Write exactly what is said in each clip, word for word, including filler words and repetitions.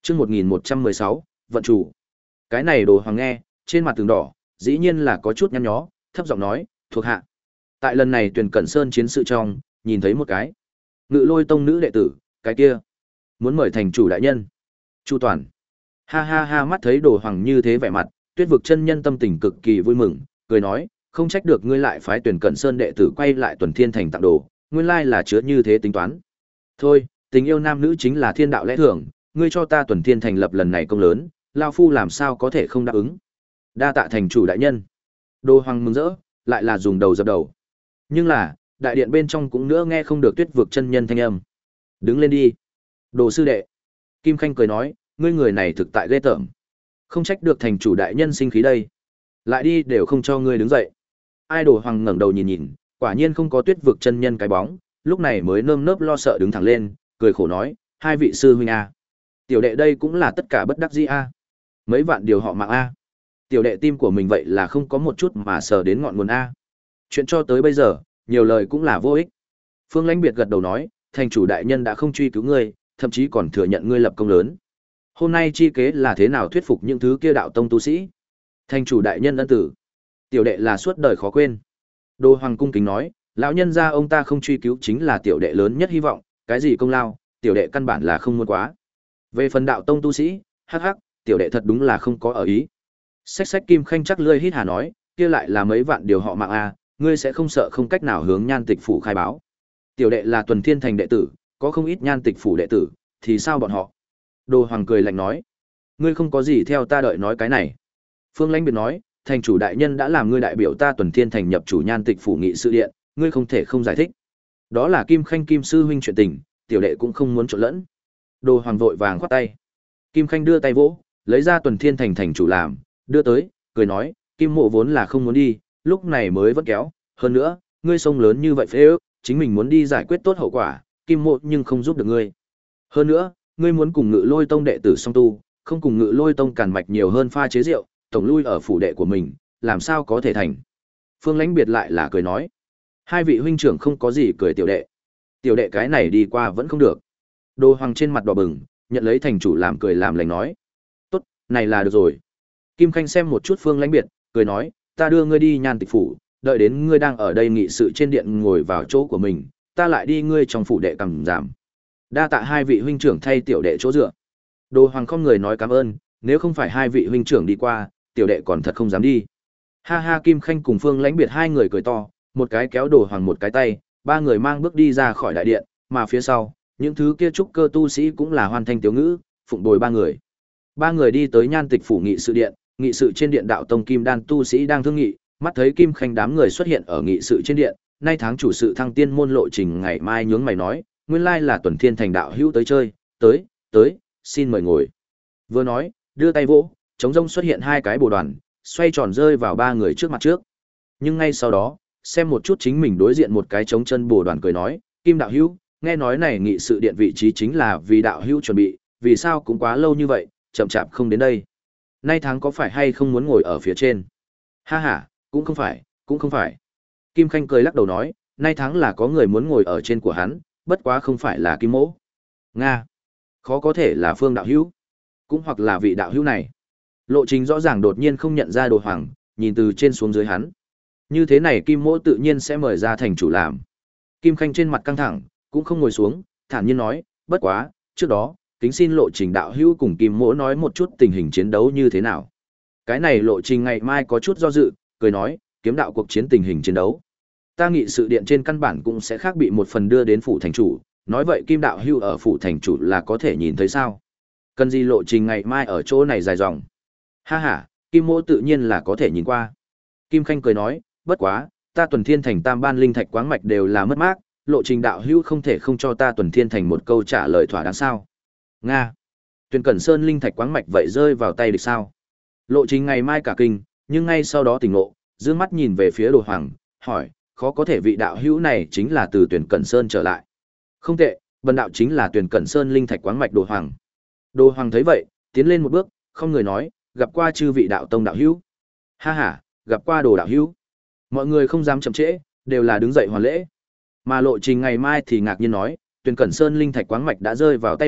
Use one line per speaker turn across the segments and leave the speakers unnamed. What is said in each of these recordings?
Chương một nghìn một trăm mười sáu, vận chủ. Cái này Đồ Hoàng nghe, trên mặt tường đỏ, dĩ nhiên là có chút nhăn nhó, thấp giọng nói, "Thuộc hạ." Tại lần này Tuyền Cẩn Sơn chiến sự trong, nhìn thấy một cái Ngự Lôi Tông nữ đệ tử, cái kia muốn mời thành chủ đại nhân. Chu Toàn. Ha ha ha, mắt thấy Đồ Hoàng như thế vẻ mặt, Tuyết vực chân nhân tâm tình cực kỳ vui mừng, cười nói, "Không trách được ngươi lại phái Tuyền Cẩn Sơn đệ tử quay lại Tuần Thiên Thành tặng đồ, nguyên lai là chứa như thế tính toán. Thôi, tình yêu nam nữ chính là thiên đạo lẽ thường, ngươi cho ta Tuần Thiên Thành lập lần này công lớn, lao phu làm sao có thể không đáp ứng." Đa tạ thành chủ đại nhân. Đồ Hoàng mừng rỡ, lại là dùng đầu dập đầu. Nhưng là, đại điện bên trong cũng nữa nghe không được Tuyết vực chân nhân thanh âm. "Đứng lên đi." "Đồ sư đệ." Kim Khanh cười nói, "Ngươi người này thực tại ghê tởm. Không trách được thành chủ đại nhân sinh khí đây. Lại đi đều không cho ngươi đứng dậy." Ai Đồ Hoàng ngẩng đầu nhìn nhìn, quả nhiên không có Tuyết vực chân nhân cái bóng, lúc này mới nơm nớp lo sợ đứng thẳng lên, cười khổ nói, "Hai vị sư huynh a, tiểu đệ đây cũng là tất cả bất đắc dĩ a. Mấy vạn điều họ mạng a. Tiểu đệ tim của mình vậy là không có một chút mà sờ đến ngọn nguồn a. Chuyện cho tới bây giờ, nhiều lời cũng là vô ích." Phương Lãnh Biệt gật đầu nói, "Thành chủ đại nhân đã không truy cứu ngươi, thậm chí còn thừa nhận ngươi lập công lớn. Hôm nay chi kế là thế nào thuyết phục những thứ kia đạo tông tu sĩ? Thành chủ đại nhân ân tử, tiểu đệ là suốt đời khó quên." Đồ Hoàng cung kính nói, "Lão nhân gia ông ta không truy cứu chính là tiểu đệ lớn nhất hy vọng, cái gì công lao, tiểu đệ căn bản là không muốn quá. Về phần đạo tông tu sĩ, hắc hắc, tiểu đệ thật đúng là không có ở ý." Xách xách Kim Khanh chắc lươi hít hà nói, "Kia lại là mấy vạn điều họ mạng a, ngươi sẽ không sợ không cách nào hướng Nhan Tịch phủ khai báo? Tiểu đệ là Tuần Thiên Thành đệ tử, có không ít Nhan Tịch phủ đệ tử, thì sao bọn họ?" Đồ Hoàng cười lạnh nói, "Ngươi không có gì theo ta đợi nói cái này." Phương Lãnh Biệt nói, "Thành chủ đại nhân đã làm ngươi đại biểu ta Tuần Thiên Thành nhập chủ Nhan Tịch phủ nghị sự điện, ngươi không thể không giải thích. Đó là Kim Khanh Kim sư huynh chuyện tình, tiểu đệ cũng không muốn trộn lẫn." Đồ Hoàng vội vàng khoát tay. Kim Khanh đưa tay vỗ, lấy ra Tuần Thiên Thành thành chủ làm, đưa tới, cười nói, "Kim mộ vốn là không muốn đi, lúc này mới vẫn kéo, hơn nữa, ngươi sông lớn như vậy phế ước, chính mình muốn đi giải quyết tốt hậu quả, Kim mộ nhưng không giúp được ngươi. Hơn nữa, ngươi muốn cùng Ngự Lôi Tông đệ tử song tu, không cùng Ngự Lôi Tông càn mạch nhiều hơn pha chế rượu, tổng lui ở phủ đệ của mình, làm sao có thể thành." Phương Lãnh Biệt lại là cười nói, "Hai vị huynh trưởng không có gì cười tiểu đệ. Tiểu đệ cái này đi qua vẫn không được." Đồ Hoàng trên mặt đỏ bừng, nhận lấy thành chủ làm cười làm lành nói, "Tốt, này là được rồi." Kim Khanh xem một chút Phương Lãnh Biệt, cười nói, "Ta đưa ngươi đi Nhan Tịch phủ, đợi đến ngươi đang ở đây nghị sự trên điện ngồi vào chỗ của mình, ta lại đi ngươi trong phủ đệ cầm giảm. Đa tạ hai vị huynh trưởng thay tiểu đệ chỗ dựa." Đồ Hoàng không người nói cảm ơn, nếu không phải hai vị huynh trưởng đi qua, tiểu đệ còn thật không dám đi. Ha ha, Kim Khanh cùng Phương Lãnh Biệt hai người cười to, một cái kéo Đồ Hoàng một cái tay, ba người mang bước đi ra khỏi đại điện, mà phía sau, những thứ kia trúc cơ tu sĩ cũng là hoan thanh tiếu ngữ, phụng bồi ba người. Ba người đi tới Nhan Tịch phủ nghị sự điện, nghị sự trên điện đạo tông kim đan tu sĩ đang thương nghị, mắt thấy Kim Khanh đám người xuất hiện ở nghị sự trên điện, nay tháng chủ sự thăng tiên môn lộ trình ngày mai nhướng mày nói, "Nguyên lai là Tuần Thiên Thành đạo hữu tới chơi, tới, tới, xin mời ngồi." Vừa nói, đưa tay vỗ, trống rông xuất hiện hai cái bồ đoàn, xoay tròn rơi vào ba người trước mặt trước. Nhưng ngay sau đó, xem một chút chính mình đối diện một cái trống chân bồ đoàn cười nói, "Kim đạo hữu, nghe nói này nghị sự điện vị trí chính là vì đạo hữu chuẩn bị, vì sao cũng quá lâu như vậy, chậm chạp không đến đây. Nay tháng có phải hay không muốn ngồi ở phía trên?" "Ha ha, cũng không phải, cũng không phải." Kim Khanh cười lắc đầu nói, "Nay tháng là có người muốn ngồi ở trên của hắn, bất quá không phải là Kim mỗ." "Nga, khó có thể là Phương đạo hữu, cũng hoặc là vị đạo hữu này." Lộ trình rõ ràng đột nhiên không nhận ra Đồ Hoàng, nhìn từ trên xuống dưới hắn. Như thế này Kim mỗ tự nhiên sẽ mời ra thành chủ làm. Kim Khanh trên mặt căng thẳng, cũng không ngồi xuống, thản nhiên nói, "Bất quá, trước đó, kính xin Lộ trình đạo hữu cùng Kim mỗ nói một chút tình hình chiến đấu như thế nào." Cái này Lộ trình ngày mai có chút do dự, cười nói, "Kiếm đạo cuộc chiến tình hình chiến đấu, ta nghị sự điện trên căn bản cũng sẽ khác bị một phần đưa đến phủ thành chủ, nói vậy Kim đạo hữu ở phủ thành chủ là có thể nhìn thấy sao? Cần gì Lộ trình ngày mai ở chỗ này dài dòng?" "Ha ha, Kim mỗ tự nhiên là có thể nhìn qua." Kim Khanh cười nói, "Bất quá, ta Tuần Thiên Thành tam ban linh thạch quáng mạch đều là mất mát, Lộ trình đạo hữu không thể không cho ta Tuần Thiên Thành một câu trả lời thỏa đáng sao?" "Nga, Tuyền Cẩn Sơn linh thạch quáng mạch vậy rơi vào tay địch sao?" Lộ trình ngày mai cả kinh, nhưng ngay sau đó tỉnh ngộ, dương mắt nhìn về phía Đồ Hoàng, hỏi, "Khó có thể vị đạo hữu này chính là từ Tuyền Cẩn Sơn trở lại?" "Không tệ, bần đạo chính là Tuyền Cẩn Sơn linh thạch quáng mạch Đồ Hoàng." Đồ Hoàng thấy vậy, tiến lên một bước, không người nói, "Gặp qua chư vị đạo tông đạo hữu." "Ha ha, gặp qua Đồ đạo hữu." Mọi người không dám chậm trễ, đều là đứng dậy hoàn lễ. Mà Lộ trình ngày mai thì ngạc nhiên nói, "Tuyền Cẩn Sơn linh thạch quáng mạch đã rơi vào tay địch,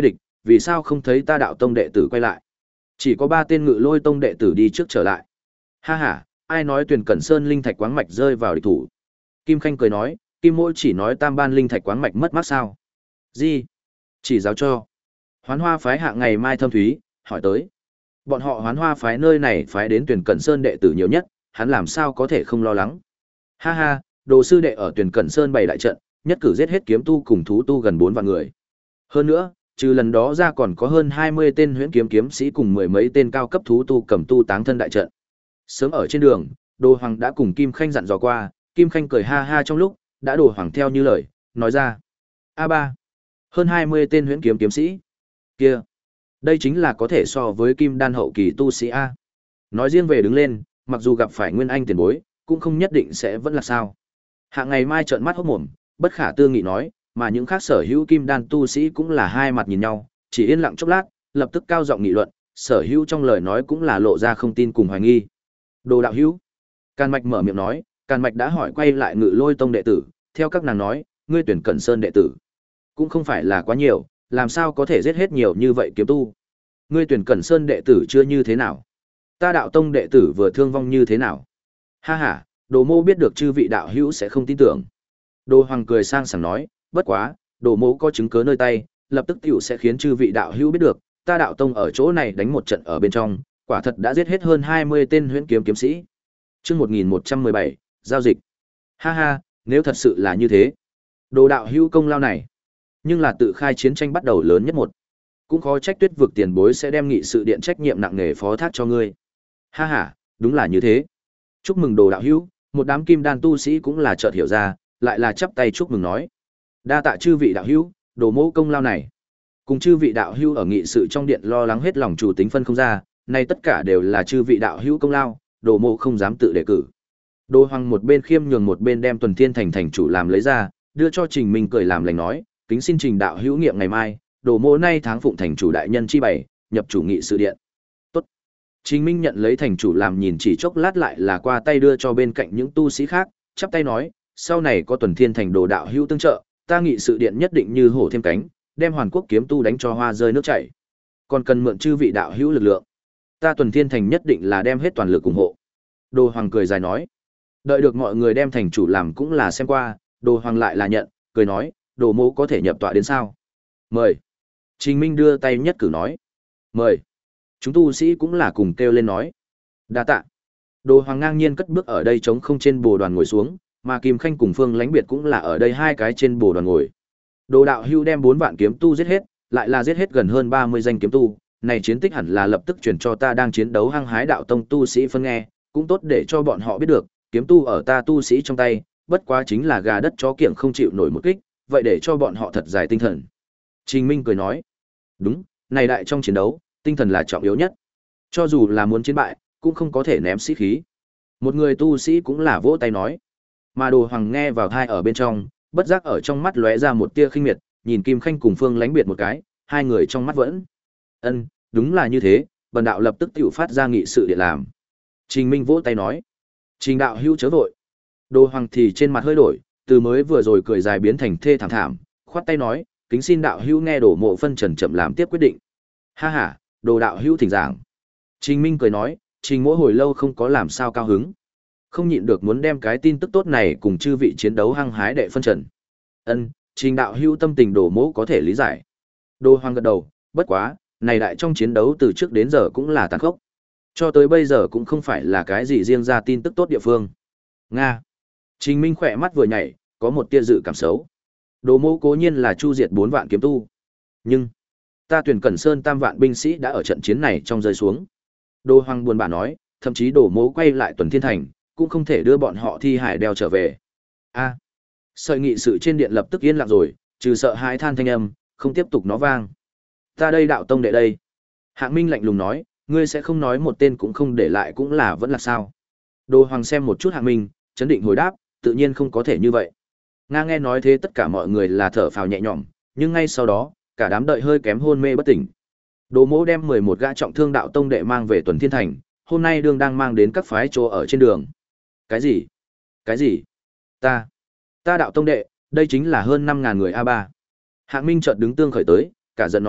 vì sao không thấy ta đạo tông đệ tử quay lại? Chỉ có ba tên ngự lôi tông đệ tử đi trước trở lại. Ha ha, ai nói Tuyền Cẩn Sơn linh thạch quáng mạch rơi vào địch thủ? Kim Khanh cười nói, Kim Mỗ chỉ nói tam ban linh thạch quáng mạch mất mát sao? Gì? Chỉ giáo cho. Hoán Hoa phái hạ ngày mai thâm thúy, hỏi tới. Bọn họ Hoán Hoa phái nơi này phái đến Tuyền Cẩn Sơn đệ tử nhiều nhất, hắn làm sao có thể không lo lắng? Ha ha, đồ sư đệ ở Tuyền Cẩn Sơn bày đại trận, nhất cử giết hết kiếm tu cùng thú tu gần bốn vạn người. Hơn nữa, trừ lần đó ra còn có hơn hai mươi tên huyễn kiếm kiếm sĩ cùng mười mấy tên cao cấp thú tu cầm tu táng thân đại trận. Sớm ở trên đường, Đồ Hoàng đã cùng Kim Khanh dặn dò qua, Kim Khanh cười ha ha trong lúc, đã Đồ Hoàng theo như lời, nói ra. A ba, hơn hai mươi tên huyễn kiếm kiếm sĩ. Kia, đây chính là có thể so với Kim Đan hậu kỳ tu sĩ A. Nói riêng về đứng lên, mặc dù gặp phải Nguyên Anh tiền bối, cũng không nhất định sẽ vẫn là sao. Hạ ngày mai trợn mắt hốt mồm, bất khả tư nghị nói, mà những khác sở hữu Kim Đan tu sĩ cũng là hai mặt nhìn nhau, chỉ yên lặng chốc lát, lập tức cao giọng nghị luận, sở hữu trong lời nói cũng là lộ ra không tin cùng hoài nghi. Đồ đạo hữu. Càn Mạch mở miệng nói, Càn Mạch đã hỏi quay lại Ngự Lôi tông đệ tử, theo các nàng nói, ngươi tuyển Cẩn Sơn đệ tử cũng không phải là quá nhiều, làm sao có thể giết hết nhiều như vậy kiếm tu? Ngươi tuyển Cẩn Sơn đệ tử chưa như thế nào? Ta đạo tông đệ tử vừa thương vong như thế nào? Ha ha, Đồ Mô biết được chư vị đạo hữu sẽ không tin tưởng. Đồ Hoàng cười sang sảng nói, bất quá, Đồ Mô có chứng cớ nơi tay, lập tức tiểu sẽ khiến chư vị đạo hữu biết được, ta đạo tông ở chỗ này đánh một trận ở bên trong, quả thật đã giết hết hơn hai mươi tên huyễn kiếm kiếm sĩ. Chương một nghìn một trăm mười bảy, giao dịch. Ha ha, nếu thật sự là như thế, Đồ đạo hữu công lao này, nhưng là tự khai chiến tranh bắt đầu lớn nhất một, cũng khó trách Tuyết vực tiền bối sẽ đem nghị sự điện trách nhiệm nặng nề phó thác cho ngươi. Ha ha, đúng là như thế. Chúc mừng Đồ đạo hữu, một đám kim đan tu sĩ cũng là chợt hiểu ra, lại là chắp tay chúc mừng nói. Đa tạ chư vị đạo hữu, Đồ mẫu công lao này. Cùng chư vị đạo hữu ở nghị sự trong điện lo lắng hết lòng chủ tính phân không ra, nay tất cả đều là chư vị đạo hữu công lao, Đồ mẫu không dám tự đề cử. Đồ Hoàng một bên khiêm nhường một bên đem Tuần Thiên Thành thành chủ làm lấy ra, đưa cho Trình Minh cười làm lành nói, kính xin Trình đạo hữu nghiệm ngày mai, Đồ mẫu nay tháng phụng thành chủ đại nhân chi bày, nhập chủ nghị sự điện. Tốt. Trình Minh nhận lấy thành chủ làm nhìn chỉ chốc lát lại là qua tay đưa cho bên cạnh những tu sĩ khác, chắp tay nói, sau này có Tuần Thiên Thành Đồ đạo hữu tương trợ, ta nghị sự điện nhất định như hổ thêm cánh, đem Hoàn Quốc kiếm tu đánh cho hoa rơi nước chảy. Còn cần mượn chư vị đạo hữu lực lượng, ta Tuần Thiên Thành nhất định là đem hết toàn lực ủng hộ. Đồ Hoàng cười dài nói. Đợi được mọi người đem thành chủ làm cũng là xem qua, Đồ Hoàng lại là nhận, cười nói, Đồ mẫu có thể nhập tọa đến sao? Mời. Trình Minh đưa tay nhất cử nói. Mời. Chúng tu sĩ cũng là cùng kêu lên nói. Đa tạ. Đồ Hoàng ngang nhiên cất bước ở đây trống không trên bồ đoàn ngồi xuống, mà Kim Khanh cùng Phương Lãnh Biệt cũng là ở đây hai cái trên bồ đoàn ngồi. Đồ đạo hưu đem bốn vạn kiếm tu giết hết, lại là giết hết gần hơn ba mươi danh kiếm tu, này chiến tích hẳn là lập tức truyền cho ta đang chiến đấu hăng hái đạo tông tu sĩ phân nghe, cũng tốt để cho bọn họ biết được, kiếm tu ở ta tu sĩ trong tay, bất quá chính là gà đất chó kiểng không chịu nổi một kích, vậy để cho bọn họ thật dài tinh thần. Trình Minh cười nói, đúng, này đại trong chiến đấu, tinh thần là trọng yếu nhất. Cho dù là muốn chiến bại, cũng không có thể ném sĩ khí. Một người tu sĩ cũng là vỗ tay nói. Mà Đồ Hoàng nghe vào thai ở bên trong, bất giác ở trong mắt lóe ra một tia khinh miệt, nhìn Kim Khanh cùng Phương Lãnh Biệt một cái, hai người trong mắt vẫn. Ân, đúng là như thế, bần đạo lập tức tiểu phát ra nghị sự để làm. Trình Minh vỗ tay nói. Trình đạo hưu chớ vội. Đồ Hoàng thì trên mặt hơi đổi, từ mới vừa rồi cười dài biến thành thê thảm thảm, khoát tay nói, kính xin đạo hưu nghe Đồ mộ phân trần chậm làm tiếp quyết định. Ha ha, Đồ đạo hưu thỉnh giảng. Trình Minh cười nói, Trình mỗi hồi lâu không có làm sao cao hứng. Không nhịn được muốn đem cái tin tức tốt này cùng chư vị chiến đấu hăng hái đệ phân trần. Ân, Trình đạo hưu tâm tình Đồ mỗ có thể lý giải. Đồ Hoàng gật đầu, bất quá, này đại trong chiến đấu từ trước đến giờ cũng là tàn khốc. Cho tới bây giờ cũng không phải là cái gì riêng ra tin tức tốt địa phương. Nga. Trình Minh khỏe mắt vừa nhảy, có một tia dự cảm xấu. Đồ mô cố nhiên là chu diệt bốn vạn kiếm tu. Nhưng, ta tuyển Cẩn Sơn tam vạn binh sĩ đã ở trận chiến này trong rơi xuống. Đồ Hoàng buồn bã nói, thậm chí Đồ mô quay lại Tuần Thiên Thành, cũng không thể đưa bọn họ thi hải đeo trở về. A. Sợi nghị sự trên điện lập tức yên lặng rồi, trừ sợ hãi than thanh âm, không tiếp tục nó vang. Ta đây đạo tông đệ đây. Hạng Minh lạnh lùng nói, ngươi sẽ không nói một tên cũng không để lại cũng là vẫn là sao. Đồ Hoàng xem một chút Hạng Minh, chấn định hồi đáp, tự nhiên không có thể như vậy. Nga nghe nói thế tất cả mọi người là thở phào nhẹ nhõm, nhưng ngay sau đó, cả đám đợi hơi kém hôn mê bất tỉnh. Đồ mỗ đem mười một gã trọng thương đạo tông đệ mang về Tuần Thiên Thành, hôm nay đương đang mang đến các phái chỗ ở trên đường. Cái gì? Cái gì? Ta? Ta đạo tông đệ, đây chính là hơn năm ngàn người a ba. Hạng Minh chợt đứng tương khởi tới, cả giận nói,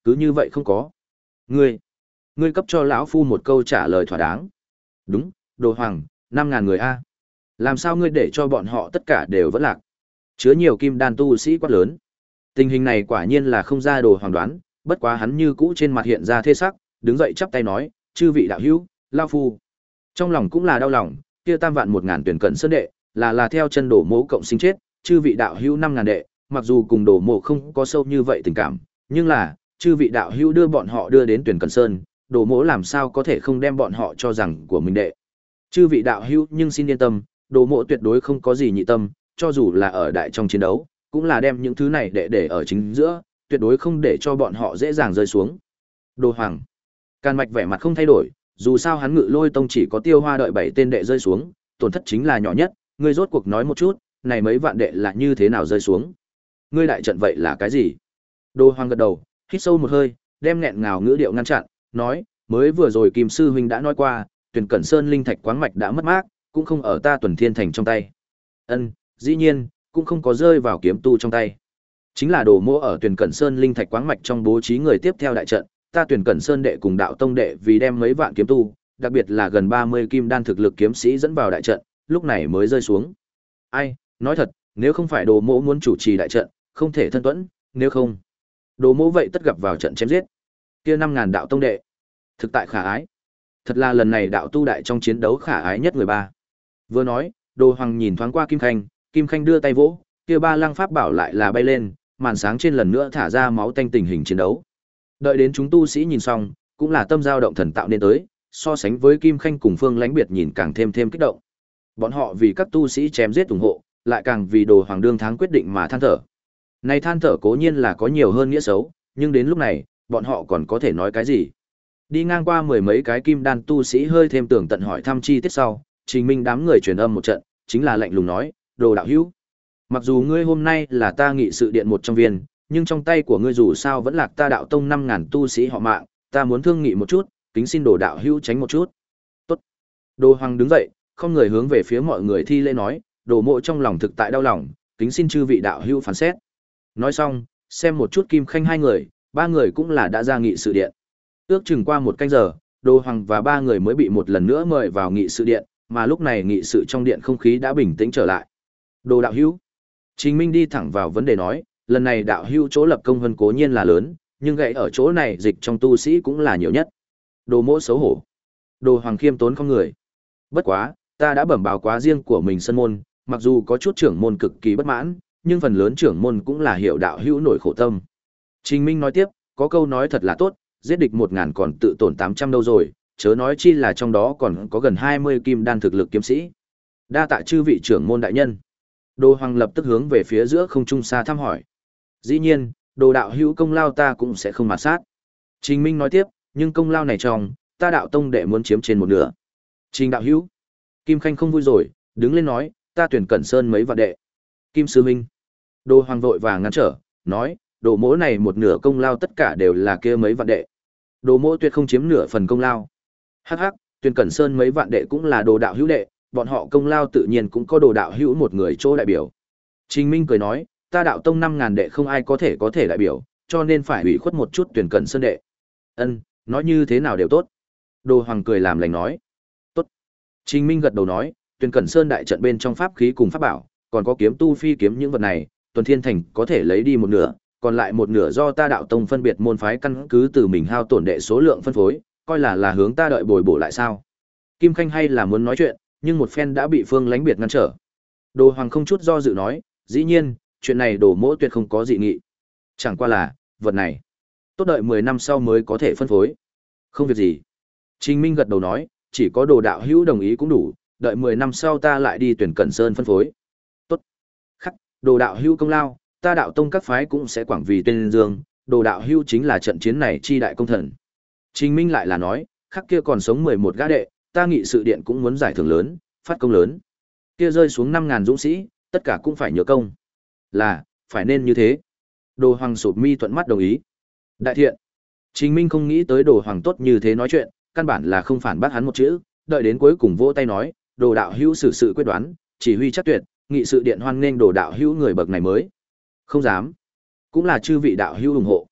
cứ như vậy không có. Ngươi, ngươi cấp cho lão phu một câu trả lời thỏa đáng. Đúng, Đồ Hoàng, năm ngàn người a. Làm sao ngươi để cho bọn họ tất cả đều vẫn lạc? Chứa nhiều kim đan tu sĩ quát lớn. Tình hình này quả nhiên là không ra Đồ Hoàng đoán, bất quá hắn như cũ trên mặt hiện ra thê sắc, đứng dậy chắp tay nói, chư vị đạo hữu, lão phu. Trong lòng cũng là đau lòng, kia tam vạn một ngàn tuyển cận sơn đệ, là là theo chân Đồ Mộ cộng sinh chết, chư vị đạo hữu năm ngàn đệ, mặc dù cùng Đồ Mộ không có sâu như vậy tình cảm, nhưng là chư vị đạo hữu đưa bọn họ đưa đến tuyển cận sơn, Đồ Mộ làm sao có thể không đem bọn họ cho rằng của mình đệ. Chư vị đạo hữu nhưng xin yên tâm, Đồ Mộ tuyệt đối không có gì nhị tâm, cho dù là ở đại trong chiến đấu, cũng là đem những thứ này để để ở chính giữa, tuyệt đối không để cho bọn họ dễ dàng rơi xuống. Đồ Hoàng, Càn Mạch vẻ mặt không thay đổi, dù sao hắn Ngự Lôi Tông chỉ có Tiêu Hoa đợi bảy tên đệ rơi xuống, tổn thất chính là nhỏ nhất, ngươi rốt cuộc nói một chút, này mấy vạn đệ là như thế nào rơi xuống? Ngươi đại trận vậy là cái gì? Đồ Hoàng gật đầu, hít sâu một hơi, đem nghẹn ngào ngữ điệu ngăn chặn, nói, mới vừa rồi Kim sư huynh đã nói qua, Tuyển Cẩn Sơn linh thạch quáng mạch đã mất mát, cũng không ở ta Tuần Thiên Thành trong tay. Ân, dĩ nhiên, cũng không có rơi vào kiếm tu trong tay. Chính là Đồ Mộ ở Tuyển Cẩn Sơn linh thạch quáng mạch trong bố trí người tiếp theo đại trận, ta Tuyển Cẩn Sơn đệ cùng đạo tông đệ vì đem mấy vạn kiếm tu, đặc biệt là gần ba mươi kim đan thực lực kiếm sĩ dẫn vào đại trận, lúc này mới rơi xuống. Ai, nói thật, nếu không phải Đồ Mộ muốn chủ trì đại trận, không thể thân tuẫn, nếu không, Đồ Mộ vậy tất gặp vào trận chém giết. Kia năm ngàn đạo tông đệ, thực tại khả ái. Thật là lần này đạo tu đại trong chiến đấu khả ái nhất người ba. Vừa nói, Đồ Hoàng nhìn thoáng qua Kim Khanh, Kim Khanh đưa tay vỗ, kia ba lăng pháp bảo lại là bay lên, màn sáng trên lần nữa thả ra máu tanh tình hình chiến đấu. Đợi đến chúng tu sĩ nhìn xong, cũng là tâm dao động thần tạo nên tới, so sánh với Kim Khanh cùng Phương Lãnh Biệt nhìn càng thêm thêm kích động. Bọn họ vì các tu sĩ chém giết ủng hộ, lại càng vì Đồ Hoàng đương thắng quyết định mà than thở. Này than thở cố nhiên là có nhiều hơn nghĩa xấu, nhưng đến lúc này, bọn họ còn có thể nói cái gì? Đi ngang qua mười mấy cái kim đan tu sĩ hơi thêm tưởng tận hỏi thăm chi tiết sau, Trình Minh đám người truyền âm một trận, chính là lạnh lùng nói, Đồ đạo hữu, mặc dù ngươi hôm nay là ta nghị sự điện một trong viên, nhưng trong tay của ngươi dù sao vẫn lạc ta đạo tông năm ngàn tu sĩ họ mạng, ta muốn thương nghị một chút, kính xin Đồ đạo hữu tránh một chút. Tốt. Đồ Hoàng đứng dậy, không người hướng về phía mọi người thi lễ nói, Đồ Mộ trong lòng thực tại đau lòng, kính xin chư vị đạo hữu phán xét. Nói xong, xem một chút Kim Khanh hai người, ba người cũng là đã ra nghị sự điện. Ước chừng qua một canh giờ, Đồ Hoàng và ba người mới bị một lần nữa mời vào nghị sự điện, mà lúc này nghị sự trong điện không khí đã bình tĩnh trở lại. Đồ đạo hữu. Trình Minh đi thẳng vào vấn đề nói, lần này đạo hữu chỗ lập công hơn cố nhiên là lớn, nhưng gãy ở chỗ này dịch trong tu sĩ cũng là nhiều nhất. Đồ Mỗ xấu hổ. Đồ Hoàng khiêm tốn không người. Bất quá, ta đã bẩm báo quá riêng của mình sân môn, mặc dù có chút trưởng môn cực kỳ bất mãn, nhưng phần lớn trưởng môn cũng là hiểu đạo hữu nổi khổ tâm. Trình Minh nói tiếp, có câu nói thật là tốt, giết địch một ngàn còn tự tổn tám trăm đâu rồi, chớ nói chi là trong đó còn có gần hai mươi kim đan thực lực kiếm sĩ. Đa tạ chư vị trưởng môn đại nhân. Đồ Hoàng lập tức hướng về phía giữa không trung xa thăm hỏi. Dĩ nhiên, Đồ đạo hữu công lao ta cũng sẽ không mạt sát. Trình Minh nói tiếp, nhưng công lao này trong, ta đạo tông đệ muốn chiếm trên một nửa. Trình đạo hữu. Kim Khanh không vui rồi, đứng lên nói, ta tuyển Cẩn Sơn mấy vạn đệ. Kim sư huynh. Đồ Hoàng vội vàng ngăn trở, nói, Đồ Mỗ này một nửa công lao tất cả đều là kia mấy vạn đệ. Đồ Mỗ tuyệt không chiếm nửa phần công lao. Hắc hắc, tuyển Cẩn Sơn mấy vạn đệ cũng là Đồ đạo hữu đệ, bọn họ công lao tự nhiên cũng có Đồ đạo hữu một người chỗ đại biểu. Trình Minh cười nói, ta đạo tông năm ngàn đệ không ai có thể có thể đại biểu, cho nên phải ủy khuất một chút tuyển Cẩn Sơn đệ. Ân, nói như thế nào đều tốt. Đồ Hoàng cười làm lành nói. Tốt. Trình Minh gật đầu nói, tuyển Cẩn Sơn đại trận bên trong pháp khí cùng pháp bảo, còn có kiếm tu phi kiếm những vật này, Tuần Thiên Thành có thể lấy đi một nửa, còn lại một nửa do ta đạo tông phân biệt môn phái căn cứ từ mình hao tổn đệ số lượng phân phối, coi là là hướng ta đợi bồi bổ lại sao. Kim Khanh hay là muốn nói chuyện, nhưng một phen đã bị Phương Lãnh Biệt ngăn trở. Đồ Hoàng không chút do dự nói, dĩ nhiên, chuyện này Đồ Mỗ tuyệt không có dị nghị. Chẳng qua là, vật này, tốt đợi mười năm sau mới có thể phân phối. Không việc gì. Trình Minh gật đầu nói, chỉ có Đồ đạo hữu đồng ý cũng đủ, đợi mười năm sau ta lại đi tuyển Cẩn Sơn phân phối. Tốt. Khắc, Đồ đạo hữu công lao, ta đạo tông các phái cũng sẽ quảng vì tên dương, Đồ đạo hữu chính là trận chiến này chi đại công thần. Trình Minh lại là nói, khắc kia còn sống mười một gã đệ, ta nghị sự điện cũng muốn giải thưởng lớn, phát công lớn. Kia rơi xuống năm ngàn dũng sĩ, tất cả cũng phải nhớ công. Là, phải nên như thế. Đồ Hoàng sụp mi thuận mắt đồng ý. Đại thiện. Trình Minh không nghĩ tới Đồ Hoàng tốt như thế nói chuyện, căn bản là không phản bác hắn một chữ, đợi đến cuối cùng vỗ tay nói, Đồ đạo hữu xử sự quyết đoán, chỉ huy chắc tuyệt, nghị sự điện hoan nghênh Đồ đạo hữu người bậc này mới. Không dám. Cũng là chư vị đạo hữu ủng hộ.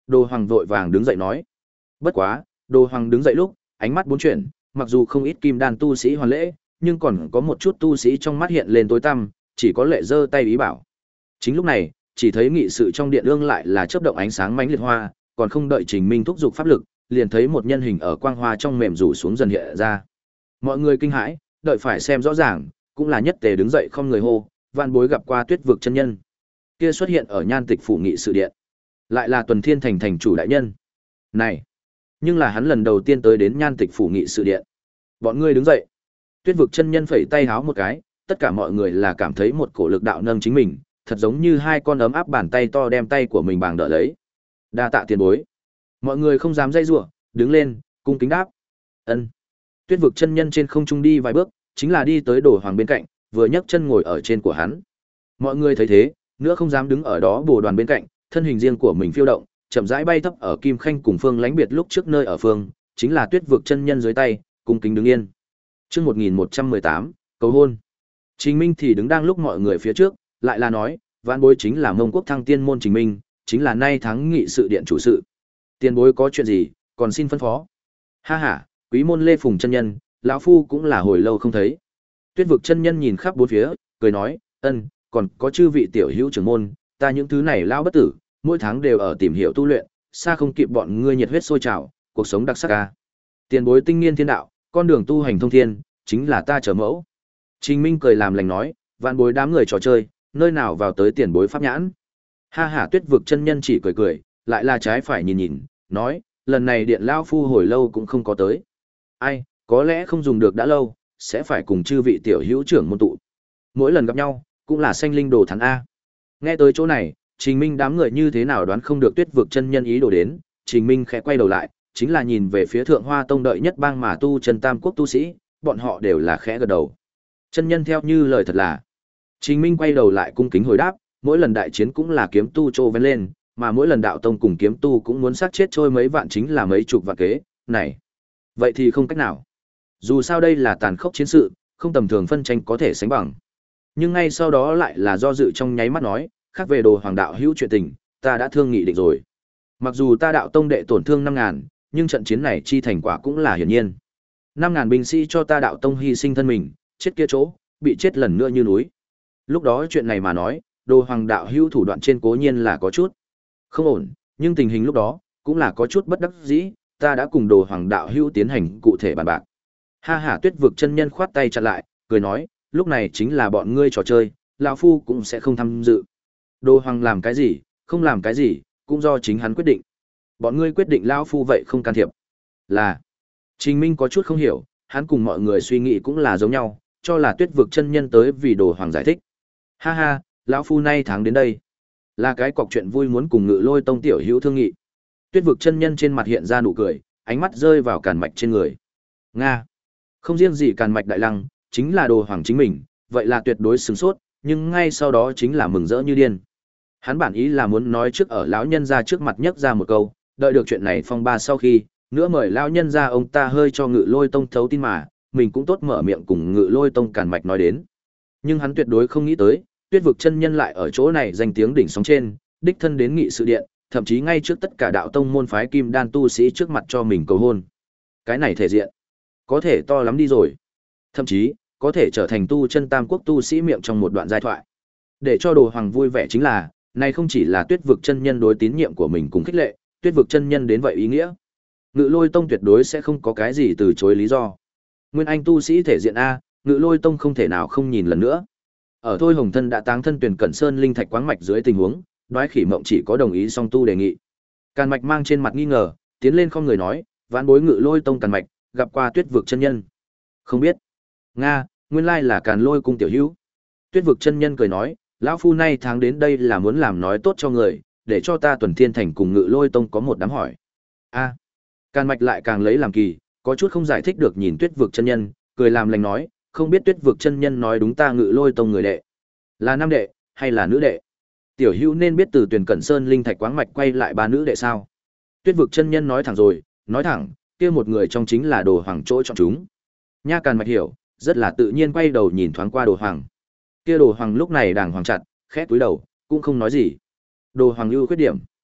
Đồ Hoàng vội vàng đứng dậy nói. Bất quá, Đồ Hoàng đứng dậy lúc, ánh mắt bốn chuyển, mặc dù không ít kim đan tu sĩ hoàn lễ, nhưng còn có một chút tu sĩ trong mắt hiện lên tối tăm, chỉ có lệ giơ tay ý bảo. Chính lúc này, chỉ thấy nghị sự trong điện ương lại là chớp động ánh sáng mãnh liệt hoa, còn không đợi Trình Minh thúc giục pháp lực, liền thấy một nhân hình ở quang hoa trong mềm rủ xuống dần hiện ra. Mọi người kinh hãi, đợi phải xem rõ ràng, cũng là nhất tề đứng dậy không người hô, vạn bối gặp qua Tuyết vực chân nhân. Kia xuất hiện ở Nhan Tịch phủ nghị sự điện, lại là Tuần Thiên thành thành chủ đại nhân. Này, nhưng là hắn lần đầu tiên tới đến Nhan Tịch phủ nghị sự điện. Bọn ngươi đứng dậy. Tuyết vực chân nhân phẩy tay háo một cái, tất cả mọi người là cảm thấy một cổ lực đạo nâng chính mình, thật giống như hai con ấm áp bàn tay to đem tay của mình bàng đỡ lấy. Đa tạ tiền bối. Mọi người không dám dây rủa, đứng lên, cung kính đáp. Ân. Tuyết vực chân nhân trên không trung đi vài bước, chính là đi tới Đồ Hoàng bên cạnh, vừa nhấc chân ngồi ở trên của hắn. Mọi người thấy thế, nữa không dám đứng ở đó bồ đoàn bên cạnh, thân hình riêng của mình phiêu động, chậm rãi bay thấp ở Kim Khanh cùng Phương Lãnh biệt lúc trước nơi ở phương, chính là Tuyết vực chân nhân dưới tay, cung kính đứng yên. Chương một nghìn một trăm mười tám, cầu hôn. Trình Minh thì đứng đang lúc mọi người phía trước, lại là nói, vạn bối chính là Mông Quốc Thăng Tiên môn Trình Minh, chính là nay thắng nghị sự điện chủ sự. Tiền bối có chuyện gì, còn xin phân phó. Ha ha, quý môn Lê Phùng chân nhân, lão phu cũng là hồi lâu không thấy. Tuyết vực chân nhân nhìn khắp bốn phía, cười nói, ân, còn có chư vị tiểu hữu trưởng môn, ta những thứ này lão bất tử, mỗi tháng đều ở tìm hiểu tu luyện, xa không kịp bọn ngươi nhiệt huyết sôi trào, cuộc sống đặc sắc ca. Tiền bối tinh nghiên thiên đạo, con đường tu hành thông thiên, chính là ta trở mẫu. Trình Minh cười làm lành nói, vạn bối đám người trò chơi, nơi nào vào tới tiền bối pháp nhãn. Ha ha, Tuyết vực chân nhân chỉ cười cười, lại là trái phải nhìn nhìn, nói, lần này điện lão phu hồi lâu cũng không có tới. Ai, có lẽ không dùng được đã lâu, sẽ phải cùng chư vị tiểu hữu trưởng môn tụ. Mỗi lần gặp nhau, cũng là sanh linh đồ thắng A. Nghe tới chỗ này, Trình Minh đám người như thế nào đoán không được Tuyết vực chân nhân ý đồ đến, Trình Minh khẽ quay đầu lại, chính là nhìn về phía Thượng Hoa Tông đợi nhất bang mà tu chân tam quốc tu sĩ, bọn họ đều là khẽ gật đầu. Chân nhân theo như lời thật là. Trình Minh quay đầu lại cung kính hồi đáp, mỗi lần đại chiến cũng là kiếm tu trô vén lên, mà mỗi lần đạo tông cùng kiếm tu cũng muốn sát chết trôi mấy vạn chính là mấy chục vạn kế, này. Vậy thì không cách nào. Dù sao đây là tàn khốc chiến sự, không tầm thường phân tranh có thể sánh bằng. Nhưng ngay sau đó lại là do dự trong nháy mắt nói, khác về Đồ Hoàng đạo hữu chuyện tình, ta đã thương nghị định rồi. Mặc dù ta đạo tông đệ tổn thương năm ngàn, nhưng trận chiến này chi thành quả cũng là hiển nhiên. Năm ngàn binh sĩ cho ta đạo tông hy sinh thân mình, chết kia chỗ, bị chết lần nữa như núi. Lúc đó chuyện này mà nói, Đồ Hoàng đạo hữu thủ đoạn trên cố nhiên là có chút không ổn, nhưng tình hình lúc đó cũng là có chút bất đắc dĩ, ta đã cùng Đồ Hoàng đạo hữu tiến hành cụ thể bàn bạc. Ha ha, Tuyết vực chân nhân khoát tay chặn lại, cười nói, lúc này chính là bọn ngươi trò chơi, lão phu cũng sẽ không tham dự. Đồ Hoàng làm cái gì, không làm cái gì, cũng do chính hắn quyết định. Bọn ngươi quyết định lão phu vậy không can thiệp. Là. Trình Minh có chút không hiểu, hắn cùng mọi người suy nghĩ cũng là giống nhau, cho là Tuyết vực chân nhân tới vì Đồ Hoàng giải thích. Ha ha, lão phu nay tháng đến đây, là cái cọc chuyện vui muốn cùng Ngự Lôi Tông tiểu hữu thương nghị. Tuyết vực chân nhân trên mặt hiện ra nụ cười, ánh mắt rơi vào Càn Mạch trên người. Nga. Không riêng gì Càn Mạch đại lăng, chính là Đồ Hoàng chính mình, vậy là tuyệt đối sửng sốt, nhưng ngay sau đó chính là mừng rỡ như điên. Hắn bản ý là muốn nói trước ở lão nhân gia trước mặt nhấc ra một câu, đợi được chuyện này phong ba sau khi, nữa mời lão nhân gia ông ta hơi cho Ngự Lôi Tông thấu tin mà, mình cũng tốt mở miệng cùng Ngự Lôi Tông Càn Mạch nói đến. Nhưng hắn tuyệt đối không nghĩ tới, Tuyết vực chân nhân lại ở chỗ này danh tiếng đỉnh sóng trên, đích thân đến nghị sự điện, thậm chí ngay trước tất cả đạo tông môn phái kim đan tu sĩ trước mặt cho mình cầu hôn. Cái này thể diện, có thể to lắm đi rồi. Thậm chí, có thể trở thành tu chân tam quốc tu sĩ miệng trong một đoạn giai thoại. Để cho Đồ Hoàng vui vẻ chính là, này không chỉ là Tuyết vực chân nhân đối tín nhiệm của mình cùng khích lệ, Tuyết vực chân nhân đến vậy ý nghĩa. Ngự Lôi Tông tuyệt đối sẽ không có cái gì từ chối lý do. Nguyên Anh tu sĩ thể diện a, Ngự Lôi Tông không thể nào không nhìn lần nữa. Ở Thôi Hồng Thân đã táng thân tuyển Cẩn Sơn linh thạch quáng mạch dưới tình huống, Đoái Khỉ Mộng chỉ có đồng ý song tu đề nghị. Càn Mạch mang trên mặt nghi ngờ, tiến lên không người nói, vãn bối Ngự Lôi Tông Càn Mạch, gặp qua Tuyết vực chân nhân. Không biết. Nga, nguyên lai là Càn Lôi cung tiểu hữu. Tuyết vực chân nhân cười nói, lão phu nay tháng đến đây là muốn làm nói tốt cho người, để cho ta Tuần Thiên Thành cùng Ngự Lôi Tông có một đám hỏi. A. Càn Mạch lại càng lấy làm kỳ, có chút không giải thích được nhìn Tuyết vực chân nhân, cười làm lành nói, không biết Tuyết vực chân nhân nói đúng ta Ngự Lôi Tông người đệ, là nam đệ hay là nữ đệ? Tiểu hữu nên biết từ Tuyển Cẩn Sơn linh thạch quáng mạch quay lại ba nữ đệ sao? Tuyết vực chân nhân nói thẳng rồi, nói thẳng, kia một người trong chính là Đồ Hoàng chỗ chọn chúng. Nha Càn Mạch hiểu, rất là tự nhiên quay đầu nhìn thoáng qua Đồ Hoàng. Kia Đồ Hoàng lúc này đàng hoàng chặt, khẽ cúi đầu, cũng không nói gì. Đồ Hoàng ưu khuyết điểm,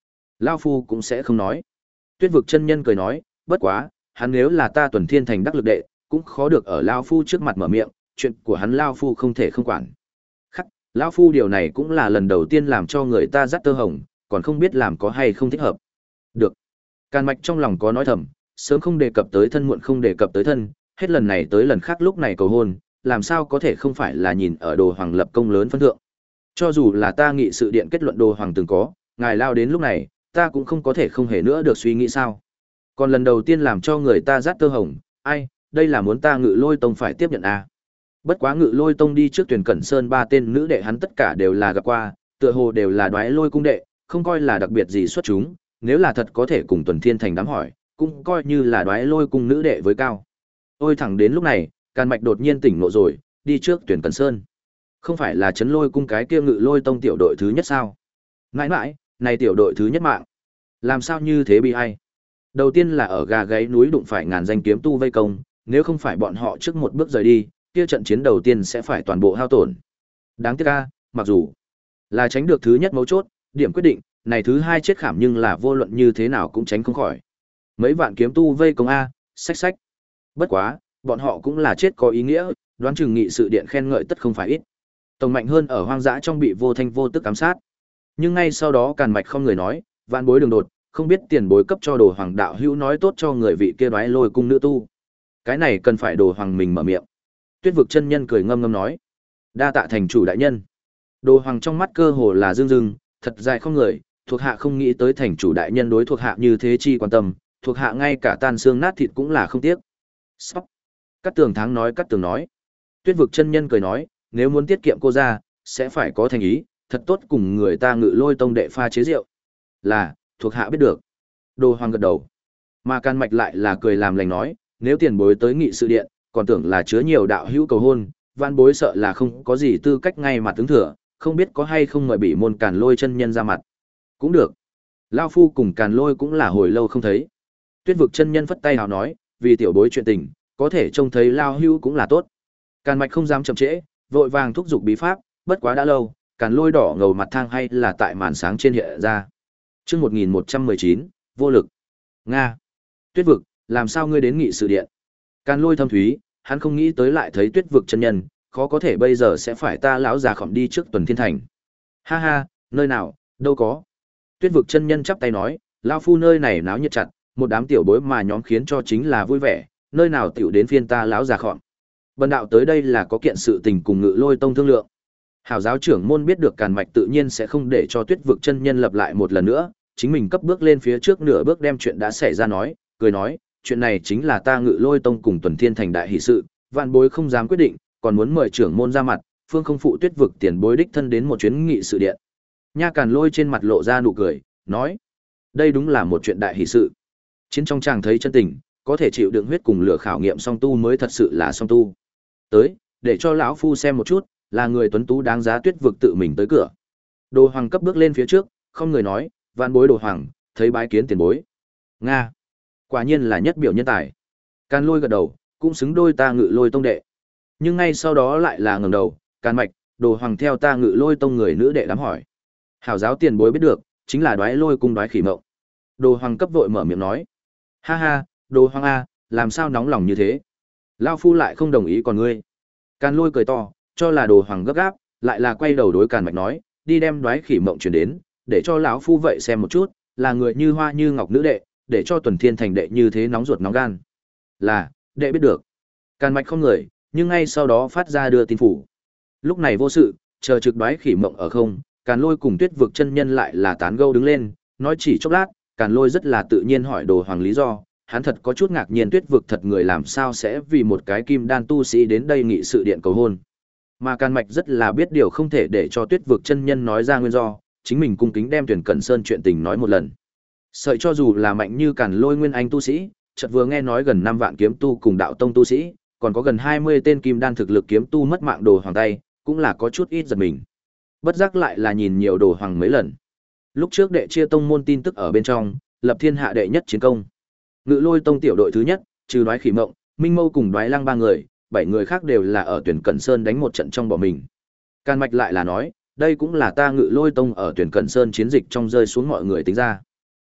Lao Phu cũng sẽ không nói. Tuyết vực chân nhân cười nói, bất quá, hắn nếu là ta Tuần Thiên Thành đắc lực đệ, cũng khó được ở Lao Phu trước mặt mở miệng, chuyện của hắn Lao Phu không thể không quản. Khắc, Lao Phu điều này cũng là lần đầu tiên làm cho người ta dắt tơ hồng, còn không biết làm có hay không thích hợp. Được. Càn Mạch trong lòng có nói thầm, sớm không đề cập tới thân muộn không đề cập tới thân, hết lần này tới lần khác lúc này cầu hôn, làm sao có thể không phải là nhìn ở Đồ Hoàng lập công lớn phân thượng. Cho dù là ta nghị sự điện kết luận Đồ Hoàng từng có, ngài lao đến lúc này, ta cũng không có thể không hề nữa được suy nghĩ sao. Còn lần đầu tiên làm cho người ta dắt tơ hồng, ai, đây là muốn ta Ngự Lôi Tông phải tiếp nhận à. Bất quá Ngự Lôi Tông đi trước Tuyển Cẩn Sơn ba tên nữ đệ hắn tất cả đều là gặp qua, tựa hồ đều là đoái lôi cung đệ, không coi là đặc biệt gì xuất chúng, nếu là thật có thể cùng Tuần Thiên Thành đám hỏi, cũng coi như là đoái lôi cung nữ đệ với cao. Ôi thẳng đến lúc này, Càn Mạch đột nhiên tỉnh ngộ rồi, đi trước Tuyển Cẩn Sơn. Không phải là Trấn Lôi cung cái kia Ngự Lôi Tông tiểu đội thứ nhất sao? Mãi mãi, này tiểu đội thứ nhất mạng. Làm sao như thế bị ai? Đầu tiên là ở gà gáy núi đụng phải ngàn danh kiếm tu vây công, nếu không phải bọn họ trước một bước rời đi, kia trận chiến đầu tiên sẽ phải toàn bộ hao tổn. Đáng tiếc a, mặc dù là tránh được thứ nhất mấu chốt, điểm quyết định, này thứ hai chết khảm nhưng là vô luận như thế nào cũng tránh không khỏi. Mấy vạn kiếm tu vây công a, xách xách. Bất quá, bọn họ cũng là chết có ý nghĩa, đoán chừng nghị sự điện khen ngợi tất không phải ít. Tổng mạnh hơn ở hoang dã trong bị vô thanh vô tức ám sát. Nhưng ngay sau đó Càn Mạch không người nói, vạn bối đường đột, không biết tiền bối cấp cho Đồ Hoàng đạo hữu nói tốt cho người vị kia đoái lôi cung nữ tu. Cái này cần phải Đồ Hoàng mình mở miệng. Tuyết vực chân nhân cười ngâm ngâm nói, đa tạ thành chủ đại nhân. Đồ Hoàng trong mắt cơ hồ là rưng rưng, thật dài không người, thuộc hạ không nghĩ tới thành chủ đại nhân đối thuộc hạ như thế chi quan tâm, thuộc hạ ngay cả tan xương nát thịt cũng là không tiếc. Sóc. Cát Tường Thắng nói Cát Tường nói. Tuyết vực chân nhân cười nói, nếu muốn tiết kiệm cô ra, sẽ phải có thành ý, thật tốt cùng người ta Ngự Lôi Tông đệ pha chế rượu. Là, thuộc hạ biết được. Đồ Hoàng gật đầu. Mà Càn Mạch lại là cười làm lành nói, nếu tiền bối tới nghị sự điện, còn tưởng là chứa nhiều đạo hữu cầu hôn, van bối sợ là không có gì tư cách ngay mặt ứng thừa, không biết có hay không mời bị môn Càn Lôi chân nhân ra mặt. Cũng được. Lao Phu cùng Càn Lôi cũng là hồi lâu không thấy. Tuyết vực chân nhân phất tay hào nói, vì tiểu bối chuyện tình, có thể trông thấy Lao Hữu cũng là tốt. Càn Mạch không dám chậm trễ, vội vàng thúc giục bí pháp, bất quá đã lâu, Càn Lôi đỏ ngầu mặt thang hay là tại màn sáng trên hiện ra. Chương một nghìn một trăm mười chín, vô lực. Nga. Tuyết vực, làm sao ngươi đến nghị sự điện? Càn Lôi thâm thúy, hắn không nghĩ tới lại thấy Tuyết vực chân nhân, khó có thể bây giờ sẽ phải ta lão già khỏm đi trước Tuần Thiên Thành. Ha ha, nơi nào, đâu có. Tuyết vực chân nhân chắp tay nói, lão phu nơi này náo nhiệt chặt, một đám tiểu bối mà nhóm khiến cho chính là vui vẻ, nơi nào tiểu đến phiên ta lão già khỏm. Bần đạo tới đây là có kiện sự tình cùng Ngự Lôi Tông thương lượng. Hảo giáo trưởng môn biết được Càn Mạch tự nhiên sẽ không để cho Tuyết vực chân nhân lập lại một lần nữa, chính mình cấp bước lên phía trước nửa bước đem chuyện đã xảy ra nói, cười nói, chuyện này chính là ta Ngự Lôi Tông cùng Tuần Thiên Thành đại hỷ sự, vạn bối không dám quyết định, còn muốn mời trưởng môn ra mặt, phương không phụ Tuyết vực tiền bối đích thân đến một chuyến nghị sự điện. Nha Càn Lôi trên mặt lộ ra nụ cười, nói, đây đúng là một chuyện đại hỷ sự. Chiến trong chàng thấy chân tình, có thể chịu đựng huyết cùng lửa khảo nghiệm song tu mới thật sự là song tu. Tới, để cho lão phu xem một chút, là người tuấn tú đáng giá Tuyết vực tự mình tới cửa. Đồ Hoàng cấp bước lên phía trước, không người nói, vạn bối Đồ Hoàng, thấy bái kiến tiền bối. Nga, quả nhiên là nhất biểu nhân tài. Càn Lôi gật đầu, cũng xứng đôi ta Ngự Lôi Tông đệ. Nhưng ngay sau đó lại là ngẩng đầu, Càn Mạch, Đồ Hoàng theo ta Ngự Lôi Tông người nữ đệ đám hỏi. Hảo giáo tiền bối biết được, chính là Đoái Lôi cung Đoái Khỉ Mộng. Đồ Hoàng cấp vội mở miệng nói, ha ha, Đồ Hoàng a, làm sao nóng lòng như thế? Lão phu lại không đồng ý còn ngươi. Càn Lôi cười to, cho là Đồ Hoàng gấp gáp, lại là quay đầu đối Càn Mạch nói, đi đem Đoái Khỉ Mộng truyền đến, để cho lão phu vậy xem một chút, là người như hoa như ngọc nữ đệ, để cho Tuần Thiên Thành đệ như thế nóng ruột nóng gan. Là, đệ biết được. Càn Mạch không người, nhưng ngay sau đó phát ra đưa tin phủ. Lúc này vô sự, chờ trực Đoái Khỉ Mộng ở không, Càn Lôi cùng Tuyết vực chân nhân lại là tán gẫu đứng lên, nói chỉ chốc lát, Càn Lôi rất là tự nhiên hỏi Đồ Hoàng lý do, hắn thật có chút ngạc nhiên Tuyết vực thật người làm sao sẽ vì một cái kim đan tu sĩ đến đây nghị sự điện cầu hôn. Mà Càn Mạch rất là biết điều không thể để cho Tuyết vực chân nhân nói ra nguyên do, chính mình cung kính đem Tuyển Cẩn Sơn chuyện tình nói một lần. Sợi cho dù là mạnh như Càn Lôi nguyên anh tu sĩ, chợt vừa nghe nói gần năm vạn kiếm tu cùng đạo tông tu sĩ, còn có gần hai mươi tên kim đan thực lực kiếm tu mất mạng Đồ Hoàng tay, cũng là có chút ít giật mình. Bất giác lại là nhìn nhiều Đồ Hoàng mấy lần. Lúc trước đệ chia tông môn tin tức ở bên trong, lập thiên hạ đệ nhất chiến công. Ngự Lôi Tông tiểu đội thứ nhất, trừ Đoái Khỉ Mộng, Minh Mâu cùng Đoái Lăng ba người, bảy người khác đều là ở Tuyển Cẩn Sơn đánh một trận trong bỏ mình. Càn Mạch lại là nói, đây cũng là ta Ngự Lôi Tông ở Tuyển Cẩn Sơn chiến dịch trong rơi xuống mọi người tính ra.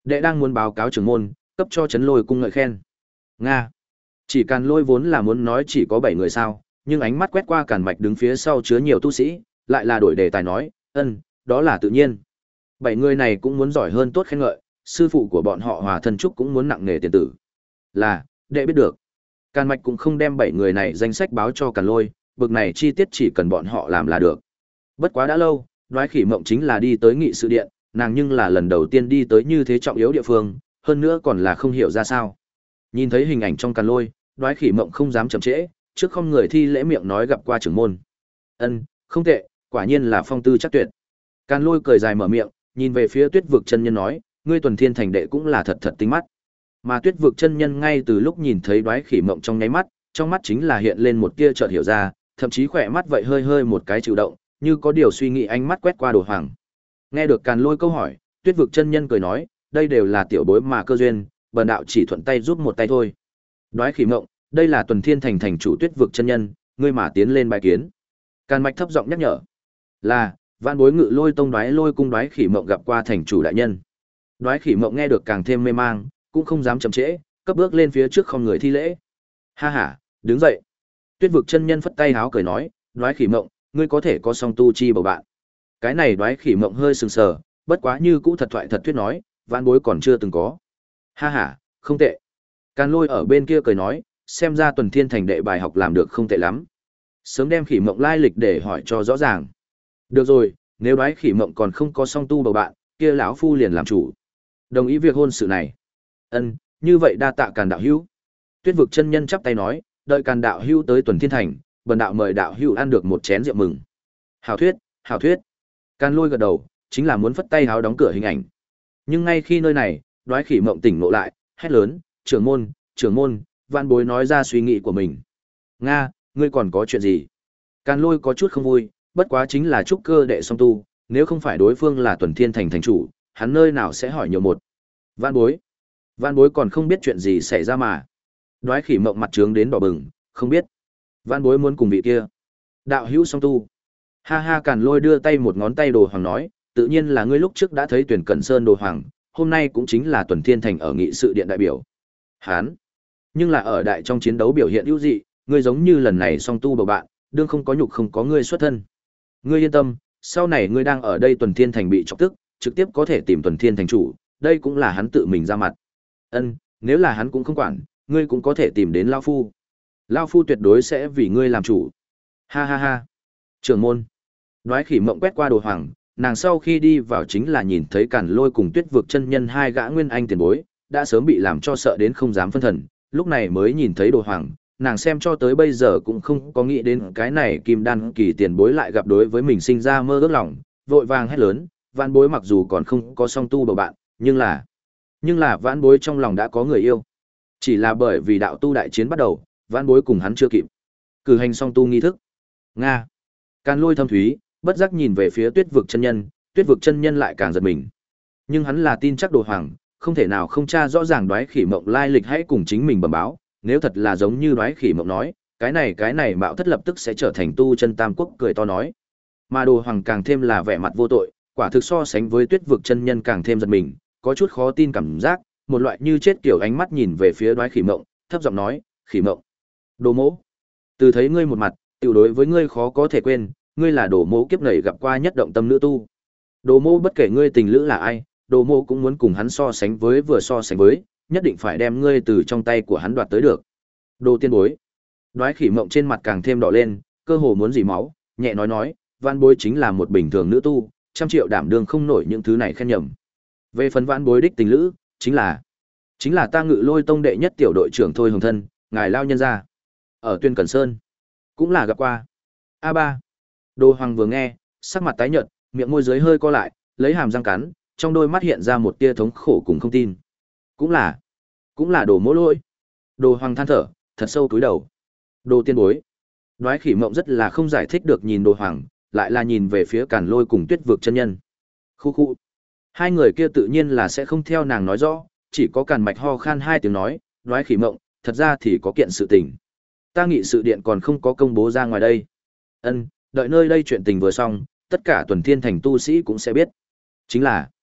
Đệ đang muốn báo cáo trưởng môn, cấp cho Trấn Lôi cung ngợi khen. Nga. Chỉ Càn Lôi vốn là muốn nói chỉ có bảy người sao, nhưng ánh mắt quét qua Càn Mạch đứng phía sau chứa nhiều tu sĩ, lại là đổi đề tài nói, ân, đó là tự nhiên. Bảy người này cũng muốn giỏi hơn tốt khen ngợi, sư phụ của bọn họ Hòa Thân Trúc cũng muốn nặng nề tiền tử. Là, đệ biết được. Càn Mạch cũng không đem bảy người này danh sách báo cho Càn Lôi, bực này chi tiết chỉ cần bọn họ làm là được. Bất quá đã lâu, Đoái Khỉ Mộng chính là đi tới nghị sự điện, nàng nhưng là lần đầu tiên đi tới như thế trọng yếu địa phương, hơn nữa còn là không hiểu ra sao. Nhìn thấy hình ảnh trong Càn Lôi, Đoái Khỉ Mộng không dám chậm trễ, trước không người thi lễ miệng nói gặp qua trưởng môn. Ân, không tệ, quả nhiên là phong tư chắc tuyệt. Càn Lôi cười dài mở miệng, nhìn về phía Tuyết Vực chân nhân nói, ngươi Tuần Thiên thành đệ cũng là thật thật tinh mắt. Mà Tuyết Vực chân nhân ngay từ lúc nhìn thấy Đoái Khỉ Mộng trong nháy mắt, trong mắt chính là hiện lên một tia chợt hiểu ra, thậm chí khỏe mắt vậy hơi hơi một cái chịu động, như có điều suy nghĩ ánh mắt quét qua Đồ Hoàng. Nghe được Càn Lôi câu hỏi, Tuyết Vực chân nhân cười nói, đây đều là tiểu bối mà cơ duyên, bần đạo chỉ thuận tay giúp một tay thôi. Đoái Khỉ Mộng, đây là Tuần Thiên thành thành chủ Tuyết Vực chân nhân, ngươi mà tiến lên bài kiến. Càn Mạch thấp giọng nhắc nhở, là Vạn Bối Ngự Lôi tông Đoái Lôi cung Đoái Khỉ Mộng gặp qua thành chủ đại nhân. Đoái Khỉ Mộng nghe được càng thêm mê mang, cũng không dám chậm trễ, cấp bước lên phía trước không người thi lễ. Ha ha, đứng dậy. Tuyết Vực chân nhân phất tay háo cười nói, Đoái Khỉ Mộng, ngươi có thể có song tu chi bầu bạn. Cái này Đoái Khỉ Mộng hơi sừng sờ, bất quá như cũ thật thoại thật thuyết nói, Vạn Bối còn chưa từng có. Ha ha, không tệ. Càn Lôi ở bên kia cười nói, xem ra Tuần Thiên thành đệ bài học làm được không tệ lắm. Sớm đem Khỉ Mộng lai lịch để hỏi cho rõ ràng. Được rồi, nếu Đoái Khỉ Mộng còn không có song tu bầu bạn, kia lão phu liền làm chủ. Đồng ý việc hôn sự này. Ân, như vậy đa tạ Càn đạo hữu. Tuyết Vực chân nhân chắp tay nói, đợi Càn đạo hữu tới Tuần Thiên thành, bần đạo mời đạo hữu ăn được một chén rượu mừng. Hảo thuyết, hảo thuyết. Càn Lôi gật đầu, chính là muốn phất tay háo đóng cửa hình ảnh. Nhưng ngay khi nơi này, Đoái Khỉ Mộng tỉnh ngộ lại, hét lớn, trưởng môn, trưởng môn, Vạn Bối nói ra suy nghĩ của mình. Nga, ngươi còn có chuyện gì? Càn Lôi có chút không vui, bất quá chính là trúc cơ đệ song tu, nếu không phải đối phương là Tuần Thiên thành thành chủ, hắn nơi nào sẽ hỏi nhiều một. Vạn Bối, Vạn Bối còn không biết chuyện gì xảy ra mà. Đoái Khỉ Mộng mặt trướng đến đỏ bừng, không biết. Vạn Bối muốn cùng vị kia đạo hữu song tu. Ha ha, Càn Lôi đưa tay một ngón tay Đồ Hoàng nói, tự nhiên là ngươi lúc trước đã thấy Tuyển Cẩn Sơn Đồ Hoàng, hôm nay cũng chính là Tuần Thiên thành ở nghị sự điện đại biểu. Hán, nhưng là ở đại trong chiến đấu biểu hiện ưu dị, ngươi giống như lần này song tu bầu bạn, đương không có nhục không có ngươi xuất thân. Ngươi yên tâm, sau này ngươi đang ở đây Tuần Thiên thành bị chọc tức, trực tiếp có thể tìm Tuần Thiên thành chủ, đây cũng là hắn tự mình ra mặt. Ân, nếu là hắn cũng không quản, ngươi cũng có thể tìm đến lão phu. Lão phu tuyệt đối sẽ vì ngươi làm chủ. Ha ha ha. Trưởng môn. Đoái Khỉ Mộng quét qua Đồ Hoàng, nàng sau khi đi vào chính là nhìn thấy Càn Lôi cùng Tuyết Vực chân nhân hai gã nguyên anh tiền bối, đã sớm bị làm cho sợ đến không dám phân thần, lúc này mới nhìn thấy Đồ Hoàng, nàng xem cho tới bây giờ cũng không có nghĩ đến cái này kim đan kỳ tiền bối lại gặp đối với mình sinh ra mơ ước lòng, vội vàng hét lớn, Vạn Bối mặc dù còn không có song tu bầu bạn, nhưng là nhưng là Vạn Bối trong lòng đã có người yêu. Chỉ là bởi vì đạo tu đại chiến bắt đầu, Vạn Bối cùng hắn chưa kịp cử hành song tu nghi thức. Nga. Càn Lôi thâm thúy, bất giác nhìn về phía Tuyết Vực chân nhân, Tuyết Vực chân nhân lại càng giật mình. Nhưng hắn là tin chắc Đồ Hoàng, không thể nào không tra rõ ràng Đoái Khỉ Mộng lai lịch hãy cùng chính mình bẩm báo, nếu thật là giống như Đoái Khỉ Mộng nói, cái này cái này Mạo Thất lập tức sẽ trở thành tu chân tam quốc, cười to nói. Mà Đồ Hoàng càng thêm là vẻ mặt vô tội, quả thực so sánh với Tuyết Vực chân nhân càng thêm giật mình, có chút khó tin cảm giác, một loại như chết kiểu ánh mắt nhìn về phía Đoái Khỉ Mộng, thấp giọng nói, "Khỉ Mộng, Đồ Mỗ, từ thấy ngươi một mặt, tiểu đối với ngươi khó có thể quên, ngươi là Đồ Mỗ kiếp này gặp qua nhất động tâm nữ tu. Đồ Mỗ bất kể ngươi tình lữ là ai, Đồ Mỗ cũng muốn cùng hắn so sánh với vừa so sánh với, nhất định phải đem ngươi từ trong tay của hắn đoạt tới được." Đồ tiên bối. Đoái Khỉ Mộng trên mặt càng thêm đỏ lên, cơ hồ muốn dỉ máu, nhẹ nói nói, Vạn Bối chính là một bình thường nữ tu, trăm triệu đảm đương không nổi những thứ này khen nhầm. Về phần Vạn Bối đích tình lữ, chính là chính là ta Ngự Lôi tông đệ nhất tiểu đội trưởng Thôi Hồng Thân, ngài lao nhân gia. Ở Tuyên Cẩn Sơn, cũng là gặp qua. A ba. Đồ Hoàng vừa nghe, sắc mặt tái nhợt, miệng môi dưới hơi co lại, lấy hàm răng cắn, trong đôi mắt hiện ra một tia thống khổ cùng không tin. Cũng là, cũng là Đồ Mỗ lỗi. Đồ Hoàng than thở, thật sâu cúi đầu. Đồ tiên bối. Đoái Khỉ Mộng rất là không giải thích được nhìn Đồ Hoàng, lại là nhìn về phía Càn Lôi cùng Tuyết Vực chân nhân. Khu khu. Hai người kia tự nhiên là sẽ không theo nàng nói rõ, chỉ có Càn Mạch ho khan hai tiếng nói, Đoái Khỉ Mộng, thật ra thì có kiện sự tình. Ta nghị sự điện còn không có công bố ra ngoài đây. Ân, đợi nơi đây chuyện tình vừa xong, tất cả Tuần Thiên thành tu sĩ cũng sẽ biết. Chính là,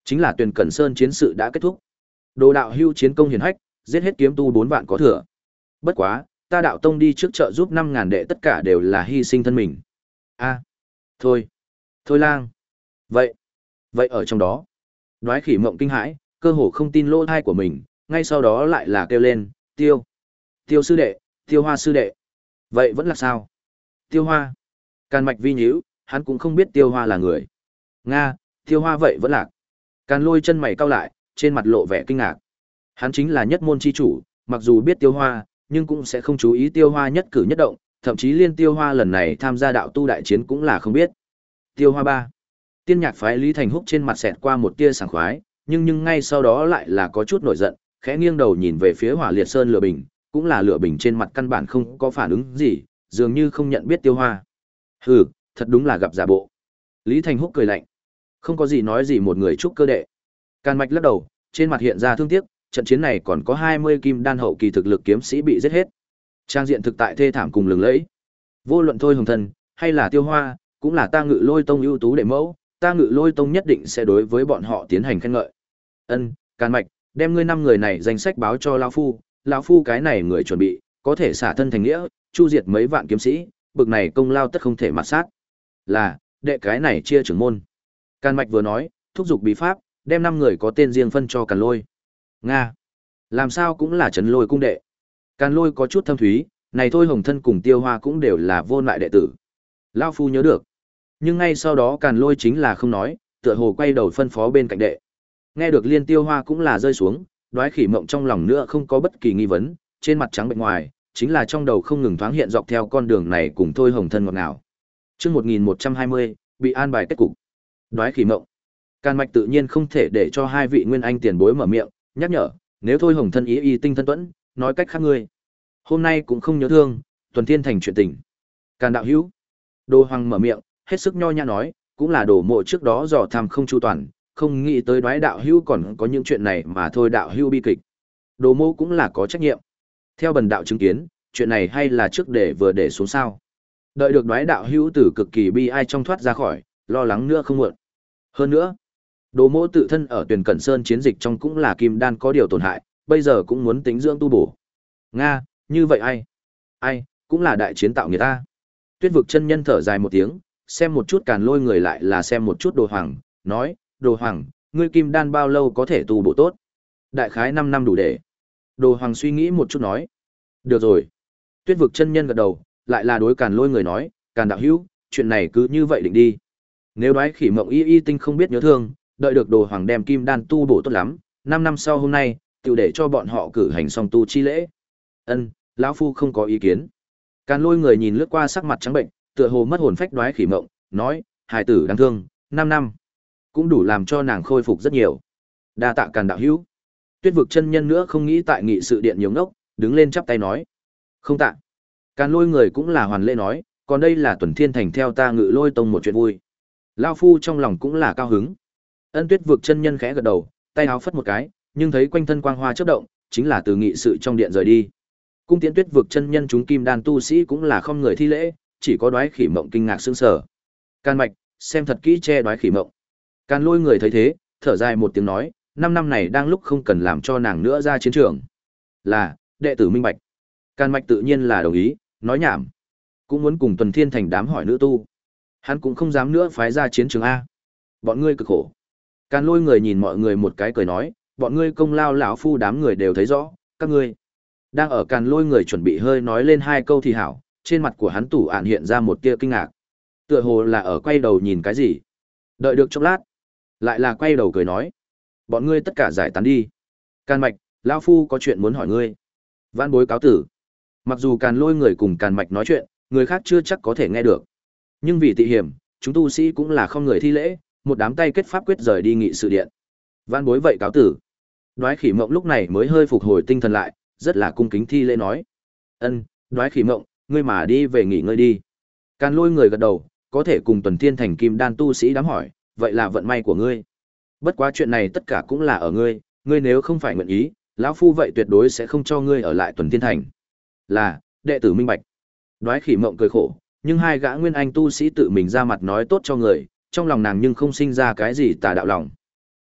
Chính là Tuyền Cẩn Sơn chiến sự đã kết thúc. Đồ đạo hưu chiến công hiển hách, giết hết kiếm tu bốn vạn có thừa. Bất quá, ta đạo tông đi trước trợ giúp năm ngàn đệ tất cả đều là hy sinh thân mình. A, thôi, thôi lang. Vậy, vậy ở trong đó, Đoái Khỉ Mộng kinh hãi, cơ hồ không tin lỗ tai của mình, ngay sau đó lại là kêu lên, "Tiêu, Tiêu sư đệ, Tiêu Hoa sư đệ." Vậy vẫn là sao? Tiêu Hoa? Càn Mạch vi nhíu, hắn cũng không biết Tiêu Hoa là người. Nga, Tiêu Hoa vậy vẫn lạc. Càn Lôi chân mày cau lại, trên mặt lộ vẻ kinh ngạc. Hắn chính là nhất môn chi chủ, mặc dù biết Tiêu Hoa, nhưng cũng sẽ không chú ý Tiêu Hoa nhất cử nhất động, thậm chí liên Tiêu Hoa lần này tham gia đạo tu đại chiến cũng là không biết. Tiêu Hoa ba. Tiên nhạc phái Lý Thành Húc trên mặt xẹt qua một tia sảng khoái, nhưng nhưng ngay sau đó lại là có chút nổi giận, khẽ nghiêng đầu nhìn về phía Hỏa Liệt Sơn Lửa Bình, cũng là Lửa Bình trên mặt căn bản không có phản ứng gì, dường như không nhận biết Tiêu Hoa. Hừ, thật đúng là gặp giả bộ. Lý Thành Húc cười lạnh. Không có gì nói gì một người trúc cơ đệ. Càn Mạch lắc đầu, trên mặt hiện ra thương tiếc, trận chiến này còn có hai mươi kim đan hậu kỳ thực lực kiếm sĩ bị giết hết. Trang diện thực tại thê thảm cùng lừng lẫy. Vô luận Thôi Hồng Thân hay là Tiêu Hoa, cũng là ta Ngự Lôi Tông ưu tú đệ mẫu, ta Ngự Lôi Tông nhất định sẽ đối với bọn họ tiến hành khen ngợi. Ân, Càn Mạch, đem ngươi năm người này danh sách báo cho lão phu, lão phu cái này người chuẩn bị, có thể xả thân thành nghĩa, chu diệt mấy vạn kiếm sĩ, bực này công lao tất không thể mặt sát. Là, đệ cái này chia trưởng môn. Càn Mạch vừa nói, thúc giục bí pháp, đem năm người có tên riêng phân cho Càn Lôi. Nga, làm sao cũng là Trấn Lôi cung đệ. Càn Lôi có chút thâm thúy, này Thôi Hồng Thân cùng Tiêu Hoa cũng đều là vô lại đệ tử. Lão phu nhớ được. Nhưng ngay sau đó Càn Lôi chính là không nói, tựa hồ quay đầu phân phó bên cạnh đệ. Nghe được liên Tiêu Hoa cũng là rơi xuống, Đoái Khỉ Mộng trong lòng nữa không có bất kỳ nghi vấn, trên mặt trắng bệnh ngoài, chính là trong đầu không ngừng thoáng hiện dọc theo con đường này cùng Thôi Hồng Thân ngọt ngào. Chương một nghìn một trăm hai mươi, bị an bài kết cục. Đoái Khỉ Mộng. Càn Mạch tự nhiên không thể để cho hai vị nguyên anh tiền bối mở miệng, nhắc nhở, nếu Thôi Hồng Thân ý y tinh thân tuẫn, nói cách khác ngươi. Hôm nay cũng không nhớ thương, tuần thiên thành chuyện tình. Càn đạo hữu. Đồ Hoàng mở miệng, hết sức nho nhã nói, cũng là Đồ Mộ trước đó dò thăm không chu toàn, không nghĩ tới Đoái đạo hữu còn có những chuyện này mà thôi đạo hữu bi kịch. Đồ Mộ cũng là có trách nhiệm. Theo bần đạo chứng kiến, chuyện này hay là trước để vừa để xuống sao? Đợi được Đoái đạo hữu từ cực kỳ bi ai trong thoát ra khỏi, lo lắng nữa không muộn. Hơn nữa, Đồ Mộ tự thân ở Tuyền Cẩn Sơn chiến dịch trong cũng là kim đan có điều tổn hại, bây giờ cũng muốn tính dưỡng tu bổ. Nga, như vậy ai? Ai, cũng là đại chiến tạo người ta. Tuyết vực chân nhân thở dài một tiếng, xem một chút Càn Lôi người lại là xem một chút Đồ Hoàng, nói, Đồ Hoàng, ngươi kim đan bao lâu có thể tu bổ tốt? Đại khái năm năm đủ để. Đồ Hoàng suy nghĩ một chút nói, được rồi. Tuyết vực chân nhân gật đầu, lại là đối Càn Lôi người nói, Càn đạo hữu, chuyện này cứ như vậy định đi. Nếu Đoái Khỉ Mộng y y tinh không biết nhớ thương, đợi được Đồ Hoàng đem kim đan tu bổ tốt lắm, năm năm sau hôm nay, tự để cho bọn họ cử hành song tu chi lễ. Ân, lão phu không có ý kiến. Càn Lôi người nhìn lướt qua sắc mặt trắng bệnh, tựa hồ mất hồn phách Đoái Khỉ Mộng, nói, hài tử đáng thương, năm năm cũng đủ làm cho nàng khôi phục rất nhiều. Đa tạ Càn đạo hữu. Tuyết vực chân nhân nữa không nghĩ tại nghị sự điện nhiều ngốc, đứng lên chắp tay nói, không tạ. Càn Lôi người cũng là hoàn lễ nói, còn đây là tuần thiên thành theo ta Ngự Lôi Tông một chuyện vui. Lão phu trong lòng cũng là cao hứng. Ân Tuyết vực chân nhân khẽ gật đầu, tay áo phất một cái, nhưng thấy quanh thân quang hoa chớp động, chính là từ nghị sự trong điện rời đi. Cung Tiễn Tuyết vực chân nhân chúng kim đan tu sĩ cũng là không người thi lễ, chỉ có Đoái Khỉ Mộng kinh ngạc sững sờ. Càn Mạch, xem thật kỹ che Đoái Khỉ Mộng. Càn Lôi người thấy thế, thở dài một tiếng nói, năm năm này đang lúc không cần làm cho nàng nữa ra chiến trường. Là, đệ tử minh bạch. Càn Mạch tự nhiên là đồng ý, nói nhảm. Cũng muốn cùng Tuần Thiên Thành đám hỏi nữ tu. Hắn cũng không dám nữa phái ra chiến trường A. Bọn ngươi cực khổ. Càn Lôi người nhìn mọi người một cái cười nói, bọn ngươi công lao lão phu đám người đều thấy rõ, các ngươi. Đang ở Càn Lôi người chuẩn bị hơi nói lên hai câu thì hảo, trên mặt của hắn tủ ạn hiện ra một tia kinh ngạc. Tựa hồ là ở quay đầu nhìn cái gì. Đợi được chốc lát, lại là quay đầu cười nói, bọn ngươi tất cả giải tán đi. Càn Mạch, lão phu có chuyện muốn hỏi ngươi. Vãn bối cáo tử. Mặc dù Càn Lôi người cùng Càn Mạch nói chuyện, người khác chưa chắc có thể nghe được. Nhưng vì tị hiểm, chúng tu sĩ cũng là không người thi lễ, một đám tay kết pháp quyết rời đi nghị sự điện. Vãn bối vậy cáo tử. Đoái Khỉ Mộng lúc này mới hơi phục hồi tinh thần lại, rất là cung kính thi lễ nói. Ân, Đoái Khỉ Mộng, ngươi mà đi về nghỉ ngơi đi. Càn Lôi người gật đầu, có thể cùng Tuần Thiên Thành kim đan tu sĩ đám hỏi, vậy là vận may của ngươi. Bất quá chuyện này tất cả cũng là ở ngươi, ngươi nếu không phải nguyện ý, lão phu vậy tuyệt đối sẽ không cho ngươi ở lại Tuần Thiên Thành. Là, đệ tử minh bạch. Đoái Khỉ Mộng cười khổ, nhưng hai gã nguyên anh tu sĩ tự mình ra mặt nói tốt cho người, trong lòng nàng nhưng không sinh ra cái gì tà đạo lòng.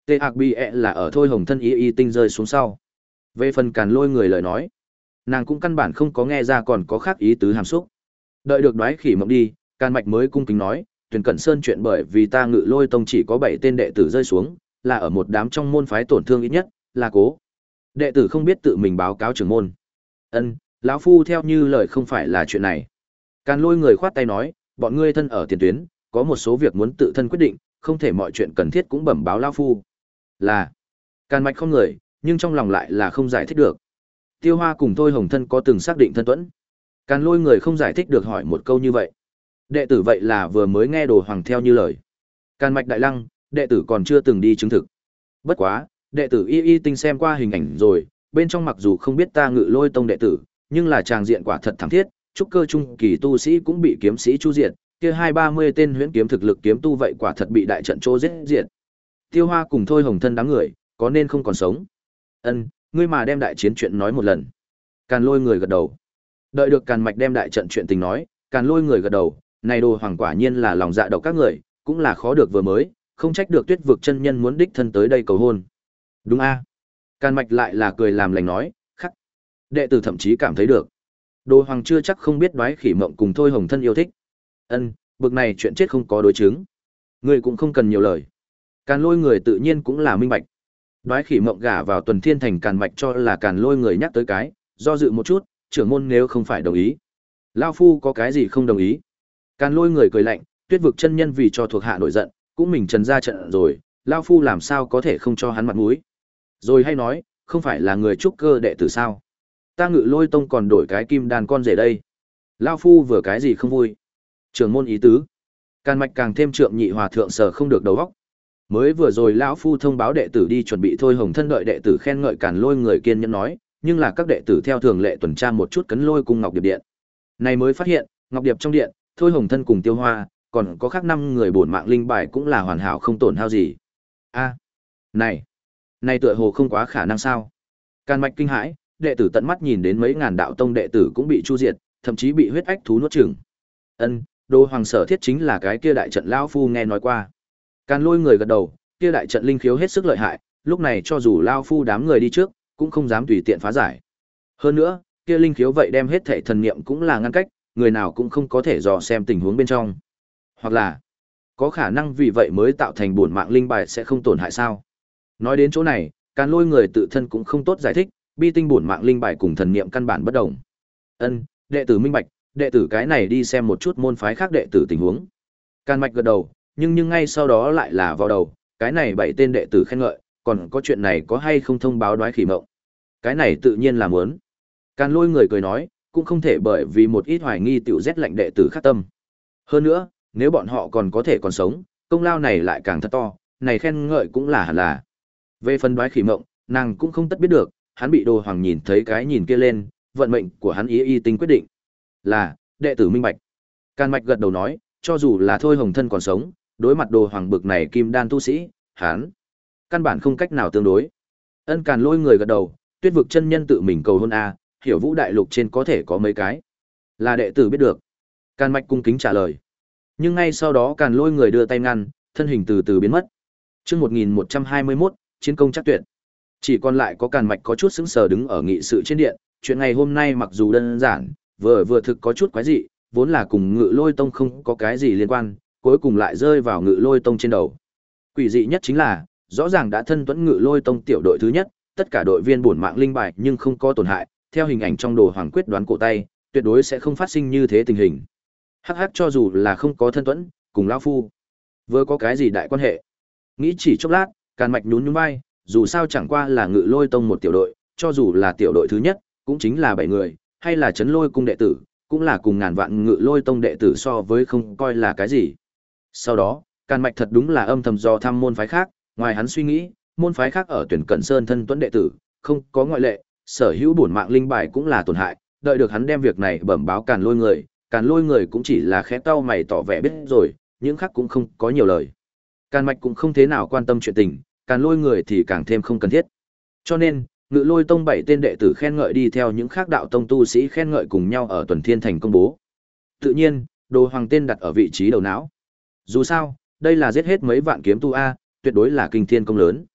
Tê Hạc Bi ẹ là ở thôi hồng thân y y tinh rơi xuống sau. Về phần càn lôi người lời nói, nàng cũng căn bản không có nghe ra còn có khác ý tứ hàm xúc. Đợi được đoái khỉ mộng đi, càn mạch mới cung kính nói, Tuyển Cẩn Sơn chuyện bởi vì ta Ngự Lôi tông chỉ có bảy tên đệ tử rơi xuống, là ở một đám trong môn phái tổn thương ít nhất, là cố. Đệ tử không biết tự mình báo cáo trưởng môn. Ân, lão phu theo như lời không phải là chuyện này. Càn lôi người khoát tay nói, bọn ngươi thân ở tiền tuyến, có một số việc muốn tự thân quyết định, không thể mọi chuyện cần thiết cũng bẩm báo lão phu. Là, Càn mạch không người, nhưng trong lòng lại là không giải thích được. Tiêu Hoa cùng Thôi Hồng Thân có từng xác định thân tuẫn. Càn lôi người không giải thích được hỏi một câu như vậy. Đệ tử vậy là vừa mới nghe Đồ Hoàng theo như lời. Càn mạch đại lăng, đệ tử còn chưa từng đi chứng thực. Bất quá, đệ tử y y tinh xem qua hình ảnh rồi, bên trong mặc dù không biết ta Ngự Lôi tông đệ tử, nhưng là tràng diện quả thật thảm thiết, trúc cơ trung kỳ tu sĩ cũng bị kiếm sĩ chu diệt, kia hai ba mươi tên huyễn kiếm thực lực kiếm tu vậy quả thật bị đại trận trô giết diệt. Tiêu Hoa cùng Thôi Hồng Thân đám người, có nên không còn sống. Ân, ngươi mà đem đại chiến chuyện nói một lần. Càn lôi người gật đầu. Đợi được Càn mạch đem đại trận chuyện tình nói, Càn lôi người gật đầu, này Đồ Hoàng quả nhiên là lòng dạ độc các người, cũng là khó được vừa mới, không trách được Tuyết vực chân nhân muốn đích thân tới đây cầu hôn. Đúng a? Càn mạch lại là cười làm lành nói, khắc. Đệ tử thậm chí cảm thấy được. Đồ Hoàng chưa chắc không biết đoái khỉ mộng cùng Thôi Hồng Thân yêu thích. Ân, bực này chuyện chết không có đối chứng. Ngươi cũng không cần nhiều lời. Càn lôi người tự nhiên cũng là minh bạch. Đoái khỉ mộng gả vào Tuần Thiên Thành Càn mạch cho là Càn lôi người nhắc tới cái, do dự một chút, trưởng môn nếu không phải đồng ý. Lao phu có cái gì không đồng ý? Càn lôi người cười lạnh, Tuyết vực chân nhân vì cho thuộc hạ nổi giận, cũng mình trần ra trận rồi, Lao phu làm sao có thể không cho hắn mặt mũi. Rồi hay nói, không phải là người trúc cơ đệ tử sao? Ta Ngự Lôi tông còn đổi cái kim đàn con rể đây. Lao phu vừa cái gì không vui. Trưởng môn ý tứ. Càn mạch càng thêm trượng nhị hòa thượng sở không được đầu óc. Mới vừa rồi lão phu thông báo đệ tử đi chuẩn bị Thôi Hồng Thân đợi đệ tử khen ngợi Càn lôi người kiên nhẫn nói, nhưng là các đệ tử theo thường lệ tuần tra một chút Cấn Lôi cùng Ngọc Điệp điện. Này mới phát hiện, Ngọc Điệp trong điện, Thôi Hồng Thân cùng Tiêu Hoa, còn có khác năm người bổn mạng linh bài cũng là hoàn hảo không tổn hao gì. A, này, này tựa hồ không quá khả năng sao? Càn mạch kinh hãi, đệ tử tận mắt nhìn đến mấy ngàn đạo tông đệ tử cũng bị chu diệt, thậm chí bị huyết ách thú nuốt chửng. Ân, Đồ Hoàng sở thiết chính là cái kia đại trận lão phu nghe nói qua. Càn lôi người gật đầu, kia đại trận linh khiếu hết sức lợi hại, lúc này cho dù lão phu đám người đi trước, cũng không dám tùy tiện phá giải. Hơn nữa, kia linh khiếu vậy đem hết thảy thần niệm cũng là ngăn cách, người nào cũng không có thể dò xem tình huống bên trong. Hoặc là, có khả năng vì vậy mới tạo thành bổn mạng linh bài sẽ không tổn hại sao? Nói đến chỗ này, Càn lôi người tự thân cũng không tốt giải thích, bi tinh bổn mạng linh bài cùng thần niệm căn bản bất đồng. Ân, đệ tử minh bạch, đệ tử cái này đi xem một chút môn phái khác đệ tử tình huống. Càn mạch gật đầu, nhưng nhưng ngay sau đó lại là vào đầu, cái này bảy tên đệ tử khen ngợi, còn có chuyện này có hay không thông báo đoái khỉ mộng. Cái này tự nhiên là muốn. Càn lôi người cười nói, cũng không thể bởi vì một ít hoài nghi tiểu rét lạnh đệ tử khắc tâm. Hơn nữa, nếu bọn họ còn có thể còn sống, công lao này lại càng thật to, này khen ngợi cũng là hẳn là. Về phần đoái khỉ mộng, nàng cũng không tất biết được, hắn bị Đồ Hoàng nhìn thấy cái nhìn kia lên, vận mệnh của hắn ý y tinh quyết định. Là, đệ tử minh bạch. Càn mạch gật đầu nói, cho dù là Thôi Hồng Thân còn sống, đối mặt Đồ Hoàng bực này kim đan tu sĩ, hắn căn bản không cách nào tương đối. Ân Càn lôi người gật đầu, Tuyết vực chân nhân tự mình cầu hôn a, hiểu vũ đại lục trên có thể có mấy cái. Là đệ tử biết được. Càn mạch cung kính trả lời. Nhưng ngay sau đó Càn lôi người đưa tay ngăn, thân hình từ từ biến mất. Chương một nghìn một trăm hai mươi mốt, chiến công chắc tuyệt. Chỉ còn lại có Càn mạch có chút sững sờ đứng ở nghị sự trên điện, chuyện ngày hôm nay mặc dù đơn giản, vừa vừa thực có chút quái dị, vốn là cùng Ngự Lôi tông không có cái gì liên quan, cuối cùng lại rơi vào Ngự Lôi tông trên đầu. Quỷ dị nhất chính là, rõ ràng đã thân tuẫn Ngự Lôi tông tiểu đội thứ nhất, tất cả đội viên bổn mạng linh bài nhưng không có tổn hại, theo hình ảnh trong Đồ Hoàng quyết đoán cổ tay, tuyệt đối sẽ không phát sinh như thế tình hình. Hắc hắc, cho dù là không có thân tuẫn, cùng lão phu vừa có cái gì đại quan hệ. Nghĩ chỉ chốc lát, Càn mạch nhún nhún vai, dù sao chẳng qua là Ngự Lôi tông một tiểu đội, cho dù là tiểu đội thứ nhất, cũng chính là bảy người, hay là Trấn Lôi cung đệ tử, cũng là cùng ngàn vạn Ngự Lôi tông đệ tử so với không coi là cái gì. Sau đó, Càn mạch thật đúng là âm thầm dò thăm môn phái khác, ngoài hắn suy nghĩ, môn phái khác ở Tuyển Cẩn Sơn thân tuẫn đệ tử, không có ngoại lệ, sở hữu bổn mạng linh bài cũng là tổn hại, đợi được hắn đem việc này bẩm báo Càn lôi người, Càn lôi người cũng chỉ là khẽ cau mày tỏ vẻ biết rồi, những khác cũng không có nhiều lời. Càn mạch cũng không thế nào quan tâm chuyện tình, Càn lôi người thì càng thêm không cần thiết. Cho nên, Ngự Lôi tông bảy tên đệ tử khen ngợi đi theo những khác đạo tông tu sĩ khen ngợi cùng nhau ở Tuần Thiên Thành công bố. Tự nhiên, Đồ Hoàng tên đặt ở vị trí đầu não. Dù sao, đây là giết hết mấy vạn kiếm tu a, tuyệt đối là kinh thiên công lớn.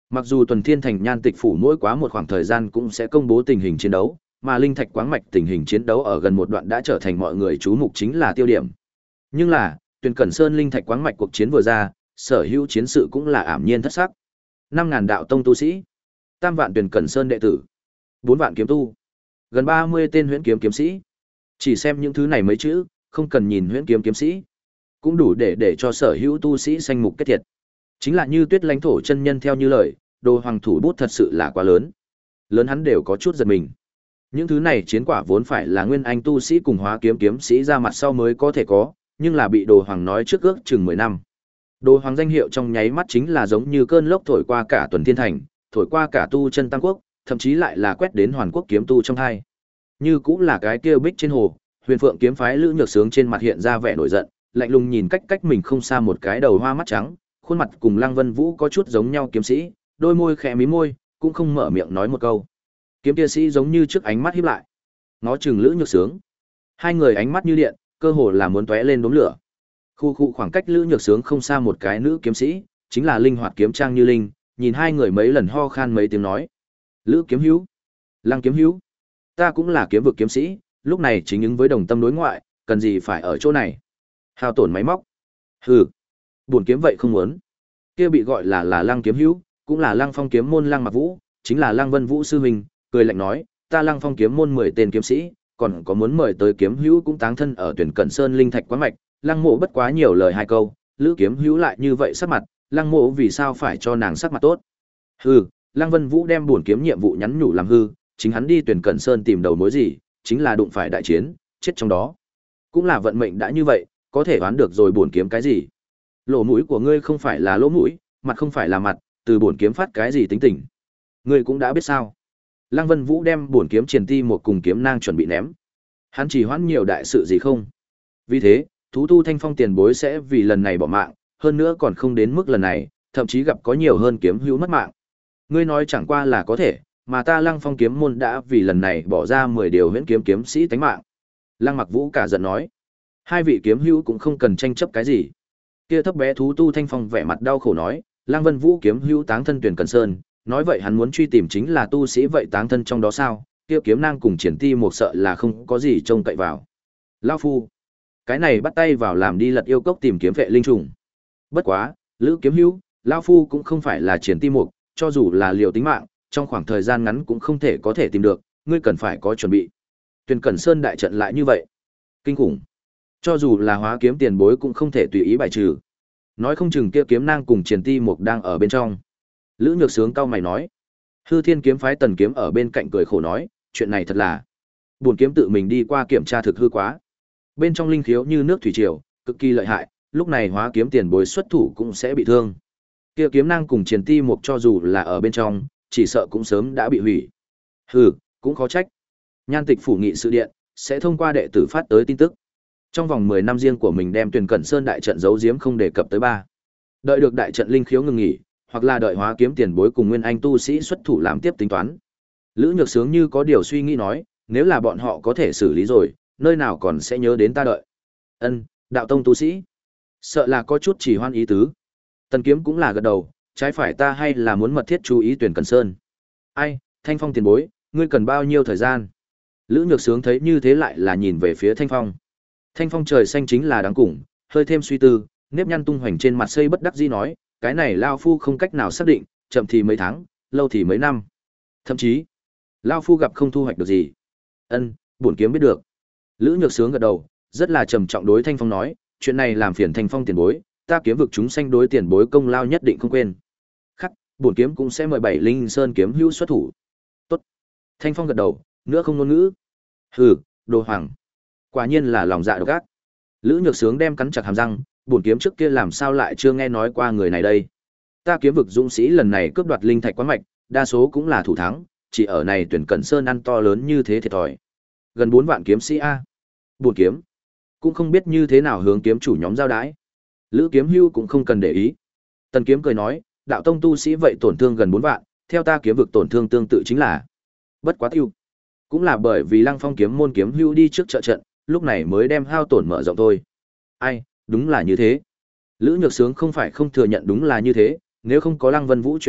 Mặc dù Tuần Thiên Thành Nhan Tịch phủ mỗi quá một khoảng thời gian cũng sẽ công bố tình hình chiến đấu, mà linh thạch quáng mạch tình hình chiến đấu ở gần một đoạn đã trở thành mọi người chú mục chính là tiêu điểm. Nhưng là, Tuyền Cẩn Sơn linh thạch quáng mạch cuộc chiến vừa ra, sở hữu chiến sự cũng là ảm nhiên thất sắc. năm ngàn đạo tông tu sĩ, tam vạn Tuyền Cẩn Sơn đệ tử, bốn vạn kiếm tu, gần ba mươi tên huyễn kiếm kiếm sĩ. Chỉ xem những thứ này mấy chữ, không cần nhìn huyễn kiếm kiếm sĩ, cũng đủ để để cho sở hữu tu sĩ sanh mục kết thiệt. Chính là như Tuyết Lãnh Thổ chân nhân theo như lời, đồ hoàng thủ bút thật sự là quá lớn. Lớn hắn đều có chút giật mình. Những thứ này chiến quả vốn phải là nguyên anh tu sĩ cùng hóa kiếm kiếm sĩ ra mặt sau mới có thể có, nhưng là bị đồ hoàng nói trước ước chừng mười năm. Đồ hoàng danh hiệu trong nháy mắt chính là giống như cơn lốc thổi qua cả Tuần Thiên Thành, thổi qua cả tu chân tam quốc, thậm chí lại là quét đến hoàn quốc kiếm tu trong hai. Như cũng là cái kia bích trên hồ, Huyền Phượng kiếm phái Lữ Nhược Sướng trên mặt hiện ra vẻ nổi giận, lạnh lùng nhìn cách cách mình không xa một cái đầu hoa mắt trắng, khuôn mặt cùng Lăng Vân Vũ có chút giống nhau kiếm sĩ, đôi môi khẽ mí môi, cũng không mở miệng nói một câu. Kiếm kia sĩ giống như trước ánh mắt híp lại, ngó chừng Lữ Nhược Sướng. Hai người ánh mắt như điện, cơ hồ là muốn tóe lên đốm lửa. Khu khu khoảng cách Lữ Nhược Sướng không xa một cái nữ kiếm sĩ, chính là linh hoạt kiếm trang Như Linh, nhìn hai người mấy lần ho khan mấy tiếng nói: "Lữ kiếm hữu, Lăng kiếm hữu, ta cũng là kiếm vực kiếm sĩ, lúc này chính ứng với đồng tâm đối ngoại, cần gì phải ở chỗ này? Hao tổn máy móc. Hừ, buồn kiếm vậy không muốn." Kia bị gọi là là Lăng kiếm hữu, cũng là Lăng Phong kiếm môn Lăng Mặc Vũ, chính là Lăng Vân Vũ sư huynh, cười lạnh nói: "Ta Lăng Phong kiếm môn mười tên kiếm sĩ, còn có muốn mời tới kiếm hữu cũng táng thân ở Tuyển Cẩn Sơn linh thạch quán mạch." Lăng Mộ bất quá nhiều lời hai câu, Lữ kiếm hữu lại như vậy sắc mặt, Lăng Mộ vì sao phải cho nàng sắc mặt tốt? Hừ, Lăng Vân Vũ đem buồn kiếm nhiệm vụ nhắn nhủ làm hư, chính hắn đi Tuyển Cẩn Sơn tìm đầu mối gì, chính là đụng phải đại chiến, chết trong đó. Cũng là vận mệnh đã như vậy, có thể đoán được rồi buồn kiếm cái gì? Lỗ mũi của ngươi không phải là lỗ mũi, mặt không phải là mặt, từ buồn kiếm phát cái gì tính tình? Ngươi cũng đã biết sao? Lăng Vân Vũ đem buồn kiếm truyền ti một cùng kiếm nang chuẩn bị ném. Hắn chỉ hoãn nhiều đại sự gì không? Vì thế, thú tu Thanh Phong tiền bối sẽ vì lần này bỏ mạng, hơn nữa còn không đến mức lần này, thậm chí gặp có nhiều hơn kiếm hữu mất mạng. Ngươi nói chẳng qua là có thể, mà ta Lăng Phong kiếm môn đã vì lần này bỏ ra mười điều huyễn kiếm kiếm sĩ tánh mạng. Lăng Mặc Vũ cả giận nói, hai vị kiếm hữu cũng không cần tranh chấp cái gì. Kia thấp bé thú tu Thanh Phong vẻ mặt đau khổ nói, Lăng Vân Vũ kiếm hữu táng thân Tuyển Cẩn Sơn, nói vậy hắn muốn truy tìm chính là tu sĩ vậy táng thân trong đó sao? Kia kiếm nang cùng triển ti một sợ là không có gì trông cậy vào. Lão phu, cái này bắt tay vào làm đi lật yêu cốc tìm kiếm vệ linh trùng. Bất quá, Lữ kiếm hữu, lão phu cũng không phải là triển ti mục, cho dù là liều tính mạng, trong khoảng thời gian ngắn cũng không thể có thể tìm được, ngươi cần phải có chuẩn bị. Tuyển Cẩn Sơn đại trận lại như vậy, kinh khủng. Cho dù là hóa kiếm tiền bối cũng không thể tùy ý bài trừ. Nói không chừng kia kiếm nang cùng triển ti mục đang ở bên trong. Lữ Nhược Sướng cau mày nói. Hư Thiên kiếm phái Tần Kiếm ở bên cạnh cười khổ nói, chuyện này thật là, buồn kiếm tự mình đi qua kiểm tra thực hư quá. Bên trong linh khiếu như nước thủy triều, cực kỳ lợi hại, lúc này hóa kiếm tiền bối xuất thủ cũng sẽ bị thương. Kia kiếm nang cùng triển ti mục cho dù là ở bên trong, chỉ sợ cũng sớm đã bị hủy. Hừ, cũng khó trách. Nhan Tịch phủ nghị sự điện sẽ thông qua đệ tử phát tới tin tức. Trong vòng mười năm riêng của mình đem Tuyển Cẩn Sơn đại trận giấu giếm không đề cập tới ba. Đợi được đại trận linh khiếu ngừng nghỉ, hoặc là đợi hóa kiếm tiền bối cùng nguyên anh tu sĩ xuất thủ làm tiếp tính toán. Lữ Nhược Sướng như có điều suy nghĩ nói, nếu là bọn họ có thể xử lý rồi, nơi nào còn sẽ nhớ đến ta đợi. Ân, đạo tông tu sĩ, sợ là có chút chỉ hoan ý tứ. Tần Kiếm cũng là gật đầu, trái phải ta hay là muốn mật thiết chú ý Tuyển Cẩn Sơn. Ai, Thanh Phong tiền bối, ngươi cần bao nhiêu thời gian? Lữ Nhược Sướng thấy như thế lại là nhìn về phía Thanh Phong. Thanh Phong trời xanh chính là đáng cùng, hơi thêm suy tư, nếp nhăn tung hoành trên mặt xây bất đắc dĩ nói, cái này lao phu không cách nào xác định, chậm thì mấy tháng, lâu thì mấy năm. Thậm chí, lao phu gặp không thu hoạch được gì. Ân, bổn kiếm biết được. Lữ Nhược Sướng gật đầu, rất là trầm trọng đối Thanh Phong nói, chuyện này làm phiền Thanh Phong tiền bối, ta kiếm vực chúng sanh đối tiền bối công lao nhất định không quên. Khắc, bổn kiếm cũng sẽ mời bảy Linh Sơn kiếm hữu xuất thủ. Tốt. Thanh Phong gật đầu, nữa không ngôn ngữ. Hừ, đồ hoàng. Quả nhiên là lòng dạ độc ác. Lữ Nhược Sướng đem cắn chặt hàm răng, bổn kiếm trước kia làm sao lại chưa nghe nói qua người này đây. Ta kiếm vực dũng sĩ lần này cướp đoạt linh thạch quán mạch, đa số cũng là thủ thắng, chỉ ở này Tuyển Cẩn Sơn ăn to lớn như thế thiệt thòi. Gần bốn vạn kiếm sĩ a. Bổn kiếm cũng không biết như thế nào hướng kiếm chủ nhóm giao đái. Lữ Kiếm Hưu cũng không cần để ý. Tần Kiếm cười nói, đạo tông tu sĩ vậy tổn thương gần bốn vạn, theo ta kiếm vực tổn thương tương tự chính là bất quá tiêu. Cũng là bởi vì Lăng Phong kiếm môn kiếm hưu đi trước trợ trận, lúc này mới đem hao tổn mở rộng thôi. Ai, đúng là như thế. Lữ Nhược Sướng không phải không thừa nhận đúng là như thế, nếu không có Lăng Vân Vũ chuyện tình,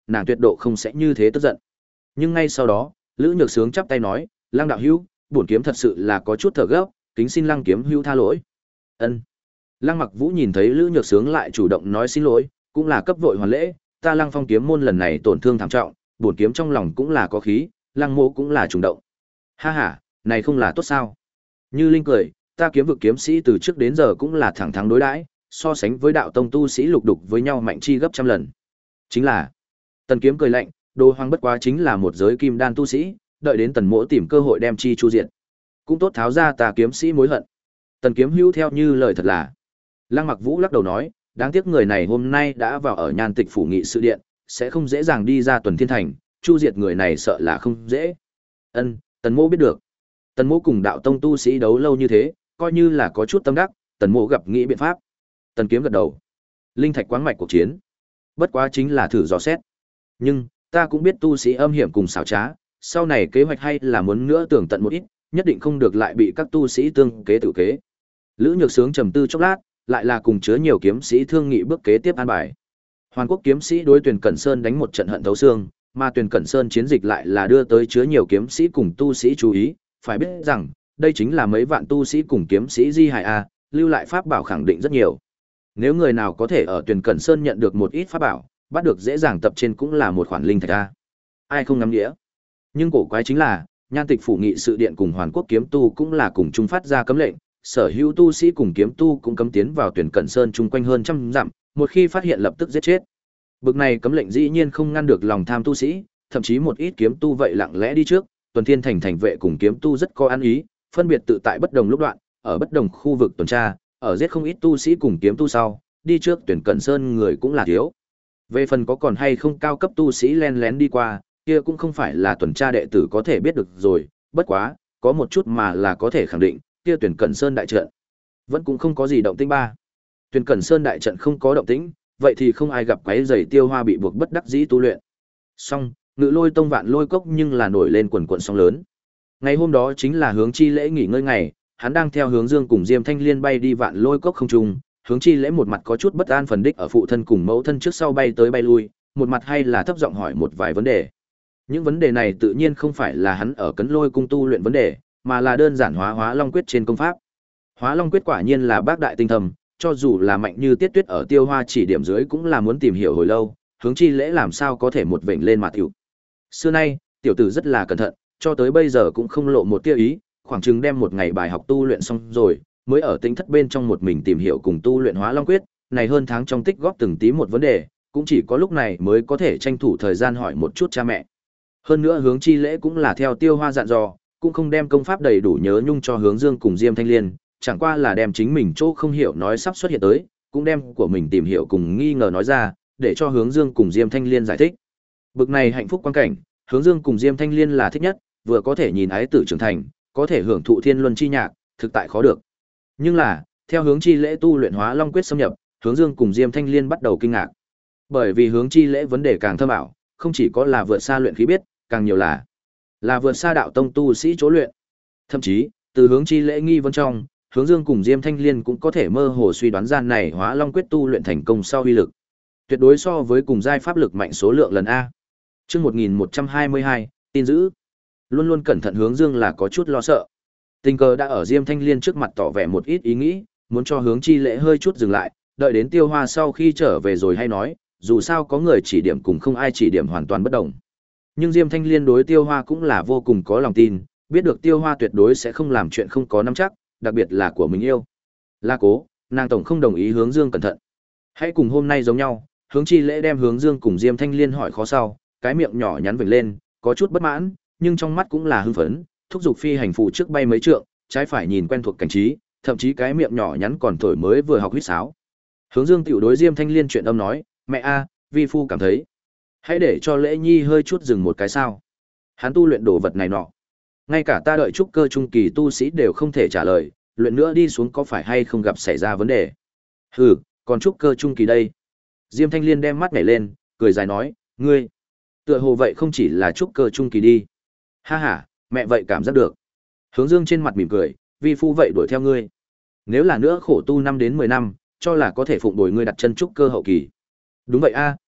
nàng tuyệt độ không sẽ như thế tức giận. Nhưng ngay sau đó, Lữ Nhược Sướng chắp tay nói, Lăng đạo hữu, bổn kiếm thật sự là có chút thở gấp, kính xin Lăng kiếm hữu tha lỗi. Ân. Lăng Mặc Vũ nhìn thấy Lữ Nhược Sướng lại chủ động nói xin lỗi, cũng là cấp vội hoàn lễ, ta Lăng Phong kiếm môn lần này tổn thương thảm trọng, bổn kiếm trong lòng cũng là có khí, Lăng mô cũng là trùng động. Ha ha, này không là tốt sao? Như Linh cười, ta kiếm vực kiếm sĩ từ trước đến giờ cũng là thẳng thắn đối đãi, so sánh với đạo tông tu sĩ lục đục với nhau mạnh chi gấp trăm lần. Chính là, Tần Kiếm cười lạnh, Đồ Hoàng bất quá chính là một giới kim đan tu sĩ, đợi đến Tần Mỗ tìm cơ hội đem chi chu diệt, cũng tốt tháo ra ta kiếm sĩ mối hận. Tần Kiếm hữu theo như lời thật là. Lăng Mặc Vũ lắc đầu nói, đáng tiếc người này hôm nay đã vào ở Nhan Tịch phủ nghị sự điện, sẽ không dễ dàng đi ra Tuần Thiên Thành, chu diệt người này sợ là không dễ. Ân, Tần Mỗ biết được. Tần Mỗ cùng đạo tông tu sĩ đấu lâu như thế, coi như là có chút tâm đắc, Tần Mỗ gặp nghĩ biện pháp. Tần Kiếm gật đầu. Linh thạch quáng mạch cuộc chiến, bất quá chính là thử dò xét. Nhưng, ta cũng biết tu sĩ âm hiểm cùng xảo trá, sau này kế hoạch hay là muốn nữa tưởng tận một ít, nhất định không được lại bị các tu sĩ tương kế tự kế. Lữ Nhược Sướng trầm tư chốc lát, lại là cùng chứa nhiều kiếm sĩ thương nghị bước kế tiếp an bài. Hoàn Quốc kiếm sĩ đối Tuyền Cẩn Sơn đánh một trận hận thấu xương, mà Tuyền Cẩn Sơn chiến dịch lại là đưa tới chứa nhiều kiếm sĩ cùng tu sĩ chú ý, phải biết rằng, đây chính là mấy vạn tu sĩ cùng kiếm sĩ di hại a, lưu lại pháp bảo khẳng định rất nhiều. Nếu người nào có thể ở Tuyền Cẩn Sơn nhận được một ít pháp bảo, bắt được dễ dàng tập trên cũng là một khoản linh thạch a. Ai không nắm nghĩa. Nhưng cổ quái chính là, Nhan Tịch phủ nghị sự điện cùng Hoàn Quốc kiếm tu cũng là cùng chung phát ra cấm lệnh, sở hữu tu sĩ cùng kiếm tu cũng cấm tiến vào Tuyền Cẩn Sơn chung quanh hơn trăm dặm, một khi phát hiện lập tức giết chết. Bực này cấm lệnh dĩ nhiên không ngăn được lòng tham tu sĩ, thậm chí một ít kiếm tu vậy lặng lẽ đi trước, Tuần Thiên Thành thành vệ cùng kiếm tu rất có ăn ý, phân biệt tự tại bất đồng lúc đoạn, ở bất đồng khu vực tuần tra, ở giết không ít tu sĩ cùng kiếm tu sau, đi trước Tuyển Cẩn Sơn người cũng là thiếu. Về phần có còn hay không cao cấp tu sĩ len lén đi qua, kia cũng không phải là tuần tra đệ tử có thể biết được rồi, bất quá, có một chút mà là có thể khẳng định, kia Tuyển Cẩn Sơn đại trận vẫn cũng không có gì động tĩnh ba. Tuyển Cẩn Sơn đại trận không có động tĩnh, vậy thì không ai gặp quái rầy Tiêu Hoa bị buộc bất đắc dĩ tu luyện. Song, Ngự Lôi Tông Vạn Lôi Cốc nhưng là nổi lên quần quần sóng lớn. Ngày hôm đó chính là Hướng Chi lễ nghỉ ngơi ngày, hắn đang theo Hướng Dương cùng Diêm Thanh Liên bay đi Vạn Lôi Cốc không trung, Hướng Chi lễ một mặt có chút bất an phần đích ở phụ thân cùng mẫu thân trước sau bay tới bay lui, một mặt hay là thấp giọng hỏi một vài vấn đề. Những vấn đề này tự nhiên không phải là hắn ở Cấn Lôi cung tu luyện vấn đề, mà là đơn giản hóa Hóa Long quyết trên công pháp. Hóa Long quyết quả nhiên là bác đại tinh thầm, cho dù là mạnh như Tiết Tuyết ở Tiêu Hoa chỉ điểm dưới cũng là muốn tìm hiểu hồi lâu, Hướng Chi lễ làm sao có thể một vểnh lên mà tiểu. Xưa nay, tiểu tử rất là cẩn thận, cho tới bây giờ cũng không lộ một tia ý, khoảng chừng đem một ngày bài học tu luyện xong rồi, mới ở tính thất bên trong một mình tìm hiểu cùng tu luyện Hóa Long quyết, này hơn tháng trong tích góp từng tí một vấn đề, cũng chỉ có lúc này mới có thể tranh thủ thời gian hỏi một chút cha mẹ. Hơn nữa Hướng Chi lễ cũng là theo Tiêu Hoa dặn dò, cũng không đem công pháp đầy đủ nhớ nhung cho Hướng Dương cùng Diêm Thanh Liên, chẳng qua là đem chính mình chỗ không hiểu nói sắp xuất hiện tới, cũng đem của mình tìm hiểu cùng nghi ngờ nói ra, để cho Hướng Dương cùng Diêm Thanh Liên giải thích. Bực này hạnh phúc quan cảnh, Hướng Dương cùng Diêm Thanh Liên là thích nhất, vừa có thể nhìn ái tử trưởng thành, có thể hưởng thụ thiên luân chi nhạc, thực tại khó được. Nhưng là, theo Hướng Chi lễ tu luyện Hóa Long quyết xâm nhập, Hướng Dương cùng Diêm Thanh Liên bắt đầu kinh ngạc. Bởi vì Hướng Chi lễ vấn đề càng thâm ảo, không chỉ có là vượt xa luyện khí biết, càng nhiều là là vượt xa đạo tông tu sĩ chỗ luyện. Thậm chí, từ Hướng Chi lễ nghi vấn trong, Hướng Dương cùng Diêm Thanh Liên cũng có thể mơ hồ suy đoán gian này Hóa Long quyết tu luyện thành công sau uy lực. Tuyệt đối so với cùng giai pháp lực mạnh số lượng lần a. Chương một nghìn một trăm hai mươi hai, tin giữ. Luôn luôn cẩn thận Hướng Dương là có chút lo sợ. Tình cờ đã ở Diêm Thanh Liên trước mặt tỏ vẻ một ít ý nghĩ, muốn cho Hướng Chi lễ hơi chút dừng lại, đợi đến Tiêu Hoa sau khi trở về rồi hay nói, dù sao có người chỉ điểm cùng không ai chỉ điểm hoàn toàn bất đồng. Nhưng Diêm Thanh Liên đối Tiêu Hoa cũng là vô cùng có lòng tin, biết được Tiêu Hoa tuyệt đối sẽ không làm chuyện không có nắm chắc, đặc biệt là của mình yêu. La Cố, nàng tổng không đồng ý Hướng Dương cẩn thận. Hãy cùng hôm nay giống nhau, Hướng Chi lễ đem Hướng Dương cùng Diêm Thanh Liên hỏi khó sau, cái miệng nhỏ nhắn vểnh lên, có chút bất mãn, nhưng trong mắt cũng là hưng phấn, thúc giục phi hành phụ trước bay mấy trượng, trái phải nhìn quen thuộc cảnh trí, thậm chí cái miệng nhỏ nhắn còn thổi mới vừa học huýt sáo. Hướng Dương tiểu đối Diêm Thanh Liên chuyện âm nói, mẹ a, vi phu cảm thấy, hãy để cho Lễ Nhi hơi chút dừng một cái sao? Hắn tu luyện đồ vật này nọ, ngay cả ta đợi trúc cơ trung kỳ tu sĩ đều không thể trả lời, luyện nữa đi xuống có phải hay không gặp xảy ra vấn đề? Hừ, còn trúc cơ trung kỳ đây. Diêm Thanh Liên đem mắt nhảy lên, cười dài nói, ngươi, tựa hồ vậy không chỉ là trúc cơ trung kỳ đi. Ha ha, mẹ vậy cảm giác được. Hướng Dương trên mặt mỉm cười, vi phu vậy đuổi theo ngươi. Nếu là nữa khổ tu năm đến mười năm, cho là có thể phụng bồi ngươi đặt chân trúc cơ hậu kỳ. Đúng vậy a,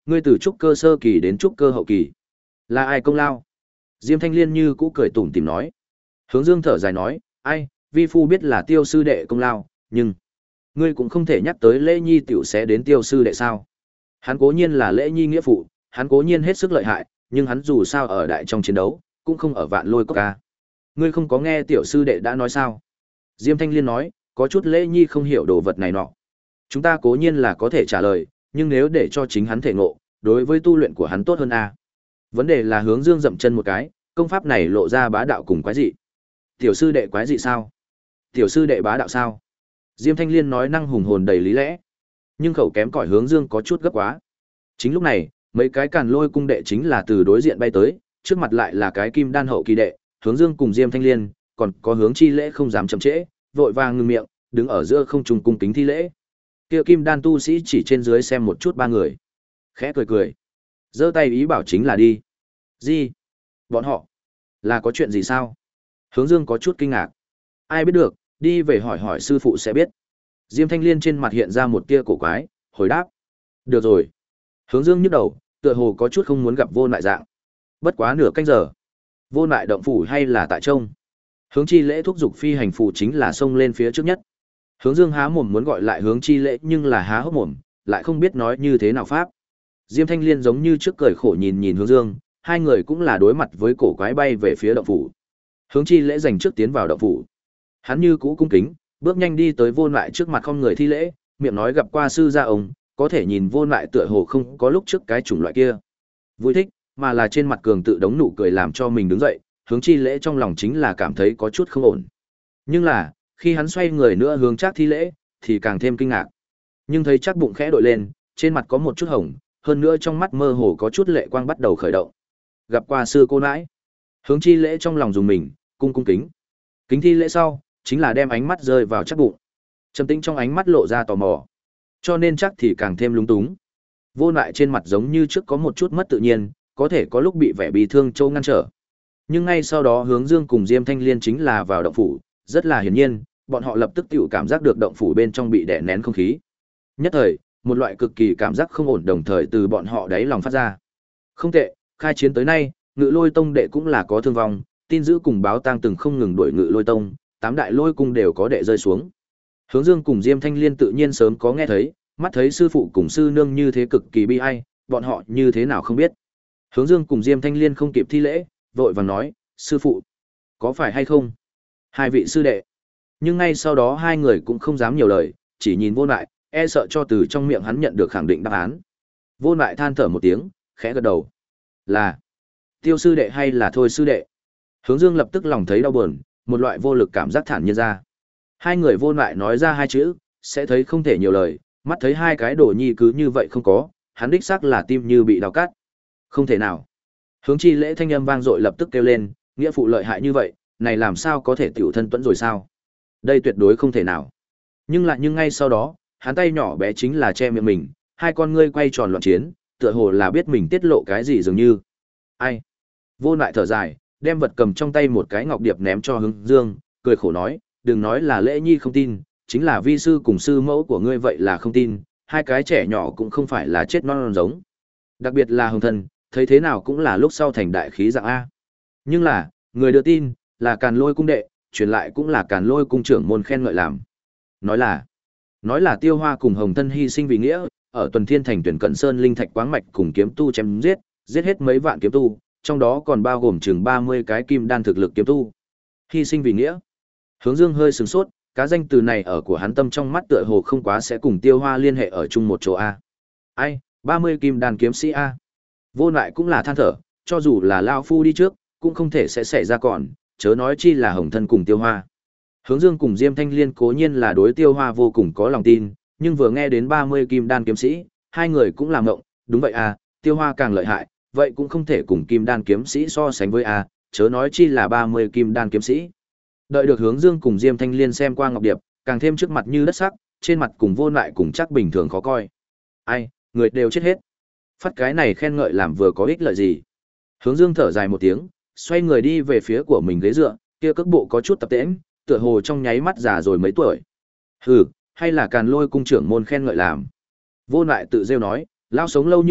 Ngươi từ trúc cơ sơ kỳ đến trúc cơ hậu kỳ, là ai công lao? Diêm Thanh Liên như cũ cười tủm tỉm nói. Hướng Dương thở dài nói, ai, vi phu biết là Tiêu sư đệ công lao, nhưng ngươi cũng không thể nhắc tới Lễ Nhi tiểu sẽ đến Tiêu sư đệ sao? Hắn cố nhiên là Lễ Nhi nghĩa phụ, hắn cố nhiên hết sức lợi hại, nhưng hắn dù sao ở đại trong chiến đấu, cũng không ở Vạn Lôi Cốc ca. Ngươi không có nghe tiểu sư đệ đã nói sao? Diêm Thanh Liên nói, có chút Lễ Nhi không hiểu đồ vật này nọ. Chúng ta cố nhiên là có thể trả lời, nhưng nếu để cho chính hắn thể ngộ, đối với tu luyện của hắn tốt hơn a. Vấn đề là Hướng Dương dậm chân một cái, công pháp này lộ ra bá đạo cùng quái dị. Tiểu sư đệ quái dị sao? Tiểu sư đệ bá đạo sao? Diêm Thanh Liên nói năng hùng hồn đầy lý lẽ, nhưng khẩu kém cỏi Hướng Dương có chút gấp quá. Chính lúc này, mấy cái Càn Lôi cung đệ chính là từ đối diện bay tới, trước mặt lại là cái Kim Đan hậu kỳ đệ, Hướng Dương cùng Diêm Thanh Liên, còn có Hướng Chi Lễ không dám chậm trễ, vội vàng ngừng miệng, đứng ở giữa không trung cung kính thi lễ. Kia Kim Đan tu sĩ chỉ trên dưới xem một chút ba người, khẽ cười cười, giơ tay ý bảo chính là đi. Gì? Bọn họ là có chuyện gì sao? Hướng Dương có chút kinh ngạc. Ai biết được, đi về hỏi hỏi sư phụ sẽ biết. Diêm Thanh Liên trên mặt hiện ra một tia cổ quái, hồi đáp. Được rồi. Hướng Dương nhức đầu, tựa hồ có chút không muốn gặp Vô Nại dạng. Bất quá nửa canh giờ. Vô Nại động phủ hay là tại trông? Hướng Chi Lễ thúc giục phi hành phù chính là xông lên phía trước nhất. Hướng Dương há mồm muốn gọi lại Hướng Chi Lễ nhưng là há hốc mồm, lại không biết nói như thế nào pháp. Diêm Thanh Liên giống như trước cười khổ nhìn nhìn Hướng Dương, hai người cũng là đối mặt với cổ quái bay về phía động phủ. Hướng Chi Lễ dành trước tiến vào động phủ. Hắn như cũ cung kính, bước nhanh đi tới Vô Nại trước mặt không người thi lễ, miệng nói gặp qua sư gia ông, có thể nhìn Vô Nại tựa hồ không có lúc trước cái chủng loại kia vui thích, mà là trên mặt cường tự đống nụ cười làm cho mình đứng dậy. Hướng Chi Lễ trong lòng chính là cảm thấy có chút không ổn. Nhưng là, khi hắn xoay người nữa hướng Trác thi lễ, thì càng thêm kinh ngạc. Nhưng thấy Trác bụng khẽ đội lên, trên mặt có một chút hồng, hơn nữa trong mắt mơ hồ có chút lệ quang bắt đầu khởi động. Gặp qua sư cô nãi. Hướng Chi Lễ trong lòng dùng mình, cung cung kính. Kính thi lễ sau, chính là đem ánh mắt rơi vào Trác bụng. Trầm tĩnh trong ánh mắt lộ ra tò mò. Cho nên Trác thì càng thêm lúng túng. Vô Nại trên mặt giống như trước có một chút mất tự nhiên, có thể có lúc bị vẻ bị thương châu ngăn trở. Nhưng ngay sau đó Hướng Dương cùng Diêm Thanh Liên chính là vào động phủ, rất là hiển nhiên, bọn họ lập tức tự cảm giác được động phủ bên trong bị đè nén không khí. Nhất thời, một loại cực kỳ cảm giác không ổn đồng thời từ bọn họ đáy lòng phát ra. Không tệ, khai chiến tới nay, Ngự Lôi Tông đệ cũng là có thương vong, tin dữ cùng báo tang từng không ngừng đuổi Ngự Lôi Tông, tám đại lôi cung đều có đệ rơi xuống. Hướng Dương cùng Diêm Thanh Liên tự nhiên sớm có nghe thấy, mắt thấy sư phụ cùng sư nương như thế cực kỳ bi ai, bọn họ như thế nào không biết. Hướng Dương cùng Diêm Thanh Liên không kịp thi lễ, vội vàng nói, sư phụ, có phải hay không? Hai vị sư đệ. Nhưng ngay sau đó hai người cũng không dám nhiều lời, chỉ nhìn Vô Nại, e sợ cho từ trong miệng hắn nhận được khẳng định đáp án. Vô Nại than thở một tiếng, khẽ gật đầu. Là Tiêu sư đệ hay là Thôi sư đệ? Hướng Dương lập tức lòng thấy đau buồn, một loại vô lực cảm giác thản nhiên ra. Hai người Vô Nại nói ra hai chữ, sẽ thấy không thể nhiều lời, mắt thấy hai cái đồ nhi cứ như vậy không có, hắn đích xác là tim như bị đào cắt. Không thể nào. Hướng Chi Lễ thanh âm vang dội lập tức kêu lên, nghĩa phụ lợi hại như vậy, này làm sao có thể tiểu thân tuẫn rồi sao? Đây tuyệt đối không thể nào. Nhưng lại nhưng ngay sau đó, hắn tay nhỏ bé chính là che miệng mình, hai con ngươi quay tròn loạn chiến, tựa hồ là biết mình tiết lộ cái gì dường như. Ai? Vô Nại thở dài, đem vật cầm trong tay một cái ngọc điệp ném cho Hướng Dương, cười khổ nói, đừng nói là Lễ Nhi không tin, chính là vi sư cùng sư mẫu của ngươi vậy là không tin, hai cái trẻ nhỏ cũng không phải là chết non non giống. Đặc biệt là Hồng Thần, thấy thế nào cũng là lúc sau thành đại khí dạng A. Nhưng là, người đưa tin, là Càn Lôi cung đệ, truyền lại cũng là Càn Lôi cung trưởng môn khen ngợi làm. Nói là, nói là Tiêu Hoa cùng Hồng Thân hy sinh vì nghĩa, ở Tuần Thiên thành tuyển cận sơn linh thạch quáng mạch cùng kiếm tu chém giết, giết hết mấy vạn kiếm tu, trong đó còn bao gồm chừng ba mươi cái kim đan thực lực kiếm tu. Hy sinh vì nghĩa. Hướng Dương hơi sửng sốt, cá danh từ này ở của hắn tâm trong mắt tựa hồ không quá sẽ cùng Tiêu Hoa liên hệ ở chung một chỗ a. Ai, ba mươi kim đan kiếm sĩ a. Vô Nại cũng là than thở, cho dù là lão phu đi trước, cũng không thể sẽ xảy ra còn, chớ nói chi là Hồng Thân cùng Tiêu Hoa. Hướng Dương cùng Diêm Thanh Liên cố nhiên là đối Tiêu Hoa vô cùng có lòng tin, nhưng vừa nghe đến ba mươi kim đan kiếm sĩ, hai người cũng làm ngộng, đúng vậy à, Tiêu Hoa càng lợi hại, vậy cũng không thể cùng kim đan kiếm sĩ so sánh với a, chớ nói chi là ba mươi kim đan kiếm sĩ. Đợi được Hướng Dương cùng Diêm Thanh Liên xem qua ngọc điệp, càng thêm trước mặt như đất sắc, trên mặt cùng Vô Nại cùng chắc bình thường khó coi. Ai, người đều chết hết. Phát cái này khen ngợi làm vừa có ích lợi gì? Hướng Dương thở dài một tiếng, xoay người đi về phía của mình ghế dựa, kia cước bộ có chút tập tễnh, tựa hồ trong nháy mắt già rồi mấy tuổi. Hừ, hay là Càn Lôi cung trưởng môn khen ngợi làm. Vô Nại tự rêu nói, lao sống lâu như vậy,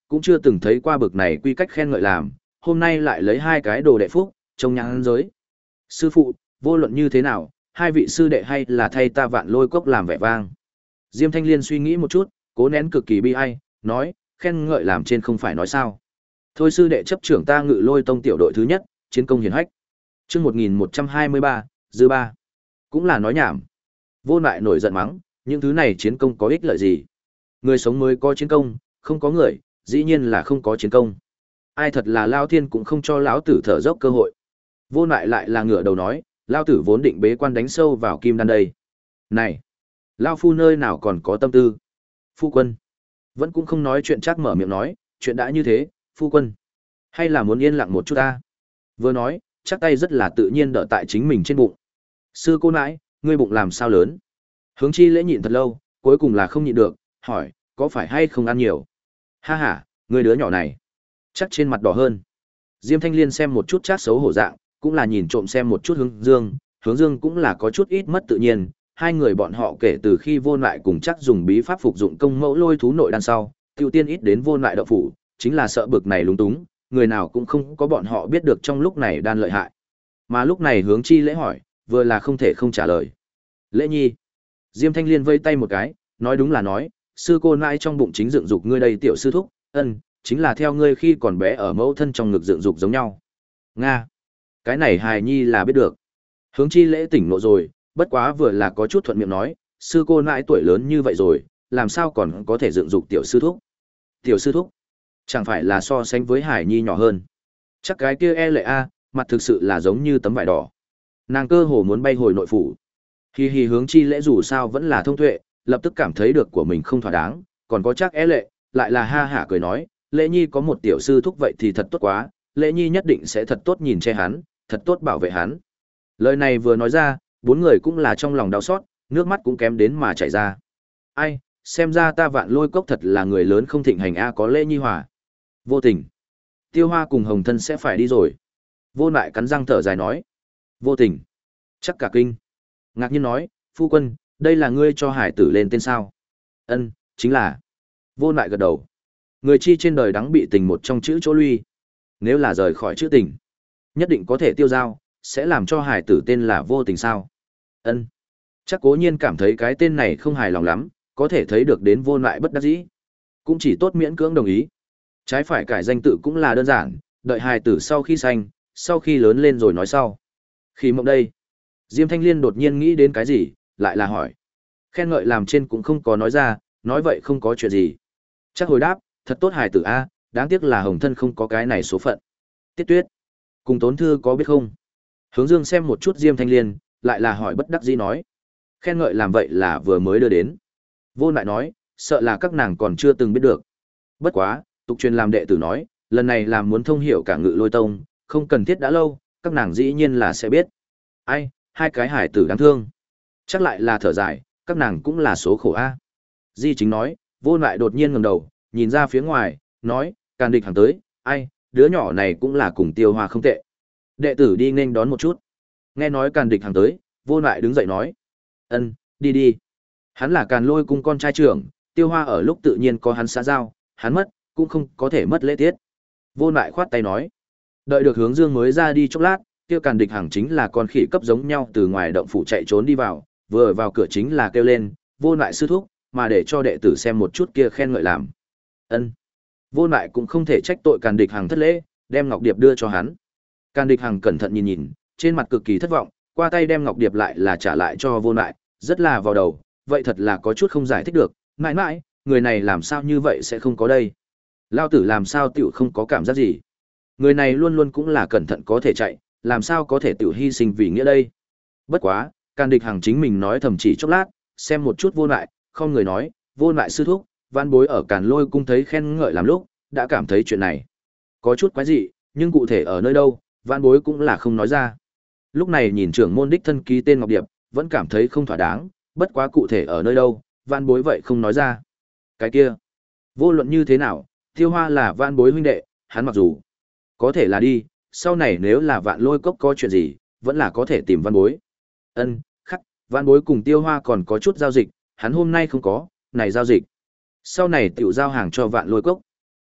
cũng chưa từng thấy qua bực này quy cách khen ngợi làm, hôm nay lại lấy hai cái đồ đệ phúc, trông nhãn giới. Sư phụ, vô luận như thế nào, hai vị sư đệ hay là thay ta Vạn Lôi Cốc làm vẻ vang. Diêm Thanh Liên suy nghĩ một chút, cố nén cực kỳ bi ai, nói, khen ngợi làm trên không phải nói sao. Thôi sư đệ chấp trưởng ta Ngự Lôi Tông tiểu đội thứ nhất, chiến công hiển hách. Chương một nghìn một trăm hai mươi ba, dư ba. Cũng là nói nhảm. Vô Lại nổi giận mắng, những thứ này chiến công có ích lợi gì? Người sống mới có chiến công, không có người, dĩ nhiên là không có chiến công. Ai thật là Lao Thiên cũng không cho lão tử thở dốc cơ hội. Vô Lại lại là ngửa đầu nói, Lao tử vốn định bế quan đánh sâu vào kim đan đây. Này, Lao phu nơi nào còn có tâm tư? Phu quân, vẫn cũng không nói chuyện, chắc mở miệng nói, chuyện đã như thế, phu quân. Hay là muốn yên lặng một chút ta? Vừa nói, chắc tay rất là tự nhiên đỡ tại chính mình trên bụng. Sư cô nãi, ngươi bụng làm sao lớn? Hướng Chi Lễ nhịn thật lâu, cuối cùng là không nhịn được, hỏi, có phải hay không ăn nhiều? Ha ha, ngươi đứa nhỏ này, chắc trên mặt đỏ hơn. Diêm Thanh Liên xem một chút chắc xấu hổ dạng, cũng là nhìn trộm xem một chút Hướng Dương, Hướng Dương cũng là có chút ít mất tự nhiên. Hai người bọn họ kể từ khi Vô Lại cùng chắc dùng bí pháp phục dụng công mẫu lôi thú nội đan sau, tiêu tiên ít đến Vô Lại đậu phủ, chính là sợ bực này lúng túng, người nào cũng không có bọn họ biết được trong lúc này đan lợi hại. Mà lúc này Hướng Chi Lễ hỏi, vừa là không thể không trả lời. Lễ nhi. Diêm Thanh Liên vây tay một cái, nói đúng là nói, sư cô nãi trong bụng chính dựng dục ngươi đây tiểu sư thúc, ân, chính là theo ngươi khi còn bé ở mẫu thân trong ngực dựng dục giống nhau. Nga. Cái này hài nhi là biết được. Hướng Chi Lễ tỉnh ngộ rồi, bất quá vừa là có chút thuận miệng nói, sư cô nãi tuổi lớn như vậy rồi, làm sao còn có thể dựng dục tiểu sư thúc. Tiểu sư thúc, chẳng phải là so sánh với hải nhi nhỏ hơn. Chắc cái kia e lệ a, mặt thực sự là giống như tấm vải đỏ. Nàng cơ hồ muốn bay hồi nội phủ. Hi hi. Hướng Chi Lễ dù sao vẫn là thông tuệ, lập tức cảm thấy được của mình không thỏa đáng, còn có chắc e lệ, lại là ha hả cười nói, Lễ nhi có một tiểu sư thúc vậy thì thật tốt quá, Lễ nhi nhất định sẽ thật tốt nhìn che hắn, thật tốt bảo vệ hắn. Lời này vừa nói ra, bốn người cũng là trong lòng đau xót, nước mắt cũng kém đến mà chảy ra. Ai, xem ra ta Vạn Lôi Cốc thật là người lớn không thịnh hành a, có Lễ nhi hòa. Vô Tình, Tiêu Hoa cùng Hồng Thân sẽ phải đi rồi. Vô Lại cắn răng thở dài nói. Vô Tình, chắc cả kinh. Ngạc nhiên nói, phu quân, đây là ngươi cho hải tử lên tên sao? Ân, chính là. Vô Lại gật đầu. Người chi trên đời đắng bị tình một trong chữ chỗ lui. Nếu là rời khỏi chữ tình, nhất định có thể tiêu dao, sẽ làm cho hải tử tên là Vô Tình sao? Ân. Chắc cố nhiên cảm thấy cái tên này không hài lòng lắm, có thể thấy được đến Vô Lại bất đắc dĩ. Cũng chỉ tốt miễn cưỡng đồng ý. Trái phải cải danh tự cũng là đơn giản, đợi hài tử sau khi sanh, sau khi lớn lên rồi nói sau. Khi mộng đây, Diêm Thanh Liên đột nhiên nghĩ đến cái gì, lại là hỏi. Khen ngợi làm trên cũng không có nói ra, nói vậy không có chuyện gì. Chắc hồi đáp, thật tốt hài tử a, đáng tiếc là Hồng Thân không có cái này số phận. Tiết Tuyết, cùng Tốn Thư có biết không? Hướng Dương xem một chút Diêm Thanh Liên, lại là hỏi bất đắc dĩ nói. Khen ngợi làm vậy là vừa mới đưa đến. Vô Lại nói, sợ là các nàng còn chưa từng biết được. Bất quá, tục truyền làm đệ tử nói, lần này làm muốn thông hiểu cả Ngự Lôi Tông, không cần thiết đã lâu, các nàng dĩ nhiên là sẽ biết. Ai, hai cái hải tử đáng thương. Chắc lại là thở dài, các nàng cũng là số khổ a. Di Chính nói, Vô Lại đột nhiên ngẩng đầu, nhìn ra phía ngoài, nói, Càn Địch hàng tới, ai, đứa nhỏ này cũng là cùng Tiêu Hoa không tệ. Đệ tử đi nghênh đón một chút. Nghe nói Càn Địch hàng tới, Vô Lại đứng dậy nói, ân, đi đi. Hắn là Càn Lôi cung con trai trưởng, Tiêu Hoa ở lúc tự nhiên có hắn xã giao, hắn mất, cũng không có thể mất lễ tiết. Vô Lại khoát tay nói, đợi được Hướng Dương mới ra đi chốc lát, kia Càn Địch hàng chính là con khỉ cấp giống nhau từ ngoài động phủ chạy trốn đi vào, vừa vào cửa chính là kêu lên, Vô Lại sư thúc, mà để cho đệ tử xem một chút kia khen ngợi làm. Ân. Vô Lại cũng không thể trách tội Càn Địch hàng thất lễ, đem ngọc điệp đưa cho hắn. Càn Địch hàng cẩn thận nhìn nhìn, trên mặt cực kỳ thất vọng, qua tay đem ngọc điệp lại là trả lại cho Vô Lại, rất là vào đầu, vậy thật là có chút không giải thích được, mãi mãi, người này làm sao như vậy sẽ không có đây. Lao tử làm sao tiểu không có cảm giác gì. Người này luôn luôn cũng là cẩn thận có thể chạy, làm sao có thể tiểu hy sinh vì nghĩa đây. Bất quá, Càn Địch hàng chính mình nói thầm chỉ chốc lát, xem một chút Vô Lại, không người nói, Vô Lại sư thúc, Vãn Bối ở Càn Lôi cung thấy khen ngợi làm lúc, đã cảm thấy chuyện này có chút quái dị, nhưng cụ thể ở nơi đâu, Vãn Bối cũng là không nói ra. Lúc này nhìn trưởng môn đích thân ký tên ngọc điệp, vẫn cảm thấy không thỏa đáng, bất quá cụ thể ở nơi đâu, Vãn Bối vậy không nói ra. Cái kia, vô luận như thế nào, Tiêu Hoa là Vãn Bối huynh đệ, hắn mặc dù có thể là đi, sau này nếu là Vạn Lôi Cốc có chuyện gì, vẫn là có thể tìm Vãn Bối. Ân, khắc, Vãn Bối cùng Tiêu Hoa còn có chút giao dịch, hắn hôm nay không có, này giao dịch. Sau này tiểu giao hàng cho Vạn Lôi Cốc.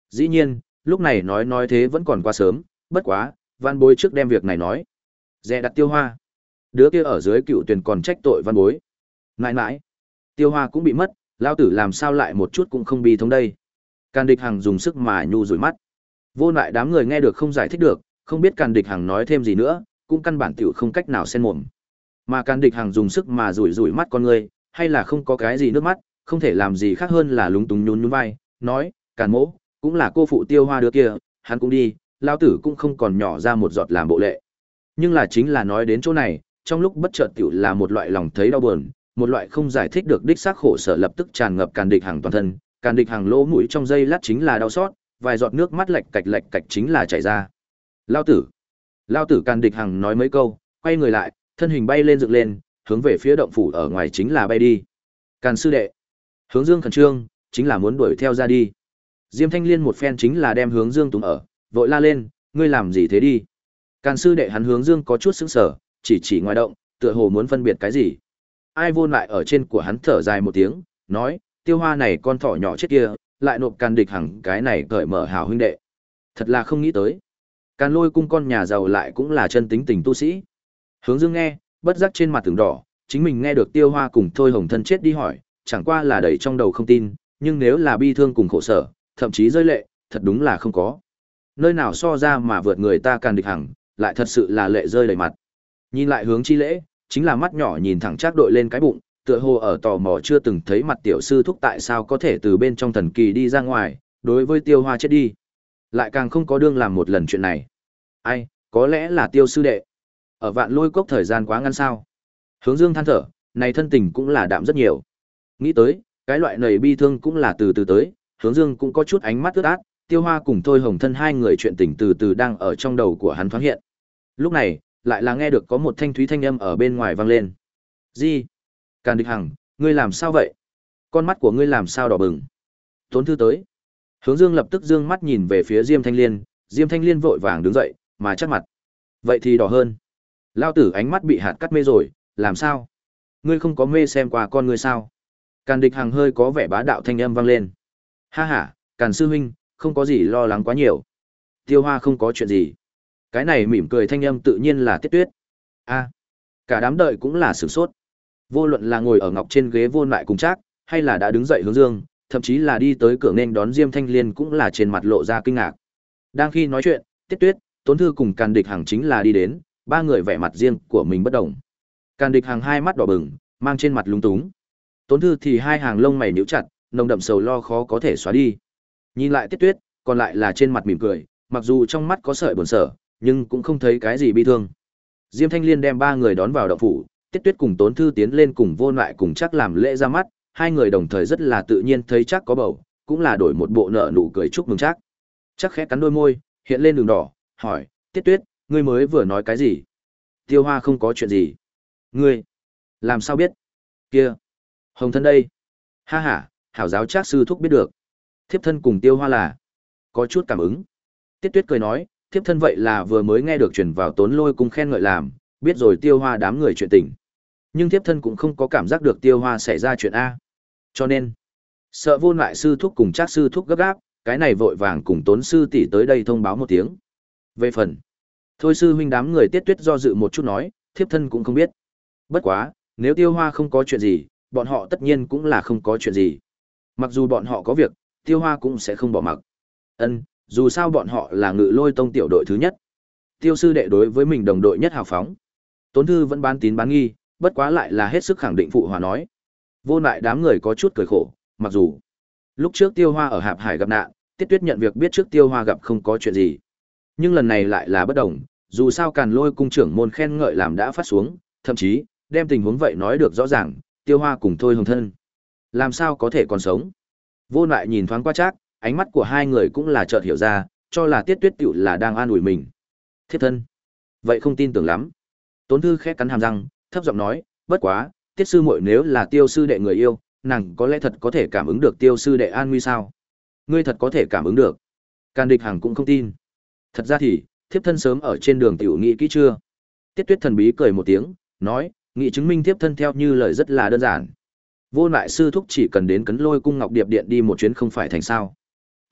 Dĩ nhiên, lúc này nói nói thế vẫn còn quá sớm, bất quá, văn bối trước đem việc này nói. Dè đặt Tiêu Hoa. Đứa kia ở dưới cựu tuyển còn trách tội văn bối. Nãi nãi, Tiêu Hoa cũng bị mất, lao tử làm sao lại một chút cũng không bi thống đây. Càn Địch Hằng dùng sức mà nhu rủi mắt. Vô lại đám người nghe được không giải thích được, không biết Càn Địch Hằng nói thêm gì nữa, cũng căn bản tiểu không cách nào xen mồm. Mà Càn Địch Hằng dùng sức mà rủi rủi mắt con người, hay là không có cái gì nước mắt, không thể làm gì khác hơn là lúng túng nhún nhún vai, nói, Càn mỗ, cũng là cô phụ Tiêu Hoa đứa kia, hắn cũng đi, lao tử cũng không còn nhỏ ra một giọt làm bộ lệ. Nhưng là chính là nói đến chỗ này, trong lúc bất chợt tiểu là một loại lòng thấy đau buồn, một loại không giải thích được đích xác khổ sở lập tức tràn ngập Càn Địch Hằng toàn thân, Càn Địch Hằng lỗ mũi trong giây lát chính là đau xót, vài giọt nước mắt lệch cạch lệch cạch chính là chảy ra. Lao tử, lao tử Càn Địch Hằng nói mấy câu, quay người lại, thân hình bay lên dựng lên, hướng về phía động phủ ở ngoài chính là bay đi. Càn sư đệ, Hướng Dương khẩn trương, chính là muốn đuổi theo ra đi. Diêm Thanh Liên một phen chính là đem Hướng Dương túng ở, vội la lên, ngươi làm gì thế đi? Càn sư đệ hắn Hướng Dương có chút sững sờ, chỉ chỉ ngoài động, tựa hồ muốn phân biệt cái gì. Ai vô lại ở trên của hắn thở dài một tiếng, nói, Tiêu Hoa này con thỏ nhỏ chết kia, lại nộp Càn Địch Hằng cái này cởi mở hảo huynh đệ. Thật là không nghĩ tới. Càn Lôi cung con nhà giàu lại cũng là chân tính tình tu sĩ. Hướng Dương nghe, bất giác trên mặt tưởng đỏ, chính mình nghe được Tiêu Hoa cùng Thôi Hồng Thân chết đi hỏi, chẳng qua là đầy trong đầu không tin, nhưng nếu là bi thương cùng khổ sở, thậm chí rơi lệ, thật đúng là không có. Nơi nào so ra mà vượt người ta Càn Địch Hằng, lại thật sự là lệ rơi đầy mặt. Nhìn lại Hướng Chi Lễ, chính là mắt nhỏ nhìn thẳng Trác Đội lên cái bụng, tựa hồ ở tò mò chưa từng thấy mặt tiểu sư thúc tại sao có thể từ bên trong thần kỳ đi ra ngoài, đối với Tiêu Hoa chết đi, lại càng không có đương làm một lần chuyện này. Ai, có lẽ là Tiêu sư đệ. Ở Vạn Lôi Cốc thời gian quá ngắn sao? Hướng Dương than thở, này thân tình cũng là đạm rất nhiều. Nghĩ tới, cái loại nầy bi thương cũng là từ từ tới, Hướng Dương cũng có chút ánh mắt ướt át, Tiêu Hoa cùng Thôi Hồng Thân hai người chuyện tình từ từ đang ở trong đầu của hắn thoáng hiện. Lúc này, lại là nghe được có một thanh thúy thanh âm ở bên ngoài vang lên. Gì? Càn Địch Hằng, ngươi làm sao vậy? Con mắt của ngươi làm sao đỏ bừng? Tốn Thư tới. Hướng Dương lập tức dương mắt nhìn về phía Diêm Thanh Liên, Diêm Thanh Liên vội vàng đứng dậy, mà chắc mặt. Vậy thì đỏ hơn. Lao tử ánh mắt bị hạt cắt mê rồi, làm sao? Ngươi không có mê xem qua con ngươi sao? Càn Địch Hằng hơi có vẻ bá đạo thanh âm vang lên. Ha ha, Càn sư huynh, không có gì lo lắng quá nhiều. Tiêu Hoa không có chuyện gì. Cái này mỉm cười thanh âm tự nhiên là Tiết Tuyết. A, cả đám đợi cũng là sửng sốt. Vô luận là ngồi ở ngọc trên ghế Vô Lại cùng Trác, hay là đã đứng dậy Hướng Dương, thậm chí là đi tới cửa nên đón Diêm Thanh Liên cũng là trên mặt lộ ra kinh ngạc. Đang khi nói chuyện, Tiết Tuyết, Tốn Thư cùng Càn Địch Hằng chính là đi đến, ba người vẻ mặt riêng của mình bất đồng. Càn Địch Hằng hai mắt đỏ bừng, mang trên mặt lúng túng. Tốn Thư thì hai hàng lông mày nhíu chặt, nồng đậm sầu lo khó có thể xóa đi. Nhìn lại Tiết Tuyết, còn lại là trên mặt mỉm cười, mặc dù trong mắt có sợi buồn sở, nhưng cũng không thấy cái gì bi thương. Diêm Thanh Liên đem ba người đón vào động phủ, Tiết Tuyết cùng Tốn Thư tiến lên cùng Vô Lại cùng Trác làm lễ ra mắt, hai người đồng thời rất là tự nhiên thấy Trác có bầu, cũng là đổi một bộ nợ nụ cười chúc mừng Trác. Trác khẽ cắn đôi môi, hiện lên đường đỏ, hỏi, Tiết Tuyết, ngươi mới vừa nói cái gì? Tiêu Hoa không có chuyện gì. Ngươi, làm sao biết? Kia, Hồng Thân đây. Ha ha, hảo giáo Trác sư thúc biết được. Thiếp thân cùng Tiêu Hoa là có chút cảm ứng. Tiết Tuyết cười nói, thiếp thân vậy là vừa mới nghe được truyền vào Tốn Lôi cung khen ngợi làm, biết rồi Tiêu Hoa đám người chuyện tình. Nhưng thiếp thân cũng không có cảm giác được Tiêu Hoa xảy ra chuyện a. Cho nên, sợ Vô Lại sư thúc cùng Trác sư thúc gấp gáp, cái này vội vàng cùng Tốn sư tỷ tới đây thông báo một tiếng. Về phần, thôi sư huynh đám người Tiết Tuyết do dự một chút nói, thiếp thân cũng không biết. Bất quá, nếu Tiêu Hoa không có chuyện gì, bọn họ tất nhiên cũng là không có chuyện gì. Mặc dù bọn họ có việc, Tiêu Hoa cũng sẽ không bỏ mặc. Ân, dù sao bọn họ là Ngự Lôi tông tiểu đội thứ nhất. Tiêu sư đệ đối với mình đồng đội nhất hào phóng. Tốn Thư vẫn bán tín bán nghi, bất quá lại là hết sức khẳng định phụ hòa nói. Vô Lại đám người có chút cười khổ, mặc dù lúc trước Tiêu Hoa ở Hạp Hải gặp nạn, Tiết Tuyết nhận việc biết trước Tiêu Hoa gặp không có chuyện gì. Nhưng lần này lại là bất đồng, dù sao Càn Lôi cung trưởng môn khen ngợi làm đã phát xuống, thậm chí đem tình huống vậy nói được rõ ràng, Tiêu Hoa cùng Thôi Hồng Thân làm sao có thể còn sống. Vô Lại nhìn thoáng qua Trác, ánh mắt của hai người cũng là chợt hiểu ra, cho là Tiết Tuyết tiểu là đang an ủi mình. Thiếp thân, vậy không tin tưởng lắm. Tốn Thư khẽ cắn hàm răng, thấp giọng nói, bất quá, Tiết sư muội nếu là Tiêu sư đệ người yêu, nàng có lẽ thật có thể cảm ứng được Tiêu sư đệ an nguy sao? Ngươi thật có thể cảm ứng được? Càn Địch Hằng cũng không tin. Thật ra thì, thiếp thân sớm ở trên đường tiểu nghĩ kỹ chưa? Tiết Tuyết thần bí cười một tiếng, nói, nghị chứng minh thiếp thân theo như lời rất là đơn giản. Vô Lại sư thúc chỉ cần đến Cấn Lôi cung Ngọc Điệp điện đi một chuyến không phải thành sao?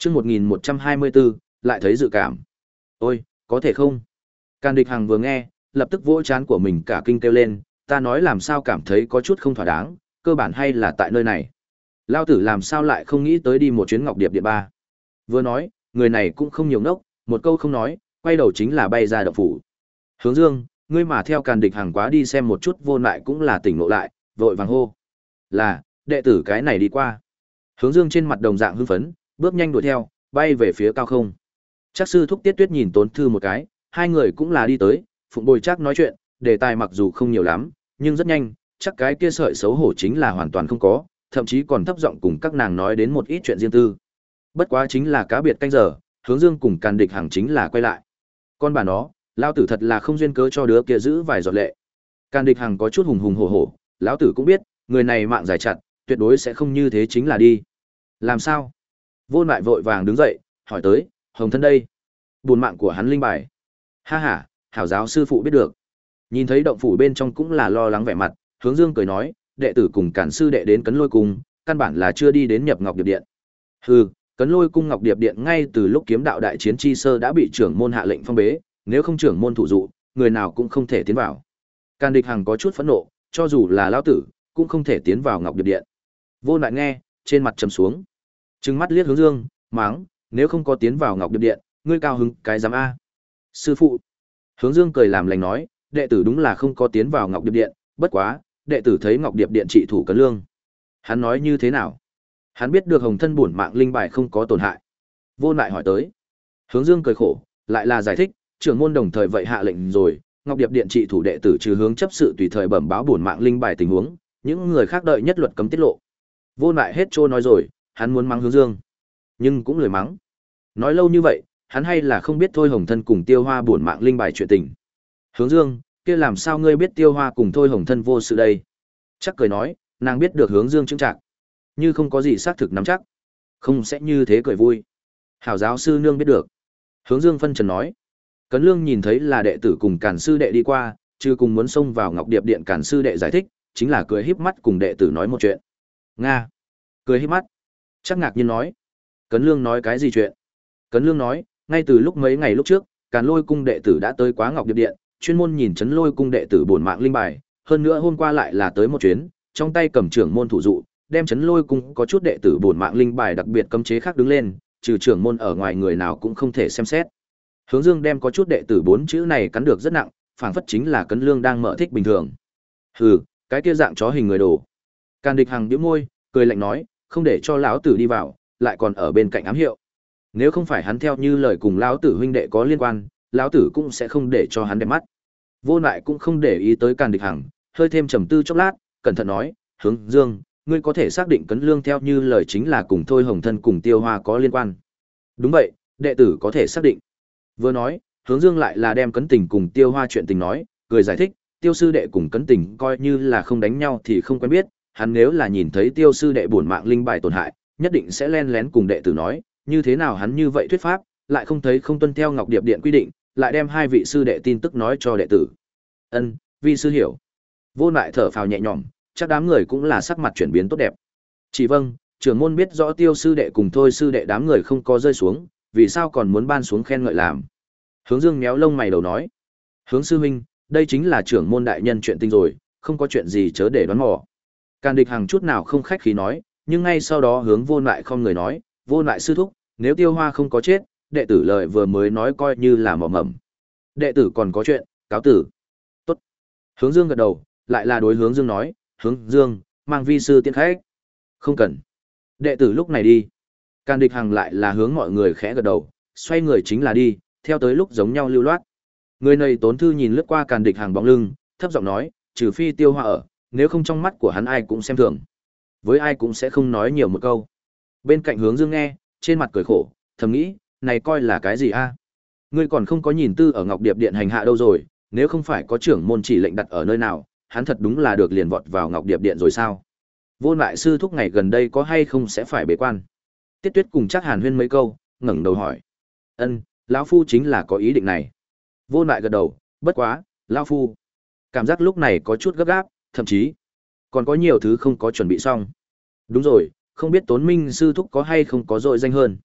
chương một nghìn một trăm hai mươi bốn, lại thấy dự cảm. Ôi, có thể không? Càn Địch Hằng vừa nghe, lập tức vỗ trán của mình cả kinh kêu lên, ta nói làm sao cảm thấy có chút không thỏa đáng, cơ bản hay là tại nơi này. Lao tử làm sao lại không nghĩ tới đi một chuyến Ngọc Điệp Điện ba. Vừa nói, người này cũng không nhiều ngốc, một câu không nói, quay đầu chính là bay ra động phủ. Hướng Dương, ngươi mà theo Càn Địch Hằng quá đi xem một chút vô lại cũng là tỉnh ngộ lại, vội vàng hô. Là, đệ tử cái này đi qua. Hướng Dương trên mặt đồng dạng hưng phấn, bước nhanh đuổi theo, bay về phía cao không. Chắc sư thúc Tiết Tuyết nhìn Tốn Thư một cái, hai người cũng là đi tới, Phụng Bồi chắc nói chuyện, đề tài mặc dù không nhiều lắm, nhưng rất nhanh, chắc cái kia sợi xấu hổ chính là hoàn toàn không có, thậm chí còn thấp giọng cùng các nàng nói đến một ít chuyện riêng tư. Bất quá chính là cá biệt canh giờ, Hướng Dương cùng Càn Địch Hằng chính là quay lại. Con bà nó, lão tử thật là không duyên cớ cho đứa kia giữ vài giọt lệ. Càn Địch Hằng có chút hùng hùng hổ hổ, lão tử cũng biết, người này mạng dài chặt, tuyệt đối sẽ không như thế chính là đi. Làm sao? Vô Nại vội vàng đứng dậy, hỏi tới, Hồng thân đây, buồn mạng của hắn linh bài. Ha ha, hảo giáo sư phụ biết được. Nhìn thấy động phủ bên trong cũng là lo lắng vẻ mặt, Hướng Dương cười nói, đệ tử cùng Càn sư đệ đến Cấn Lôi cung, căn bản là chưa đi đến nhập Ngọc Điệp Điện. Hừ, Cấn Lôi cung Ngọc Điệp Điện ngay từ lúc kiếm đạo đại chiến chi sơ đã bị trưởng môn hạ lệnh phong bế, nếu không trưởng môn thủ dụ, người nào cũng không thể tiến vào. Càn Địch Hằng có chút phẫn nộ, cho dù là lão tử, cũng không thể tiến vào Ngọc Điệp Điện. Vô Nại nghe, trên mặt trầm xuống. Trừng mắt liếc Hướng Dương, mắng, nếu không có tiến vào Ngọc Điệp Điện, ngươi cao hứng cái dám a? Sư phụ. Hướng Dương cười làm lành nói, đệ tử đúng là không có tiến vào Ngọc Điệp Điện, bất quá, đệ tử thấy Ngọc Điệp Điện trị thủ Cấn Lương. Hắn nói như thế nào? Hắn biết được Hồng thân bổn mạng linh bài không có tổn hại. Vô Nại hỏi tới. Hướng Dương cười khổ, lại là giải thích, trưởng môn đồng thời vậy hạ lệnh rồi, Ngọc Điệp Điện trị thủ đệ tử trừ hướng chấp sự tùy thời bẩm báo bổn mạng linh bài tình huống, những người khác đợi nhất luật cấm tiết lộ. Vô Nại hết trôi nói rồi, hắn muốn mắng Hướng Dương, nhưng cũng lười mắng. Nói lâu như vậy, hắn hay là không biết thôi Hồng thân cùng Tiêu Hoa bổn mạng linh bài chuyện tình. Hướng Dương, kia làm sao ngươi biết Tiêu Hoa cùng thôi Hồng thân vô sự đây? Chắc cười nói, nàng biết được Hướng Dương chứng trạng, như không có gì xác thực nắm chắc, không sẽ như thế cười vui. Hảo giáo sư nương biết được. Hướng Dương phân trần nói. Cấn Lương nhìn thấy là đệ tử cùng Càn sư đệ đi qua, chứ cùng muốn xông vào Ngọc Điệp Điện. Càn sư đệ giải thích, chính là cười híp mắt cùng đệ tử nói một chuyện. Nga. Cười híp mắt. Chắc ngạc nhiên nói. Cấn Lương nói cái gì chuyện? Cấn Lương nói, ngay từ lúc mấy ngày lúc trước, Càn Lôi cung đệ tử đã tới quá Ngọc Điệp Điện, chuyên môn nhìn Chấn Lôi cung đệ tử bổn mạng linh bài, hơn nữa hôm qua lại là tới một chuyến, trong tay cầm trưởng môn thủ dụ, đem Chấn Lôi cung có chút đệ tử bổn mạng linh bài đặc biệt cấm chế khác đứng lên, trừ trưởng môn ở ngoài người nào cũng không thể xem xét. Hướng Dương đem có chút đệ tử bốn chữ này cắn được rất nặng, phảng phất chính là Cấn Lương đang mở thích bình thường. Hừ, cái kia dạng chó hình người đồ. Càn Địch Hằng nhếch môi, cười lạnh nói, không để cho lão tử đi vào, lại còn ở bên cạnh ám hiệu. Nếu không phải hắn theo như lời cùng lão tử huynh đệ có liên quan, lão tử cũng sẽ không để cho hắn đẹp mắt. Vô Nại cũng không để ý tới Càn Địch Hằng, hơi thêm trầm tư chốc lát, cẩn thận nói, Hướng Dương, ngươi có thể xác định Cấn Lương theo như lời chính là cùng thôi Hồng thân cùng Tiêu Hoa có liên quan. Đúng vậy, đệ tử có thể xác định. Vừa nói, Hướng Dương lại là đem Cấn Tình cùng Tiêu Hoa chuyện tình nói, cười giải thích, Tiêu sư đệ cùng Cấn Tình coi như là không đánh nhau thì không quen biết, hắn nếu là nhìn thấy Tiêu sư đệ bổn mạng linh bài tổn hại, nhất định sẽ len lén cùng đệ tử nói, như thế nào hắn như vậy thuyết pháp, lại không thấy không tuân theo Ngọc Điệp Điện quy định, lại đem hai vị sư đệ tin tức nói cho đệ tử. Ân, vi sư hiểu. Vô Nại thở phào nhẹ nhõm, chắc đám người cũng là sắc mặt chuyển biến tốt đẹp. Chỉ vâng, trưởng môn biết rõ Tiêu sư đệ cùng thôi sư đệ đám người không có rơi xuống, vì sao còn muốn ban xuống khen ngợi làm. Hướng Dương méo lông mày đầu nói, Hướng sư huynh, đây chính là trưởng môn đại nhân chuyện tình rồi, không có chuyện gì chớ để đoán mò. Càn Địch Hằng chút nào không khách khí nói, nhưng ngay sau đó hướng Vô Nại không người nói, Vô Nại sư thúc, nếu Tiêu Hoa không có chết, đệ tử lời vừa mới nói coi như là mỏ mẩm. Đệ tử còn có chuyện, cáo tử. Tốt. Hướng Dương gật đầu, lại là đối Hướng Dương nói, Hướng Dương, mang vi sư tiễn khách. Không cần. Đệ tử lúc này đi. Càn Địch Hằng lại là hướng mọi người khẽ gật đầu, xoay người chính là đi, theo tới lúc giống nhau lưu loát. Người này Tốn Thư nhìn lướt qua Càn Địch Hằng bóng lưng, thấp giọng nói, trừ phi Tiêu Hoa ở, nếu không trong mắt của hắn ai cũng xem thường. Với ai cũng sẽ không nói nhiều một câu. Bên cạnh Hướng Dương nghe, trên mặt cười khổ, thầm nghĩ, này coi là cái gì a? Ngươi còn không có nhìn tư ở Ngọc Điệp Điện hành hạ đâu rồi, nếu không phải có trưởng môn chỉ lệnh đặt ở nơi nào, hắn thật đúng là được liền vọt vào Ngọc Điệp Điện rồi sao? Vô Nại sư thúc ngày gần đây có hay không sẽ phải bế quan? Tiết Tuyết cùng chắc Hàn Huyên mấy câu, ngẩng đầu hỏi. Ân, lão phu chính là có ý định này. Vô Nại gật đầu, bất quá, lão phu cảm giác lúc này có chút gấp gáp, thậm chí còn có nhiều thứ không có chuẩn bị xong. Đúng rồi, không biết Tốn Minh sư thúc có hay không có dội danh hơn.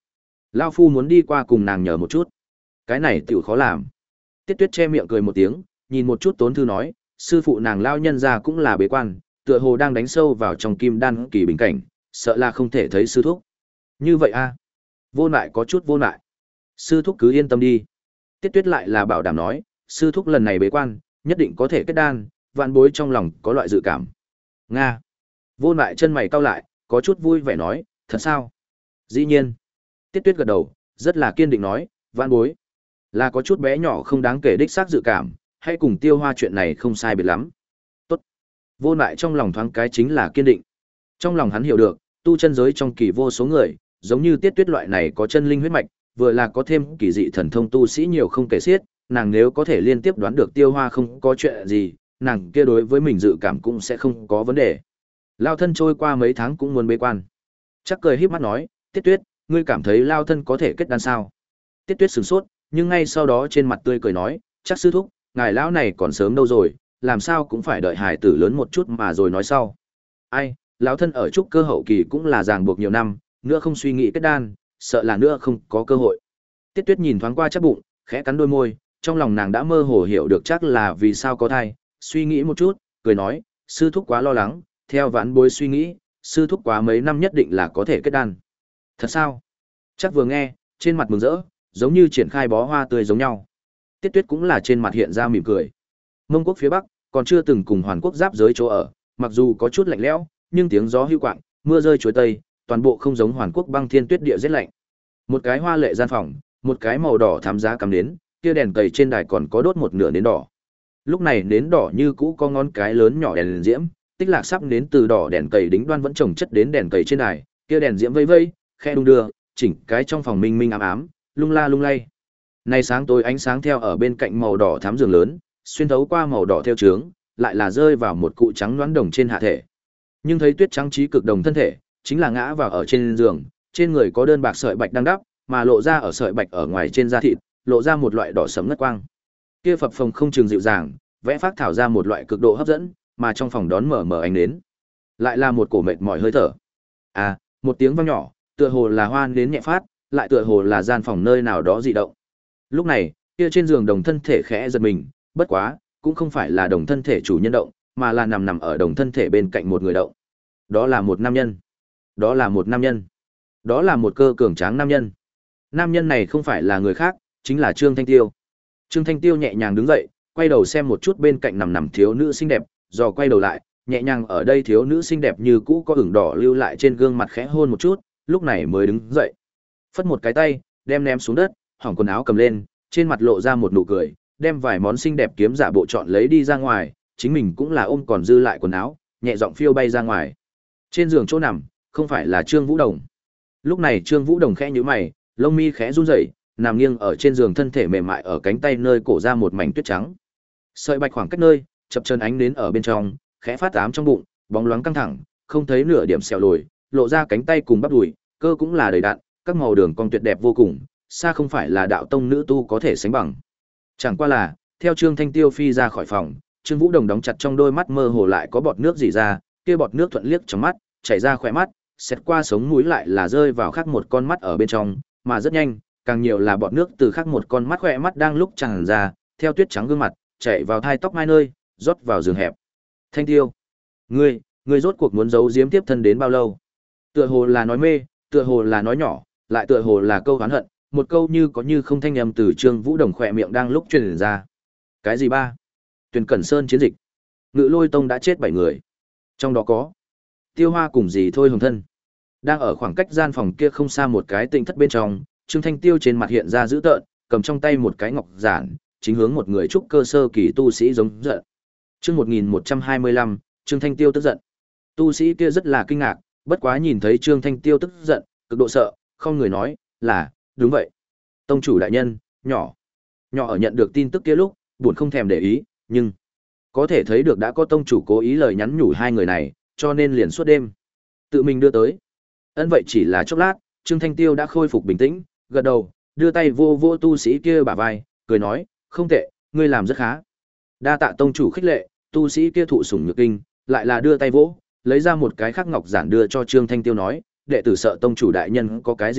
Lao phu muốn đi qua cùng nàng nhờ một chút. Cái này tiểu khó làm. Tiết Tuyết che miệng cười một tiếng, nhìn một chút Tốn Thư nói, sư phụ nàng lao nhân ra cũng là bế quan, tựa hồ đang đánh sâu vào trong kim đan kỳ bình cảnh, sợ là không thể thấy sư thúc. Như vậy a? Vô nại có chút vô nại. Sư thúc cứ yên tâm đi. Tiết Tuyết lại là bảo đảm nói, sư thúc lần này bế quan, nhất định có thể kết đan, vạn bối trong lòng có loại dự cảm. Nga. Vô nại chân mày cau lại, có chút vui vẻ nói, thật sao? Dĩ nhiên. Tiết Tuyết gật đầu, rất là kiên định nói, vạn bối. Là có chút bé nhỏ không đáng kể đích xác dự cảm, hãy cùng tiêu hoa chuyện này không sai biệt lắm. Tốt. Vô nại trong lòng thoáng cái chính là kiên định. Trong lòng hắn hiểu được, tu chân giới trong kỳ vô số người, giống như Tiết Tuyết loại này có chân linh huyết mạch, vừa là có thêm kỳ dị thần thông tu sĩ nhiều không kể xiết, nàng nếu có thể liên tiếp đoán được tiêu hoa không có chuyện gì, nàng kia đối với mình dự cảm cũng sẽ không có vấn đề. Lao thân trôi qua mấy tháng cũng muốn bế quan. Chắc cười híp mắt nói, Tiết Tuyết, ngươi cảm thấy Lao thân có thể kết đan sao? Tiết Tuyết sửng sốt, nhưng ngay sau đó trên mặt tươi cười nói, chắc sư thúc, ngài lão này còn sớm đâu rồi, làm sao cũng phải đợi hài tử lớn một chút mà rồi nói sau. Ai, lão thân ở trúc cơ hậu kỳ cũng là ràng buộc nhiều năm, nữa không suy nghĩ kết đan, sợ là nữa không có cơ hội. Tiết Tuyết nhìn thoáng qua chắc bụng, khẽ cắn đôi môi, trong lòng nàng đã mơ hồ hiểu được chắc là vì sao có thai, suy nghĩ một chút, cười nói, sư thúc quá lo lắng, theo vãn bối suy nghĩ, sư thúc quá mấy năm nhất định là có thể kết đan. Thật sao? Chắc vừa nghe, trên mặt mừng rỡ, giống như triển khai bó hoa tươi giống nhau. Tiết Tuyết cũng là trên mặt hiện ra mỉm cười. Mông quốc phía Bắc, còn chưa từng cùng Hoàn Quốc giáp giới chỗ ở, mặc dù có chút lạnh lẽo, nhưng tiếng gió hưu quạng, mưa rơi chuối tây, toàn bộ không giống Hoàn Quốc băng thiên tuyết địa rét lạnh. Một cái hoa lệ gian phòng, một cái màu đỏ thắm giá cắm nến, kia đèn cầy trên đài còn có đốt một nửa nến đỏ. Lúc này nến đỏ như cũ có ngón cái lớn nhỏ đèn diễm, tích lạc sắp nến từ đỏ đèn cầy đính đoan vẫn chồng chất đến đèn cầy trên đài, kia đèn diễm vây vây, khe đung đưa, chỉnh cái trong phòng minh minh ám ám, lung la lung lay. Này sáng tối ánh sáng theo ở bên cạnh màu đỏ thắm giường lớn, xuyên thấu qua màu đỏ theo trướng, lại là rơi vào một cụ trắng loãng đồng trên hạ thể. Nhưng thấy Tuyết trắng trí cực đồng thân thể, chính là ngã vào ở trên giường, trên người có đơn bạc sợi bạch đang đắp, mà lộ ra ở sợi bạch ở ngoài trên da thịt, lộ ra một loại đỏ sẫm ngất quang. Kia phập phồng không chừng dịu dàng, vẽ phác thảo ra một loại cực độ hấp dẫn, mà trong phòng đón mở mở ánh nến, lại là một cổ mệt mỏi hơi thở. À, một tiếng vang nhỏ, tựa hồ là hoan đến nhẹ phát, lại tựa hồ là gian phòng nơi nào đó dị động. Lúc này, kia trên giường đồng thân thể khẽ giật mình, bất quá, cũng không phải là đồng thân thể chủ nhân động, mà là nằm nằm ở đồng thân thể bên cạnh một người động. Đó là một nam nhân. Đó là một nam nhân. Đó là một cơ cường tráng nam nhân. Nam nhân này không phải là người khác, chính là Trương Thanh Tiêu. Trương Thanh Tiêu nhẹ nhàng đứng dậy, quay đầu xem một chút bên cạnh nằm nằm thiếu nữ xinh đẹp, dò quay đầu lại, nhẹ nhàng ở đây thiếu nữ xinh đẹp như cũ có ửng đỏ lưu lại trên gương mặt khẽ hôn một chút, lúc này mới đứng dậy. Phất một cái tay, đem ném xuống đất, hỏng quần áo cầm lên, trên mặt lộ ra một nụ cười, đem vài món xinh đẹp kiếm giả bộ chọn lấy đi ra ngoài, chính mình cũng là ôm còn dư lại quần áo, nhẹ giọng phiêu bay ra ngoài. Trên giường chỗ nằm, không phải là Trương Vũ Đồng. Lúc này Trương Vũ Đồng khẽ nhíu mày, lông mi khẽ run rẩy, nằm nghiêng ở trên giường, thân thể mềm mại ở cánh tay nơi cổ ra một mảnh tuyết trắng. Sợi bạch khoảng cách nơi, chập chờn ánh nến ở bên trong, khẽ phát ám trong bụng, bóng loáng căng thẳng, không thấy nửa điểm sẹo lồi, lộ ra cánh tay cùng bắp đùi, cơ cũng là đầy đặn, các màu đường cong tuyệt đẹp vô cùng, xa không phải là đạo tông nữ tu có thể sánh bằng. Chẳng qua là, theo Trương Thanh Tiêu phi ra khỏi phòng, Trương Vũ Đồng đóng chặt trong đôi mắt mơ hồ lại có bọt nước rỉ ra, kia bọt nước thuận liếc trong mắt, chảy ra khỏe mắt, xét qua sống mũi lại là rơi vào khác một con mắt ở bên trong, mà rất nhanh, càng nhiều là bọt nước từ khác một con mắt khỏe mắt đang lúc tràn ra, theo tuyết trắng gương mặt, chảy vào thai tóc mai nơi, rót vào giường hẹp. Thanh Tiêu, ngươi, ngươi rốt cuộc muốn giấu giếm tiếp thân đến bao lâu? Tựa hồ là nói mê, tựa hồ là nói nhỏ, lại tựa hồ là câu oán hận, một câu như có như không thanh âm từ Trương Vũ Đồng khỏe miệng đang lúc truyền ra. Cái gì ba? Tuyền Cẩn Sơn chiến dịch. Ngự Lôi Tông đã chết bảy người. Trong đó có Tiêu Hoa cùng dì Thôi Hồng Thân. Đang ở khoảng cách gian phòng kia không xa một cái tinh thất bên trong, Trương Thanh Tiêu trên mặt hiện ra dữ tợn, cầm trong tay một cái ngọc giản, chính hướng một người trúc cơ sơ kỳ tu sĩ giống giận. Chương một nghìn một trăm hai mươi lăm, Trương Thanh Tiêu tức giận. Tu sĩ kia rất là kinh ngạc, bất quá nhìn thấy Trương Thanh Tiêu tức giận, cực độ sợ, không người nói, là, đúng vậy. Tông chủ đại nhân, nhỏ. Nhỏ ở nhận được tin tức kia lúc, buồn không thèm để ý, nhưng có thể thấy được đã có tông chủ cố ý lời nhắn nhủ hai người này, cho nên liền suốt đêm tự mình đưa tới. Ân vậy chỉ là chốc lát, Trương Thanh Tiêu đã khôi phục bình tĩnh, gật đầu, đưa tay vô vô tu sĩ kia bả vai, cười nói, không tệ, ngươi làm rất khá. Đa tạ tông chủ khích lệ, tu sĩ kia thụ sủng nhược kinh, lại là đưa tay vỗ, lấy ra một cái khắc ngọc giản đưa cho Trương Thanh Tiêu nói, đệ tử sợ tông chủ đại nhân có cái gì việc,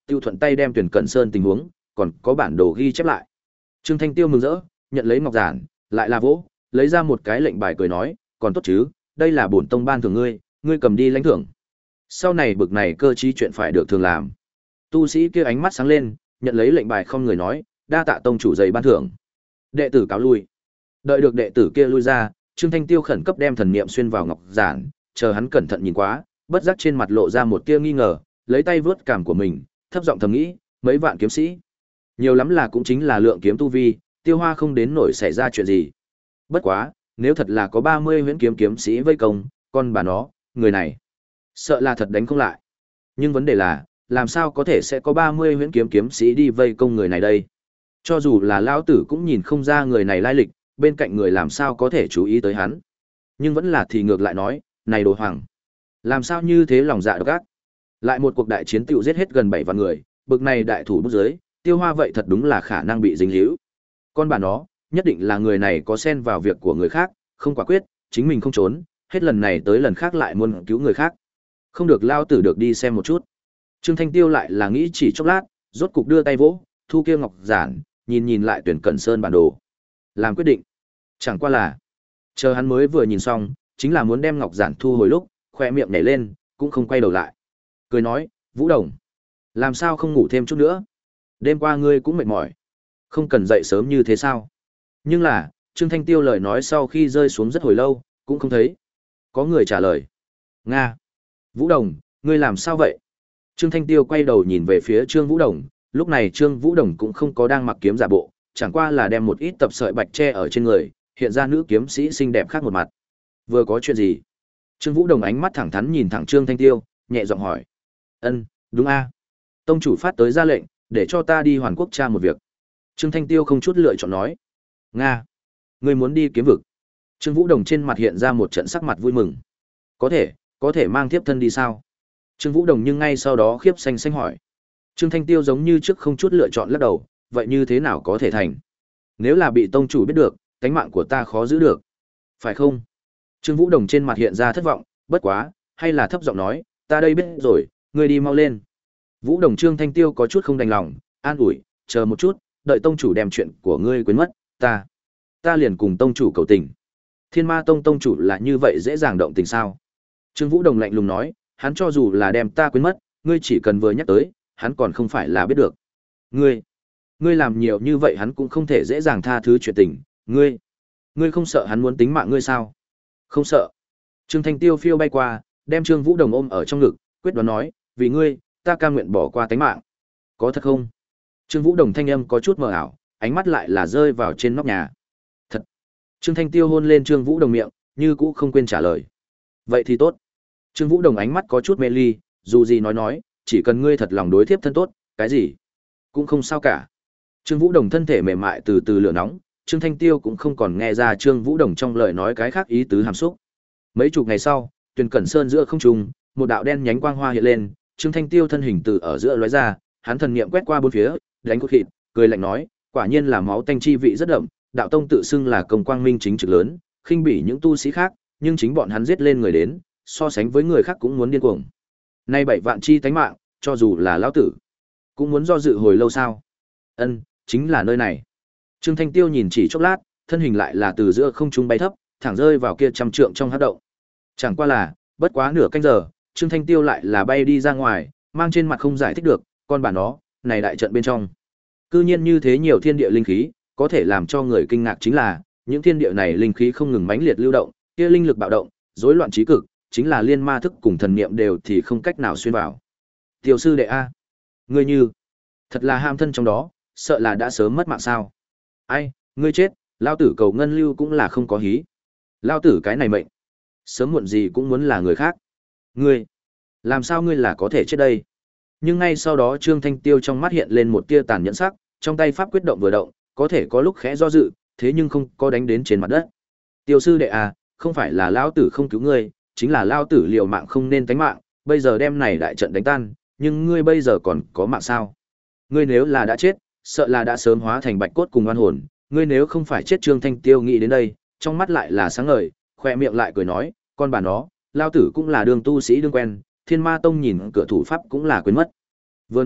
tiêu thuận tay đem Tuyển Cận Sơn tình huống, còn có bản đồ ghi chép lại. Trương Thanh Tiêu mừng rỡ, nhận lấy ngọc giản, lại là vỗ, lấy ra một cái lệnh bài cười nói, còn tốt chứ, đây là bổn tông ban thưởng ngươi, ngươi cầm đi lãnh thưởng. Sau này bực này cơ trí chuyện phải được thường làm. Tu sĩ kia ánh mắt sáng lên, nhận lấy lệnh bài không người nói, đa tạ tông chủ dày ban thưởng. Đệ tử cáo lui. Đợi được đệ tử kia lui ra, Trương Thanh Tiêu khẩn cấp đem thần niệm xuyên vào ngọc giản, chờ hắn cẩn thận nhìn quá, bất giác trên mặt lộ ra một tia nghi ngờ, lấy tay vớt cảm của mình, thấp giọng thầm nghĩ, mấy vạn kiếm sĩ, nhiều lắm là cũng chính là lượng kiếm tu vi, Tiêu Hoa không đến nổi xảy ra chuyện gì. Bất quá, nếu thật là có ba mươi huyễn kiếm kiếm sĩ vây công, con bà nó, người này, sợ là thật đánh không lại. Nhưng vấn đề là, làm sao có thể sẽ có ba mươi huyễn kiếm kiếm sĩ đi vây công người này đây? Cho dù là lão tử cũng nhìn không ra người này lai lịch, bên cạnh người làm sao có thể chú ý tới hắn. Nhưng vẫn là thì ngược lại nói, này đồ hoàng, làm sao như thế lòng dạ độc ác. Lại một cuộc đại chiến tựu giết hết gần bảy vạn người, bực này đại thủ bút giới, Tiêu Hoa vậy thật đúng là khả năng bị dính líu. Con bà nó, nhất định là người này có xen vào việc của người khác, không quả quyết, chính mình không trốn, hết lần này tới lần khác lại muốn cứu người khác. Không được lao tử được đi xem một chút. Trương Thanh Tiêu lại là nghĩ chỉ chốc lát, rốt cục đưa tay vỗ, thu kia ngọc giản, nhìn nhìn lại Tuyển Cận Sơn bản đồ. Làm quyết định. Chẳng qua là, chờ hắn mới vừa nhìn xong, chính là muốn đem ngọc giản thu hồi lúc, khoe miệng nhảy lên, cũng không quay đầu lại. Cười nói, Vũ Đồng, làm sao không ngủ thêm chút nữa? Đêm qua ngươi cũng mệt mỏi, không cần dậy sớm như thế sao? Nhưng là, Trương Thanh Tiêu lời nói sau khi rơi xuống rất hồi lâu, cũng không thấy có người trả lời. Nga, Vũ Đồng, ngươi làm sao vậy? Trương Thanh Tiêu quay đầu nhìn về phía Trương Vũ Đồng, lúc này Trương Vũ Đồng cũng không có đang mặc kiếm giả bộ, chẳng qua là đem một ít tập sợi bạch tre ở trên người, hiện ra nữ kiếm sĩ xinh đẹp khác một mặt. Vừa có chuyện gì? Trương Vũ Đồng ánh mắt thẳng thắn nhìn thẳng Trương Thanh Tiêu, nhẹ giọng hỏi. Ân, đúng a. Tông chủ phát tới ra lệnh, để cho ta đi Hoàn Quốc tra một việc. Trương Thanh Tiêu không chút lựa chọn nói. Nga, ngươi muốn đi kiếm vực? Trương Vũ Đồng trên mặt hiện ra một trận sắc mặt vui mừng. Có thể, có thể mang tiếp thân đi sao? Trương Vũ Đồng nhưng ngay sau đó khiếp xanh xanh hỏi. Trương Thanh Tiêu giống như trước không chút lựa chọn lắc đầu, vậy như thế nào có thể thành? Nếu là bị tông chủ biết được, cánh mạng của ta khó giữ được. Phải không? Trương Vũ Đồng trên mặt hiện ra thất vọng, bất quá, hay là thấp giọng nói, ta đây biết rồi, ngươi đi mau lên. Vũ Đồng Trương Thanh Tiêu có chút không đành lòng, an ủi, chờ một chút, đợi tông chủ đem chuyện của ngươi quên mất, ta, ta liền cùng tông chủ cầu tình. Thiên Ma Tông tông chủ là như vậy dễ dàng động tình sao? Trương Vũ Đồng lạnh lùng nói, hắn cho dù là đem ta quên mất, ngươi chỉ cần vừa nhắc tới, hắn còn không phải là biết được. Ngươi, ngươi làm nhiều như vậy hắn cũng không thể dễ dàng tha thứ chuyện tình, ngươi, ngươi không sợ hắn muốn tính mạng ngươi sao? Không sợ. Trương Thanh Tiêu phiêu bay qua, đem Trương Vũ Đồng ôm ở trong ngực, quyết đoán nói, vì ngươi, ta cam nguyện bỏ qua tánh mạng. Có thật không? Trương Vũ Đồng thanh âm có chút mờ ảo, ánh mắt lại là rơi vào trên nóc nhà. Thật. Trương Thanh Tiêu hôn lên Trương Vũ Đồng miệng, như cũ không quên trả lời. Vậy thì tốt. Trương Vũ Đồng ánh mắt có chút mê ly, dù gì nói nói, chỉ cần ngươi thật lòng đối thiếp thân tốt, cái gì cũng không sao cả. Trương Vũ Đồng thân thể mềm mại từ từ lửa nóng, Trương Thanh Tiêu cũng không còn nghe ra Trương Vũ Đồng trong lời nói cái khác ý tứ hàm xúc. Mấy chục ngày sau, Tuyền Cẩn Sơn giữa không trung, một đạo đen nhánh quang hoa hiện lên, Trương Thanh Tiêu thân hình từ ở giữa lóe ra, hắn thần niệm quét qua bốn phía, đánh cốt khịt, cười lạnh nói, quả nhiên là máu tanh chi vị rất đậm, đạo tông tự xưng là công quang minh chính trực lớn, khinh bỉ những tu sĩ khác, nhưng chính bọn hắn giết lên người đến, so sánh với người khác cũng muốn điên cuồng. Nay bảy vạn chi tánh mạng, cho dù là lão tử, cũng muốn do dự hồi lâu sao? Ân, chính là nơi này. Trương Thanh Tiêu nhìn chỉ chốc lát, thân hình lại là từ giữa không trung bay thấp, thẳng rơi vào kia trăm trượng trong hắc động. Chẳng qua là, bất quá nửa canh giờ, Trương Thanh Tiêu lại là bay đi ra ngoài, mang trên mặt không giải thích được, con bà nó, này đại trận bên trong. Cư nhiên như thế nhiều thiên địa linh khí, có thể làm cho người kinh ngạc chính là, những thiên địa này linh khí không ngừng mãnh liệt lưu động, kia linh lực bạo động, rối loạn trí cực, chính là liên ma thức cùng thần niệm đều thì không cách nào xuyên vào. Tiểu sư đệ a, ngươi như thật là ham thân trong đó, sợ là đã sớm mất mạng sao? Ai, ngươi chết, lao tử cầu ngân lưu cũng là không có hí. Lao tử cái này mệnh, sớm muộn gì cũng muốn là người khác. Ngươi, làm sao ngươi là có thể chết đây? Nhưng ngay sau đó Trương Thanh Tiêu trong mắt hiện lên một tia tàn nhẫn sắc, trong tay pháp quyết động vừa động, có thể có lúc khẽ do dự, thế nhưng không có đánh đến trên mặt đất. Tiểu sư đệ à, không phải là lao tử không cứu ngươi, chính là lao tử liều mạng không nên tánh mạng, bây giờ đem này đại trận đánh tan, nhưng ngươi bây giờ còn có mạng sao? Ngươi nếu là đã chết, sợ là đã sớm hóa thành bạch cốt cùng oan hồn, ngươi nếu không phải chết. Trương Thanh Tiêu nghĩ đến đây, trong mắt lại là sáng ngời, khoe miệng lại cười nói, con bà nó, lao tử cũng là đường tu sĩ đương quen, Thiên Ma Tông nhìn cửa thủ pháp cũng là quên mất. Vừa nói,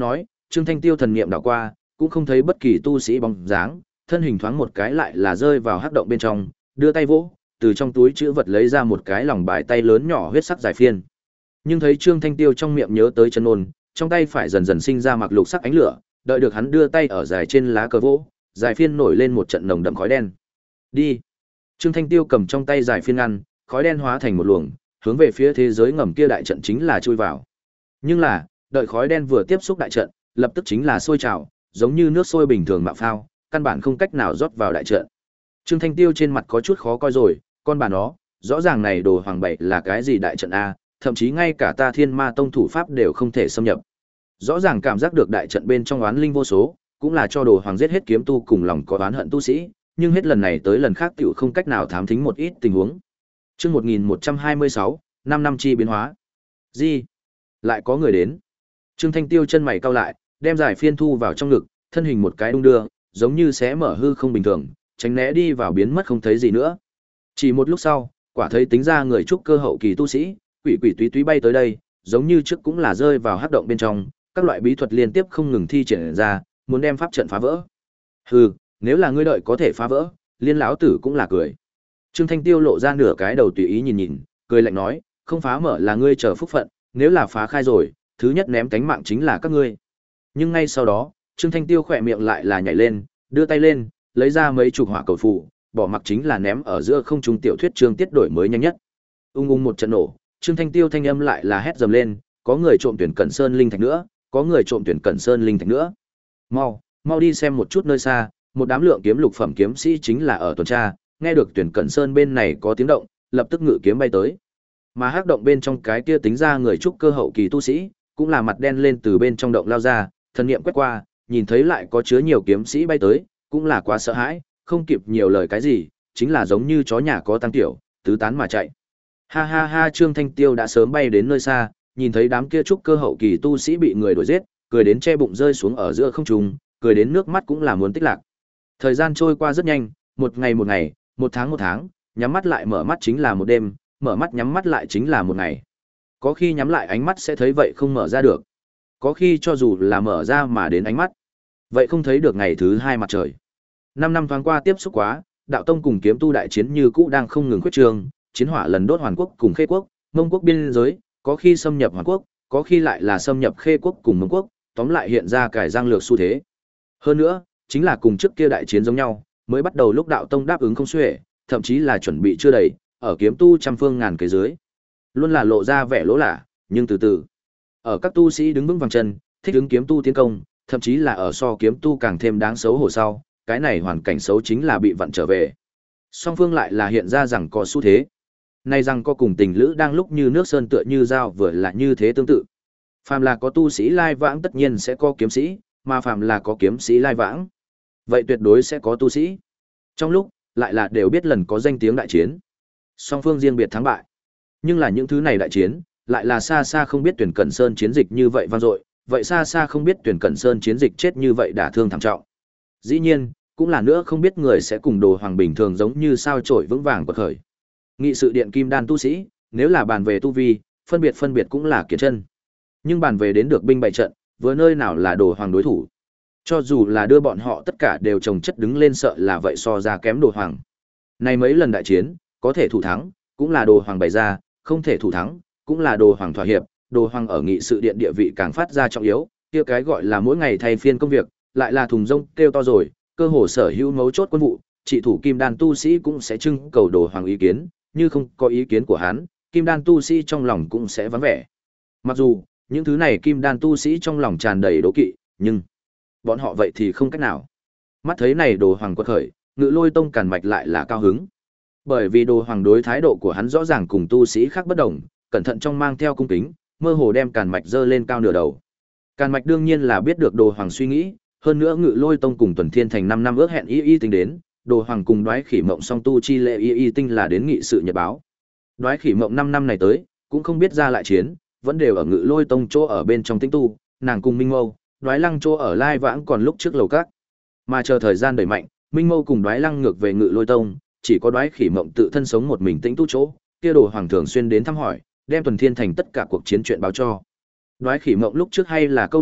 Trương Thanh Tiêu thần niệm đảo qua, cũng không thấy bất kỳ tu sĩ bóng dáng, thân hình thoáng một cái lại là rơi vào hắc động bên trong, đưa tay vỗ, từ trong túi chữ vật lấy ra một cái lòng bài tay lớn nhỏ huyết sắc giải phiên. Nhưng thấy Trương Thanh Tiêu trong miệng nhớ tới chân ôn, trong tay phải dần dần sinh ra mặc lục sắc ánh lửa, đợi được hắn đưa tay ở dài trên lá cờ vỗ, giải phiên nổi lên một trận nồng đậm khói đen. Đi. Trương Thanh Tiêu cầm trong tay giải phiên ngăn, khói đen hóa thành một luồng, hướng về phía thế giới ngầm kia đại trận chính là chui vào. Nhưng là, đợi khói đen vừa tiếp xúc đại trận, lập tức chính là sôi trào, giống như nước sôi bình thường mạo phao, căn bản không cách nào rót vào đại trận. Trương Thanh Tiêu trên mặt có chút khó coi rồi, con bà nó, rõ ràng này đồ hoàng bảy là cái gì đại trận a, thậm chí ngay cả ta Thiên Ma Tông thủ pháp đều không thể xâm nhập. Rõ ràng cảm giác được đại trận bên trong oán linh vô số, cũng là cho đồ hoàng giết hết kiếm tu cùng lòng có oán hận tu sĩ, nhưng hết lần này tới lần khác tiểu không cách nào thám thính một ít tình huống. Chương một nghìn một trăm hai mươi sáu, năm năm chi biến hóa. Gì? Lại có người đến. Trương Thanh Tiêu chân mày cau lại, đem giải phiên thu vào trong ngực, thân hình một cái đung đưa, giống như xé mở hư không bình thường, tránh né đi vào biến mất không thấy gì nữa. Chỉ một lúc sau, quả thấy tính ra người trúc cơ hậu kỳ tu sĩ, quỷ quỷ túy túy bay tới đây, giống như trước cũng là rơi vào hắc động bên trong, các loại bí thuật liên tiếp không ngừng thi triển ra, muốn đem pháp trận phá vỡ. Hừ, nếu là ngươi đợi có thể phá vỡ, Liên lão tử cũng là cười. Trương Thanh Tiêu lộ ra nửa cái đầu tùy ý nhìn nhìn, cười lạnh nói, không phá mở là ngươi chờ phúc phận, nếu là phá khai rồi, thứ nhất ném cánh mạng chính là các ngươi. Nhưng ngay sau đó, Trương Thanh Tiêu khỏe miệng lại là nhảy lên, đưa tay lên, lấy ra mấy chục hỏa cầu phù, bỏ mặc chính là ném ở giữa không trung tiểu thuyết chương tiết đổi mới nhanh nhất. Ung ung một trận nổ, Trương Thanh Tiêu thanh âm lại là hét dầm lên, có người trộm tuyển Cẩn Sơn linh thạch nữa, có người trộm tuyển Cẩn Sơn linh thạch nữa. Mau, mau đi xem một chút nơi xa, một đám lượng kiếm lục phẩm kiếm sĩ chính là ở tuần tra, nghe được tuyển Cẩn Sơn bên này có tiếng động, lập tức ngự kiếm bay tới. Mà hắc động bên trong cái kia tính ra người trúc cơ hậu kỳ tu sĩ, cũng là mặt đen lên từ bên trong động lao ra, thần niệm quét qua, nhìn thấy lại có chứa nhiều kiếm sĩ bay tới, cũng là quá sợ hãi, không kịp nhiều lời cái gì, chính là giống như chó nhà có tăng tiểu, tứ tán mà chạy. Ha ha ha, Trương Thanh Tiêu đã sớm bay đến nơi xa, nhìn thấy đám kia trúc cơ hậu kỳ tu sĩ bị người đuổi giết, cười đến che bụng rơi xuống ở giữa không trung, cười đến nước mắt cũng là muốn tích lạc. Thời gian trôi qua rất nhanh, một ngày một ngày, một tháng một tháng, nhắm mắt lại mở mắt chính là một đêm, mở mắt nhắm mắt lại chính là một ngày. Có khi nhắm lại ánh mắt sẽ thấy vậy không mở ra được. Có khi cho dù là mở ra mà đến ánh mắt, vậy không thấy được ngày thứ hai mặt trời. Năm năm thoáng qua tiếp xúc quá, đạo tông cùng kiếm tu đại chiến như cũ đang không ngừng khuyết trường, chiến hỏa lần đốt Hoàn Quốc cùng Khê Quốc, Mông Quốc biên giới, có khi xâm nhập Hoàn Quốc, có khi lại là xâm nhập Khê Quốc cùng Mông Quốc, tóm lại hiện ra cải giang lược xu thế. Hơn nữa, chính là cùng trước kia đại chiến giống nhau, mới bắt đầu lúc đạo tông đáp ứng không xuể, thậm chí là chuẩn bị chưa đầy, ở kiếm tu trăm phương ngàn kế dưới, luôn là lộ ra vẻ lỗ lạ, nhưng từ từ, ở các tu sĩ đứng vững vàng chân, thích ứng kiếm tu tiến công, thậm chí là ở so kiếm tu càng thêm đáng xấu hổ sau, cái này hoàn cảnh xấu chính là bị vặn trở về. Song phương lại là hiện ra rằng có xu thế. Nay rằng có cùng tình lữ đang lúc như nước sơn tựa như dao vừa là như thế tương tự. Phàm là có tu sĩ lai vãng tất nhiên sẽ có kiếm sĩ, mà phàm là có kiếm sĩ lai vãng, vậy tuyệt đối sẽ có tu sĩ. Trong lúc, lại là đều biết lần có danh tiếng đại chiến. Song phương riêng biệt thắng bại. Nhưng là những thứ này đại chiến, lại là xa xa không biết tuyển Cẩn Sơn chiến dịch như vậy vang dội, vậy xa xa không biết tuyển Cẩn Sơn chiến dịch chết như vậy đả thương thảm trọng. Dĩ nhiên, cũng là nữa không biết người sẽ cùng đồ hoàng bình thường giống như sao trổi vững vàng bậc khởi. Nghị sự điện kim đan tu sĩ, nếu là bàn về tu vi, phân biệt phân biệt cũng là kiệt chân. Nhưng bàn về đến được binh bại trận, vừa nơi nào là đồ hoàng đối thủ. Cho dù là đưa bọn họ tất cả đều chồng chất đứng lên sợ là vậy so ra kém đồ hoàng. Này mấy lần đại chiến, có thể thủ thắng, cũng là đồ hoàng bày ra, không thể thủ thắng, cũng là đồ hoàng thỏa hiệp, đồ hoàng ở nghị sự điện địa vị càng phát ra trọng yếu, kia cái gọi là mỗi ngày thay phiên công việc, lại là thùng rông kêu to rồi, cơ hồ sở hữu mấu chốt quân vụ, trị thủ kim đan tu sĩ cũng sẽ trưng cầu đồ hoàng ý kiến, như không có ý kiến của hắn, kim đan tu sĩ trong lòng cũng sẽ vắng vẻ. Mặc dù, những thứ này kim đan tu sĩ trong lòng tràn đầy đố kỵ, nhưng bọn họ vậy thì không cách nào. Mắt thấy này đồ hoàng quật khởi, Ngự Lôi Tông Càn Mạch lại là cao hứng. Bởi vì đồ hoàng đối thái độ của hắn rõ ràng cùng tu sĩ khác bất đồng, cẩn thận trong mang theo cung kính, mơ hồ đem Càn Mạch dơ lên cao nửa đầu. Càn Mạch đương nhiên là biết được đồ hoàng suy nghĩ, hơn nữa Ngự Lôi Tông cùng Tuần Thiên Thành năm năm ước hẹn y y tính đến, đồ hoàng cùng Đoái Khỉ Mộng song tu chi lệ y y tinh là đến nghị sự nhật báo. Đoái Khỉ Mộng năm năm này tới, cũng không biết ra lại chiến, vẫn đều ở Ngự Lôi Tông chỗ ở bên trong tĩnh tu, nàng cùng Minh Mâu, Đoái Lăng chỗ ở Lai Vãng còn lúc trước lầu các. Mà chờ thời gian đẩy mạnh, Minh Mâu cùng Đoái Lăng ngược về Ngự Lôi Tông, chỉ có Đoái Khỉ Mộng tự thân sống một mình tĩnh tu chỗ, kia đồ hoàng thường xuyên đến thăm hỏi, đem Tuần Thiên Thành tất cả cuộc chiến chuyện báo cho. Đoái Khỉ Mộng lúc trước hay là câu nệ,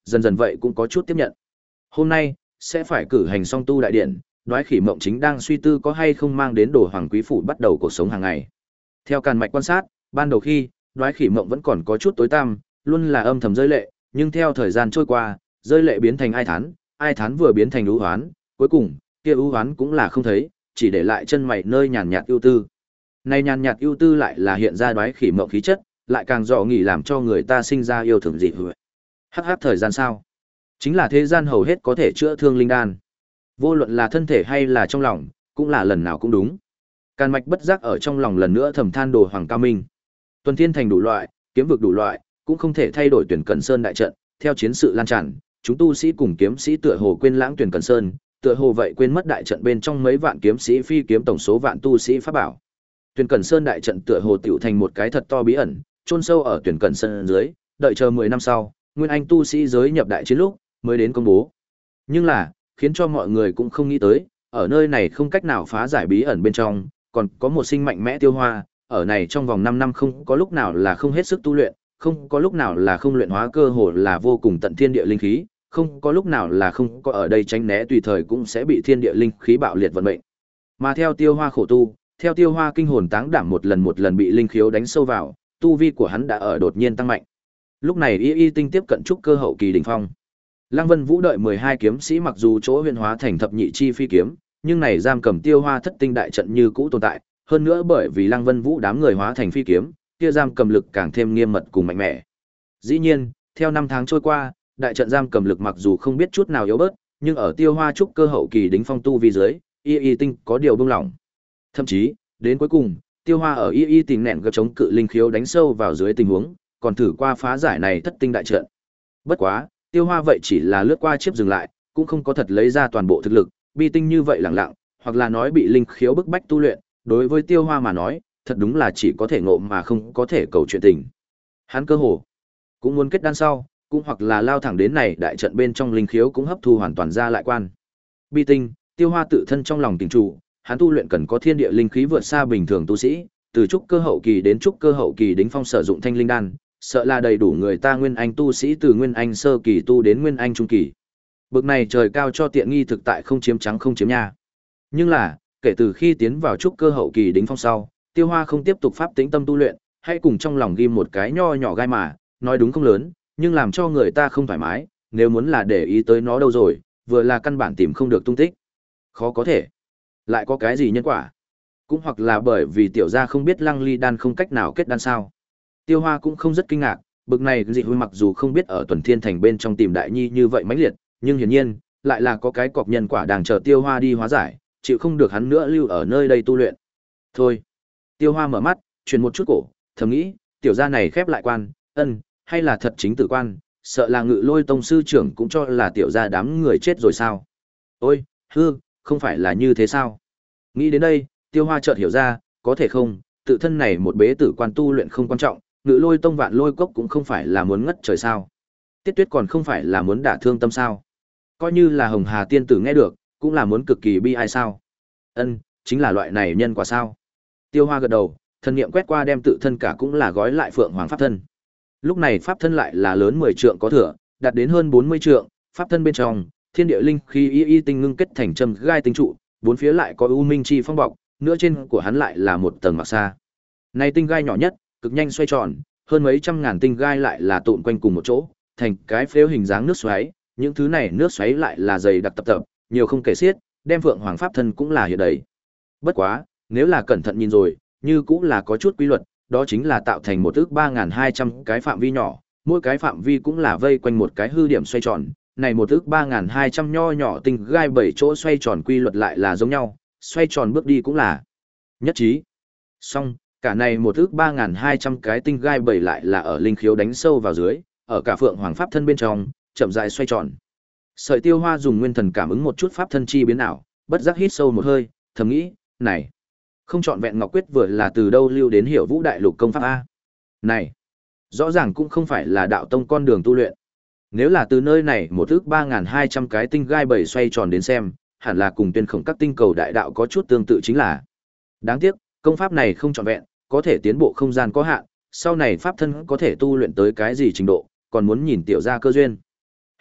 dần dần vậy cũng có chút tiếp nhận. Hôm nay sẽ phải cử hành song tu đại điện, Đoái Khỉ Mộng chính đang suy tư có hay không mang đến Đồ Hoàng quý phủ bắt đầu cuộc sống hàng ngày. Theo Càn Mạch quan sát, ban đầu khi, Đoái Khỉ Mộng vẫn còn có chút tối tăm, luôn là âm thầm rơi lệ, nhưng theo thời gian trôi qua, rơi lệ biến thành ai thán, ai thán vừa biến thành ưu hoán, cuối cùng, kia ưu hoán cũng là không thấy, chỉ để lại chân mày nơi nhàn nhạt ưu tư. Này nhàn nhạt ưu tư lại là hiện ra Đoái Khỉ Mộng khí chất, lại càng dò nghỉ làm cho người ta sinh ra yêu thương dị hữu. Hắc hắc thời gian sao? Chính là thế gian hầu hết có thể chữa thương linh đan. Vô luận là thân thể hay là trong lòng, cũng là lần nào cũng đúng. Càn Mạch bất giác ở trong lòng lần nữa thầm than Đồ Hoàng cao minh. Tuần Thiên Thành đủ loại, kiếm vực đủ loại, cũng không thể thay đổi Tuyển Cẩn Sơn đại trận, theo chiến sự lan tràn, chúng tu sĩ cùng kiếm sĩ tựa hồ quên lãng Tuyển Cẩn Sơn, tựa hồ vậy quên mất đại trận bên trong mấy vạn kiếm sĩ phi kiếm tổng số vạn tu sĩ pháp bảo. Tuyển Cẩn Sơn đại trận tựa hồ tiểu thành một cái thật to bí ẩn, chôn sâu ở Tuyển Cẩn Sơn dưới, đợi chờ mười năm sau, Nguyên Anh tu sĩ giới nhập đại chiến lúc mới đến công bố. Nhưng là, khiến cho mọi người cũng không nghĩ tới, ở nơi này không cách nào phá giải bí ẩn bên trong, còn có một sinh mạnh mẽ Tiêu Hoa, ở này trong vòng năm năm không có lúc nào là không hết sức tu luyện, không có lúc nào là không luyện hóa cơ hồ là vô cùng tận thiên địa linh khí, không có lúc nào là không có ở đây tránh né tùy thời cũng sẽ bị thiên địa linh khí bạo liệt vận mệnh. Mà theo Tiêu Hoa khổ tu, theo Tiêu Hoa kinh hồn táng đảm một lần một lần bị linh khiếu đánh sâu vào, tu vi của hắn đã ở đột nhiên tăng mạnh. Lúc này Y Y Tinh tiếp cận trúc cơ hậu kỳ đỉnh phong. Lăng Vân Vũ đợi mười hai kiếm sĩ mặc dù chỗ huyền hóa thành thập nhị chi phi kiếm, nhưng này giam cầm Tiêu Hoa thất tinh đại trận như cũ tồn tại, hơn nữa bởi vì Lăng Vân Vũ đám người hóa thành phi kiếm, kia giam cầm lực càng thêm nghiêm mật cùng mạnh mẽ. Dĩ nhiên, theo năm tháng trôi qua, đại trận giam cầm lực mặc dù không biết chút nào yếu bớt, nhưng ở Tiêu Hoa trúc cơ hậu kỳ đỉnh phong tu vi dưới, Y Y Tinh có điều buông lỏng. Thậm chí, đến cuối cùng, Tiêu Hoa ở Y Y Tinh nện gấp chống cự linh khiếu đánh sâu vào dưới tình huống, còn thử qua phá giải này thất tinh đại trận. Bất quá, Tiêu Hoa vậy chỉ là lướt qua chiếp dừng lại, cũng không có thật lấy ra toàn bộ thực lực, bi tinh như vậy lẳng lặng, hoặc là nói bị linh khiếu bức bách tu luyện, đối với Tiêu Hoa mà nói, thật đúng là chỉ có thể ngộ mà không có thể cầu chuyện tình. Hắn cơ hồ cũng muốn kết đan sau, cũng hoặc là lao thẳng đến này đại trận bên trong linh khiếu cũng hấp thu hoàn toàn ra lại quan. Bi tinh, Tiêu Hoa tự thân trong lòng tình trụ, hắn tu luyện cần có thiên địa linh khí vượt xa bình thường tu sĩ, từ trúc cơ hậu kỳ đến trúc cơ hậu kỳ đỉnh phong sử dụng thanh linh đan, sợ là đầy đủ người ta nguyên anh tu sĩ từ nguyên anh sơ kỳ tu đến nguyên anh trung kỳ. Bực này trời cao cho tiện nghi thực tại không chiếm trắng không chiếm nha. Nhưng là, kể từ khi tiến vào trúc cơ hậu kỳ đỉnh phong sau, Tiêu Hoa không tiếp tục pháp tĩnh tâm tu luyện, hay cùng trong lòng ghim một cái nho nhỏ gai mà, nói đúng không lớn, nhưng làm cho người ta không thoải mái, nếu muốn là để ý tới nó đâu rồi, vừa là căn bản tìm không được tung tích. Khó có thể. Lại có cái gì nhân quả? Cũng hoặc là bởi vì tiểu gia không biết Lăng Ly đan không cách nào kết đan sao? Tiêu Hoa cũng không rất kinh ngạc, bực này dị huy mặc dù không biết ở Tuần Thiên Thành bên trong tìm đại nhi như vậy mãnh liệt, nhưng hiển nhiên, lại là có cái cọc nhân quả đang chờ Tiêu Hoa đi hóa giải, chịu không được hắn nữa lưu ở nơi đây tu luyện. Thôi. Tiêu Hoa mở mắt, chuyển một chút cổ, thầm nghĩ, tiểu gia này khép lại quan, ân, hay là thật chính tử quan, sợ là Ngự Lôi tông sư trưởng cũng cho là tiểu gia đám người chết rồi sao? Ôi, hư, không phải là như thế sao? Nghĩ đến đây, Tiêu Hoa chợt hiểu ra, có thể không, tự thân này một bế tử quan tu luyện không quan trọng, Ngự Lôi tông Vạn Lôi cốc cũng không phải là muốn ngất trời sao? Tiết Tuyết còn không phải là muốn đả thương tâm sao? Coi như là Hồng Hà tiên tử nghe được, cũng là muốn cực kỳ bi ai sao? Ân, chính là loại này nhân quả sao? Tiêu Hoa gật đầu, thần niệm quét qua đem tự thân cả cũng là gói lại Phượng Hoàng pháp thân. Lúc này pháp thân lại là lớn mười trượng có thừa, đạt đến hơn bốn mươi trượng, pháp thân bên trong, thiên địa linh khí y y tinh ngưng kết thành châm gai tinh trụ, bốn phía lại có u minh chi phong bọc, nửa trên của hắn lại là một tầng mặc sa. Này tinh gai nhỏ nhất, cực nhanh xoay tròn, hơn mấy trăm ngàn tinh gai lại là tụn quanh cùng một chỗ, thành cái phếu hình dáng nước xoáy, những thứ này nước xoáy lại là dày đặc tập tập, nhiều không kể xiết, đem Phượng Hoàng pháp thân cũng là hiện đầy. Bất quá, nếu là cẩn thận nhìn rồi, như cũng là có chút quy luật, đó chính là tạo thành một ước ba nghìn hai trăm cái phạm vi nhỏ, mỗi cái phạm vi cũng là vây quanh một cái hư điểm xoay tròn, này một ước ba nghìn hai trăm nho nhỏ tinh gai bảy chỗ xoay tròn quy luật lại là giống nhau, xoay tròn bước đi cũng là nhất trí. Song, cả này một ước ba nghìn hai trăm cái tinh gai bảy lại là ở linh khiếu đánh sâu vào dưới, ở cả Phượng Hoàng pháp thân bên trong, chậm rãi xoay tròn. Sợi Tiêu Hoa dùng nguyên thần cảm ứng một chút pháp thân chi biến ảo, bất giác hít sâu một hơi, thầm nghĩ, này, không chọn vẹn Ngọc Quyết vừa là từ đâu lưu đến Hiểu Vũ Đại Lục công pháp a? Này, rõ ràng cũng không phải là đạo tông con đường tu luyện. Nếu là từ nơi này một ước ba nghìn hai trăm cái tinh gai bảy xoay tròn đến xem, hẳn là cùng tuyên khổng các tinh cầu đại đạo có chút tương tự chính là. Đáng tiếc, công pháp này không trọn vẹn, có thể tiến bộ không gian có hạn, sau này pháp thân có thể tu luyện tới cái gì trình độ, còn muốn nhìn tiểu gia cơ duyên.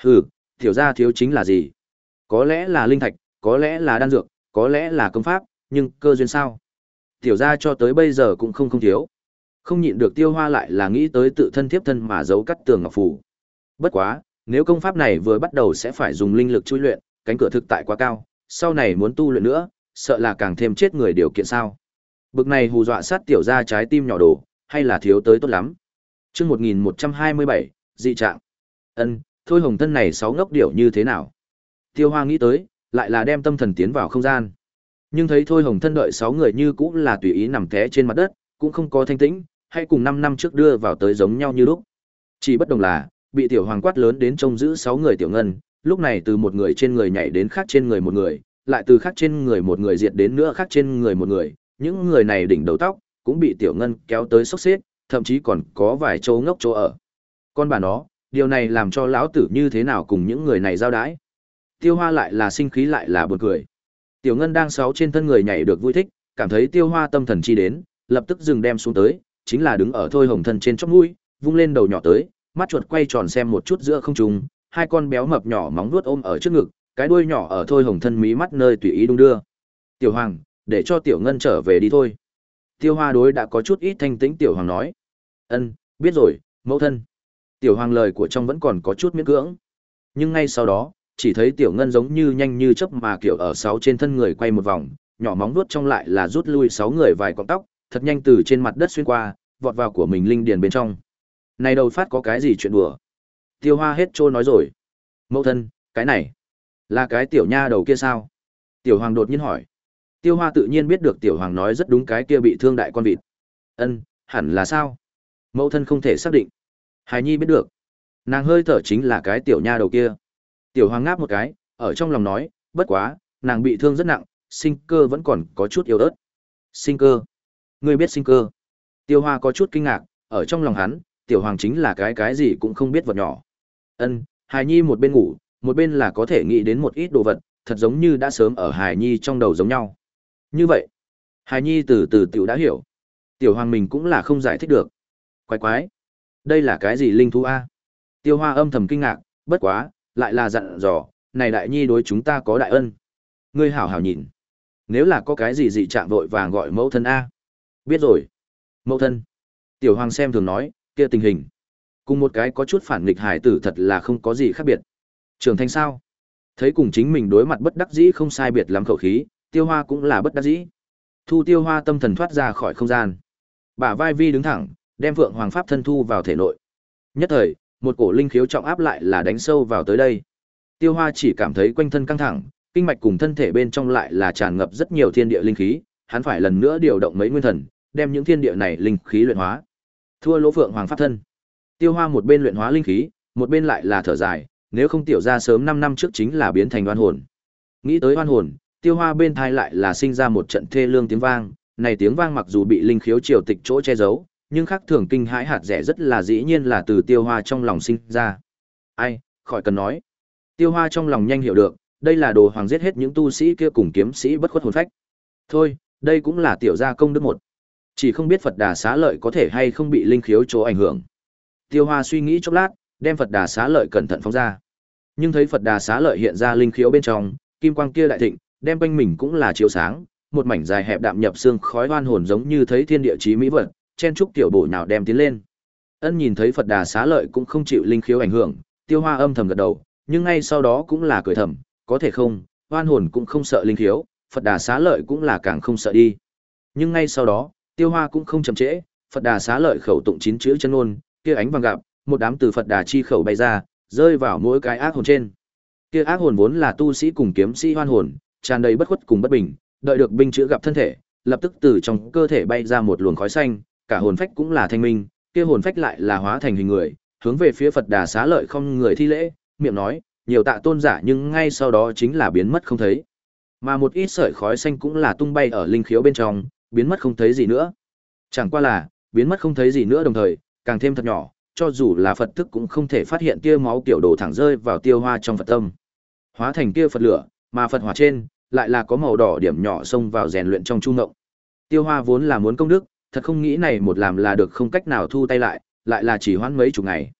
Hừ, tiểu gia thiếu chính là gì? Có lẽ là linh thạch, có lẽ là đan dược, có lẽ là công pháp, nhưng cơ duyên sao? Tiểu gia cho tới bây giờ cũng không không thiếu. Không nhịn được Tiêu Hoa lại là nghĩ tới tự thân thiếp thân mà giấu cắt tường ngọc phù. Bất quá, nếu công pháp này vừa bắt đầu sẽ phải dùng linh lực chui luyện, cánh cửa thực tại quá cao, sau này muốn tu luyện nữa, sợ là càng thêm chết người điều kiện sao? Bực này hù dọa sát tiểu gia trái tim nhỏ đồ, hay là thiếu tới tốt lắm. Chương một nghìn một trăm hai mươi bảy, dị trạng. Ân, thôi Hồng Thân này sáu ngốc điểu như thế nào? Tiêu Hoa nghĩ tới, lại là đem tâm thần tiến vào không gian. Nhưng thấy thôi Hồng Thân đợi sáu người như cũ là tùy ý nằm té trên mặt đất, cũng không có thanh tĩnh, hay cùng năm năm trước đưa vào tới giống nhau như lúc. Chỉ bất đồng là, bị tiểu hoàng quát lớn đến trông giữ sáu người tiểu ngân, lúc này từ một người trên người nhảy đến khác trên người một người, lại từ khác trên người một người diệt đến nữa khác trên người một người, những người này đỉnh đầu tóc cũng bị tiểu ngân kéo tới xốc xếp, thậm chí còn có vài chỗ ngốc chỗ ở. Con bà nó, điều này làm cho lão tử như thế nào cùng những người này giao đãi. Tiêu Hoa lại là sinh khí lại là buồn cười. Tiểu ngân đang sáu trên thân người nhảy được vui thích, cảm thấy Tiêu Hoa tâm thần chi đến, lập tức dừng đem xuống tới, chính là đứng ở thôi Hồng Thân trên chóp mũi, vung lên đầu nhỏ tới, mắt chuột quay tròn xem một chút giữa không trung, hai con béo mập nhỏ móng vuốt ôm ở trước ngực, cái đuôi nhỏ ở thôi Hồng Thân mí mắt nơi tùy ý đung đưa. Tiểu Hoàng, để cho Tiểu Ngân trở về đi thôi. Tiêu Hoa đối đã có chút ít thanh tĩnh Tiểu Hoàng nói. Ân, biết rồi, mẫu thân. Tiểu Hoàng lời của trong vẫn còn có chút miễn cưỡng. Nhưng ngay sau đó, chỉ thấy Tiểu Ngân giống như nhanh như chớp mà kiểu ở sáu trên thân người quay một vòng, nhỏ móng vuốt trong lại là rút lui sáu người vài cọng tóc, thật nhanh từ trên mặt đất xuyên qua, vọt vào của mình linh điền bên trong. Này đầu phát có cái gì chuyện đùa? Tiêu Hoa hết trôi nói rồi. Mẫu thân, cái này là cái tiểu nha đầu kia sao? Tiểu Hoàng đột nhiên hỏi. Tiêu Hoa tự nhiên biết được Tiểu Hoàng nói rất đúng, cái kia bị thương đại con vịt. Ân, hẳn là sao? Mẫu thân không thể xác định. Hài Nhi biết được. Nàng hơi thở chính là cái tiểu nha đầu kia. Tiểu Hoàng ngáp một cái, ở trong lòng nói, bất quá, nàng bị thương rất nặng, sinh cơ vẫn còn có chút yếu ớt. Sinh cơ? Ngươi biết sinh cơ? Tiêu Hoa có chút kinh ngạc, ở trong lòng hắn, Tiểu Hoàng chính là cái cái gì cũng không biết vật nhỏ. Ân, Hài Nhi một bên ngủ, một bên là có thể nghĩ đến một ít đồ vật, thật giống như đã sớm ở Hài Nhi trong đầu giống nhau. Như vậy, Hài Nhi từ từ tiểu đã hiểu. Tiểu Hoàng mình cũng là không giải thích được. Quái quái, đây là cái gì linh thú a? Tiêu Hoa âm thầm kinh ngạc, bất quá, lại là dặn dò, này đại nhi đối chúng ta có đại ân. Ngươi hảo hảo nhìn. Nếu là có cái gì dị trạng vội vàng gọi mẫu thân a. Biết rồi. Mẫu thân. Tiểu Hoàng xem thường nói, kia tình hình. Cùng một cái có chút phản nghịch hài tử thật là không có gì khác biệt. Trưởng thành sao? Thấy cùng chính mình đối mặt bất đắc dĩ không sai biệt lắm khẩu khí, Tiêu Hoa cũng là bất đắc dĩ. Thu Tiêu Hoa tâm thần thoát ra khỏi không gian. Bả vai vi đứng thẳng, đem Vượng Hoàng Pháp thân thu vào thể nội. Nhất thời, một cổ linh khiếu trọng áp lại là đánh sâu vào tới đây. Tiêu Hoa chỉ cảm thấy quanh thân căng thẳng, kinh mạch cùng thân thể bên trong lại là tràn ngập rất nhiều thiên địa linh khí, hắn phải lần nữa điều động mấy nguyên thần, đem những thiên địa này linh khí luyện hóa. Thua lỗ Vượng Hoàng Pháp thân. Tiêu Hoa một bên luyện hóa linh khí, một bên lại là thở dài, nếu không tiểu ra sớm năm năm trước chính là biến thành oan hồn. Nghĩ tới oan hồn, Tiêu Hoa bên thai lại là sinh ra một trận thê lương tiếng vang, này tiếng vang mặc dù bị linh khiếu triều tịch chỗ che giấu, nhưng khác thường kinh hãi hạt rẻ rất là dĩ nhiên là từ Tiêu Hoa trong lòng sinh ra. Ai, khỏi cần nói. Tiêu Hoa trong lòng nhanh hiểu được, đây là đồ hoàng giết hết những tu sĩ kia cùng kiếm sĩ bất khuất hồn phách. Thôi, đây cũng là tiểu gia công đức một. Chỉ không biết Phật Đà Xá Lợi có thể hay không bị linh khiếu chỗ ảnh hưởng. Tiêu Hoa suy nghĩ chốc lát, đem Phật Đà Xá Lợi cẩn thận phóng ra. Nhưng thấy Phật Đà Xá Lợi hiện ra linh khiếu bên trong, kim quang kia đại thịnh, đem quanh mình cũng là chiếu sáng, một mảnh dài hẹp đạm nhập xương khói oan hồn giống như thấy thiên địa chí mỹ vật, chen trúc tiểu bổ nào đem tiến lên. Ân nhìn thấy Phật Đà Xá Lợi cũng không chịu linh khiếu ảnh hưởng, Tiêu Hoa âm thầm gật đầu, nhưng ngay sau đó cũng là cười thầm, có thể không, oan hồn cũng không sợ linh khiếu, Phật Đà Xá Lợi cũng là càng không sợ đi. Nhưng ngay sau đó, Tiêu Hoa cũng không chậm trễ, Phật Đà Xá Lợi khẩu tụng chín chữ chân ngôn, kia ánh vàng gặp, một đám từ Phật Đà chi khẩu bay ra, rơi vào mỗi cái ác hồn trên. Kia ác hồn vốn là tu sĩ cùng kiếm sĩ hoan hồn, tràn đầy bất khuất cùng bất bình, đợi được binh chữ gặp thân thể, lập tức từ trong cơ thể bay ra một luồng khói xanh, cả hồn phách cũng là thanh minh, kia hồn phách lại là hóa thành hình người, hướng về phía Phật Đà Xá Lợi không người thi lễ, miệng nói, nhiều tạ tôn giả, nhưng ngay sau đó chính là biến mất không thấy. Mà một ít sợi khói xanh cũng là tung bay ở linh khiếu bên trong, biến mất không thấy gì nữa. Chẳng qua là, biến mất không thấy gì nữa đồng thời, càng thêm thật nhỏ, cho dù là Phật thức cũng không thể phát hiện kia máu kiểu đổ thẳng rơi vào Tiêu Hoa trong Phật tâm. Hóa thành kia Phật lửa, mà Phật hỏa trên lại là có màu đỏ điểm nhỏ xông vào rèn luyện trong chu ngộng. Tiêu Hoa vốn là muốn công đức, thật không nghĩ này một làm là được không cách nào thu tay lại, lại là chỉ hoãn mấy chục ngày.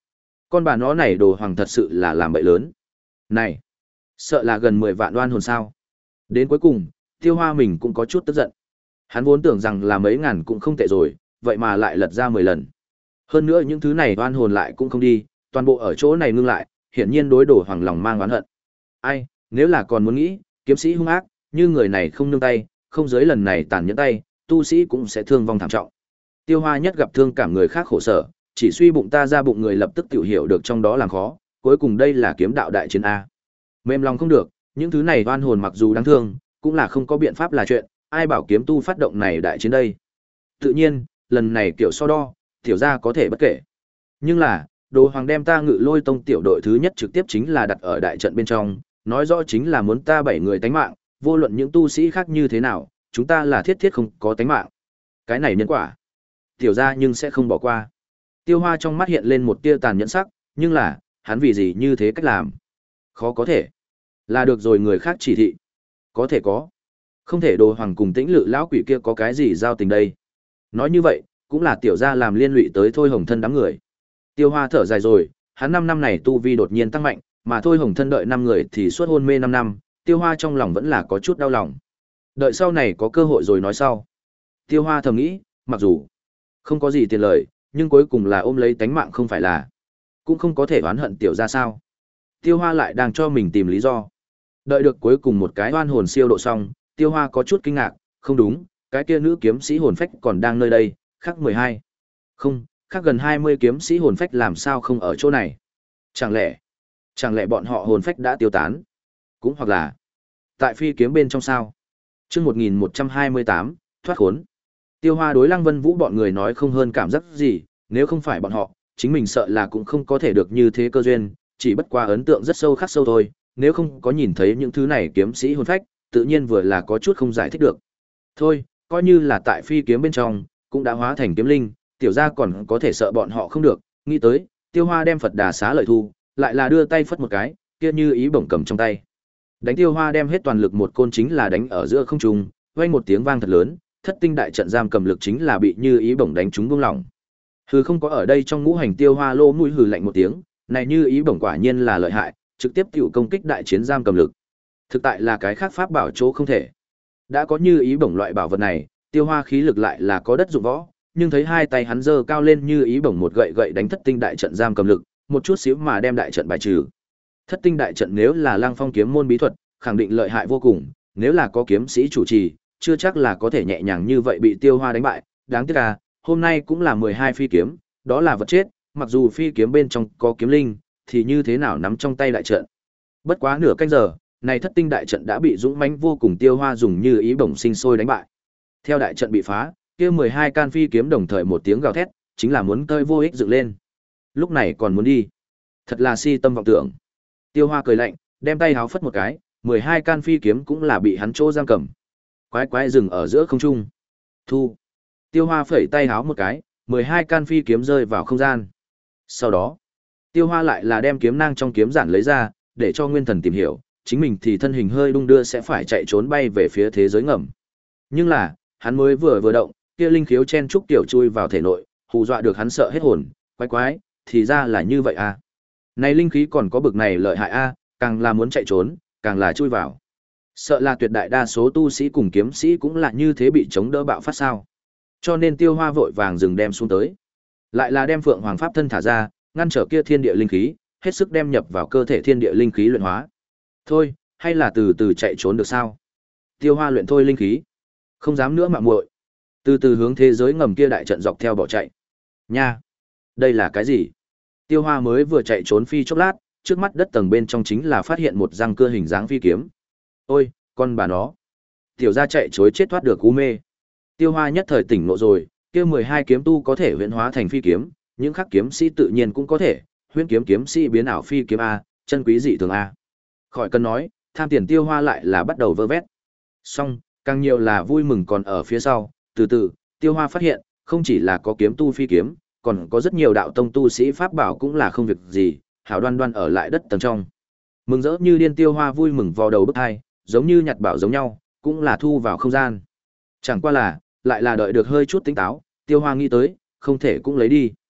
Con bà nó này đồ hoàng thật sự là làm bậy lớn. Này, sợ là gần mười vạn oan hồn sao. Đến cuối cùng, Tiêu Hoa mình cũng có chút tức giận. Hắn vốn tưởng rằng là mấy ngàn cũng không tệ rồi, vậy mà lại lật ra mười lần. Hơn nữa những thứ này oan hồn lại cũng không đi, toàn bộ ở chỗ này ngưng lại, hiển nhiên đối đồ hoàng lòng mang oán hận. Ai, nếu là còn muốn nghĩ, kiếm sĩ hung ác, như người này không nương tay, không giới lần này tàn nhẫn tay, tu sĩ cũng sẽ thương vong thảm trọng. Tiêu Hoa nhất gặp thương cảm người khác khổ sở, chỉ suy bụng ta ra bụng người lập tức tiểu hiểu được trong đó làm khó, cuối cùng đây là kiếm đạo đại chiến a. Mềm lòng không được, những thứ này oan hồn mặc dù đáng thương, cũng là không có biện pháp là chuyện, ai bảo kiếm tu phát động này đại chiến đây. Tự nhiên, lần này kiểu so đo, tiểu gia có thể bất kể. Nhưng là, đồ hoàng đem ta Ngự Lôi tông tiểu đội thứ nhất trực tiếp chính là đặt ở đại trận bên trong, nói rõ chính là muốn ta bảy người tánh mạng, vô luận những tu sĩ khác như thế nào, chúng ta là thiết thiết không có tánh mạng. Cái này nhân quả, tiểu gia nhưng sẽ không bỏ qua. Tiêu Hoa trong mắt hiện lên một tia tàn nhẫn sắc, nhưng là, hắn vì gì như thế cách làm? Khó có thể. Là được rồi người khác chỉ thị. Có thể có. Không thể đồ hoàng cùng tĩnh lự lão quỷ kia có cái gì giao tình đây. Nói như vậy, cũng là tiểu gia làm liên lụy tới Thôi Hồng Thân đám người. Tiêu Hoa thở dài rồi, hắn năm năm này tu vi đột nhiên tăng mạnh, mà Thôi Hồng Thân đợi năm người thì suốt hôn mê năm năm, Tiêu Hoa trong lòng vẫn là có chút đau lòng. Đợi sau này có cơ hội rồi nói sau. Tiêu Hoa thầm nghĩ, mặc dù không có gì tiền lời, nhưng cuối cùng là ôm lấy tánh mạng không phải là, cũng không có thể oán hận tiểu gia sao. Tiêu Hoa lại đang cho mình tìm lý do. Đợi được cuối cùng một cái oan hồn siêu độ xong, Tiêu Hoa có chút kinh ngạc, không đúng, cái kia nữ kiếm sĩ hồn phách còn đang nơi đây, khác mười hai. Không, khác gần hai mươi kiếm sĩ hồn phách làm sao không ở chỗ này? Chẳng lẽ, chẳng lẽ bọn họ hồn phách đã tiêu tán? Cũng hoặc là, tại phi kiếm bên trong sao? Chương một nghìn một trăm hai mươi tám, thoát khốn. Tiêu Hoa đối Lăng Vân Vũ bọn người nói không hơn cảm giác gì, nếu không phải bọn họ, chính mình sợ là cũng không có thể được như thế cơ duyên, chỉ bất qua ấn tượng rất sâu khắc sâu thôi, nếu không có nhìn thấy những thứ này kiếm sĩ hồn phách, tự nhiên vừa là có chút không giải thích được. Thôi, coi như là tại phi kiếm bên trong, cũng đã hóa thành kiếm linh, tiểu gia còn có thể sợ bọn họ không được, nghĩ tới, Tiêu Hoa đem Phật Đà xá lợi thu, lại là đưa tay phất một cái, kia như ý bổng cầm trong tay. Đánh Tiêu Hoa đem hết toàn lực một côn chính là đánh ở giữa không trung, vang một tiếng vang thật lớn, thất tinh đại trận giam cầm lực chính là bị như ý bổng đánh trúng buông lỏng. Hừ, không có ở đây trong ngũ hành Tiêu Hoa lô mũi hừ lạnh một tiếng, này như ý bổng quả nhiên là lợi hại, trực tiếp tiểu công kích đại chiến giam cầm lực. Thực tại là cái khác pháp bảo chỗ không thể. Đã có như ý bổng loại bảo vật này, Tiêu Hoa khí lực lại là có đất dụng võ, nhưng thấy hai tay hắn giơ cao lên như ý bổng một gậy gậy đánh thất tinh đại trận giam cầm lực, một chút xíu mà đem đại trận bài trừ. Thất tinh đại trận nếu là Lăng Phong kiếm môn bí thuật, khẳng định lợi hại vô cùng, nếu là có kiếm sĩ chủ trì, chưa chắc là có thể nhẹ nhàng như vậy bị Tiêu Hoa đánh bại, đáng tiếc là, hôm nay cũng là mười hai phi kiếm, đó là vật chết, mặc dù phi kiếm bên trong có kiếm linh, thì như thế nào nắm trong tay đại trận. Bất quá nửa canh giờ, này thất tinh đại trận đã bị dũng mãnh vô cùng Tiêu Hoa dùng như ý bổng sinh sôi đánh bại. Theo đại trận bị phá, kia mười hai can phi kiếm đồng thời một tiếng gào thét, chính là muốn tơi vô ích dựng lên. Lúc này còn muốn đi, thật là si tâm vọng tưởng. Tiêu Hoa cười lạnh, đem tay háo phất một cái, mười hai can phi kiếm cũng là bị hắn chỗ giam cầm. Quái quái dừng ở giữa không trung. Thu. Tiêu Hoa phẩy tay háo một cái, mười hai can phi kiếm rơi vào không gian. Sau đó, Tiêu Hoa lại là đem kiếm nang trong kiếm giản lấy ra, để cho Nguyên Thần tìm hiểu, chính mình thì thân hình hơi đung đưa sẽ phải chạy trốn bay về phía thế giới ngầm. Nhưng là, hắn mới vừa vừa động, kia linh khiếu chen trúc tiểu chui vào thể nội, hù dọa được hắn sợ hết hồn, quái quái, thì ra là như vậy à. Này linh khí còn có bực này lợi hại a, à, càng là muốn chạy trốn, càng là chui vào. Sợ là tuyệt đại đa số tu sĩ cùng kiếm sĩ cũng là như thế bị chống đỡ bạo phát sao. Cho nên Tiêu Hoa vội vàng dừng đem xuống tới. Lại là đem Phượng Hoàng Pháp thân thả ra, ngăn trở kia thiên địa linh khí, hết sức đem nhập vào cơ thể thiên địa linh khí luyện hóa. Thôi, hay là từ từ chạy trốn được sao? Tiêu Hoa luyện thôi linh khí, không dám nữa mạo muội, từ từ hướng thế giới ngầm kia đại trận dọc theo bỏ chạy. Nha, đây là cái gì? Tiêu Hoa mới vừa chạy trốn phi chốc lát, trước mắt đất tầng bên trong chính là phát hiện một răng cưa hình dáng phi kiếm. Ôi, con bà nó! Tiểu gia chạy chối chết thoát được cú mê. Tiêu Hoa nhất thời tỉnh ngộ rồi, kia mười hai kiếm tu có thể huyễn hóa thành phi kiếm, những khắc kiếm sĩ tự nhiên cũng có thể, huyễn kiếm kiếm sĩ biến ảo phi kiếm a, chân quý dị thường a. Khỏi cần nói, tham tiền Tiêu Hoa lại là bắt đầu vơ vét. Xong, càng nhiều là vui mừng còn ở phía sau, từ từ, Tiêu Hoa phát hiện, không chỉ là có kiếm tu phi kiếm, còn có rất nhiều đạo tông tu sĩ pháp bảo cũng là không việc gì, hảo đoan đoan ở lại đất tầng trong. Mừng rỡ như điên Tiêu Hoa vui mừng vò đầu bức hai, giống như nhặt bảo giống nhau, cũng là thu vào không gian. Chẳng qua là, lại là đợi được hơi chút tỉnh táo, Tiêu Hoa nghĩ tới, không thể cũng lấy đi.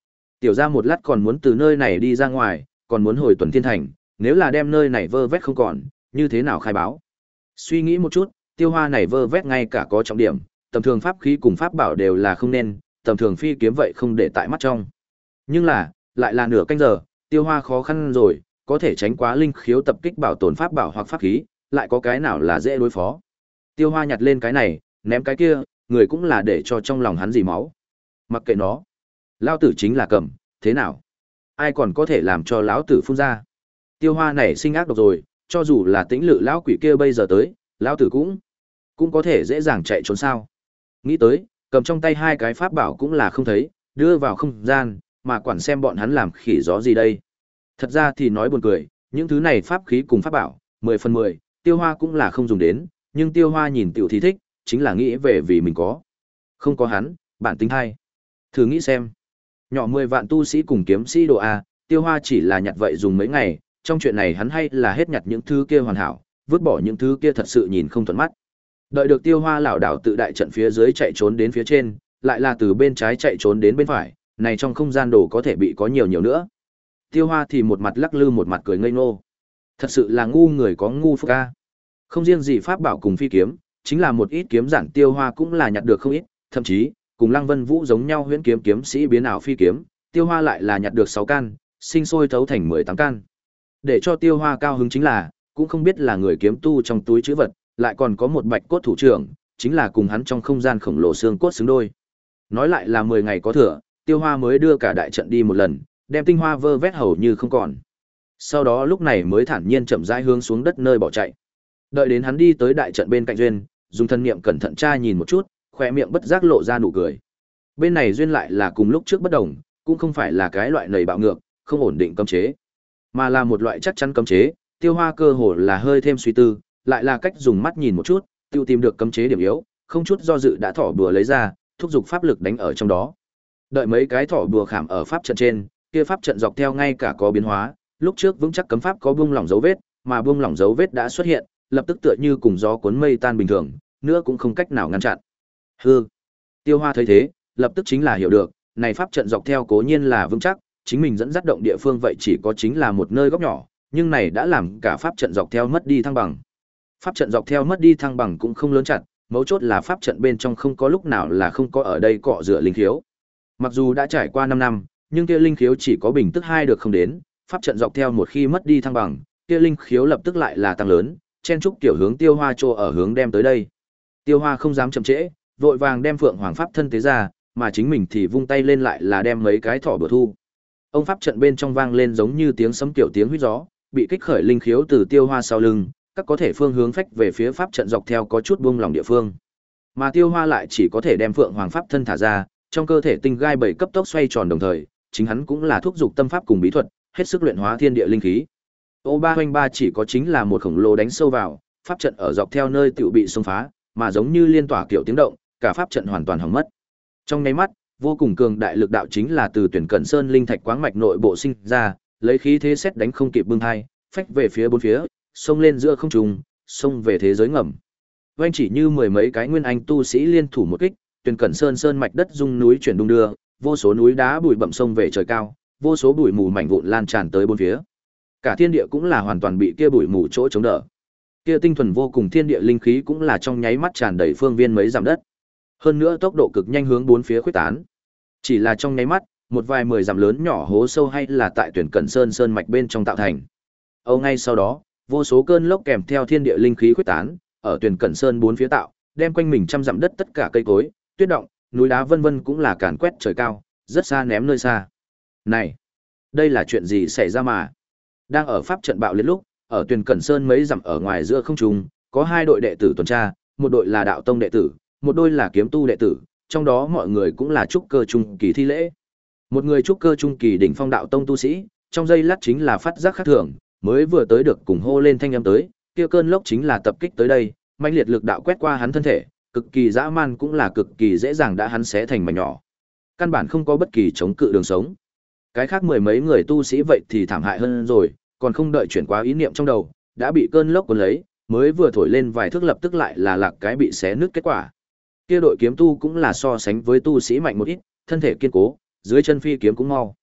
Tiểu gia một lát còn muốn từ nơi này đi ra ngoài, còn muốn hồi Tuần Thiên Thành, nếu là đem nơi này vơ vét không còn, như thế nào khai báo? Suy nghĩ một chút, Tiêu Hoa này vơ vét ngay cả có trọng điểm, tầm thường pháp khí cùng pháp bảo đều là không nên, tầm thường phi kiếm vậy không để tại mắt trong. Nhưng là, lại là nửa canh giờ, Tiêu Hoa khó khăn rồi, có thể tránh quá linh khiếu tập kích bảo tồn pháp bảo hoặc pháp khí, lại có cái nào là dễ đối phó. Tiêu Hoa nhặt lên cái này, ném cái kia, người cũng là để cho trong lòng hắn dì máu. Mặc kệ nó, lão tử chính là cầm, thế nào? Ai còn có thể làm cho lão tử phun ra? Tiêu Hoa này sinh ác độc rồi, cho dù là Tĩnh Lự lão quỷ kia bây giờ tới, lão tử cũng cũng có thể dễ dàng chạy trốn sao? Nghĩ tới, cầm trong tay hai cái pháp bảo cũng là không thấy, đưa vào không gian, mà quản xem bọn hắn làm khỉ gió gì đây. Thật ra thì nói buồn cười, những thứ này pháp khí cùng pháp bảo, mười phần mười, Tiêu Hoa cũng là không dùng đến, nhưng Tiêu Hoa nhìn tiểu thì thích, chính là nghĩ về vì mình có. Không có hắn, bản tính hay. Thử nghĩ xem. Nhỏ mười vạn tu sĩ cùng kiếm sĩ độ A, Tiêu Hoa chỉ là nhặt vậy dùng mấy ngày, trong chuyện này hắn hay là hết nhặt những thứ kia hoàn hảo, vứt bỏ những thứ kia thật sự nhìn không thuận mắt. Đợi được Tiêu Hoa lảo đảo tự đại trận phía dưới chạy trốn đến phía trên, lại là từ bên trái chạy trốn đến bên phải, này trong không gian đồ có thể bị có nhiều nhiều nữa. Tiêu Hoa thì một mặt lắc lư một mặt cười ngây ngô. Thật sự là ngu người có ngu phúc a. Không riêng gì pháp bảo cùng phi kiếm, chính là một ít kiếm giản Tiêu Hoa cũng là nhặt được không ít, thậm chí cùng Lăng Vân Vũ giống nhau huyễn kiếm kiếm sĩ biến ảo phi kiếm, Tiêu Hoa lại là nhặt được sáu can, sinh sôi thấu thành mười tám can. Để cho Tiêu Hoa cao hứng chính là, cũng không biết là người kiếm tu trong túi trữ vật, lại còn có một bạch cốt thủ trưởng, chính là cùng hắn trong không gian khổng lồ xương cốt xứng đôi. Nói lại là mười ngày có thừa, Tiêu Hoa mới đưa cả đại trận đi một lần, đem tinh hoa vơ vét hầu như không còn. Sau đó lúc này mới thản nhiên chậm rãi hướng xuống đất nơi bỏ chạy. Đợi đến hắn đi tới đại trận bên cạnh Duyên, dùng thân niệm cẩn thận tra nhìn một chút, khóe miệng bất giác lộ ra nụ cười. Bên này Duyên lại là cùng lúc trước bất đồng, cũng không phải là cái loại nầy bạo ngược, không ổn định cấm chế, mà là một loại chắc chắn cấm chế. Tiêu Hoa cơ hồ là hơi thêm suy tư, lại là cách dùng mắt nhìn một chút, tiêu tìm được cấm chế điểm yếu, không chút do dự đã thỏ bùa lấy ra, thúc giục pháp lực đánh ở trong đó. Đợi mấy cái thỏ bùa khảm ở pháp trận trên, kia pháp trận dọc theo ngay cả có biến hóa, lúc trước vững chắc cấm pháp có buông lỏng dấu vết, mà buông lỏng dấu vết đã xuất hiện, lập tức tựa như cùng gió cuốn mây tan bình thường, nữa cũng không cách nào ngăn chặn. Hư. Tiêu Hoa thấy thế, lập tức chính là hiểu được, này pháp trận dọc theo cố nhiên là vững chắc, chính mình dẫn dắt động địa phương vậy chỉ có chính là một nơi góc nhỏ, nhưng này đã làm cả pháp trận dọc theo mất đi thăng bằng. Pháp trận dọc theo mất đi thăng bằng cũng không lớn chặt, mấu chốt là pháp trận bên trong không có lúc nào là không có ở đây cọ rửa linh khiếu. Mặc dù đã trải qua năm năm, nhưng kia linh khiếu chỉ có bình tức hai được không đến, pháp trận dọc theo một khi mất đi thăng bằng, kia linh khiếu lập tức lại là tăng lớn, chen trúc tiểu hướng Tiêu Hoa trô ở hướng đem tới đây. Tiêu Hoa không dám chậm trễ, vội vàng đem Phượng Hoàng pháp thân tế ra, mà chính mình thì vung tay lên lại là đem mấy cái thỏ bừa thu. Ông pháp trận bên trong vang lên giống như tiếng sấm tiểu tiếng huýt gió, bị kích khởi linh khiếu từ Tiêu Hoa sau lưng, các có thể phương hướng phách về phía pháp trận dọc theo có chút buông lỏng địa phương. Mà Tiêu Hoa lại chỉ có thể đem Phượng Hoàng pháp thân thả ra, trong cơ thể tinh gai bảy cấp tốc xoay tròn đồng thời, chính hắn cũng là thúc dục tâm pháp cùng bí thuật, hết sức luyện hóa thiên địa linh khí. Ô ba hoành ba chỉ có chính là một khổng lồ đánh sâu vào, pháp trận ở dọc theo nơi tiểu bị xông phá, mà giống như liên tỏa kiểu tiếng động, cả pháp trận hoàn toàn hỏng mất. Trong nháy mắt, vô cùng cường đại lực đạo chính là từ Tuyển Cẩn Sơn linh thạch quáng mạch nội bộ sinh ra, lấy khí thế xét đánh không kịp bưng hai, phách về phía bốn phía, xông lên giữa không trung, xông về thế giới ngầm. Oanh chỉ như mười mấy cái nguyên anh tu sĩ liên thủ một kích, Tuyển Cẩn Sơn sơn mạch đất rung núi chuyển đung đưa, vô số núi đá bụi bặm sông về trời cao, vô số bụi mù mảnh vụn lan tràn tới bốn phía. Cả thiên địa cũng là hoàn toàn bị kia bụi mù chỗ chống đỡ. Kia tinh thuần vô cùng thiên địa linh khí cũng là trong nháy mắt tràn đầy phương viên mấy dặm đất. Hơn nữa tốc độ cực nhanh hướng bốn phía khuếch tán. Chỉ là trong nháy mắt, một vài mười dặm lớn nhỏ hố sâu hay là tại Tuyển Cẩn Sơn sơn mạch bên trong tạo thành. Âu ngay sau đó, vô số cơn lốc kèm theo thiên địa linh khí khuếch tán, ở Tuyển Cẩn Sơn bốn phía tạo, đem quanh mình trăm dặm đất tất cả cây cối, tuyết động, núi đá vân vân cũng là càn quét trời cao, rất xa ném nơi xa. Này, đây là chuyện gì xảy ra mà? Đang ở pháp trận bạo liệt lúc, ở Tuyển Cẩn Sơn mấy dặm ở ngoài giữa không trung, có hai đội đệ tử tuần tra, một đội là đạo tông đệ tử, một đội là kiếm tu đệ tử, trong đó mọi người cũng là trúc cơ trung kỳ thi lễ. Một người trúc cơ trung kỳ đỉnh phong đạo tông tu sĩ, trong giây lát chính là phát giác khác thường, mới vừa tới được cùng hô lên thanh âm tới, kia cơn lốc chính là tập kích tới đây, mãnh liệt lực đạo quét qua hắn thân thể, cực kỳ dã man cũng là cực kỳ dễ dàng đã hắn xé thành mảnh nhỏ. Căn bản không có bất kỳ chống cự đường sống. Cái khác mười mấy người tu sĩ vậy thì thảm hại hơn rồi, còn không đợi chuyển qua ý niệm trong đầu, đã bị cơn lốc cuốn lấy, mới vừa thổi lên vài thước lập tức lại là lạc cái bị xé nứt kết quả. Kia đội kiếm tu cũng là so sánh với tu sĩ mạnh một ít, thân thể kiên cố, dưới chân phi kiếm cũng mau.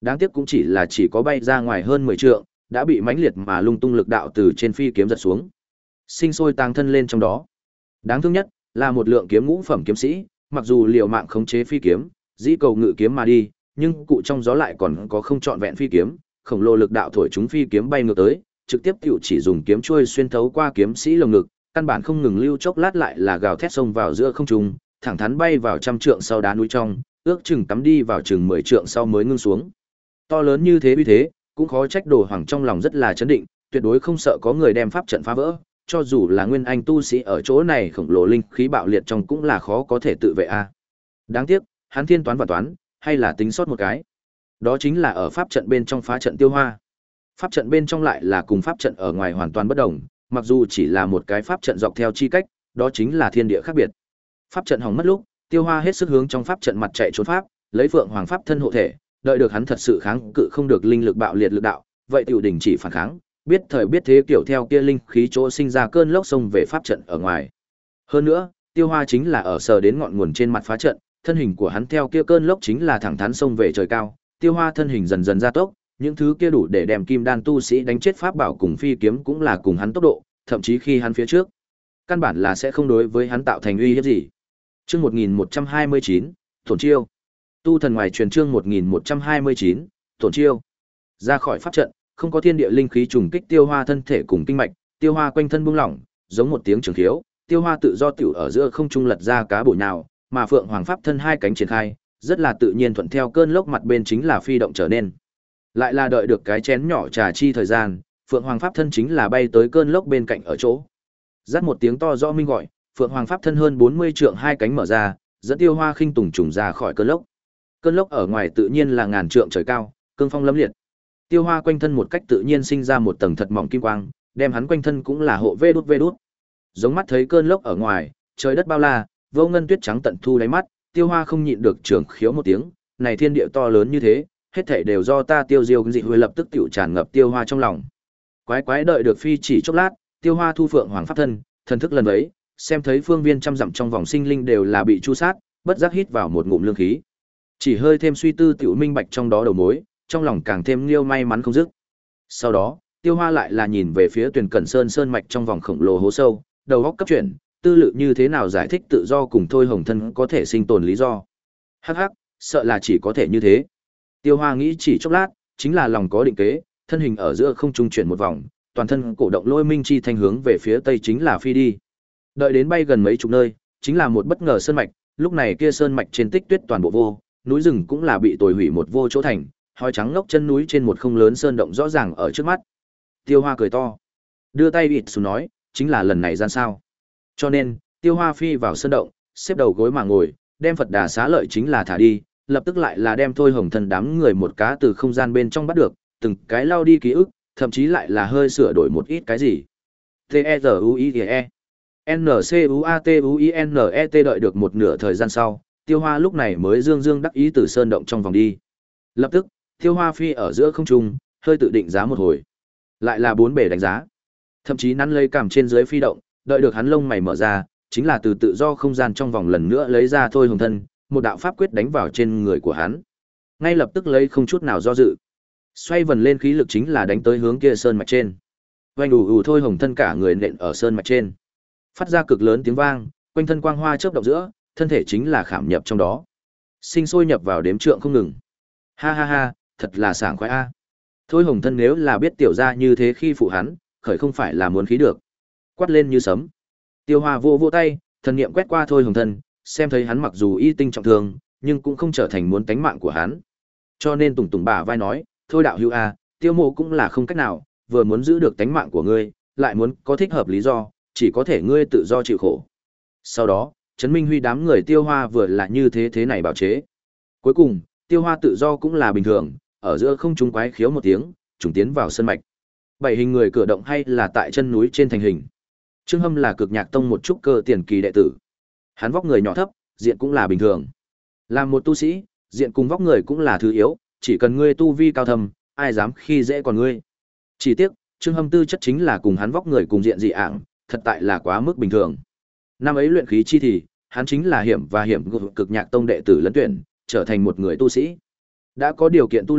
Đáng tiếc cũng chỉ là chỉ có bay ra ngoài hơn mười trượng, đã bị mãnh liệt mà lung tung lực đạo từ trên phi kiếm giật xuống. Sinh sôi tàng thân lên trong đó. Đáng thương nhất là một lượng kiếm ngũ phẩm kiếm sĩ, mặc dù liều mạng khống chế phi kiếm, dĩ cầu ngự kiếm mà đi, nhưng cụ trong gió lại còn có không trọn vẹn phi kiếm, khổng lồ lực đạo thổi chúng phi kiếm bay ngược tới, trực tiếp tiểu chỉ dùng kiếm chuôi xuyên thấu qua kiếm sĩ lồng ngực, căn bản không ngừng lưu chốc lát lại là gào thét xông vào giữa không trung, thẳng thắn bay vào trăm trượng sau đá núi trong, ước chừng cắm đi vào chừng mười trượng sau mới ngưng xuống. To lớn như thế uy thế, cũng khó trách Đồ Hoàng trong lòng rất là chấn định, tuyệt đối không sợ có người đem pháp trận phá vỡ, cho dù là nguyên anh tu sĩ ở chỗ này khổng lồ linh khí bạo liệt trong cũng là khó có thể tự vệ a. Đáng tiếc, hắn thiên toán và toán, hay là tính sót một cái. Đó chính là ở pháp trận bên trong phá trận Tiêu Hoa. Pháp trận bên trong lại là cùng pháp trận ở ngoài hoàn toàn bất đồng, mặc dù chỉ là một cái pháp trận dọc theo chi cách, đó chính là thiên địa khác biệt. Pháp trận hỏng mất lúc, Tiêu Hoa hết sức hướng trong pháp trận mặt chạy trốn pháp, lấy Phượng Hoàng pháp thân hộ thể, đợi được hắn thật sự kháng cự không được linh lực bạo liệt lực đạo, vậy tiểu đình chỉ phản kháng, biết thời biết thế kiểu theo kia linh khí chỗ sinh ra cơn lốc xông về pháp trận ở ngoài. Hơn nữa, Tiêu Hoa chính là ở sờ đến ngọn nguồn trên mặt phá trận, thân hình của hắn theo kia cơn lốc chính là thẳng thắn xông về trời cao, Tiêu Hoa thân hình dần dần gia tốc, những thứ kia đủ để đem kim đan tu sĩ đánh chết pháp bảo cùng phi kiếm cũng là cùng hắn tốc độ, thậm chí khi hắn phía trước, căn bản là sẽ không đối với hắn tạo thành uy hiếp gì. Chương một nghìn một trăm hai mươi chín, Tổn chiêu. Tu thần ngoài truyền chương một nghìn một trăm hai mươi chín, Tổn chiêu. Ra khỏi pháp trận, không có thiên địa linh khí trùng kích Tiêu Hoa thân thể cùng kinh mạch, Tiêu Hoa quanh thân buông lỏng, giống một tiếng trường khiếu, Tiêu Hoa tự do tiểu ở giữa không trung lật ra cá bổ nhào, mà Phượng Hoàng pháp thân hai cánh triển khai, rất là tự nhiên thuận theo cơn lốc mặt bên chính là phi động trở nên. Lại là đợi được cái chén nhỏ trà chi thời gian, Phượng Hoàng pháp thân chính là bay tới cơn lốc bên cạnh ở chỗ. Dắt một tiếng to rõ minh gọi, Phượng Hoàng pháp thân hơn bốn mươi trượng hai cánh mở ra, dẫn Tiêu Hoa khinh tùng trùng ra khỏi cơn lốc. Cơn lốc ở ngoài tự nhiên là ngàn trượng trời cao, cương phong lâm liệt. Tiêu Hoa quanh thân một cách tự nhiên sinh ra một tầng thật mỏng kim quang, đem hắn quanh thân cũng là hộ vê đút vê đút. Giống mắt thấy cơn lốc ở ngoài, trời đất bao la, vô ngân tuyết trắng tận thu đáy mắt, Tiêu Hoa không nhịn được trường khiếu một tiếng, này thiên địa to lớn như thế, hết thảy đều do ta Tiêu Diêu dị huy lập tức tiểu tràn ngập Tiêu Hoa trong lòng. Quái quái đợi được phi chỉ chốc lát, Tiêu Hoa thu Phượng Hoàng pháp thân, thần thức lần ấy, xem thấy phương viên trăm dặm trong vòng sinh linh đều là bị chu sát, bất giác hít vào một ngụm lương khí. Chỉ hơi thêm suy tư tiểu minh bạch trong đó đầu mối, trong lòng càng thêm liêu may mắn không dứt. Sau đó, Tiêu Hoa lại là nhìn về phía Tuyền Cẩn Sơn sơn mạch trong vòng khổng lồ hố sâu, đầu óc cấp chuyển, tư lự như thế nào giải thích tự do cùng Thôi Hồng Thân có thể sinh tồn lý do. Hắc hắc, sợ là chỉ có thể như thế. Tiêu Hoa nghĩ chỉ chốc lát, chính là lòng có định kế, thân hình ở giữa không trung chuyển một vòng, toàn thân cổ động lôi minh chi thanh hướng về phía tây chính là phi đi. Đợi đến bay gần mấy chục nơi, chính là một bất ngờ sơn mạch, lúc này kia sơn mạch trên tích tuyết toàn bộ vô, núi rừng cũng là bị tồi hủy một vô chỗ thành, hói trắng ngốc chân núi trên một không lớn sơn động rõ ràng ở trước mắt. Tiêu Hoa cười to, đưa tay bịt xuống nói, chính là lần này gian sao. Cho nên, Tiêu Hoa phi vào sơn động, xếp đầu gối mà ngồi, đem Phật Đà xá lợi chính là thả đi, lập tức lại là đem Thôi Hồng Thân đám người một cá từ không gian bên trong bắt được, từng cái lao đi ký ức, thậm chí lại là hơi sửa đổi một ít cái gì. T E R U I E N C U A T U I N E T đợi được một nửa thời gian sau, Tiêu Hoa lúc này mới dương dương đắc ý từ sơn động trong vòng đi. Lập tức, Tiêu Hoa phi ở giữa không trung, hơi tự định giá một hồi. Lại là bốn bề đánh giá. Thậm chí nắn lấy cằm trên dưới phi động, đợi được hắn lông mày mở ra, chính là từ tự do không gian trong vòng lần nữa lấy ra Thôi Hồng Thân, một đạo pháp quyết đánh vào trên người của hắn. Ngay lập tức lấy không chút nào do dự. Xoay vần lên khí lực chính là đánh tới hướng kia sơn mạch trên. Oanh ù ù Thôi Hồng Thân cả người nện ở sơn mạch trên. Phát ra cực lớn tiếng vang, quanh thân quang hoa chớp động giữa, thân thể chính là khảm nhập trong đó. Sinh sôi nhập vào đếm trượng không ngừng. Ha ha ha, thật là sảng khoái a. Thôi Hồng Thân nếu là biết tiểu gia như thế khi phụ hắn, khởi không phải là muốn khí được. Quát lên như sấm. Tiêu Hoa vô vô tay, thần niệm quét qua Thôi Hồng Thân, xem thấy hắn mặc dù y tinh trọng thương, nhưng cũng không trở thành muốn tánh mạng của hắn. Cho nên tùng tùng bả vai nói, thôi đạo hữu a, Tiêu mộ cũng là không cách nào, vừa muốn giữ được tánh mạng của ngươi, lại muốn có thích hợp lý do, chỉ có thể ngươi tự do chịu khổ. Sau đó, Trấn Minh Huy đám người Tiêu Hoa vừa là như thế thế này bảo chế. Cuối cùng, Tiêu Hoa tự do cũng là bình thường, ở giữa không trung quái khiếu một tiếng, trùng tiến vào sân mạch. Bảy hình người cửa động hay là tại chân núi trên thành hình. Trương Hâm là cực nhạc tông một trúc cơ tiền kỳ đệ tử. Hắn vóc người nhỏ thấp, diện cũng là bình thường. Làm một tu sĩ, diện cùng vóc người cũng là thứ yếu, chỉ cần ngươi tu vi cao thâm, ai dám khi dễ còn ngươi. Chỉ tiếc, Trương Hâm tư chất chính là cùng hắn vóc người cùng diện dị ảng, thật tại là quá mức bình thường. Năm ấy luyện khí chi thì, hắn chính là hiểm và hiểm cực nhạc tông đệ tử lẫn tuyển, trở thành một người tu sĩ. Đã có điều kiện tu luyện,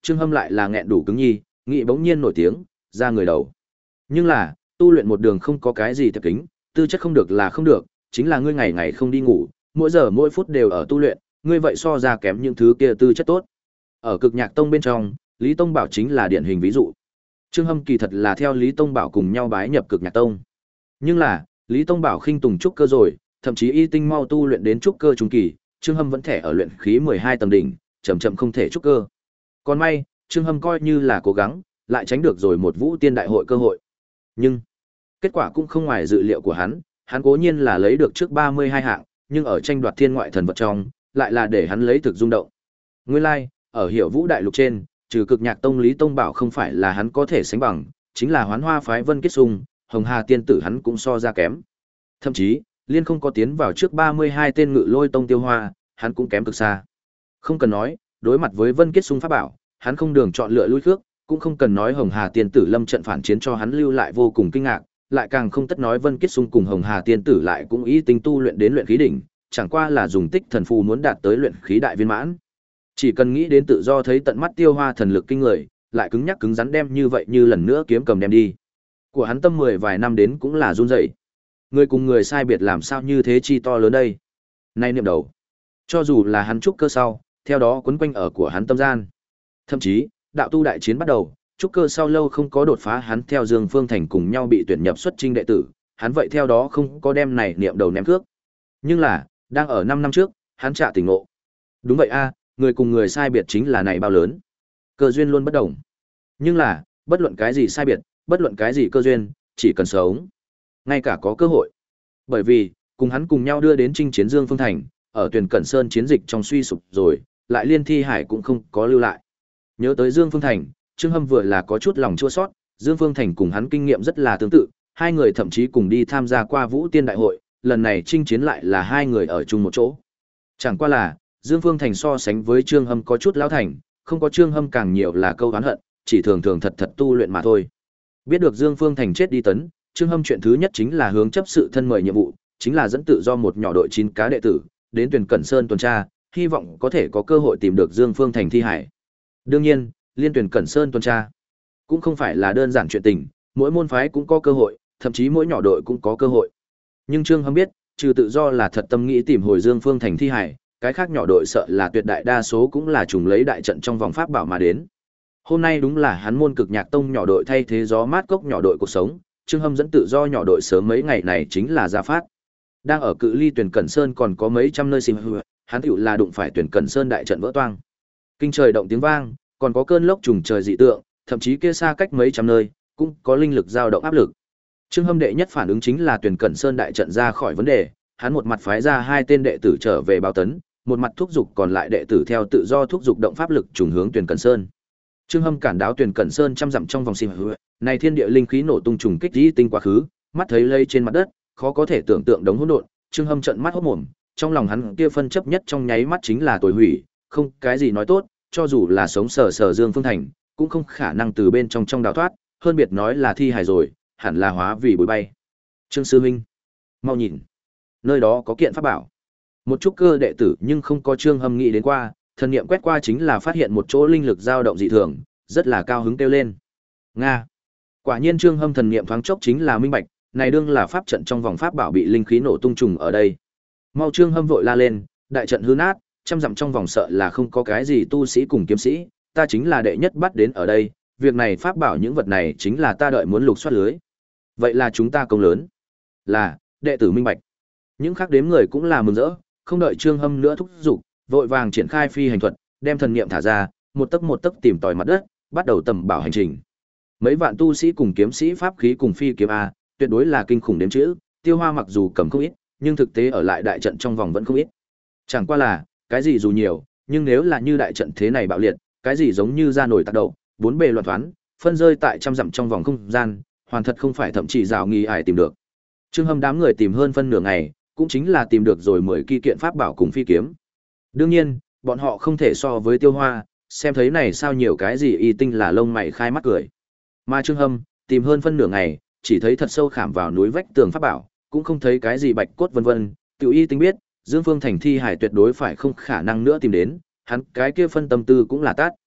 Trương Hâm lại là nghẹn đủ cứng nhi, nghĩ bỗng nhiên nổi tiếng, ra người đầu. Nhưng là, tu luyện một đường không có cái gì thiệp kính, tư chất không được là không được, chính là ngươi ngày ngày không đi ngủ, mỗi giờ mỗi phút đều ở tu luyện, ngươi vậy so ra kém những thứ kia tư chất tốt. Ở Cực Nhạc Tông bên trong, Lý Tông Bảo chính là điển hình ví dụ. Trương Hâm kỳ thật là theo Lý Tông Bảo cùng nhau bái nhập Cực Nhạc Tông. Nhưng là, Lý Tông Bảo khinh tùng trúc cơ rồi, thậm chí y tinh mau tu luyện đến trúc cơ trung kỳ, Trương Hâm vẫn thẻ ở luyện khí mười hai tầng đỉnh, chậm chậm không thể trúc cơ. Còn may, Trương Hâm coi như là cố gắng, lại tránh được rồi một Vũ Tiên đại hội cơ hội. Nhưng, kết quả cũng không ngoài dự liệu của hắn, hắn cố nhiên là lấy được trước ba mươi hai hạng, nhưng ở tranh đoạt thiên ngoại thần vật trong, lại là để hắn lấy thực rung động. Nguyên lai, like, ở Hiểu Vũ đại lục trên, trừ Cực Nhạc Tông Lý Tông Bảo không phải là hắn có thể sánh bằng, chính là Hoán Hoa phái Vân Kiết Sung, Hồng Hà tiên tử hắn cũng so ra kém. Thậm chí, liên không có tiến vào trước ba mươi hai tên Ngự Lôi Tông Tiêu Hoa, hắn cũng kém cực xa. Không cần nói, đối mặt với Vân Kiết Sung pháp bảo, hắn không đường chọn lựa lui khước, cũng không cần nói Hồng Hà tiên tử lâm trận phản chiến cho hắn lưu lại vô cùng kinh ngạc, lại càng không tất nói Vân Kiết Sung cùng Hồng Hà tiên tử lại cũng ý tinh tu luyện đến luyện khí đỉnh, chẳng qua là dùng tích thần phù muốn đạt tới luyện khí đại viên mãn. Chỉ cần nghĩ đến tự do thấy tận mắt Tiêu Hoa thần lực kinh người, lại cứng nhắc cứng rắn đem như vậy như lần nữa kiếm cầm đem đi. Của hắn tâm mười vài năm đến cũng là run rẩy. Người cùng người sai biệt làm sao như thế chi to lớn đây. Nay niệm đầu, cho dù là hắn trúc cơ sau, theo đó quấn quanh ở của hắn tâm gian. Thậm chí, đạo tu đại chiến bắt đầu, trúc cơ sau lâu không có đột phá, hắn theo Dương Phương Thành cùng nhau bị tuyển nhập xuất chinh đệ tử, hắn vậy theo đó không có đem này niệm đầu ném cước. Nhưng là, đang ở năm năm trước, hắn trả tỉnh ngộ. Đúng vậy a, người cùng người sai biệt chính là này bao lớn. Cơ duyên luôn bất đồng. Nhưng là, bất luận cái gì sai biệt, bất luận cái gì cơ duyên, chỉ cần sống, ngay cả có cơ hội. Bởi vì, cùng hắn cùng nhau đưa đến chinh chiến Dương Phương Thành, ở Tuyền Cẩn Sơn chiến dịch trong suy sụp rồi, lại liên thi hải cũng không có lưu lại. Nhớ tới Dương Phương Thành, Trương Hâm vừa là có chút lòng chua xót, Dương Phương Thành cùng hắn kinh nghiệm rất là tương tự, hai người thậm chí cùng đi tham gia qua Vũ Tiên đại hội, lần này chinh chiến lại là hai người ở chung một chỗ. Chẳng qua là, Dương Phương Thành so sánh với Trương Hâm có chút lão thành, không có Trương Hâm càng nhiều là câu oán hận, chỉ thường thường thật thật tu luyện mà thôi. Biết được Dương Phương Thành chết đi tấn, Trương Hâm chuyện thứ nhất chính là hướng chấp sự thân mời nhiệm vụ, chính là dẫn tự do một nhỏ đội chín cá đệ tử đến Tuyền Cẩn Sơn tuần tra, hy vọng có thể có cơ hội tìm được Dương Phương Thành thi hải. Đương nhiên, liên Tuyền Cẩn Sơn tuần tra cũng không phải là đơn giản chuyện tình, mỗi môn phái cũng có cơ hội, thậm chí mỗi nhỏ đội cũng có cơ hội. Nhưng Trương Hâm biết, trừ tự do là thật tâm nghĩ tìm hồi Dương Phương Thành thi hải, cái khác nhỏ đội sợ là tuyệt đại đa số cũng là trùng lấy đại trận trong vòng pháp bảo mà đến. Hôm nay đúng là hắn môn Cực Nhạc Tông nhỏ đội thay thế gió mát cốc nhỏ đội cuộc sống, Trương Hâm dẫn tự do nhỏ đội sớm mấy ngày này chính là ra phát. Đang ở cự ly Tuyền Cẩn Sơn còn có mấy trăm nơi sim hư, hắn tựu là đụng phải Tuyền Cẩn Sơn đại trận vỡ toang. Kinh trời động tiếng vang, còn có cơn lốc trùng trời dị tượng, thậm chí kia xa cách mấy trăm nơi, cũng có linh lực dao động áp lực. Trương Hâm đệ nhất phản ứng chính là Tuyền Cẩn Sơn đại trận ra khỏi vấn đề, hắn một mặt phái ra hai tên đệ tử trở về báo tấn, một mặt thúc giục còn lại đệ tử theo tự do thúc giục động pháp lực trùng hướng Tuyền Cẩn Sơn. Trương Hâm cản đáo Tuyền Cẩn Sơn trăm dặm trong vòng sim hư, này thiên địa linh khí nổ tung trùng kích dĩ tinh quá khứ, mắt thấy lây trên mặt đất, khó có thể tưởng tượng đống hỗn độn, Trương Hâm trợn mắt hốt mồm, trong lòng hắn kia phân chấp nhất trong nháy mắt chính là tồi hủy, không cái gì nói tốt, cho dù là sống sờ sờ Dương Phương Thành, cũng không khả năng từ bên trong trong đào thoát, hơn biệt nói là thi hài rồi, hẳn là hóa vì bụi bay. Trương sư huynh, mau nhìn, nơi đó có kiện pháp bảo. Một chút cơ đệ tử nhưng không có Trương Hâm nghĩ đến qua, thần niệm quét qua chính là phát hiện một chỗ linh lực dao động dị thường, rất là cao hứng kêu lên. Nga. Quả nhiên Trương Hâm thần niệm thoáng chốc chính là minh bạch, này đương là pháp trận trong vòng pháp bảo bị linh khí nổ tung trùng ở đây. Mau Trương Hâm vội la lên, đại trận hư nát, trăm dặm trong vòng sợ là không có cái gì tu sĩ cùng kiếm sĩ, ta chính là đệ nhất bắt đến ở đây, việc này pháp bảo những vật này chính là ta đợi muốn lục soát lưới. Vậy là chúng ta công lớn. Là, đệ tử minh bạch. Những khác đếm người cũng là mừng rỡ, không đợi Trương Hâm nữa thúc giục, vội vàng triển khai phi hành thuật, đem thần niệm thả ra, một tấc một tấc tìm tòi mặt đất, bắt đầu tầm bảo hành trình. Mấy vạn tu sĩ cùng kiếm sĩ pháp khí cùng phi kiếm a, tuyệt đối là kinh khủng đếm chữ, Tiêu Hoa mặc dù cầm không ít, nhưng thực tế ở lại đại trận trong vòng vẫn không ít. Chẳng qua là, cái gì dù nhiều, nhưng nếu là như đại trận thế này bạo liệt, cái gì giống như ra nổi tác động, bốn bề loạn thoán, phân rơi tại trăm dặm trong vòng không gian, hoàn thật không phải thậm chí rào nghi ải tìm được. Trương Hâm đám người tìm hơn phân nửa ngày, cũng chính là tìm được rồi mười kỳ kiện pháp bảo cùng phi kiếm. Đương nhiên, bọn họ không thể so với Tiêu Hoa, xem thấy này sao nhiều cái gì y tinh là lông mày khai mắt cười. Mà Trương Hâm, tìm hơn phân nửa ngày, chỉ thấy thật sâu khảm vào núi vách tường pháp bảo, cũng không thấy cái gì bạch cốt vân vân, tiểu y tinh biết, Dương Phương Thành thi hải tuyệt đối phải không khả năng nữa tìm đến, hắn cái kia phân tâm tư cũng là tát.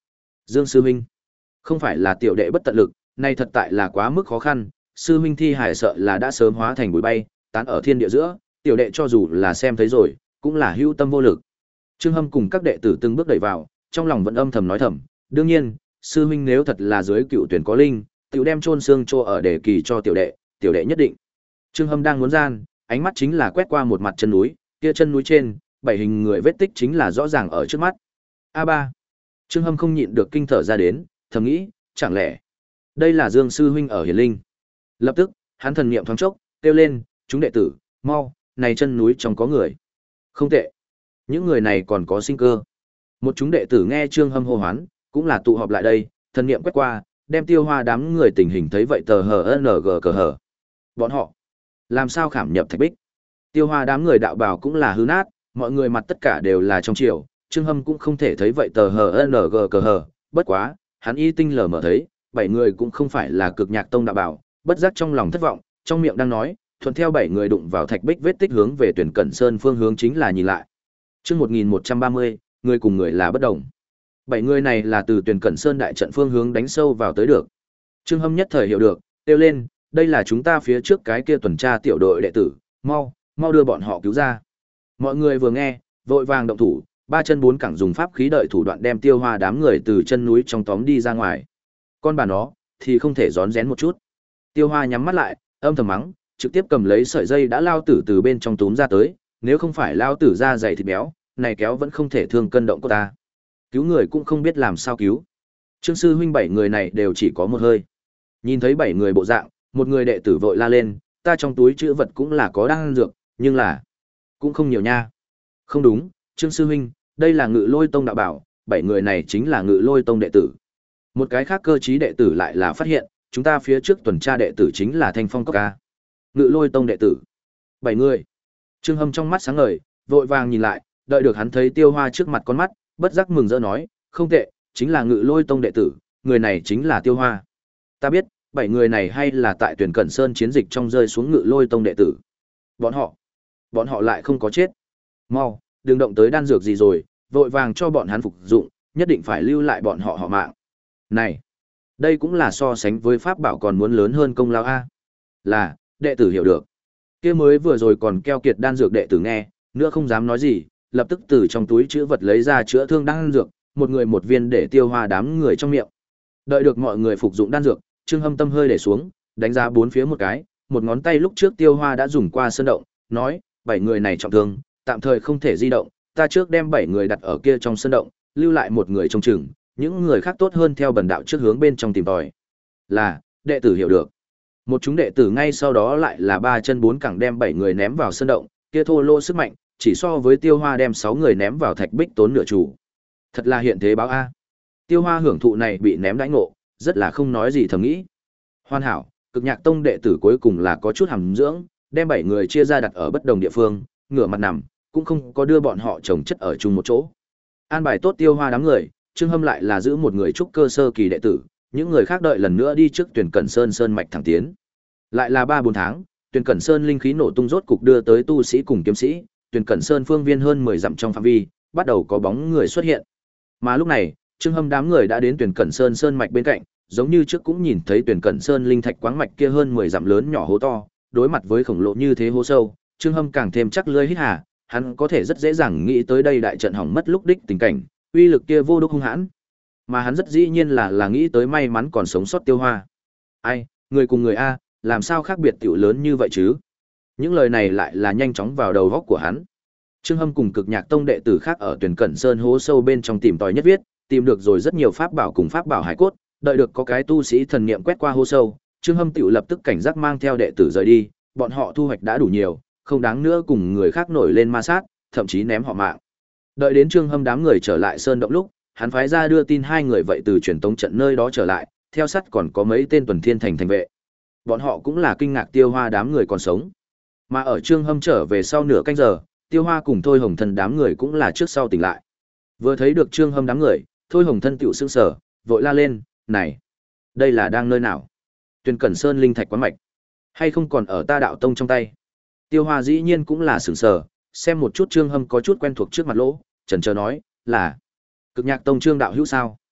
Dương sư huynh, không phải là tiểu đệ bất tận lực, nay thật tại là quá mức khó khăn, sư huynh thi hải sợ là đã sớm hóa thành bụi bay, tán ở thiên địa giữa, tiểu đệ cho dù là xem thấy rồi, cũng là hữu tâm vô lực. Trương Hâm cùng các đệ tử từng bước đẩy vào, trong lòng vẫn âm thầm nói thầm, đương nhiên, sư huynh nếu thật là dưới cựu tuyển có linh, tiểu đem chôn xương trô ở đề kỳ cho tiểu đệ, tiểu đệ nhất định. Trương Hâm đang muốn gian, ánh mắt chính là quét qua một mặt chân núi, kia chân núi trên, bảy hình người vết tích chính là rõ ràng ở trước mắt. A ba. Trương Hâm không nhịn được kinh thở ra đến, thầm nghĩ, chẳng lẽ đây là Dương sư huynh ở Hiền Linh. Lập tức, hắn thần niệm thoáng chốc, kêu lên, chúng đệ tử, mau, này chân núi trong có người. Không tệ. Những người này còn có sinh cơ. Một chúng đệ tử nghe Trương Hâm hô hoán, cũng là tụ họp lại đây, thần niệm quét qua, đem Tiêu Hoa đám người tình hình thấy vậy tờ hờ ng cờ hờ. Bọn họ làm sao khảm nhập thạch bích? Tiêu Hoa đám người đạo bào cũng là hư nát, mọi người mặt tất cả đều là trong chiều, Trương Hâm cũng không thể thấy vậy tờ hờ ng cờ hờ, bất quá, hắn y tinh lờ mở thấy, bảy người cũng không phải là cực nhạc tông đạo bào, bất giác trong lòng thất vọng, trong miệng đang nói, thuận theo bảy người đụng vào thạch bích vết tích hướng về Tuyển Cẩn Sơn phương hướng chính là nhìn lại. Chương một nghìn một trăm ba mươi, người cùng người là bất đồng. Bảy người này là từ Tuyển Cẩn Sơn đại trận phương hướng đánh sâu vào tới được. Trương Hâm nhất thời hiểu được, kêu lên, đây là chúng ta phía trước cái kia tuần tra tiểu đội đệ tử, mau, mau đưa bọn họ cứu ra. Mọi người vừa nghe, vội vàng động thủ, ba chân bốn cẳng dùng pháp khí đợi thủ đoạn đem Tiêu Hoa đám người từ chân núi trong tóm đi ra ngoài. Con bà nó thì không thể rón rén một chút. Tiêu Hoa nhắm mắt lại, âm thầm mắng, trực tiếp cầm lấy sợi dây đã lao tử từ bên trong túm ra tới, nếu không phải lao tử ra dày thịt béo, này kéo vẫn không thể thương cân động của ta. Cứu người cũng không biết làm sao cứu. Trương sư huynh bảy người này đều chỉ có một hơi. Nhìn thấy bảy người bộ dạng, một người đệ tử vội la lên, ta trong túi chữ vật cũng là có đan dược, nhưng là cũng không nhiều nha. Không đúng, Trương sư huynh, đây là Ngự Lôi tông đạo bảo, bảy người này chính là Ngự Lôi tông đệ tử. Một cái khác cơ trí đệ tử lại là phát hiện, chúng ta phía trước tuần tra đệ tử chính là Thanh Phong Cốc ca. Ngự Lôi tông đệ tử. Bảy người. Trương Hâm trong mắt sáng ngời, vội vàng nhìn lại, đợi được hắn thấy Tiêu Hoa trước mặt con mắt, bất giác mừng rỡ nói, không tệ, chính là Ngự Lôi tông đệ tử, người này chính là Tiêu Hoa. Ta biết, bảy người này hay là tại Tuyển Cẩn Sơn chiến dịch trong rơi xuống Ngự Lôi tông đệ tử. Bọn họ, bọn họ lại không có chết. Mau, đừng động tới đan dược gì rồi, vội vàng cho bọn hắn phục dụng, nhất định phải lưu lại bọn họ họ mạng. Này, đây cũng là so sánh với pháp bảo còn muốn lớn hơn công lao a. Là, đệ tử hiểu được. Kia mới vừa rồi còn keo kiệt đan dược đệ tử nghe, nữa không dám nói gì, lập tức từ trong túi chữ vật lấy ra chữa thương đan dược, một người một viên để Tiêu Hoa đám người trong miệng. Đợi được mọi người phục dụng đan dược, Trương Hâm tâm hơi để xuống, đánh giá bốn phía một cái, một ngón tay lúc trước Tiêu Hoa đã dùng qua sơn động, nói, bảy người này trọng thương, tạm thời không thể di động, ta trước đem bảy người đặt ở kia trong sơn động, lưu lại một người trông chừng, những người khác tốt hơn theo bần đạo trước hướng bên trong tìm tòi. Là, đệ tử hiểu được. Một chúng đệ tử ngay sau đó lại là ba chân bốn cẳng đem bảy người ném vào sơn động, kia thô lô sức mạnh, chỉ so với Tiêu Hoa đem sáu người ném vào thạch bích tốn nửa chủ. Thật là hiện thế báo a. Tiêu Hoa hưởng thụ này bị ném đãi ngộ, rất là không nói gì thầm nghĩ. Hoàn hảo, Cực Nhạc tông đệ tử cuối cùng là có chút hàm dưỡng, đem bảy người chia ra đặt ở bất đồng địa phương, ngửa mặt nằm, cũng không có đưa bọn họ chồng chất ở chung một chỗ. An bài tốt Tiêu Hoa đám người, Trương Hâm lại là giữ một người trúc cơ sơ kỳ đệ tử, những người khác đợi lần nữa đi trước Tuyển Cẩn Sơn sơn mạch thẳng tiến. Lại là ba bốn tháng, Tuyển Cẩn Sơn linh khí nổ tung rốt cục đưa tới tu sĩ cùng kiếm sĩ, Tuyển Cẩn Sơn phương viên hơn mười dặm trong phạm vi, bắt đầu có bóng người xuất hiện. Mà lúc này, Trương Hâm đám người đã đến Tuyển Cẩn Sơn sơn mạch bên cạnh, giống như trước cũng nhìn thấy Tuyển Cẩn Sơn linh thạch quáng mạch kia hơn mười dặm lớn nhỏ hố to, đối mặt với khổng lồ như thế hố sâu, Trương Hâm càng thêm chắc lưỡi hít hà, hắn có thể rất dễ dàng nghĩ tới đây đại trận hỏng mất lúc đích tình cảnh, uy lực kia vô đúc hung hãn. Mà hắn rất dĩ nhiên là là nghĩ tới may mắn còn sống sót Tiêu Hoa. Ai, người cùng người a, làm sao khác biệt tiểu lớn như vậy chứ? Những lời này lại là nhanh chóng vào đầu óc của hắn. Trương Hâm cùng Cực Nhạc tông đệ tử khác ở Tuyển Cẩn Sơn hố sâu bên trong tìm tòi nhất viết, tìm được rồi rất nhiều pháp bảo cùng pháp bảo hải cốt, đợi được có cái tu sĩ thần niệm quét qua hố sâu, Trương Hâm tiểu lập tức cảnh giác mang theo đệ tử rời đi, bọn họ thu hoạch đã đủ nhiều, không đáng nữa cùng người khác nổi lên ma sát, thậm chí ném họ mạng. Đợi đến Trương Hâm đám người trở lại sơn động lúc, hắn phái ra đưa tin hai người vậy từ truyền tống trận nơi đó trở lại, theo sát còn có mấy tên tuần thiên thành thành vệ. Bọn họ cũng là kinh ngạc Tiêu Hoa đám người còn sống. Mà ở Trương Hâm trở về sau nửa canh giờ, Tiêu Hoa cùng Thôi Hồng Thân đám người cũng là trước sau tỉnh lại. Vừa thấy được Trương Hâm đám người, Thôi Hồng Thân tựu sững sờ, vội la lên, "Này, đây là đang nơi nào? Tuyển Cẩn Sơn linh thạch quán mạch, hay không còn ở ta đạo tông trong tay?" Tiêu Hoa dĩ nhiên cũng là sửng sờ, xem một chút Trương Hâm có chút quen thuộc trước mặt lỗ, chần chờ nói, "Là Cực Nhạc tông Trương đạo hữu sao?"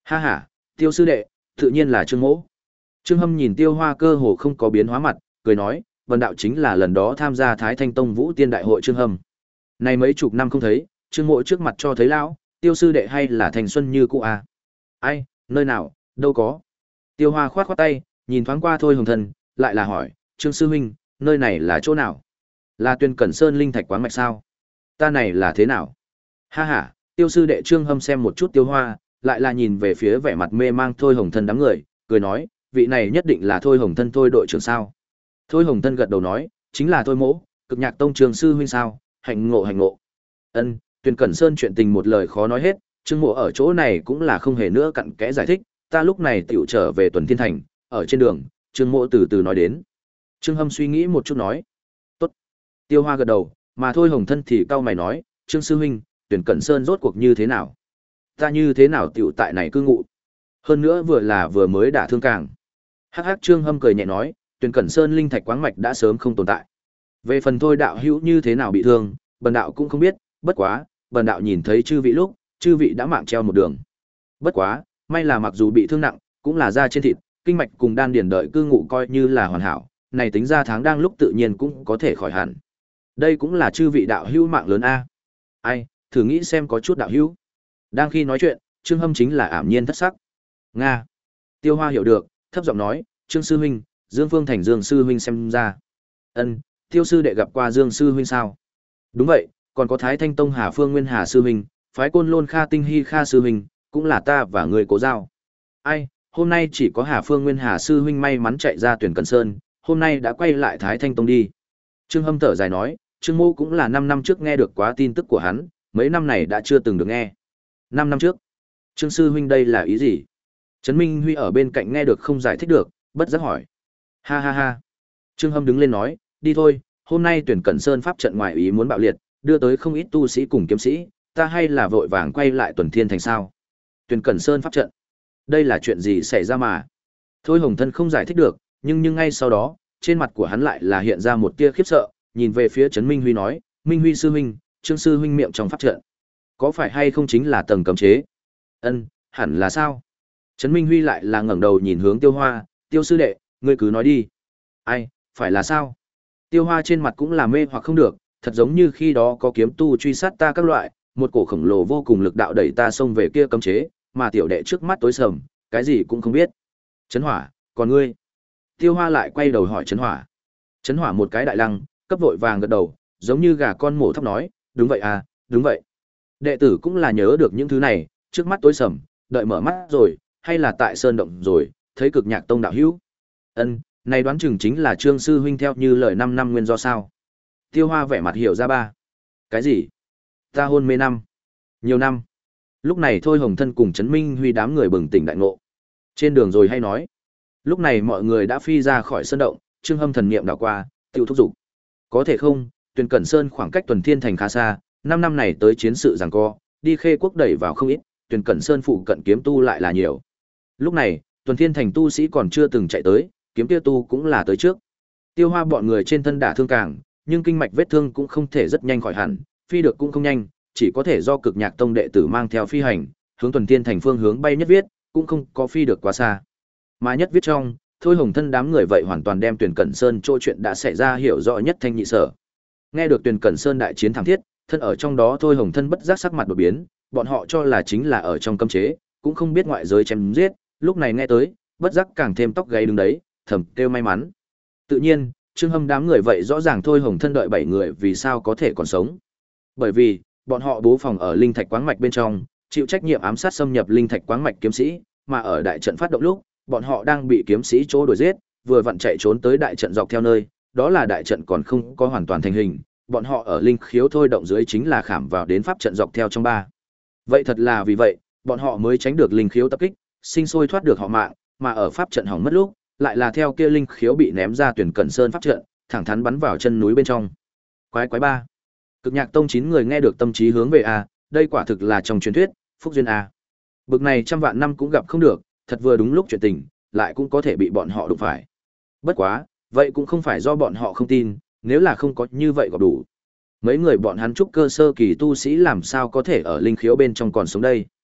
Ha ha, Tiêu sư đệ, tự nhiên là Trương Mỗ. Trương Hâm nhìn Tiêu Hoa cơ hồ không có biến hóa mặt, cười nói, Vân đạo chính là lần đó tham gia Thái Thanh Tông Vũ Tiên đại hội Trương Hâm. Này mấy chục năm không thấy, Trương Mỗ trước mặt cho thấy lão, Tiêu sư đệ hay là thành xuân như cũ à? Ai, nơi nào, đâu có. Tiêu Hoa khoát khoát tay, nhìn thoáng qua Thôi Hồng Thân, lại là hỏi, Trương sư huynh, nơi này là chỗ nào? Là Tuyên Cẩn Sơn linh thạch quán mạch sao? Ta này là thế nào? Ha ha, Tiêu sư đệ Trương Hâm xem một chút Tiêu Hoa, lại là nhìn về phía vẻ mặt mê mang Thôi Hồng Thân đám người, cười nói, vị này nhất định là Thôi Hồng Thân Thôi đội trưởng sao? Thôi Hồng Thân gật đầu nói, chính là Thôi Mỗ, Cực Nhạc Tông Trường sư huynh sao? Hạnh ngộ hạnh ngộ. Ân, Tuyên Cẩn Sơn chuyện tình một lời khó nói hết, Trương Mỗ ở chỗ này cũng là không hề nữa cặn kẽ giải thích, ta lúc này tiểu trở về Tuần Thiên Thành, ở trên đường, Trương Mỗ từ từ nói đến. Trương Hâm suy nghĩ một chút nói, tốt. Tiêu Hoa gật đầu, mà Thôi Hồng Thân thì cau mày nói, Trương sư huynh, Tuyển Cẩn Sơn rốt cuộc như thế nào? Ta như thế nào tiểu tại này cư ngụ? Hơn nữa vừa là vừa mới đả thương càng. Hắc hắc Trương Hâm cười nhẹ nói, Tuyển Cẩn Sơn linh thạch quáng mạch đã sớm không tồn tại. Về phần Thôi đạo hữu như thế nào bị thương, bần đạo cũng không biết, bất quá, bần đạo nhìn thấy chư vị lúc, chư vị đã mạng treo một đường. Bất quá, may là mặc dù bị thương nặng, cũng là da trên thịt, kinh mạch cùng đan điền đợi cư ngụ coi như là hoàn hảo, này tính ra tháng đang lúc tự nhiên cũng có thể khỏi hẳn. Đây cũng là chư vị đạo hữu mạng lớn a. Ai, thử nghĩ xem có chút đạo hữu. Đang khi nói chuyện, Trương Hâm chính là ảm nhiên thất sắc. Nga. Tiêu Hoa hiểu được, thấp giọng nói, Trương sư huynh, Dương Phương Thành Dương sư huynh xem ra. Ân, Tiêu sư đệ gặp qua Dương sư huynh sao? Đúng vậy, còn có Thái Thanh Tông Hà Phương Nguyên Hà sư huynh, phái Côn Lôn Kha Tinh Hy Kha sư huynh, cũng là ta và người cố giao. Ai, hôm nay chỉ có Hà Phương Nguyên Hà sư huynh may mắn chạy ra Tuyển Cẩn Sơn, hôm nay đã quay lại Thái Thanh Tông đi. Trương Hâm thở dài nói, Trương Mô cũng là năm năm trước nghe được quá tin tức của hắn, mấy năm này đã chưa từng được nghe. Năm năm trước. Trương sư huynh đây là ý gì? Trấn Minh Huy ở bên cạnh nghe được không giải thích được, bất giác hỏi. Ha ha ha. Trương Hâm đứng lên nói, đi thôi, hôm nay Tuyển Cẩn Sơn pháp trận ngoài ý muốn bạo liệt, đưa tới không ít tu sĩ cùng kiếm sĩ, ta hay là vội vàng quay lại Tuần Thiên Thành sao? Tuyển Cẩn Sơn pháp trận. Đây là chuyện gì xảy ra mà? Thôi Hồng Thân không giải thích được, nhưng nhưng ngay sau đó, trên mặt của hắn lại là hiện ra một tia khiếp sợ, nhìn về phía Trấn Minh Huy nói, Minh Huy sư huynh, Trương sư huynh miệng trong pháp trận. Có phải hay không chính là tầng cấm chế? Ân, hẳn là sao? Trấn Minh Huy lại là ngẩng đầu nhìn hướng Tiêu Hoa, Tiêu sư đệ, ngươi cứ nói đi. Ai, phải là sao? Tiêu Hoa trên mặt cũng là mê hoặc không được, thật giống như khi đó có kiếm tu truy sát ta các loại, một cổ khổng lồ vô cùng lực đạo đẩy ta xông về kia cấm chế, mà tiểu đệ trước mắt tối sầm, cái gì cũng không biết. Trấn Hỏa, còn ngươi? Tiêu Hoa lại quay đầu hỏi Trấn Hỏa. Trấn Hỏa một cái đại lăng, cấp vội vàng gật đầu, giống như gà con mổ thóc nói, đúng vậy à, đúng vậy. Đệ tử cũng là nhớ được những thứ này, trước mắt tối sầm, đợi mở mắt rồi, hay là tại sơn động rồi, thấy Cực Nhạc Tông đạo hữu. Ân, này đoán chừng chính là Trương sư huynh theo như lời năm năm nguyên do sao? Tiêu Hoa vẻ mặt hiểu ra ba. Cái gì? Ta hôn mê năm. Nhiều năm. Lúc này Thôi Hồng Thân cùng Trấn Minh Huy đám người bừng tỉnh đại ngộ. Trên đường rồi hay nói. Lúc này mọi người đã phi ra khỏi sơn động, Trương Hâm thần niệm đảo qua, tiêu thúc dục. Có thể không, Tuyển Cẩn Sơn khoảng cách Tuần Thiên Thành khá xa, năm năm này tới chiến sự giằng co, đi Khê Quốc đẩy vào không ít, Tuyển Cẩn Sơn phụ cận kiếm tu lại là nhiều. Lúc này, Tuần Thiên Thành tu sĩ còn chưa từng chạy tới, kiếm kia tu cũng là tới trước. Tiêu Hoa bọn người trên thân đả thương càng, nhưng kinh mạch vết thương cũng không thể rất nhanh khỏi hẳn, phi được cũng không nhanh, chỉ có thể do Cực Nhạc Tông đệ tử mang theo phi hành, hướng Tuần Thiên Thành phương hướng bay nhất viết, cũng không có phi được quá xa. Mà nhất viết trong, Thôi Hồng Thân đám người vậy hoàn toàn đem Tuyển Cẩn Sơn chỗ chuyện đã xảy ra hiểu rõ nhất thanh nhị sở. Nghe được Tuyển Cẩn Sơn đại chiến thảm thiết, thân ở trong đó Thôi Hồng Thân bất giác sắc mặt đột biến, bọn họ cho là chính là ở trong cấm chế, cũng không biết ngoại giới chém giết, lúc này nghe tới, bất giác càng thêm tóc gáy đứng đấy, thầm kêu may mắn. Tự nhiên, Trương Hâm đám người vậy rõ ràng Thôi Hồng Thân đợi bảy người vì sao có thể còn sống. Bởi vì, bọn họ bố phòng ở linh thạch quáng mạch bên trong, chịu trách nhiệm ám sát xâm nhập linh thạch quáng mạch kiếm sĩ, mà ở đại trận phát động lúc, bọn họ đang bị kiếm sĩ chỗ đuổi giết, vừa vặn chạy trốn tới đại trận dọc theo nơi, đó là đại trận còn không có hoàn toàn thành hình, bọn họ ở linh khiếu thôi động dưới chính là khảm vào đến pháp trận dọc theo trong ba. Vậy thật là vì vậy, bọn họ mới tránh được linh khiếu tập kích, sinh sôi thoát được họ mạng, mà ở pháp trận hỏng mất lúc, lại là theo kia linh khiếu bị ném ra Tuyển Cẩn Sơn pháp trận, thẳng thắn bắn vào chân núi bên trong. Quái quái ba. Cực Nhạc Tông chín người nghe được tâm trí hướng về a, đây quả thực là trong truyền thuyết, phúc duyên a. Bực này trăm vạn năm cũng gặp không được, thật vừa đúng lúc chuyện tình, lại cũng có thể bị bọn họ đụng phải. Bất quá, vậy cũng không phải do bọn họ không tin, nếu là không có như vậy gặp đủ. Mấy người bọn hắn trúc cơ sơ kỳ tu sĩ làm sao có thể ở linh khiếu bên trong còn sống đây.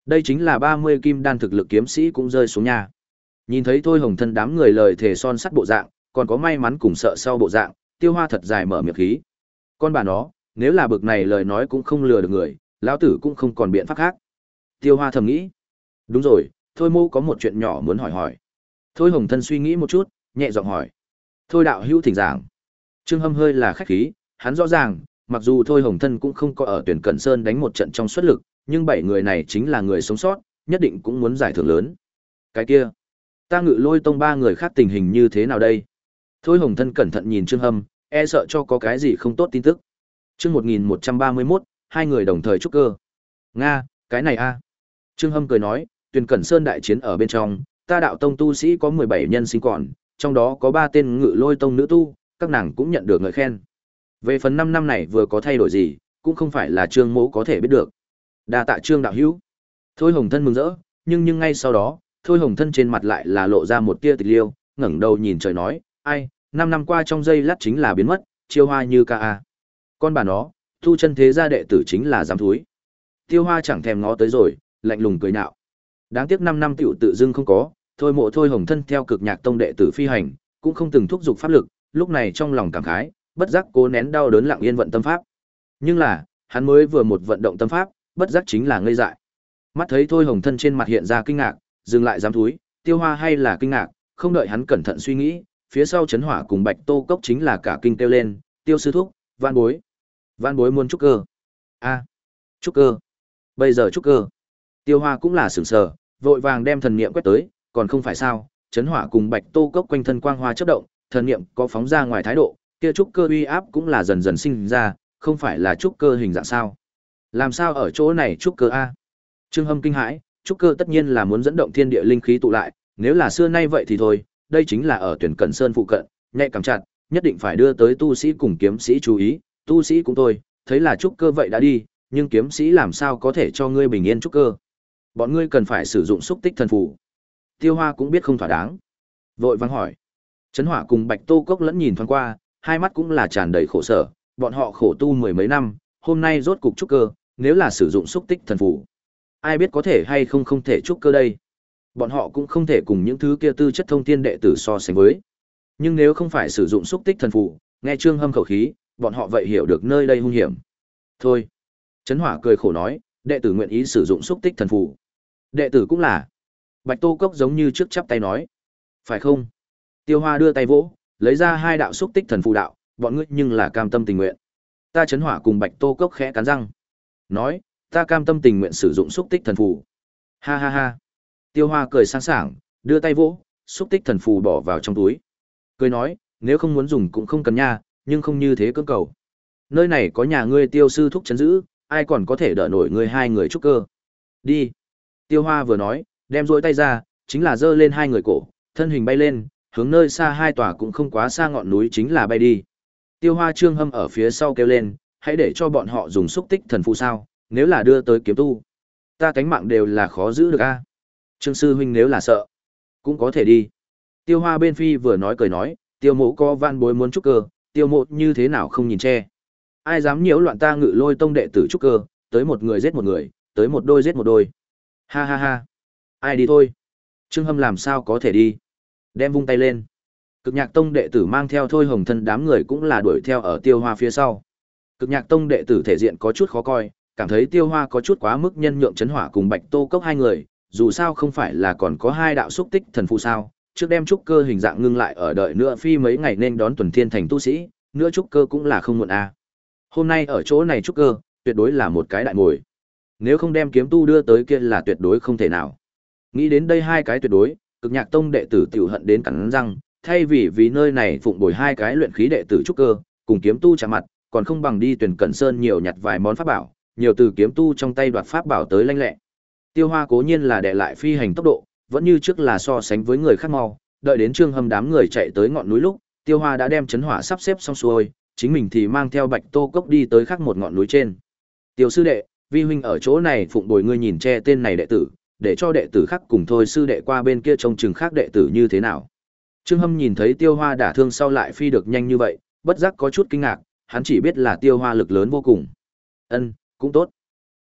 Đây chính là ba mươi kim đan thực lực kiếm sĩ cũng rơi xuống nhà. Nhìn thấy Thôi Hồng Thân đám người lời thề son sắt bộ dạng, còn có may mắn cùng sợ sau bộ dạng, Tiêu Hoa thật dài mở miệng khí. Con bà nó, nếu là bực này lời nói cũng không lừa được người, lão tử cũng không còn biện pháp khác. Tiêu Hoa thầm nghĩ. Đúng rồi, Thôi Mô có một chuyện nhỏ muốn hỏi hỏi. Thôi Hồng Thân suy nghĩ một chút, nhẹ giọng hỏi. Thôi đạo hữu thỉnh giảng. Trương Hâm hơi là khách khí, hắn rõ ràng, mặc dù Thôi Hồng Thân cũng không có ở tuyển Cẩn Sơn đánh một trận trong suất lực, nhưng bảy người này chính là người sống sót, nhất định cũng muốn giải thưởng lớn. Cái kia, ta Ngự Lôi Tông ba người khác tình hình như thế nào đây? Thôi Hồng Thân cẩn thận nhìn Trương Hâm, e sợ cho có cái gì không tốt tin tức. Chương một nghìn một trăm ba mươi mốt, hai người đồng thời trúc cơ. Nga, cái này a. Trương Hâm cười nói, Tuyền Cẩn Sơn đại chiến ở bên trong, ta đạo tông tu sĩ có mười bảy nhân sinh còn, trong đó có ba tên Ngự Lôi Tông nữ tu, các nàng cũng nhận được ngợi khen. Về phần năm năm này vừa có thay đổi gì, cũng không phải là Trương Mỗ có thể biết được. Đa tạ Trương đạo hữu. Thôi Hồng Thân mừng rỡ, nhưng nhưng ngay sau đó, Thôi Hồng Thân trên mặt lại là lộ ra một tia tịch liêu, ngẩng đầu nhìn trời nói, ai, năm năm qua trong giây lát chính là biến mất, chiêu hoa như ca a. Con bà nó, tu chân thế gia đệ tử chính là dám thúi. Tiêu Hoa chẳng thèm ngó tới rồi, lạnh lùng cười nhạo. Đáng tiếc năm năm tiểu tự dưng không có, Thôi Mộ Thôi Hồng Thân theo Cực Nhạc Tông đệ tử phi hành, cũng không từng thúc giục pháp lực, lúc này trong lòng cảm khái, bất giác cố nén đau đớn lặng yên vận tâm pháp. Nhưng là, hắn mới vừa một vận động tâm pháp, bất giác chính là ngây dại. Mắt thấy Thôi Hồng Thân trên mặt hiện ra kinh ngạc, dừng lại dám thúi, Tiêu Hoa hay là kinh ngạc, không đợi hắn cẩn thận suy nghĩ, phía sau Chấn Hỏa cùng Bạch Tô Cốc chính là cả kinh kêu lên, Tiêu sư thúc, Van Bối. Van Bối muốn trúc cơ. A, trúc cơ. Bây giờ trúc cơ. Tiêu Hoa cũng là sửng sờ, vội vàng đem thần niệm quét tới, còn không phải sao? Chấn Hỏa cùng Bạch Tô Cốc quanh thân quang hoa chớp động, thần niệm có phóng ra ngoài thái độ, kia trúc cơ uy áp cũng là dần dần sinh ra, không phải là trúc cơ hình dạng sao? Làm sao ở chỗ này trúc cơ a? Trương Hâm kinh hãi, trúc cơ tất nhiên là muốn dẫn động thiên địa linh khí tụ lại, nếu là xưa nay vậy thì thôi, đây chính là ở Tuyển Cẩn Sơn phụ cận, nhạy cảm chặt, nhất định phải đưa tới tu sĩ cùng kiếm sĩ chú ý, tu sĩ cũng thôi, thấy là trúc cơ vậy đã đi, nhưng kiếm sĩ làm sao có thể cho ngươi bình yên trúc cơ? Bọn ngươi cần phải sử dụng xúc tích thần phù. Tiêu Hoa cũng biết không thỏa đáng, vội vàng hỏi. Chấn Hỏa cùng Bạch Tô Cốc lẫn nhìn thoáng qua, hai mắt cũng là tràn đầy khổ sở, bọn họ khổ tu mười mấy năm, hôm nay rốt cục trúc cơ, nếu là sử dụng xúc tích thần phù, ai biết có thể hay không không thể trúc cơ đây. Bọn họ cũng không thể cùng những thứ kia tư chất thông thiên đệ tử so sánh với. Nhưng nếu không phải sử dụng xúc tích thần phù, nghe Trương Hâm khẩu khí, bọn họ vậy hiểu được nơi đây hung hiểm. Thôi. Chấn Hỏa cười khổ nói, đệ tử nguyện ý sử dụng xúc tích thần phù. Đệ tử cũng là. Bạch Tô Cốc giống như trước chắp tay nói. Phải không? Tiêu Hoa đưa tay vỗ, lấy ra hai đạo xúc tích thần phù đạo, bọn ngươi nhưng là cam tâm tình nguyện. Ta Chấn Hỏa cùng Bạch Tô Cốc khẽ cắn răng. Nói, ta cam tâm tình nguyện sử dụng xúc tích thần phù. Ha ha ha. Tiêu Hoa cười sáng sảng, đưa tay vỗ, xúc tích thần phù bỏ vào trong túi. Cười nói, nếu không muốn dùng cũng không cần nha, nhưng không như thế cưỡng cầu. Nơi này có nhà ngươi Tiêu sư thúc trấn giữ, ai còn có thể đỡ nổi ngươi hai người trúc cơ. Đi. Tiêu Hoa vừa nói, đem duỗi tay ra, chính là giơ lên hai người cổ, thân hình bay lên, hướng nơi xa hai tòa cũng không quá xa ngọn núi chính là bay đi. Tiêu Hoa Trương Hâm ở phía sau kêu lên, hãy để cho bọn họ dùng xúc tích thần phù sao, nếu là đưa tới kiếm tu, ta cánh mạng đều là khó giữ được a. Trương sư huynh nếu là sợ, cũng có thể đi. Tiêu Hoa bên phi vừa nói cười nói, Tiêu Mộ có Van Bối muốn trúc cơ, Tiêu Mộ như thế nào không nhìn che. Ai dám nhiễu loạn ta Ngự Lôi Tông đệ tử trúc cơ, tới một người giết một người, tới một đôi giết một đôi. Ha ha ha. Ai đi thôi. Trương Hâm làm sao có thể đi. Đem vung tay lên. Cực Nhạc Tông đệ tử mang theo Thôi Hồng Thân đám người cũng là đuổi theo ở Tiêu Hoa phía sau. Cực Nhạc Tông đệ tử thể diện có chút khó coi, cảm thấy Tiêu Hoa có chút quá mức nhân nhượng Chấn Hỏa cùng Bạch Tô Cốc hai người, dù sao không phải là còn có hai đạo xúc tích thần phù sao, trước đem trúc cơ hình dạng ngưng lại ở đợi nữa phi mấy ngày nên đón tuần thiên thành tu sĩ, nữa trúc cơ cũng là không muộn a. À. Hôm nay ở chỗ này trúc cơ, tuyệt đối là một cái đại ngồi. Nếu không đem kiếm tu đưa tới kia là tuyệt đối không thể nào. Nghĩ đến đây hai cái tuyệt đối, Cực Nhạc Tông đệ tử tiểu hận đến cắn răng, thay vì vì nơi này phụng bồi hai cái luyện khí đệ tử trúc cơ, cùng kiếm tu chạm mặt, còn không bằng đi Tuyển Cẩn Sơn nhiều nhặt vài món pháp bảo, nhiều từ kiếm tu trong tay đoạt pháp bảo tới lanh lẹ. Tiêu Hoa cố nhiên là đè lại phi hành tốc độ, vẫn như trước là so sánh với người khác mau, đợi đến Trương Hâm đám người chạy tới ngọn núi lúc, Tiêu Hoa đã đem Chấn Hỏa sắp xếp xong xuôi, chính mình thì mang theo Bạch Tô Cốc đi tới khác một ngọn núi trên. Tiêu sư đệ, vi huynh ở chỗ này phụng bồi ngươi nhìn che tên này đệ tử, để cho đệ tử khác cùng thôi sư đệ qua bên kia trông chừng khác đệ tử như thế nào. Trương Hâm nhìn thấy Tiêu Hoa đả thương sau lại phi được nhanh như vậy, bất giác có chút kinh ngạc, hắn chỉ biết là Tiêu Hoa lực lớn vô cùng. Ân, cũng tốt.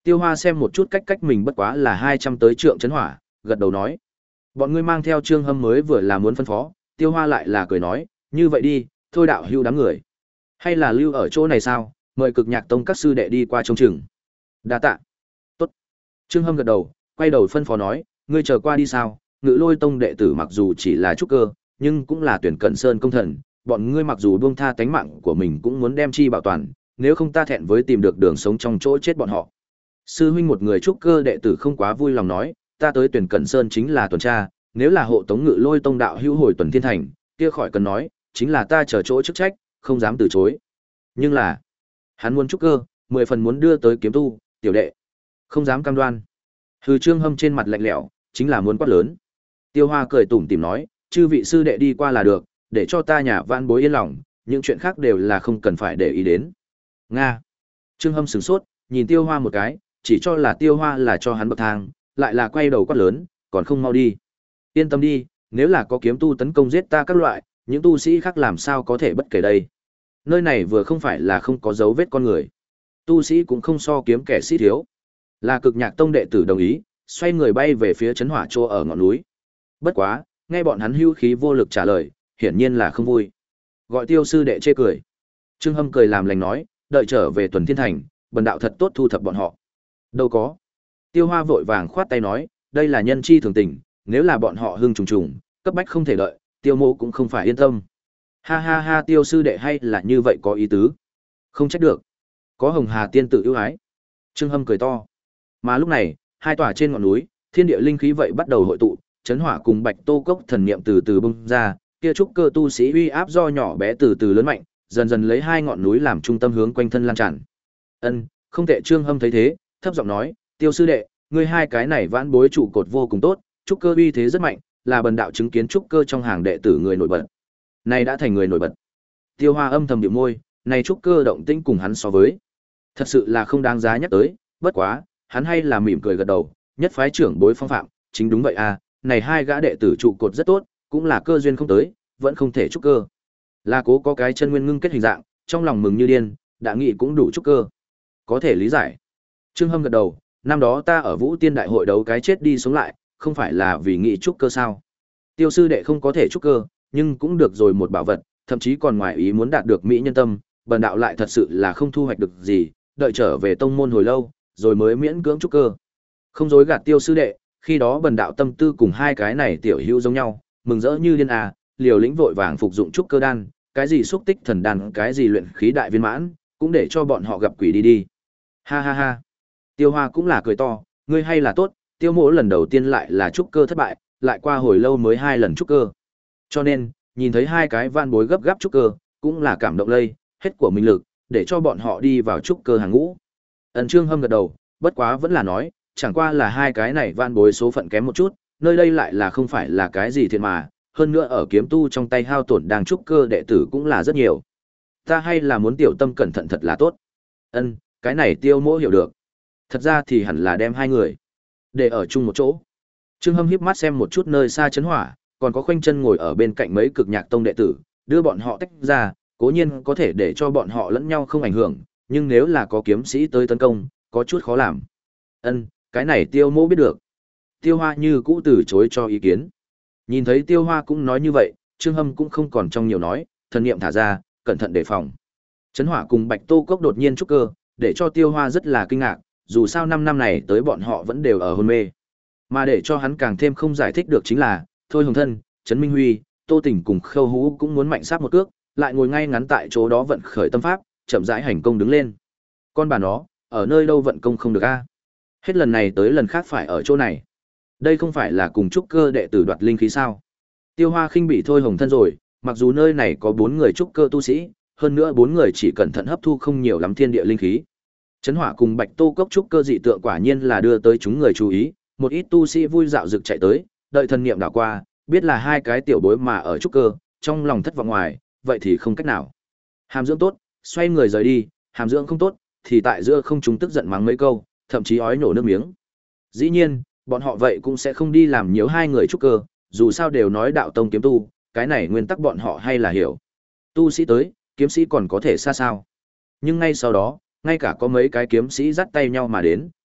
Tiêu Hoa xem một chút cách cách mình bất quá là hai trăm tới trượng chấn hỏa, gật đầu nói. Bọn ngươi mang theo Trương Hâm mới vừa là muốn phân phó, Tiêu Hoa lại là cười nói, như vậy đi, thôi đạo hưu đám người. Hay là lưu ở chỗ này sao, mời Cực Nhạc Tông các sư đệ đi qua trông chừng. Đa tạ. Tốt. Trương Hâm gật đầu, quay đầu phân phó nói, ngươi chờ qua đi sao, Ngự Lôi Tông đệ tử mặc dù chỉ là trúc cơ, nhưng cũng là tuyển cận sơn công thần, bọn ngươi mặc dù buông tha tánh mạng của mình cũng muốn đem chi bảo toàn, nếu không ta thẹn với tìm được đường sống trong chỗ chết bọn họ. Sư huynh một người trúc cơ đệ tử không quá vui lòng nói, ta tới tuyển cận sơn chính là tuần tra, nếu là hộ tống Ngự Lôi Tông đạo hữu hồi tuần thiên thành, kia khỏi cần nói, chính là ta chờ chỗ chức trách, không dám từ chối. Nhưng là, hắn muốn trúc cơ, mười phần muốn đưa tới kiếm tu, tiểu đệ, không dám cam đoan. Hừ, Trương Hâm trên mặt lạnh lẽo, chính là muốn quát lớn. Tiêu Hoa cười tủm tỉm nói, chư vị sư đệ đi qua là được, để cho ta nhà vãn bối yên lòng, những chuyện khác đều là không cần phải để ý đến. Nga. Trương Hâm sửng sốt, nhìn Tiêu Hoa một cái, chỉ cho là Tiêu Hoa là cho hắn bậc thang, lại là quay đầu quát lớn, còn không mau đi. Yên tâm đi, nếu là có kiếm tu tấn công giết ta các loại, những tu sĩ khác làm sao có thể bất kể đây. Nơi này vừa không phải là không có dấu vết con người, tu sĩ cũng không so kiếm kẻ sĩ thiếu. Là Cực Nhạc Tông đệ tử đồng ý, xoay người bay về phía chấn hỏa chỗ ở ngọn núi. Bất quá, nghe bọn hắn hưu khí vô lực trả lời, hiển nhiên là không vui. Gọi Tiêu sư đệ chê cười. Trương Hâm cười làm lành nói, đợi trở về tuần thiên thành, bần đạo thật tốt thu thập bọn họ. Đâu có. Tiêu Hoa vội vàng khoát tay nói, đây là nhân chi thường tình, nếu là bọn họ hưng trùng trùng, cấp bách không thể đợi, Tiêu mô cũng không phải yên tâm. Ha ha ha, Tiêu sư đệ hay là như vậy có ý tứ. Không trách được. Có Hồng Hà tiên tử ưu ái. Trương Hâm cười to. Mà lúc này, hai tòa trên ngọn núi, thiên địa linh khí vậy bắt đầu hội tụ, chấn hỏa cùng Bạch Tô Cốc thần niệm từ từ bung ra, kia trúc cơ tu sĩ uy áp do nhỏ bé từ từ lớn mạnh, dần dần lấy hai ngọn núi làm trung tâm hướng quanh thân lan tràn. Ân, không tệ. Trương Hâm thấy thế, thấp giọng nói, Tiêu sư đệ, ngươi hai cái này vãn bối trụ cột vô cùng tốt, trúc cơ uy thế rất mạnh, là bần đạo chứng kiến trúc cơ trong hàng đệ tử người nổi bật. Này đã thành người nổi bật. Tiêu Hoa âm thầm nhíu môi, này trúc cơ động tĩnh cùng hắn so với, thật sự là không đáng giá nhắc tới, bất quá, hắn hay là mỉm cười gật đầu, nhất phái trưởng bối phong phạm, chính đúng vậy à, này hai gã đệ tử trụ cột rất tốt, cũng là cơ duyên không tới, vẫn không thể trúc cơ. Là cố có cái chân nguyên ngưng kết hình dạng, trong lòng mừng như điên, đã nghĩ cũng đủ trúc cơ. Có thể lý giải. Trương Hâm gật đầu, năm đó ta ở Vũ Tiên đại hội đấu cái chết đi sống lại, không phải là vì nghĩ trúc cơ sao? Tiêu sư đệ không có thể trúc cơ, nhưng cũng được rồi một bảo vật, thậm chí còn ngoài ý muốn đạt được mỹ nhân tâm, bần đạo lại thật sự là không thu hoạch được gì, đợi trở về tông môn hồi lâu, rồi mới miễn cưỡng trúc cơ. Không dối gạt Tiêu sư đệ, khi đó bần đạo tâm tư cùng hai cái này tiểu hữu giống nhau, mừng rỡ như điên à, liều lĩnh vội vàng phục dụng trúc cơ đan, cái gì xúc tích thần đan, cái gì luyện khí đại viên mãn, cũng để cho bọn họ gặp quỷ đi đi. Ha ha ha. Tiêu Hoa cũng là cười to, ngươi hay là tốt, Tiêu mỗ lần đầu tiên lại là trúc cơ thất bại, lại qua hồi lâu mới hai lần trúc cơ. Cho nên, nhìn thấy hai cái van bối gấp gáp trúc cơ, cũng là cảm động lây, hết của mình lực, để cho bọn họ đi vào trúc cơ hàng ngũ. Ân Trương Hâm gật đầu, bất quá vẫn là nói, chẳng qua là hai cái này van bối số phận kém một chút, nơi đây lại là không phải là cái gì thiệt mà, hơn nữa ở kiếm tu trong tay hao tổn đang trúc cơ đệ tử cũng là rất nhiều. Ta hay là muốn tiểu tâm cẩn thận thật là tốt. Ân, cái này Tiêu mỗ hiểu được. Thật ra thì hẳn là đem hai người để ở chung một chỗ. Trương Hâm híp mắt xem một chút nơi xa chấn hỏa, còn có khoanh chân ngồi ở bên cạnh mấy Cực Nhạc Tông đệ tử, đưa bọn họ tách ra, cố nhiên có thể để cho bọn họ lẫn nhau không ảnh hưởng, nhưng nếu là có kiếm sĩ tới tấn công, có chút khó làm. Ân, cái này Tiêu mỗ biết được. Tiêu Hoa như cũ từ chối cho ý kiến. Nhìn thấy Tiêu Hoa cũng nói như vậy, Trương Hâm cũng không còn trong nhiều nói, thần niệm thả ra, cẩn thận đề phòng. Chấn hỏa cùng Bạch Tô Cốc đột nhiên trúc cơ, để cho Tiêu Hoa rất là kinh ngạc, dù sao năm năm này tới bọn họ vẫn đều ở hôn mê. Mà để cho hắn càng thêm không giải thích được chính là, Thôi Hồng Thân, Trấn Minh Huy, Tô Tỉnh cùng Khâu Hú cũng muốn mạnh sát một cước, lại ngồi ngay ngắn tại chỗ đó vận khởi tâm pháp, chậm rãi hành công đứng lên. Con bà nó, ở nơi đâu vận công không được a? Hết lần này tới lần khác phải ở chỗ này. Đây không phải là cùng trúc cơ đệ tử đoạt linh khí sao? Tiêu Hoa khinh bị Thôi Hồng Thân rồi, mặc dù nơi này có bốn người trúc cơ tu sĩ, hơn nữa bốn người chỉ cẩn thận hấp thu không nhiều lắm thiên địa linh khí. Chấn hỏa cùng Bạch Tô Cốc trúc cơ dị tượng quả nhiên là đưa tới chúng người chú ý, một ít tu sĩ vui dạo rực chạy tới, đợi thần niệm đảo qua, biết là hai cái tiểu bối mà ở trúc cơ, trong lòng thất vọng ngoài, vậy thì không cách nào. Hàm dưỡng tốt, xoay người rời đi, hàm dưỡng không tốt, thì tại giữa không chúng tức giận mắng mấy câu, thậm chí ói nổ nước miếng. Dĩ nhiên, bọn họ vậy cũng sẽ không đi làm nhiễu hai người trúc cơ, dù sao đều nói đạo tông kiếm tu, cái này nguyên tắc bọn họ hay là hiểu. Tu sĩ tới, kiếm sĩ còn có thể xa sao. Nhưng ngay sau đó, ngay cả có mấy cái kiếm sĩ dắt tay nhau mà đến,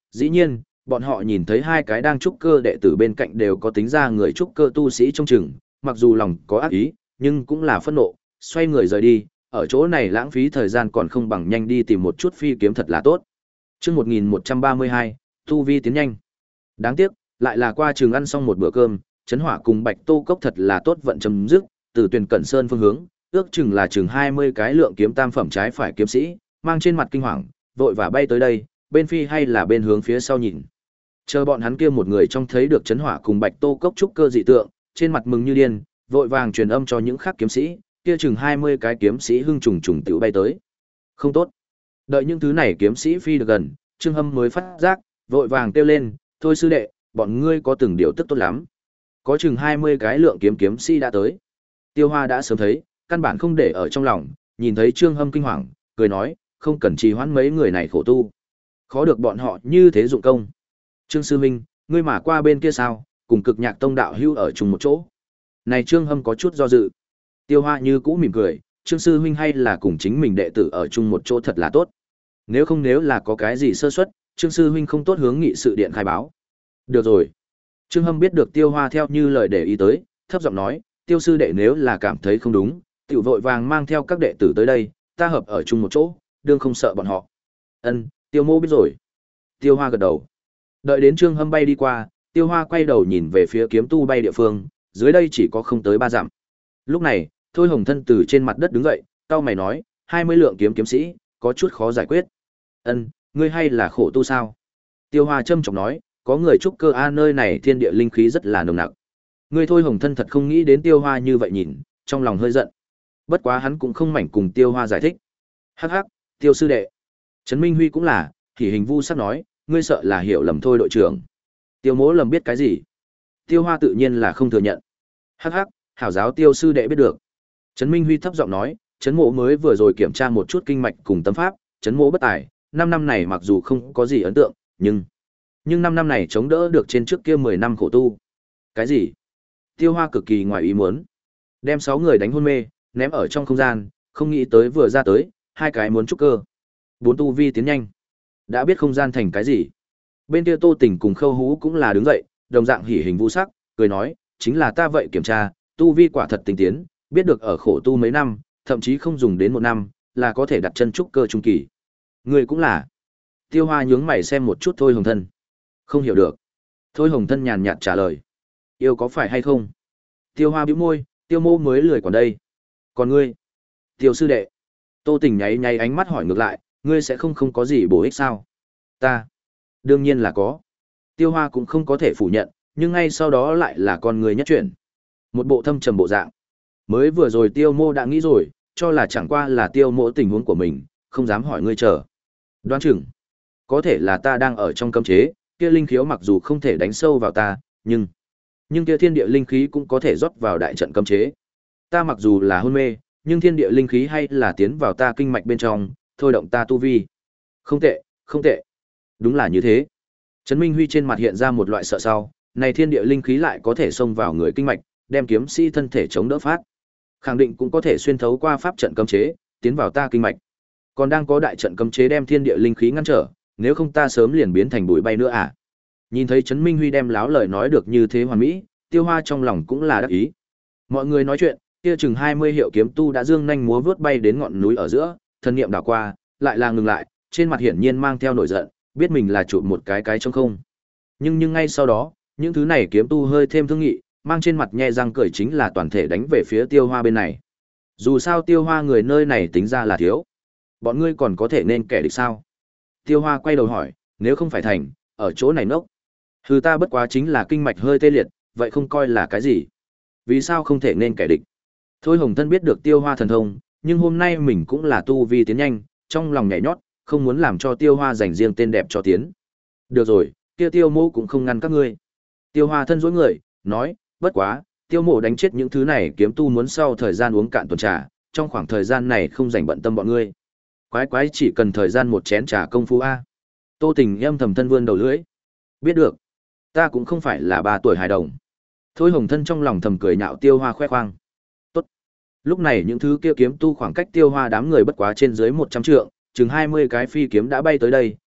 Dĩ nhiên, bọn họ nhìn thấy hai cái đang trúc cơ đệ tử bên cạnh đều có tính ra người trúc cơ tu sĩ trong chừng, mặc dù lòng có ác ý, nhưng cũng là phẫn nộ, xoay người rời đi, ở chỗ này lãng phí thời gian còn không bằng nhanh đi tìm một chút phi kiếm thật là tốt. Chương một nghìn một trăm ba mươi hai, tu vi tiến nhanh. Đáng tiếc, lại là qua trường ăn xong một bữa cơm, Chấn Hỏa cùng Bạch Tô Cốc thật là tốt vận chấm dứt, từ Tuyền Cẩn Sơn phương hướng, ước chừng là chừng hai mươi cái lượng kiếm tam phẩm trái phải kiếm sĩ, mang trên mặt kinh hoàng, vội vã bay tới đây, bên phi hay là bên hướng phía sau nhìn. Chờ bọn hắn kia một người trong thấy được Chấn Hỏa cùng Bạch Tô Cốc trúc cơ dị tượng, trên mặt mừng như điên, vội vàng truyền âm cho những khác kiếm sĩ, kia chừng hai mươi cái kiếm sĩ hưng trùng trùng tiểu bay tới. Không tốt. Đợi những thứ này kiếm sĩ phi được gần, Trương Hâm mới phát giác, vội vàng kêu lên, "Thôi sư đệ, bọn ngươi có từng điều tức tốt lắm." Có chừng hai mươi cái lượng kiếm kiếm sĩ đã tới. Tiêu Hoa đã sớm thấy, căn bản không để ở trong lòng, nhìn thấy Trương Hâm kinh hoàng, cười nói, "Không cần trì hoãn mấy người này khổ tu. Khó được bọn họ như thế dụng công. Trương sư huynh, ngươi mà qua bên kia sao, cùng Cực Nhạc Tông đạo hữu ở chung một chỗ." Này Trương Hâm có chút do dự. Tiêu Hoa như cũ mỉm cười, "Trương sư huynh hay là cùng chính mình đệ tử ở chung một chỗ thật là tốt. Nếu không nếu là có cái gì sơ suất, Trương sư huynh không tốt hướng nghị sự điện khai báo." Được rồi. Trương Hâm biết được Tiêu Hoa theo như lời để ý tới, thấp giọng nói, "Tiêu sư đệ nếu là cảm thấy không đúng, tiểu vội vàng mang theo các đệ tử tới đây, ta hợp ở chung một chỗ, đương không sợ bọn họ." "Ân, Tiêu mô biết rồi." Tiêu Hoa gật đầu. Đợi đến Trương Hâm bay đi qua, Tiêu Hoa quay đầu nhìn về phía kiếm tu bay địa phương, dưới đây chỉ có không tới ba dặm. Lúc này, Thôi Hồng Thân từ trên mặt đất đứng dậy, cau mày nói, hai mươi lượng kiếm kiếm sĩ, có chút khó giải quyết. "Ân, ngươi hay là khổ tu sao?" Tiêu Hoa trâm trọng nói, "Có người trúc cơ a, nơi này thiên địa linh khí rất là nồng nặc." Ngươi Thôi Hồng Thân thật không nghĩ đến Tiêu Hoa như vậy nhìn, trong lòng hơi giận. Bất quá hắn cũng không mảnh cùng Tiêu Hoa giải thích. "Hắc hắc, Tiêu sư đệ." Trấn Minh Huy cũng là, thì hình vu sắc nói, "Ngươi sợ là hiểu lầm thôi đội trưởng." Tiêu Mỗ lầm biết cái gì? Tiêu Hoa tự nhiên là không thừa nhận. "Hắc hắc, hảo giáo Tiêu sư đệ biết được." Trấn Minh Huy thấp giọng nói, "Trấn Mỗ mới vừa rồi kiểm tra một chút kinh mạch cùng tâm pháp, Trấn Mỗ bất tài, năm năm này mặc dù không có gì ấn tượng, nhưng nhưng năm năm này chống đỡ được trên trước kia mười năm khổ tu." "Cái gì?" Tiêu Hoa cực kỳ ngoài ý muốn. Đem sáu người đánh hôn mê, ném ở trong không gian, không nghĩ tới vừa ra tới, hai cái muốn trúc cơ. Bốn tu vi tiến nhanh. Đã biết không gian thành cái gì. Bên kia Tô Tình cùng Khâu Hú cũng là đứng dậy, đồng dạng hỉ hình vũ sắc, cười nói, "Chính là ta vậy kiểm tra, tu vi quả thật tinh tiến, biết được ở khổ tu mấy năm, thậm chí không dùng đến một năm, là có thể đặt chân trúc cơ trung kỳ." "Người cũng là." Tiêu Hoa nhướng mày xem một chút Thôi Hồng Thân. "Không hiểu được." Thôi Hồng Thân nhàn nhạt trả lời. "Yêu có phải hay không?" Tiêu Hoa bĩu môi, "Tiêu mô mới lười còn đây." "Còn ngươi?" "Tiêu sư đệ." Tô Tình nháy nháy ánh mắt hỏi ngược lại, "Ngươi sẽ không không có gì bổ ích sao?" "Ta, đương nhiên là có." Tiêu Hoa cũng không có thể phủ nhận, nhưng ngay sau đó lại là con người nhất chuyển. Một bộ thâm trầm bộ dạng. Mới vừa rồi Tiêu mô đã nghĩ rồi, cho là chẳng qua là Tiêu mô tình huống của mình, không dám hỏi ngươi chờ. Đoán chừng, có thể là ta đang ở trong cấm chế, kia linh khiếu mặc dù không thể đánh sâu vào ta, nhưng nhưng kia thiên địa linh khí cũng có thể rót vào đại trận cấm chế. Ta mặc dù là hôn mê, nhưng thiên địa linh khí hay là tiến vào ta kinh mạch bên trong, thôi động ta tu vi. Không tệ, không tệ. Đúng là như thế. Trấn Minh Huy trên mặt hiện ra một loại sợ sau, này thiên địa linh khí lại có thể xông vào người kinh mạch, đem kiếm sĩ thân thể chống đỡ phát. Khẳng định cũng có thể xuyên thấu qua pháp trận cấm chế, tiến vào ta kinh mạch. Còn đang có đại trận cấm chế đem thiên địa linh khí ngăn trở, nếu không ta sớm liền biến thành bụi bay nữa à. Nhìn thấy Trấn Minh Huy đem láo lời nói được như thế hoàn mỹ, Tiêu Hoa trong lòng cũng là đắc ý. Mọi người nói chuyện, kia chừng hai mươi hiệu kiếm tu đã dương nhanh múa vướt bay đến ngọn núi ở giữa, thân niệm đảo qua, lại là ngừng lại, trên mặt hiển nhiên mang theo nổi giận, biết mình là chụp một cái cái trong không. Nhưng nhưng ngay sau đó, những thứ này kiếm tu hơi thêm thương nghị, mang trên mặt nhe răng cười chính là toàn thể đánh về phía Tiêu Hoa bên này. Dù sao Tiêu Hoa người nơi này tính ra là thiếu. Bọn ngươi còn có thể nên kẻ địch sao? Tiêu Hoa quay đầu hỏi, nếu không phải thành, ở chỗ này nốc. Hừ, ta bất quá chính là kinh mạch hơi tê liệt, vậy không coi là cái gì. Vì sao không thể nên kẻ địch? Thôi Hồng Thân biết được Tiêu Hoa thần thông, nhưng hôm nay mình cũng là tu vi tiến nhanh, trong lòng nhảy nhót, không muốn làm cho Tiêu Hoa dành riêng tên đẹp cho tiến. Được rồi, kia Tiêu Mộ cũng không ngăn các ngươi. Tiêu Hoa thân dối người, nói, bất quá, Tiêu Mộ đánh chết những thứ này kiếm tu muốn sau thời gian uống cạn tuần trà, trong khoảng thời gian này không dành bận tâm bọn ngươi. Quái quái chỉ cần thời gian một chén trà công phu a. Tô Tình âm thầm thân vươn đầu lưỡi. Biết được, ta cũng không phải là ba tuổi hài đồng. Thôi Hồng Thân trong lòng thầm cười nhạo Tiêu Hoa khoe khoang. Tốt. Lúc này những thứ kia kiếm tu khoảng cách Tiêu Hoa đám người bất quá trên dưới một trăm trượng, chừng hai mươi cái phi kiếm đã bay tới đây,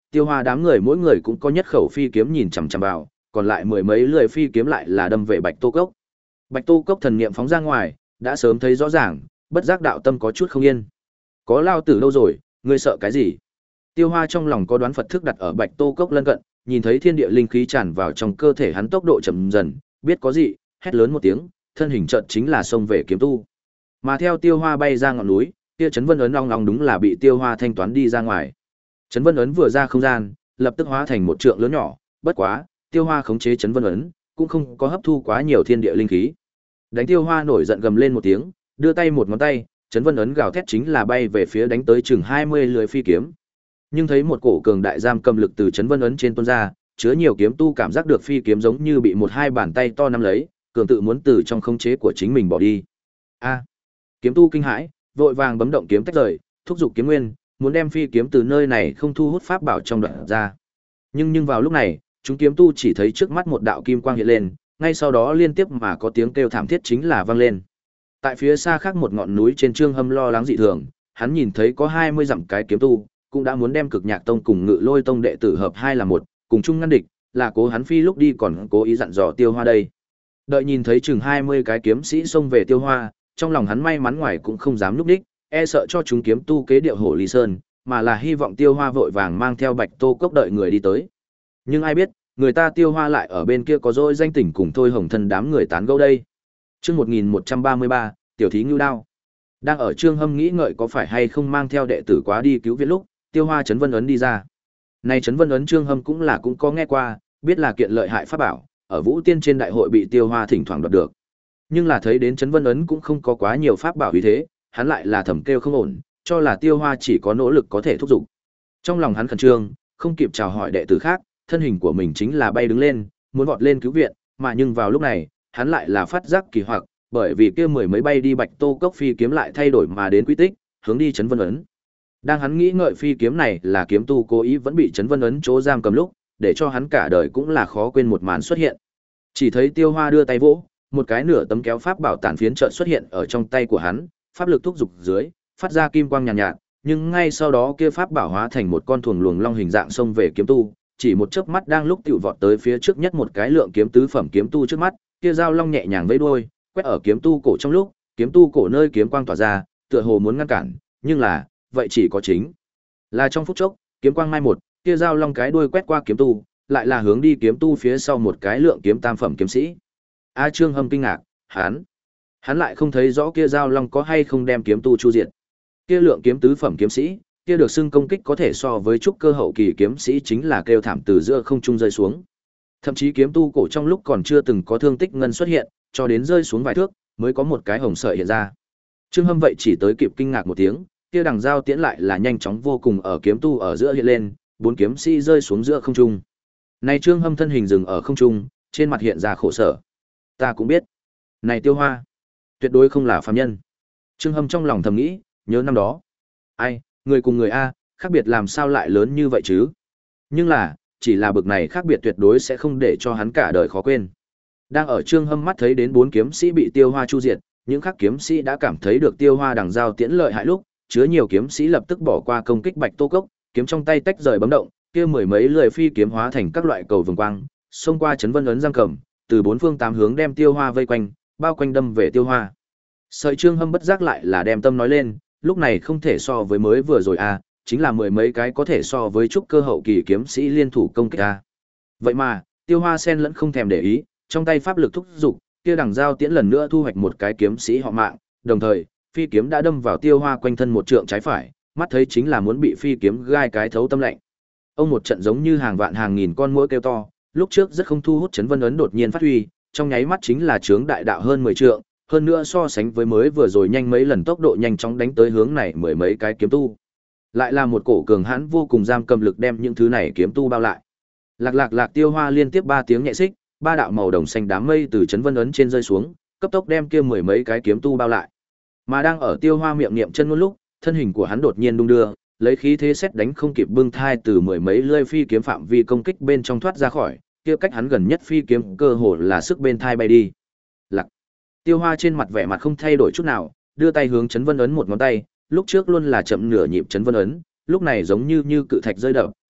Tiêu Hoa đám người mỗi người cũng có nhất khẩu phi kiếm nhìn chằm chằm vào, còn lại mười mấy lưỡi phi kiếm lại là đâm về Bạch Tô Cốc. Bạch Tô Cốc thần niệm phóng ra ngoài, đã sớm thấy rõ ràng, bất giác đạo tâm có chút không yên. Có lao tử đâu rồi, ngươi sợ cái gì? Tiêu Hoa trong lòng có đoán Phật thức đặt ở Bạch Tô Cốc lân cận, nhìn thấy thiên địa linh khí tràn vào trong cơ thể hắn tốc độ chậm dần, biết có gì, hét lớn một tiếng, thân hình chợt chính là xông về kiếm tu. Mà theo Tiêu Hoa bay ra ngọn núi, kia Chấn Vân ấn long long đúng là bị Tiêu Hoa thanh toán đi ra ngoài. Chấn Vân ấn vừa ra không gian, lập tức hóa thành một trượng lớn nhỏ, bất quá, Tiêu Hoa khống chế Chấn Vân ấn, cũng không có hấp thu quá nhiều thiên địa linh khí. Đánh Tiêu Hoa nổi giận gầm lên một tiếng, đưa tay một ngón tay, Chấn Vân ấn gào thét chính là bay về phía đánh tới chừng hai mươi lưỡi phi kiếm. Nhưng thấy một cổ cường đại giam cầm lực từ Chấn Vân ấn trên tuôn ra, chứa nhiều kiếm tu cảm giác được phi kiếm giống như bị một hai bàn tay to nắm lấy, cường tự muốn từ trong khống chế của chính mình bỏ đi. A! Kiếm tu kinh hãi, vội vàng bấm động kiếm tách rời, thúc giục kiếm nguyên, muốn đem phi kiếm từ nơi này không thu hút pháp bảo trong đoạn ra. Nhưng nhưng vào lúc này, chúng kiếm tu chỉ thấy trước mắt một đạo kim quang hiện lên, ngay sau đó liên tiếp mà có tiếng kêu thảm thiết chính là vang lên. Tại phía xa khác một ngọn núi trên Trương Hâm lo lắng dị thường, hắn nhìn thấy có hai mươi dặm cái kiếm tu, cũng đã muốn đem Cực Nhạc Tông cùng Ngự Lôi Tông đệ tử hợp hai là một, cùng chung ngăn địch, là cố hắn phi lúc đi còn cố ý dặn dò Tiêu Hoa đây. Đợi nhìn thấy chừng hai mươi cái kiếm sĩ xông về Tiêu Hoa, trong lòng hắn may mắn ngoài cũng không dám núp đích, e sợ cho chúng kiếm tu kế điệu hổ ly sơn, mà là hy vọng Tiêu Hoa vội vàng mang theo Bạch Tô Cốc đợi người đi tới. Nhưng ai biết, người ta Tiêu Hoa lại ở bên kia có dỗi danh tỉnh cùng Thôi Hồng Thân đám người tán gẫu đây. Chương một nghìn một trăm ba mươi ba, tiểu thí ngưu đao. Đang ở Trương Hâm nghĩ ngợi có phải hay không mang theo đệ tử quá đi cứu viện lúc, Tiêu Hoa Chấn Vân ấn đi ra. Này Chấn Vân ấn Trương Hâm cũng là cũng có nghe qua, biết là kiện lợi hại pháp bảo, ở Vũ Tiên trên đại hội bị Tiêu Hoa thỉnh thoảng đoạt được. Nhưng là thấy đến Chấn Vân ấn cũng không có quá nhiều pháp bảo uy thế, hắn lại là thầm kêu không ổn, cho là Tiêu Hoa chỉ có nỗ lực có thể thúc giục. Trong lòng hắn khẩn trương, không kịp chào hỏi đệ tử khác, thân hình của mình chính là bay đứng lên, muốn vọt lên cứu viện, mà nhưng vào lúc này, hắn lại là phát giác kỳ hoặc, bởi vì kia mười mấy bay đi Bạch Tô Cốc phi kiếm lại thay đổi mà đến quy tích, hướng đi Chấn Vân ấn. Đang hắn nghĩ ngợi phi kiếm này là kiếm tu cố ý vẫn bị Chấn Vân ấn chỗ giam cầm lúc, để cho hắn cả đời cũng là khó quên một màn xuất hiện. Chỉ thấy Tiêu Hoa đưa tay vỗ, một cái nửa tấm kéo pháp bảo tản phiến chợt xuất hiện ở trong tay của hắn, pháp lực thúc dục dưới, phát ra kim quang nhàn nhạt, nhạt, nhưng ngay sau đó kia pháp bảo hóa thành một con thuần luồng long hình dạng xông về kiếm tu, chỉ một chớp mắt đang lúc tiểu vọt tới phía trước nhất một cái lượng kiếm tứ phẩm kiếm tu trước mắt, kia dao long nhẹ nhàng vẫy đuôi, quét ở kiếm tu cổ trong lúc, kiếm tu cổ nơi kiếm quang tỏa ra, tựa hồ muốn ngăn cản, nhưng là, vậy chỉ có chính là trong phút chốc, kiếm quang mai một, kia dao long cái đuôi quét qua kiếm tu, lại là hướng đi kiếm tu phía sau một cái lượng kiếm tam phẩm kiếm sĩ. A Trương Hâm kinh ngạc, hắn, hắn lại không thấy rõ kia dao long có hay không đem kiếm tu chu diệt. Kia lượng kiếm tứ phẩm kiếm sĩ, kia được xưng công kích có thể so với trúc cơ hậu kỳ kiếm sĩ chính là kêu thảm từ giữa không trung rơi xuống. Thậm chí kiếm tu cổ trong lúc còn chưa từng có thương tích ngân xuất hiện, cho đến rơi xuống vài thước, mới có một cái hồng sợi hiện ra. Trương Hâm vậy chỉ tới kịp kinh ngạc một tiếng, kia đằng dao tiễn lại là nhanh chóng vô cùng ở kiếm tu ở giữa hiện lên, bốn kiếm sĩ rơi xuống giữa không trung. Này Trương Hâm thân hình dừng ở không trung, trên mặt hiện ra khổ sở. Ta cũng biết, này Tiêu Hoa, tuyệt đối không là phàm nhân. Trương Hâm trong lòng thầm nghĩ, nhớ năm đó, ai, người cùng người a, khác biệt làm sao lại lớn như vậy chứ? Nhưng là, chỉ là bực này khác biệt tuyệt đối sẽ không để cho hắn cả đời khó quên. Đang ở Trương Hâm mắt thấy đến bốn kiếm sĩ bị Tiêu Hoa chu diệt, những khác kiếm sĩ đã cảm thấy được Tiêu Hoa đằng dao tiễn lợi hại lúc, chứa nhiều kiếm sĩ lập tức bỏ qua công kích Bạch Tô Cốc, kiếm trong tay tách rời bấm động, kia mười mấy lưỡi phi kiếm hóa thành các loại cầu vồng quang, xông qua Chấn Vân ấn giam cầm, từ bốn phương tám hướng đem Tiêu Hoa vây quanh, bao quanh đâm về Tiêu Hoa. Sợi Trương Hâm bất giác lại là đem tâm nói lên, lúc này không thể so với mới vừa rồi a, chính là mười mấy cái có thể so với trúc cơ hậu kỳ kiếm sĩ liên thủ công kích a. Vậy mà, Tiêu Hoa sen lẫn không thèm để ý, trong tay pháp lực thúc dục, kia đằng dao tiễn lần nữa thu hoạch một cái kiếm sĩ họ Mạng, đồng thời, phi kiếm đã đâm vào Tiêu Hoa quanh thân một trượng trái phải, mắt thấy chính là muốn bị phi kiếm gai cái thấu tâm lạnh. Ông một trận giống như hàng vạn hàng nghìn con muỗi kêu to, lúc trước rất không thu hút Chấn Vân ấn đột nhiên phát huy, trong nháy mắt chính là chướng đại đạo hơn mười trượng, hơn nữa so sánh với mới vừa rồi nhanh mấy lần tốc độ nhanh chóng đánh tới hướng này mười mấy cái kiếm tu. Lại là một cổ cường hãn vô cùng giam cầm lực đem những thứ này kiếm tu bao lại. Lạc lạc lạc Tiêu Hoa liên tiếp ba tiếng nhẹ xích, ba đạo màu đồng xanh đám mây từ Chấn Vân ấn trên rơi xuống, cấp tốc đem kia mười mấy cái kiếm tu bao lại. Mà đang ở Tiêu Hoa miệng niệm chân ngôn lúc, thân hình của hắn đột nhiên đung đưa, lấy khí thế xét đánh không kịp bưng thai từ mười mấy lưỡi phi kiếm phạm vi công kích bên trong thoát ra khỏi, kia cách hắn gần nhất phi kiếm cơ hồ là sức bên thai bay đi. Lạc. Tiêu Hoa trên mặt vẻ mặt không thay đổi chút nào, đưa tay hướng Chấn Vân ấn một ngón tay, lúc trước luôn là chậm nửa nhịp Chấn Vân ấn, lúc này giống như như cự thạch rơi đập,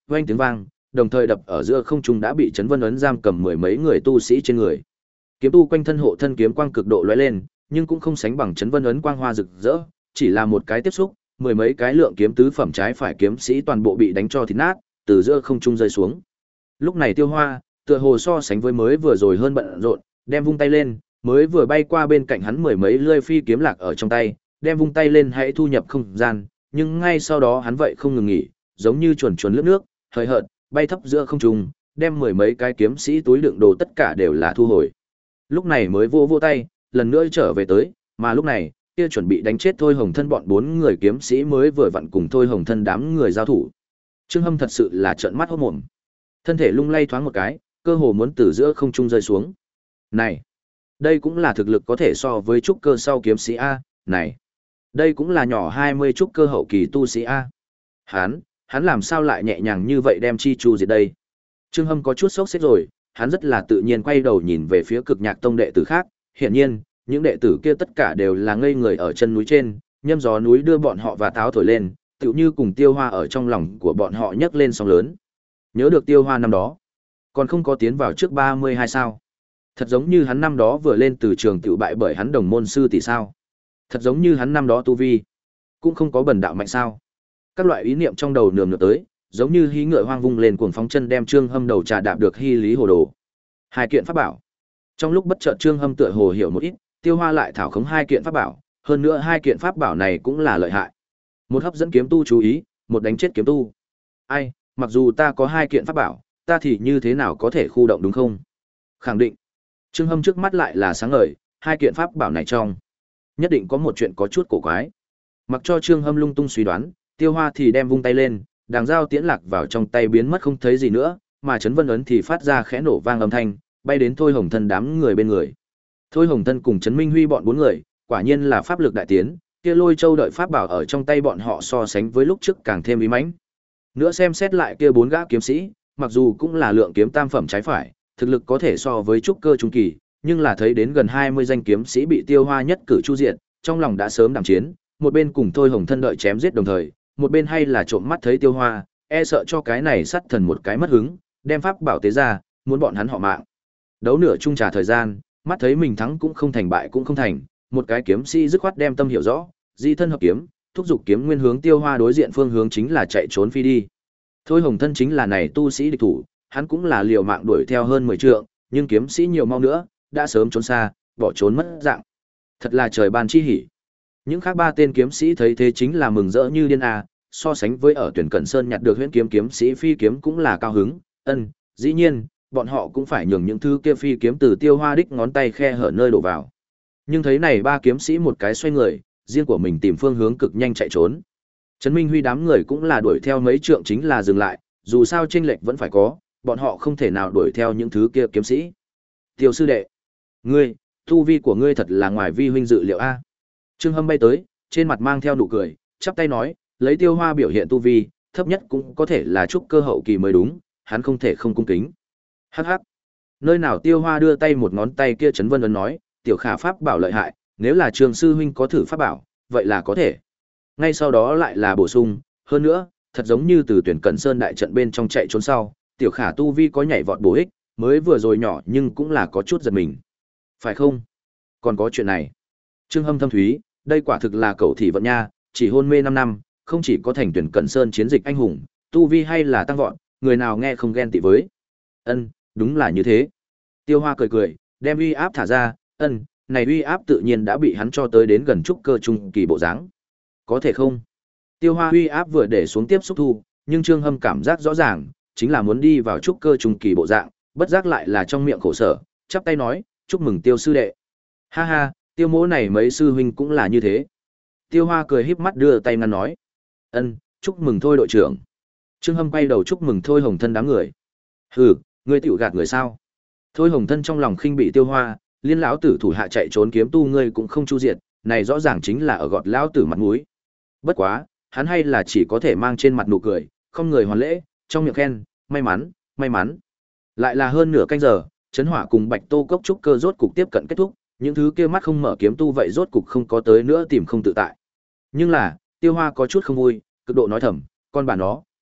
oanh tiếng vang, đồng thời đập ở giữa không trung đã bị Trấn Vân ấn giam cầm mười mấy người tu sĩ trên người. Kiếm tu quanh thân hộ thân kiếm quang cực độ lóe lên, nhưng cũng không sánh bằng Trấn Vân ấn quang hoa rực rỡ, chỉ là một cái tiếp xúc, mười mấy cái lượng kiếm tứ phẩm trái phải kiếm sĩ toàn bộ bị đánh cho thít nát, từ giữa không trung rơi xuống. Lúc này Tiêu Hoa, tựa hồ so sánh với mới vừa rồi hơn bận rộn, đem vung tay lên, mới vừa bay qua bên cạnh hắn mười mấy lưỡi phi kiếm lạc ở trong tay, đem vung tay lên hãy thu nhập không gian, nhưng ngay sau đó hắn vậy không ngừng nghỉ, giống như chuồn chuồn lướt nước, hời hợt, bay thấp giữa không trung, đem mười mấy cái kiếm sĩ túi đựng đồ tất cả đều là thu hồi. Lúc này mới vô vô tay, lần nữa trở về tới, mà lúc này, kia chuẩn bị đánh chết Thôi Hồng Thân bọn bốn người kiếm sĩ mới vừa vặn cùng Thôi Hồng Thân đám người giao thủ. Trương Hâm thật sự là trợn mắt hốt mồm. Thân thể lung lay thoáng một cái, cơ hồ muốn từ giữa không trung rơi xuống. Này, đây cũng là thực lực có thể so với trúc cơ sau kiếm sĩ a, này. Đây cũng là nhỏ hai mươi trúc cơ hậu kỳ tu sĩ a. Hắn, hắn làm sao lại nhẹ nhàng như vậy đem chi chu diệt đây? Trương Hâm có chút sốc xếp rồi, hắn rất là tự nhiên quay đầu nhìn về phía Cực Nhạc Tông đệ tử khác, hiển nhiên, những đệ tử kia tất cả đều là ngây người ở chân núi trên, nhâm gió núi đưa bọn họ và táo thổi lên, tựu như cùng Tiêu Hoa ở trong lòng của bọn họ nhấc lên sóng lớn. Nhớ được Tiêu Hoa năm đó, còn không có tiến vào trước ba mươi hai sao? Thật giống như hắn năm đó vừa lên từ trường tựu bại bởi hắn đồng môn sư tỷ sao? Thật giống như hắn năm đó tu vi, cũng không có bần đạo mạnh sao? Các loại ý niệm trong đầu nườm nượp tới, giống như hí ngựa hoang vung lên cuồng phóng chân đem Trương Hâm đầu trà đạp được hy lý hồ đồ. Hai kiện pháp bảo. Trong lúc bất chợt Trương Hâm tựa hồ hiểu một ít, Tiêu Hoa lại thảo khống hai kiện pháp bảo, hơn nữa hai kiện pháp bảo này cũng là lợi hại. Một hấp dẫn kiếm tu chú ý, một đánh chết kiếm tu. Ai, mặc dù ta có hai kiện pháp bảo, ta thì như thế nào có thể khu động đúng không? Khẳng định. Trương Hâm trước mắt lại là sáng ngời, hai kiện pháp bảo này trong nhất định có một chuyện có chút cổ quái. Mặc cho Trương Hâm lung tung suy đoán, Tiêu Hoa thì đem vung tay lên, đàng dao tiễn lạc vào trong tay biến mất không thấy gì nữa, mà Trấn Vân ấn thì phát ra khẽ nổ vang âm thanh, bay đến Thôi Hồng Thân đám người bên người. Thôi Hồng Thân cùng Trấn Minh Huy bọn bốn người, quả nhiên là pháp lực đại tiến, kia Lôi Châu đợi pháp bảo ở trong tay bọn họ so sánh với lúc trước càng thêm uy mãnh. Nữa xem xét lại kia bốn gã kiếm sĩ, mặc dù cũng là lượng kiếm tam phẩm trái phải, thực lực có thể so với trúc cơ trung kỳ, nhưng là thấy đến gần hai mươi danh kiếm sĩ bị Tiêu Hoa nhất cử chu diệt, trong lòng đã sớm đảm chiến, một bên cùng Thôi Hồng Thân đợi chém giết đồng thời, một bên hay là trộm mắt thấy Tiêu Hoa, e sợ cho cái này sắt thần một cái mất hứng, đem pháp bảo tế ra, muốn bọn hắn họ mạng. Đấu nửa chung trà thời gian, mắt thấy mình thắng cũng không thành bại cũng không thành, một cái kiếm sĩ dứt khoát đem tâm hiểu rõ, di thân hợp kiếm, thúc giục kiếm nguyên hướng Tiêu Hoa đối diện phương hướng chính là chạy trốn phi đi. Thôi Hồng Thân chính là này tu sĩ địch thủ, hắn cũng là liều mạng đuổi theo hơn mười trượng, nhưng kiếm sĩ nhiều mau nữa, đã sớm trốn xa, bỏ trốn mất dạng. Thật là trời ban chi hỉ. Những khác ba tên kiếm sĩ thấy thế chính là mừng rỡ như điên à, so sánh với ở tuyển Cẩn Sơn nhặt được huyễn kiếm kiếm sĩ phi kiếm cũng là cao hứng, ân, dĩ nhiên, bọn họ cũng phải nhường những thứ kia phi kiếm từ Tiêu Hoa đích ngón tay khe hở nơi đổ vào. Nhưng thấy này ba kiếm sĩ một cái xoay người, riêng của mình tìm phương hướng cực nhanh chạy trốn. Trấn Minh Huy đám người cũng là đuổi theo mấy trượng chính là dừng lại, dù sao chênh lệch vẫn phải có, bọn họ không thể nào đuổi theo những thứ kia kiếm sĩ. Tiêu sư đệ, ngươi, tu vi của ngươi thật là ngoài vi huynh dự liệu a. Trương Hâm bay tới, trên mặt mang theo nụ cười, chắp tay nói, lấy Tiêu Hoa biểu hiện tu vi, thấp nhất cũng có thể là trúc cơ hậu kỳ mới đúng, hắn không thể không cung kính. Hắc hắc. Nơi nào Tiêu Hoa đưa tay một ngón tay kia Trấn Vân Ấn nói, tiểu khả pháp bảo lợi hại, nếu là Trường sư huynh có thử pháp bảo, vậy là có thể. Ngay sau đó lại là bổ sung, hơn nữa, thật giống như từ tuyển Cẩn Sơn đại trận bên trong chạy trốn sau, tiểu khả tu vi có nhảy vọt bổ ích, mới vừa rồi nhỏ nhưng cũng là có chút giật mình. Phải không? Còn có chuyện này. Trương Hâm thâm thúy, đây quả thực là cẩu thị vận nha, chỉ hôn mê năm năm, không chỉ có thành tuyển Cẩn Sơn chiến dịch anh hùng, tu vi hay là tăng vọt, người nào nghe không ghen tị với. Ân, đúng là như thế. Tiêu Hoa cười cười, đem uy áp thả ra, ân, này uy áp tự nhiên đã bị hắn cho tới đến gần trúc cơ trung kỳ bộ dáng. Có thể không? Tiêu Hoa uy áp vừa để xuống tiếp xúc thu, nhưng Trương Hâm cảm giác rõ ràng, chính là muốn đi vào trúc cơ trung kỳ bộ dạng, bất giác lại là trong miệng khổ sở, chắp tay nói, chúc mừng Tiêu sư đệ. Ha ha, Tiêu mỗ này mấy sư huynh cũng là như thế. Tiêu Hoa cười híp mắt đưa tay ngăn nói, ân, chúc mừng thôi đội trưởng. Trương Hâm quay đầu chúc mừng Thôi Hồng Thân đám người. Hừ, ngươi tiểu gạt người sao? Thôi Hồng Thân trong lòng khinh bị Tiêu Hoa, liên lão tử thủ hạ chạy trốn kiếm tu ngươi cũng không chu diệt, này rõ ràng chính là ở gọt lão tử mặt mũi. Bất quá, hắn hay là chỉ có thể mang trên mặt nụ cười, không người hoàn lễ, trong miệng khen, may mắn, may mắn. Lại là hơn nửa canh giờ, Trấn Hỏa cùng Bạch Tô Cốc trúc cơ rốt cục tiếp cận kết thúc, những thứ kia mắt không mở kiếm tu vậy rốt cục không có tới nữa tìm không tự tại. Nhưng là, Tiêu Hoa có chút không vui, cực độ nói thầm, con bà nó,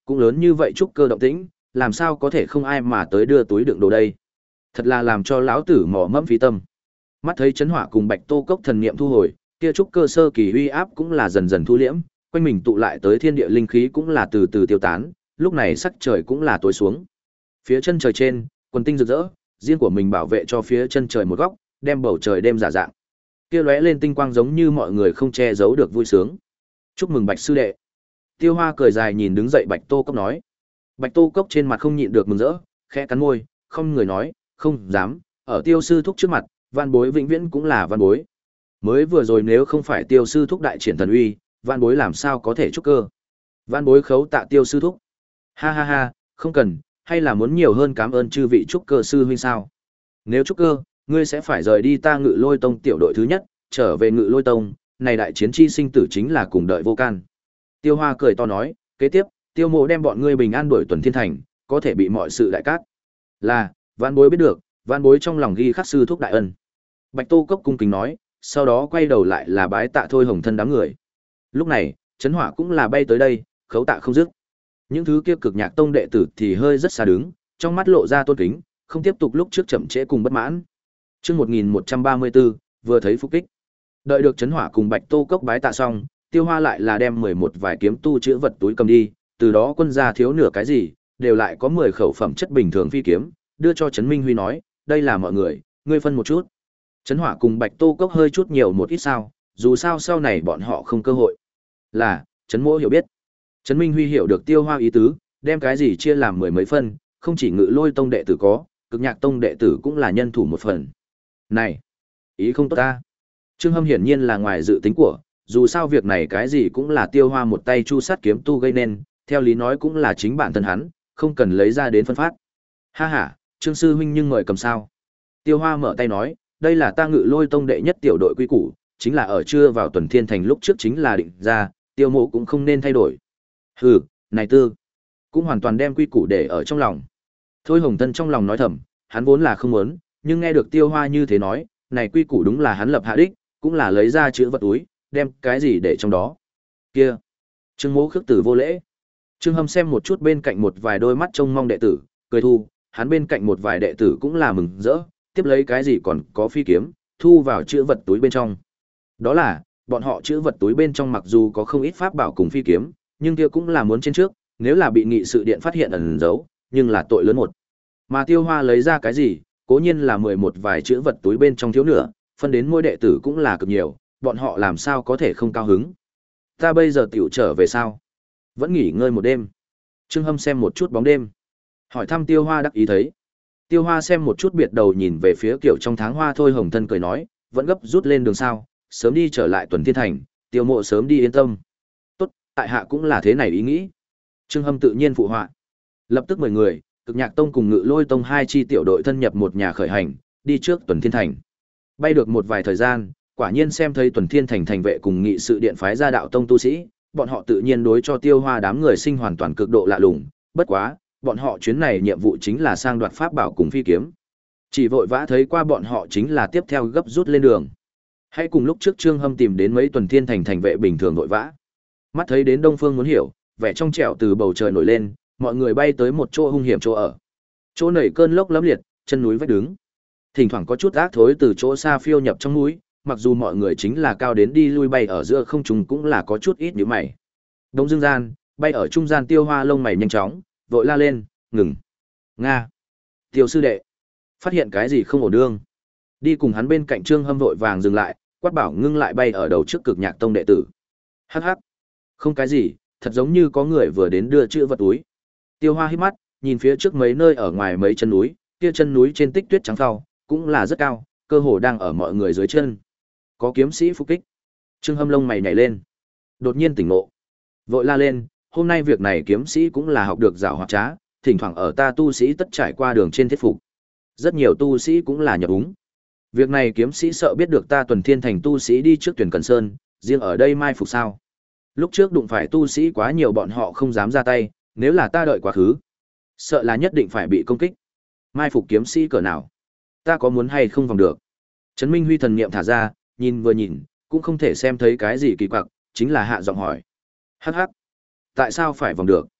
Cũng lớn như vậy trúc cơ động tĩnh, làm sao có thể không ai mà tới đưa túi đựng đồ đây. Thật là làm cho lão tử mỏ mẫm phí tâm. Mắt thấy chấn hỏa cùng Bạch Tô Cốc thần niệm thu hồi, kia trúc cơ sơ kỳ uy áp cũng là dần dần thu liễm, quanh mình tụ lại tới thiên địa linh khí cũng là từ từ tiêu tán, lúc này sắc trời cũng là tối xuống. Phía chân trời trên, quần tinh rực rỡ, riêng của mình bảo vệ cho phía chân trời một góc, đem bầu trời đêm giả dạng. Kia lóe lên tinh quang giống như mọi người không che giấu được vui sướng. Chúc mừng Bạch sư đệ. Tiêu Hoa cười dài nhìn đứng dậy Bạch Tô Cốc nói. Bạch Tô Cốc trên mặt không nhịn được mừng rỡ, khẽ cắn môi, không người nói, không dám, ở Tiêu sư thúc trước mặt, Van Bối vĩnh viễn cũng là Van Bối. Mới vừa rồi nếu không phải Tiêu sư thúc đại triển thần uy, Van Bối làm sao có thể trúc cơ? Van Bối khấu tạ Tiêu sư thúc. Ha ha ha, không cần, hay là muốn nhiều hơn cảm ơn chư vị trúc cơ sư huynh sao? Nếu trúc cơ, ngươi sẽ phải rời đi ta Ngự Lôi Tông tiểu đội thứ nhất, trở về Ngự Lôi Tông, này đại chiến chi sinh tử chính là cùng đợi vô can. Tiêu Hoa cười to nói, kế tiếp, Tiêu Mộ đem bọn ngươi bình an đuổi tuần thiên thành, có thể bị mọi sự đại cát. Là, Van Bối biết được, Van Bối trong lòng ghi khắc sư thúc đại ân. Bạch Tô Cốc cung kính nói, sau đó quay đầu lại là bái tạ Thôi Hồng Thân đám người. Lúc này, Chấn Hỏa cũng là bay tới đây, khấu tạ không dứt. Những thứ kia cực nhạc tông đệ tử thì hơi rất xa đứng, trong mắt lộ ra tôn kính, không tiếp tục lúc trước chậm trễ cùng bất mãn. Chương một nghìn một trăm ba mươi tư, vừa thấy phục kích. Đợi được Chấn Hỏa cùng Bạch Tô Cốc bái tạ xong, Tiêu Hoa lại là đem mười một vài kiếm tu chữ vật túi cầm đi, từ đó quân gia thiếu nửa cái gì, đều lại có mười khẩu phẩm chất bình thường phi kiếm, đưa cho Trấn Minh Huy nói, đây là mọi người, ngươi phân một chút. Chấn Hỏa cùng Bạch Tô Cốc hơi chút nhiều một ít sao, dù sao sau này bọn họ không cơ hội. Là, Trấn Mỗ hiểu biết. Trấn Minh Huy hiểu được Tiêu Hoa ý tứ, đem cái gì chia làm mười mấy phân, không chỉ Ngự Lôi Tông đệ tử có, Cực Nhạc Tông đệ tử cũng là nhân thủ một phần. Này, ý không tốt ta. Trương Hâm hiển nhiên là ngoài dự tính của, dù sao việc này cái gì cũng là Tiêu Hoa một tay chu sát kiếm tu gây nên, theo lý nói cũng là chính bản thân hắn, không cần lấy ra đến phân phát. Ha ha, Trương sư huynh nhưng mời cầm sao. Tiêu Hoa mở tay nói, đây là ta Ngự Lôi Tông đệ nhất tiểu đội quy củ, chính là ở chưa vào tuần thiên thành lúc trước chính là định ra, Tiêu Mộ cũng không nên thay đổi. Hừ, này tư, cũng hoàn toàn đem quy củ để ở trong lòng. Thôi Hồng Tân trong lòng nói thầm, hắn vốn là không muốn, nhưng nghe được Tiêu Hoa như thế nói, này quy củ đúng là hắn lập hạ đích, cũng là lấy ra chữ vật túi, đem cái gì để trong đó. Kia, Trương Mỗ khước tử vô lễ. Trương Hâm xem một chút bên cạnh một vài đôi mắt trông mong đệ tử, cười thu, hắn bên cạnh một vài đệ tử cũng là mừng rỡ, tiếp lấy cái gì còn có phi kiếm, thu vào chữ vật túi bên trong. Đó là, bọn họ chữ vật túi bên trong mặc dù có không ít pháp bảo cùng phi kiếm, nhưng kia cũng là muốn trên trước, nếu là bị nghị sự điện phát hiện ẩn giấu, nhưng là tội lớn một. Mà Tiêu Hoa lấy ra cái gì, cố nhiên là mười một vài chữ vật túi bên trong thiếu nửa, phân đến mỗi đệ tử cũng là cực nhiều, bọn họ làm sao có thể không cao hứng. Ta bây giờ tiểu trở về sao? Vẫn nghỉ ngơi một đêm. Trương Hâm xem một chút bóng đêm. Hỏi thăm Tiêu Hoa đắc ý thấy. Tiêu Hoa xem một chút biệt đầu nhìn về phía kiểu trong tháng hoa Thôi Hồng Thân cười nói, vẫn gấp rút lên đường sao, sớm đi trở lại tuần thiên thành, Tiêu Mộ sớm đi yên tâm. Tốt, tại hạ cũng là thế này ý nghĩ. Trương Hâm tự nhiên phụ họa. Lập tức mười người, Cực Nhạc Tông cùng Ngự Lôi Tông hai chi tiểu đội thân nhập một nhà khởi hành, đi trước tuần thiên thành. Bay được một vài thời gian, quả nhiên xem thấy tuần thiên thành thành vệ cùng nghị sự điện phái ra đạo tông tu sĩ, bọn họ tự nhiên đối cho Tiêu Hoa đám người sinh hoàn toàn cực độ lạ lùng, bất quá, bọn họ chuyến này nhiệm vụ chính là sang đoạt pháp bảo cùng phi kiếm. Chỉ vội vã thấy qua bọn họ chính là tiếp theo gấp rút lên đường. Hãy cùng lúc trước Trương Hâm tìm đến mấy tuần thiên thành thành vệ bình thường vội vã. Mắt thấy đến Đông Phương muốn hiểu, vẻ trong trẻo từ bầu trời nổi lên, mọi người bay tới một chỗ hung hiểm chỗ ở. Chỗ nảy cơn lốc lấm liệt, chân núi vách đứng. Thỉnh thoảng có chút ác thối từ chỗ xa phiêu nhập trong núi, mặc dù mọi người chính là cao đến đi lui bay ở giữa không trung cũng là có chút ít nhíu mày. Đông Dương gian, bay ở trung gian Tiêu Hoa lông mày nhanh chóng, vội la lên, ngừng. Nga. Tiêu sư đệ. Phát hiện cái gì không ổn đương. Đi cùng hắn bên cạnh Trương Hâm vội vàng dừng lại, quát bảo ngưng lại bay ở đầu trước Cực Nhạc Tông đệ tử. Hắc hắc. Không cái gì, thật giống như có người vừa đến đưa chữ vật túi. Tiêu Hoa hít mắt, nhìn phía trước mấy nơi ở ngoài mấy chân núi, kia chân núi trên tích tuyết trắng phao, cũng là rất cao, cơ hồ đang ở mọi người dưới chân. Có kiếm sĩ phục kích. Trương Hâm lông mày nhảy lên. Đột nhiên tỉnh ngộ. Vội la lên, hôm nay việc này kiếm sĩ cũng là học được giảo hoạt trá, thỉnh thoảng ở ta tu sĩ tất trải qua đường trên thiết phục. Rất nhiều tu sĩ cũng là nhập úng. Việc này kiếm sĩ sợ biết được ta tuần thiên thành tu sĩ đi trước tuyển Cần Sơn, riêng ở đây mai phục sao. Lúc trước đụng phải tu sĩ quá nhiều bọn họ không dám ra tay, nếu là ta đợi quá khứ, sợ là nhất định phải bị công kích. Mai phục kiếm sĩ cỡ nào? Ta có muốn hay không vòng được? Trấn Minh Huy thần niệm thả ra, nhìn vừa nhìn, cũng không thể xem thấy cái gì kỳ quặc, chính là hạ giọng hỏi. Hắc hắc. Tại sao phải vòng được?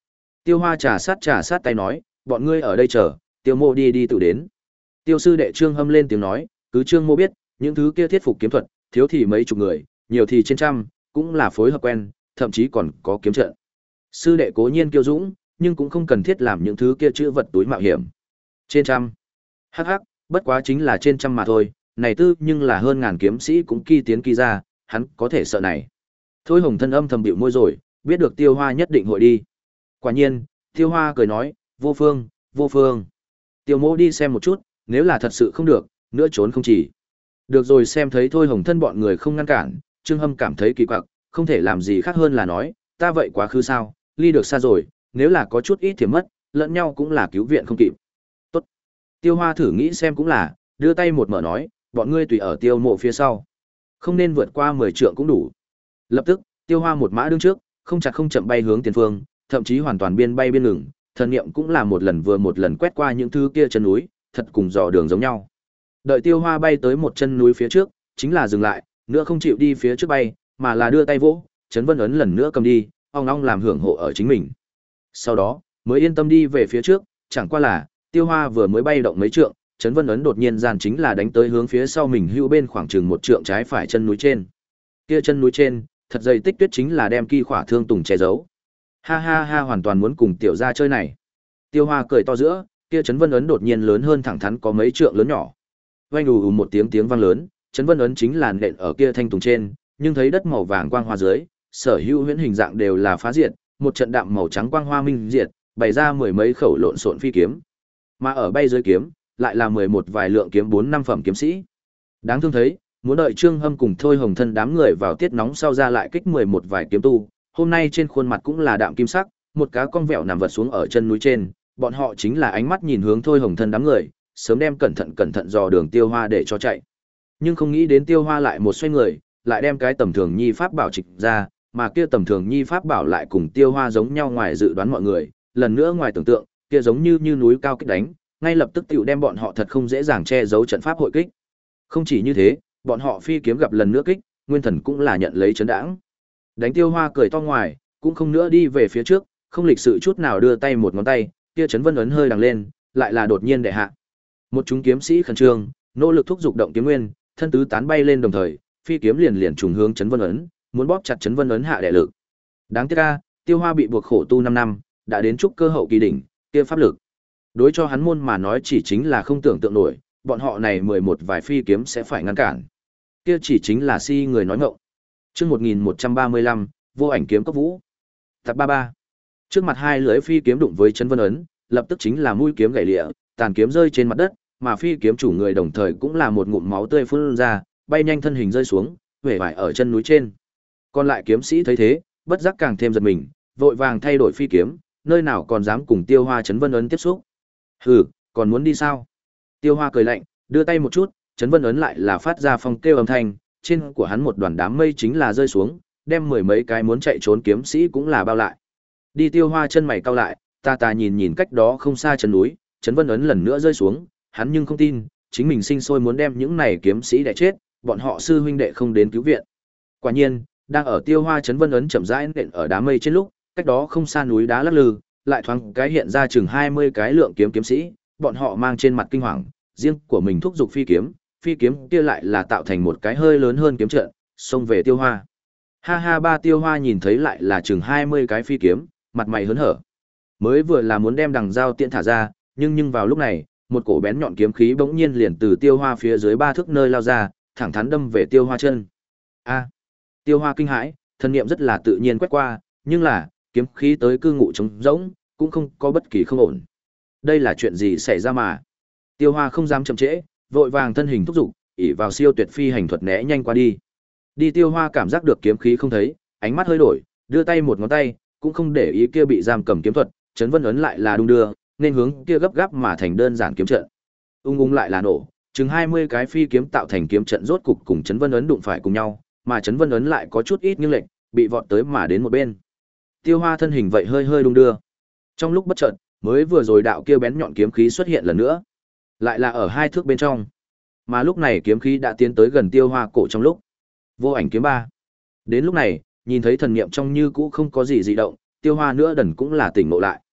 Tiêu Hoa trà sát trà sát tay nói, bọn ngươi ở đây chờ, Tiêu Mô đi đi tự đến. Tiêu sư đệ Trương Hâm lên tiếng nói, cứ Trương Mô biết, những thứ kia thiết phục kiếm thuật, thiếu thì mấy chục người, nhiều thì trên trăm, cũng là phối hợp quen, thậm chí còn có kiếm trận. Sư đệ cố nhiên kiêu dũng, nhưng cũng không cần thiết làm những thứ kia chữ vật túi mạo hiểm. Trên trăm. Hắc hắc, bất quá chính là trên trăm mà thôi, này tư nhưng là hơn ngàn kiếm sĩ cũng kỳ tiến kỳ ra, hắn có thể sợ này. Thôi Hồng Thân âm thầm bĩu môi rồi, biết được Tiêu Hoa nhất định hội đi. Quả nhiên, Tiêu Hoa cười nói, vô phương, vô phương. Tiêu Mỗ đi xem một chút, nếu là thật sự không được, nữa trốn không chỉ. Được rồi, xem thấy Thôi Hồng Thân bọn người không ngăn cản, Trương Hâm cảm thấy kỳ quặc, không thể làm gì khác hơn là nói, ta vậy quá khứ sao, ly được xa rồi, nếu là có chút ít thì mất, lẫn nhau cũng là cứu viện không kịp. Tốt. Tiêu Hoa thử nghĩ xem cũng là, đưa tay một mở nói, bọn ngươi tùy ở Tiêu Mộ phía sau. Không nên vượt qua mười trượng cũng đủ. Lập tức, Tiêu Hoa một mã đứng trước, không chặt không chậm bay hướng tiền phương, thậm chí hoàn toàn biên bay biên ngừng, thần niệm cũng là một lần vừa một lần quét qua những thứ kia chân núi, thật cùng dò đường giống nhau. Đợi Tiêu Hoa bay tới một chân núi phía trước, chính là dừng lại, nữa không chịu đi phía trước bay, mà là đưa tay vỗ, Trấn Vân ấn lần nữa cầm đi, ong ong làm hưởng hộ ở chính mình. Sau đó, mới yên tâm đi về phía trước, chẳng qua là, Tiêu Hoa vừa mới bay động mấy trượng, Trấn Vân ấn đột nhiên gian chính là đánh tới hướng phía sau mình hưu bên khoảng chừng một trượng trái phải chân núi trên. Kia chân núi trên, thật dày tích tuyết chính là đem kỳ khỏa thương tùng che giấu. Ha ha ha, hoàn toàn muốn cùng tiểu gia chơi này. Tiêu Hoa cười to giữa, kia Trấn Vân ấn đột nhiên lớn hơn thẳng thắn có mấy trượng lớn nhỏ. Vang ù ù một tiếng tiếng vang lớn, Trấn Vân ấn chính là nện ở kia thanh tùng trên, nhưng thấy đất màu vàng quang hoa dưới, sở hữu huyễn hình dạng đều là phá diệt, một trận đạm màu trắng quang hoa minh diệt, bày ra mười mấy khẩu lộn xộn phi kiếm. Mà ở bay dưới kiếm, lại là mười một vài lượng kiếm bốn năm phẩm kiếm sĩ. Đáng thương thấy, muốn đợi Trương Hâm cùng Thôi Hồng Thân đám người vào tiết nóng sau ra lại kích mười một vài kiếm tu, hôm nay trên khuôn mặt cũng là đạm kim sắc, một cá con vẹo nằm vật xuống ở chân núi trên, bọn họ chính là ánh mắt nhìn hướng Thôi Hồng Thân đám người, sớm đem cẩn thận cẩn thận dò đường Tiêu Hoa để cho chạy. Nhưng không nghĩ đến Tiêu Hoa lại một xoay người, lại đem cái tầm thường nhi pháp bảo trịch ra, mà kia tầm thường nhi pháp bảo lại cùng Tiêu Hoa giống nhau ngoài dự đoán mọi người, lần nữa ngoài tưởng tượng, kia giống như như núi cao kích đánh, ngay lập tức tiểu đem bọn họ thật không dễ dàng che giấu trận pháp hội kích. Không chỉ như thế, bọn họ phi kiếm gặp lần nữa kích, nguyên thần cũng là nhận lấy chấn đãng. Đánh Tiêu Hoa cười to ngoài, cũng không nữa đi về phía trước, không lịch sự chút nào đưa tay một ngón tay, kia chấn vân ấn hơi đằng lên, lại là đột nhiên đệ hạ. Một chúng kiếm sĩ khẩn trương, nỗ lực thúc dục động kiếm nguyên, thân tứ tán bay lên đồng thời, phi kiếm liền liền trùng hướng chấn vân ấn, muốn bóp chặt chấn vân ấn hạ đệ lực. Đáng tiếc a, Tiêu Hoa bị buộc khổ tu năm năm, đã đến trúc cơ hậu kỳ đỉnh, kia pháp lực. Đối cho hắn môn mà nói chỉ chính là không tưởng tượng nổi, bọn họ này mười một vài phi kiếm sẽ phải ngăn cản. Kia chỉ chính là si người nói ngọng. Chương một nghìn một trăm ba mươi lăm, vô ảnh kiếm cấp vũ. Tập ba ba. Trước mặt hai lưỡi phi kiếm đụng với chấn vân ấn, lập tức chính là mũi kiếm gãy lìa, tàn kiếm rơi trên mặt đất, mà phi kiếm chủ người đồng thời cũng là một ngụm máu tươi phun ra, bay nhanh thân hình rơi xuống, huệ vải ở chân núi trên. Còn lại kiếm sĩ thấy thế, bất giác càng thêm giật mình, vội vàng thay đổi phi kiếm, nơi nào còn dám cùng Tiêu Hoa chấn vân ấn tiếp xúc. Hừ, còn muốn đi sao? Tiêu Hoa cười lạnh, đưa tay một chút, chấn vân ấn lại là phát ra phong kêu âm thanh, trên của hắn một đoàn đám mây chính là rơi xuống, đem mười mấy cái muốn chạy trốn kiếm sĩ cũng là bao lại. Đi Tiêu Hoa chân mày cau lại, ta ta nhìn nhìn cách đó không xa chân núi, chấn vân ấn lần nữa rơi xuống, hắn nhưng không tin, chính mình sinh sôi muốn đem những này kiếm sĩ đè chết, bọn họ sư huynh đệ không đến cứu viện. Quả nhiên, đang ở Tiêu Hoa chấn vân ấn chậm rãi nện ở đám mây trên lúc, cách đó không xa núi đá lắc lư, lại thoáng cái hiện ra chừng hai mươi cái lượng kiếm kiếm sĩ, bọn họ mang trên mặt kinh hoàng, riêng của mình thúc dục phi kiếm, phi kiếm kia lại là tạo thành một cái hơi lớn hơn kiếm trận, xông về Tiêu Hoa. Ha ha, ba Tiêu Hoa nhìn thấy lại là chừng hai mươi cái phi kiếm, mặt mày hớn hở. Mới vừa là muốn đem đằng dao tiện thả ra, nhưng nhưng vào lúc này, một cổ bén nhọn kiếm khí bỗng nhiên liền từ Tiêu Hoa phía dưới ba thước nơi lao ra, thẳng thắn đâm về Tiêu Hoa chân. A! Tiêu Hoa kinh hãi, thân niệm rất là tự nhiên quét qua, nhưng là, kiếm khí tới cư ngụ trống rỗng, cũng không có bất kỳ không ổn. Đây là chuyện gì xảy ra mà? Tiêu Hoa không dám chậm trễ, vội vàng thân hình thúc dục, ỷ vào siêu tuyệt phi hành thuật né nhanh qua đi. Đi Tiêu Hoa cảm giác được kiếm khí không thấy, ánh mắt hơi đổi, đưa tay một ngón tay, cũng không để ý kia bị giam cầm kiếm thuật, chấn vân ấn lại là đung đưa, nên hướng kia gấp gáp mà thành đơn giản kiếm trận. Ung ung lại là nổ, chừng hai mươi cái phi kiếm tạo thành kiếm trận rốt cục cùng chấn vân ấn đụng phải cùng nhau, mà chấn vân ấn lại có chút ít nghiêng lệch, bị vọt tới mà đến một bên. Tiêu Hoa thân hình vậy hơi hơi đung đưa. Trong lúc bất chợt, mới vừa rồi đạo kia bén nhọn kiếm khí xuất hiện lần nữa, lại là ở hai thước bên trong. Mà lúc này kiếm khí đã tiến tới gần Tiêu Hoa cổ trong lúc. Vô ảnh kiếm ba. Đến lúc này, nhìn thấy thần niệm trong như cũ không có gì dị động, Tiêu Hoa nữa đần cũng là tỉnh ngộ lại.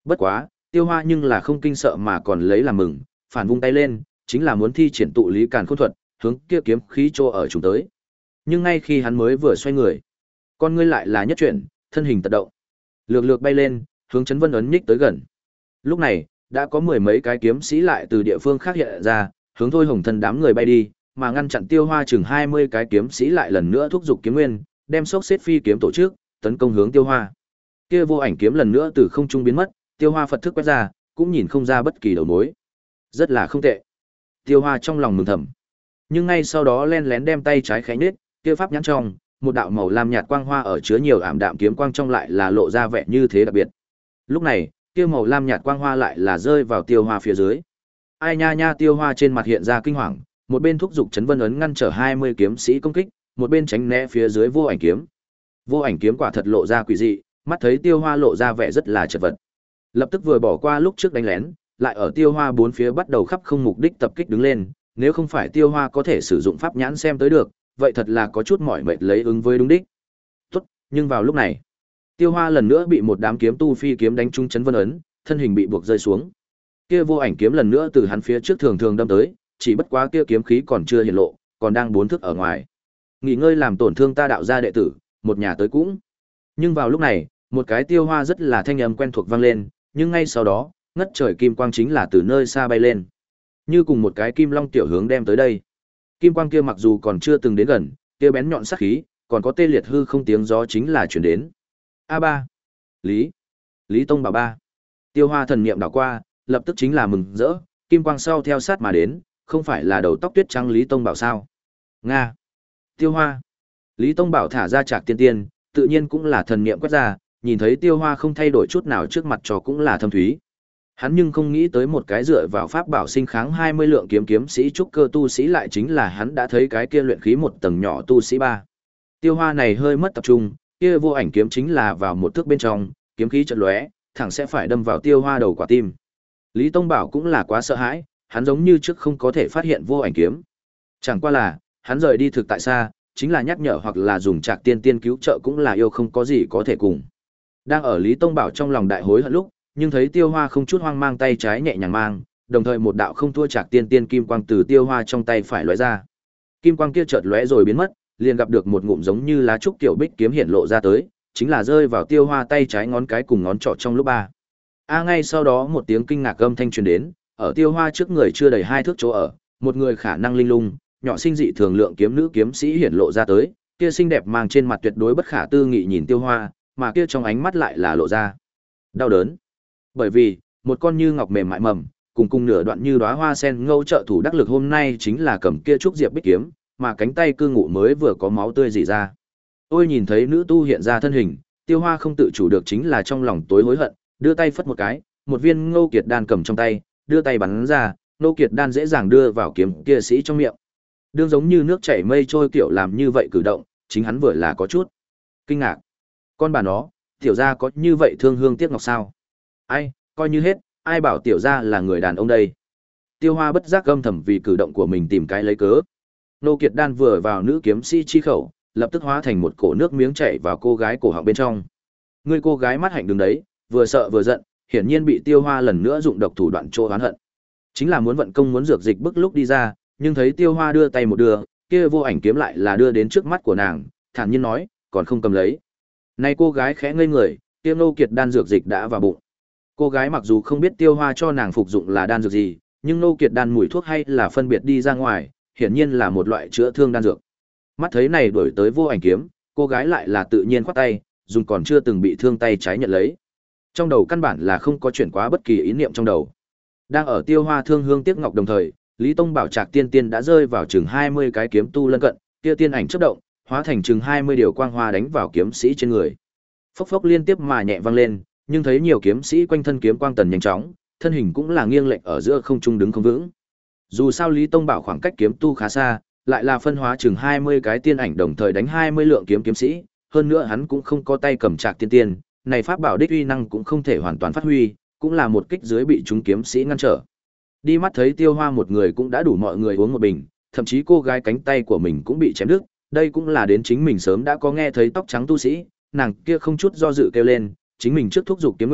Bất quá, Tiêu Hoa nhưng là không kinh sợ mà còn lấy làm mừng, phản vung tay lên, chính là muốn thi triển tụ lý càn khôn thuật, hướng kia kiếm khí trô ở trùng tới. Nhưng ngay khi hắn mới vừa xoay người, con ngươi lại là nhất chuyển, thân hình tật động, lược lược bay lên, hướng Chấn Vân ấn nhích tới gần. Lúc này, đã có mười mấy cái kiếm sĩ lại từ địa phương khác hiện ra, hướng Thôi Hồng Thân đám người bay đi, mà ngăn chặn Tiêu Hoa chừng hai mươi cái kiếm sĩ lại lần nữa thúc giục kiếm nguyên, đem sốc xếp phi kiếm tổ chức, tấn công hướng Tiêu Hoa. Kia vô ảnh kiếm lần nữa từ không trung biến mất, Tiêu Hoa Phật thức quét ra, cũng nhìn không ra bất kỳ đầu mối. Rất là không tệ. Tiêu Hoa trong lòng mừng thầm. Nhưng ngay sau đó len lén đem tay trái khẽ nhếch, kia pháp nhãn trong, một đạo màu lam nhạt quang hoa ở chứa nhiều ảm đạm kiếm quang trong lại là lộ ra vẻ như thế đặc biệt. Lúc này, kia màu lam nhạt quang hoa lại là rơi vào Tiêu Hoa phía dưới. Ai nha nha, Tiêu Hoa trên mặt hiện ra kinh hoàng, một bên thúc giục Chấn Vân ấn ngăn trở hai mươi kiếm sĩ công kích, một bên tránh né phía dưới vô ảnh kiếm. Vô ảnh kiếm quả thật lộ ra quỷ dị, mắt thấy Tiêu Hoa lộ ra vẻ rất là chật vật. Lập tức vừa bỏ qua lúc trước đánh lén, lại ở Tiêu Hoa bốn phía bắt đầu khắp không mục đích tập kích đứng lên, nếu không phải Tiêu Hoa có thể sử dụng pháp nhãn xem tới được, vậy thật là có chút mỏi mệt lấy ứng với đúng đích. Tốt, nhưng vào lúc này, Tiêu Hoa lần nữa bị một đám kiếm tu phi kiếm đánh trúng Chấn Vân ấn, thân hình bị buộc rơi xuống. Kia vô ảnh kiếm lần nữa từ hắn phía trước thường thường đâm tới, chỉ bất quá kia kiếm khí còn chưa hiện lộ, còn đang bốn thước ở ngoài. Nghỉ ngơi làm tổn thương ta đạo gia đệ tử, một nhà tới cũng. Nhưng vào lúc này, một cái Tiêu Hoa rất là thanh âm quen thuộc vang lên, nhưng ngay sau đó, ngất trời kim quang chính là từ nơi xa bay lên, như cùng một cái kim long tiểu hướng đem tới đây. Kim quang kia mặc dù còn chưa từng đến gần, kia bén nhọn sắc khí, còn có tê liệt hư không tiếng gió chính là chuyển đến. A ba, Lý, Lý Tông Bảo ba. Tiêu Hoa thần niệm đảo qua, lập tức chính là mừng rỡ, kim quang sau theo sát mà đến, không phải là đầu tóc tuyết trắng Lý Tông Bảo sao? Nga. Tiêu Hoa. Lý Tông Bảo thả ra Trạc Tiên Tiên, tự nhiên cũng là thần niệm quét ra, nhìn thấy Tiêu Hoa không thay đổi chút nào trước mặt trò cũng là thâm thúy. Hắn nhưng không nghĩ tới một cái dựa vào pháp bảo sinh kháng hai mươi lượng kiếm kiếm sĩ trúc cơ tu sĩ lại chính là hắn đã thấy cái kia luyện khí một tầng nhỏ tu sĩ ba. Tiêu Hoa này hơi mất tập trung, kia vô ảnh kiếm chính là vào một thước bên trong, kiếm khí chợt lóe, thẳng sẽ phải đâm vào Tiêu Hoa đầu quả tim. Lý Tông Bảo cũng là quá sợ hãi, hắn giống như trước không có thể phát hiện vô ảnh kiếm. Chẳng qua là, hắn rời đi thực tại xa, chính là nhắc nhở hoặc là dùng Trạc Tiên Tiên cứu trợ cũng là yêu không có gì có thể cùng. Đang ở Lý Tông Bảo trong lòng đại hối hận lúc, nhưng thấy Tiêu Hoa không chút hoang mang tay trái nhẹ nhàng mang, đồng thời một đạo không thua Trạc Tiên Tiên kim quang từ Tiêu Hoa trong tay phải lóe ra. Kim quang kia chợt lóe rồi biến mất, liền gặp được một ngụm giống như lá trúc tiểu bích kiếm hiện lộ ra tới, chính là rơi vào Tiêu Hoa tay trái ngón cái cùng ngón trỏ trong lúc ba. A ngay sau đó một tiếng kinh ngạc âm thanh truyền đến, ở Tiêu Hoa trước người chưa đầy hai thước chỗ ở, một người khả năng linh lung, nhỏ sinh dị thường lượng kiếm nữ kiếm sĩ hiển lộ ra tới, kia xinh đẹp mang trên mặt tuyệt đối bất khả tư nghị nhìn Tiêu Hoa, mà kia trong ánh mắt lại là lộ ra đau đớn. Bởi vì, một con như ngọc mềm mại mầm, cùng cùng nửa đoạn như đóa hoa sen ngâu trợ thủ đắc lực hôm nay chính là cầm kia trúc diệp bích kiếm, mà cánh tay cư ngụ mới vừa có máu tươi rỉ ra. Ôi nhìn thấy nữ tu hiện ra thân hình, Tiêu Hoa không tự chủ được chính là trong lòng tối hối hận, đưa tay phất một cái, một viên Ngô Kiệt đan cầm trong tay, đưa tay bắn ra, Ngô Kiệt đan dễ dàng đưa vào kiếm kia sĩ trong miệng. Đương giống như nước chảy mây trôi kiểu làm như vậy cử động, chính hắn vừa là có chút kinh ngạc. Con bà nó, tiểu gia có như vậy thương hương tiếc ngọc sao? Ai, coi như hết, ai bảo tiểu gia là người đàn ông đây? Tiêu Hoa bất giác gâm thầm vì cử động của mình tìm cái lấy cớ. Ngô Kiệt đan vừa vào nữ kiếm sĩ chi khẩu, lập tức hóa thành một cổ nước miếng chảy vào cô gái cổ họng bên trong. Người cô gái mắt hạnh đứng đấy, vừa sợ vừa giận, hiển nhiên bị Tiêu Hoa lần nữa dụng độc thủ đoạn trô oán hận. Chính là muốn vận công muốn dược dịch bức lúc đi ra, nhưng thấy Tiêu Hoa đưa tay một đưa, kia vô ảnh kiếm lại là đưa đến trước mắt của nàng, thản nhiên nói, còn không cầm lấy. Này cô gái khẽ ngây người, kia Ngô Kiệt đan dược dịch đã vào bụng. Cô gái mặc dù không biết Tiêu Hoa cho nàng phục dụng là đan dược gì, nhưng Ngô Kiệt đan mùi thuốc hay là phân biệt đi ra ngoài, hiển nhiên là một loại chữa thương đan dược. Mắt thấy này đuổi tới vô ảnh kiếm, cô gái lại là tự nhiên khoát tay, dùng còn chưa từng bị thương tay trái nhận lấy. Trong đầu căn bản là không có chuyển quá bất kỳ ý niệm trong đầu. Đang ở Tiêu Hoa thương hương tiếc ngọc đồng thời, Lý Tông Bảo Trạc Tiên Tiên đã rơi vào chừng hai mươi cái kiếm tu lân cận, kia tiên ảnh chớp động, hóa thành chừng hai mươi điều quang hoa đánh vào kiếm sĩ trên người. Phốc phốc liên tiếp mà nhẹ vang lên, nhưng thấy nhiều kiếm sĩ quanh thân kiếm quang tần nhanh chóng, thân hình cũng là nghiêng lệch ở giữa không trung đứng không vững. Dù sao Lý Tông Bảo khoảng cách kiếm tu khá xa, lại là phân hóa chừng hai mươi cái tiên ảnh đồng thời đánh hai mươi lượng kiếm kiếm sĩ, hơn nữa hắn cũng không có tay cầm Trạc Tiên Tiên, này pháp bảo đích uy năng cũng không thể hoàn toàn phát huy, cũng là một kích dưới bị chúng kiếm sĩ ngăn trở. Đi mắt thấy Tiêu Hoa một người cũng đã đủ mọi người uống một bình, thậm chí cô gái cánh tay của mình cũng bị chém đứt, đây cũng là đến chính mình sớm đã có nghe thấy tóc trắng tu sĩ, nàng kia không chút do dự kêu lên, chính mình trước thúc giục kiếm nguyên,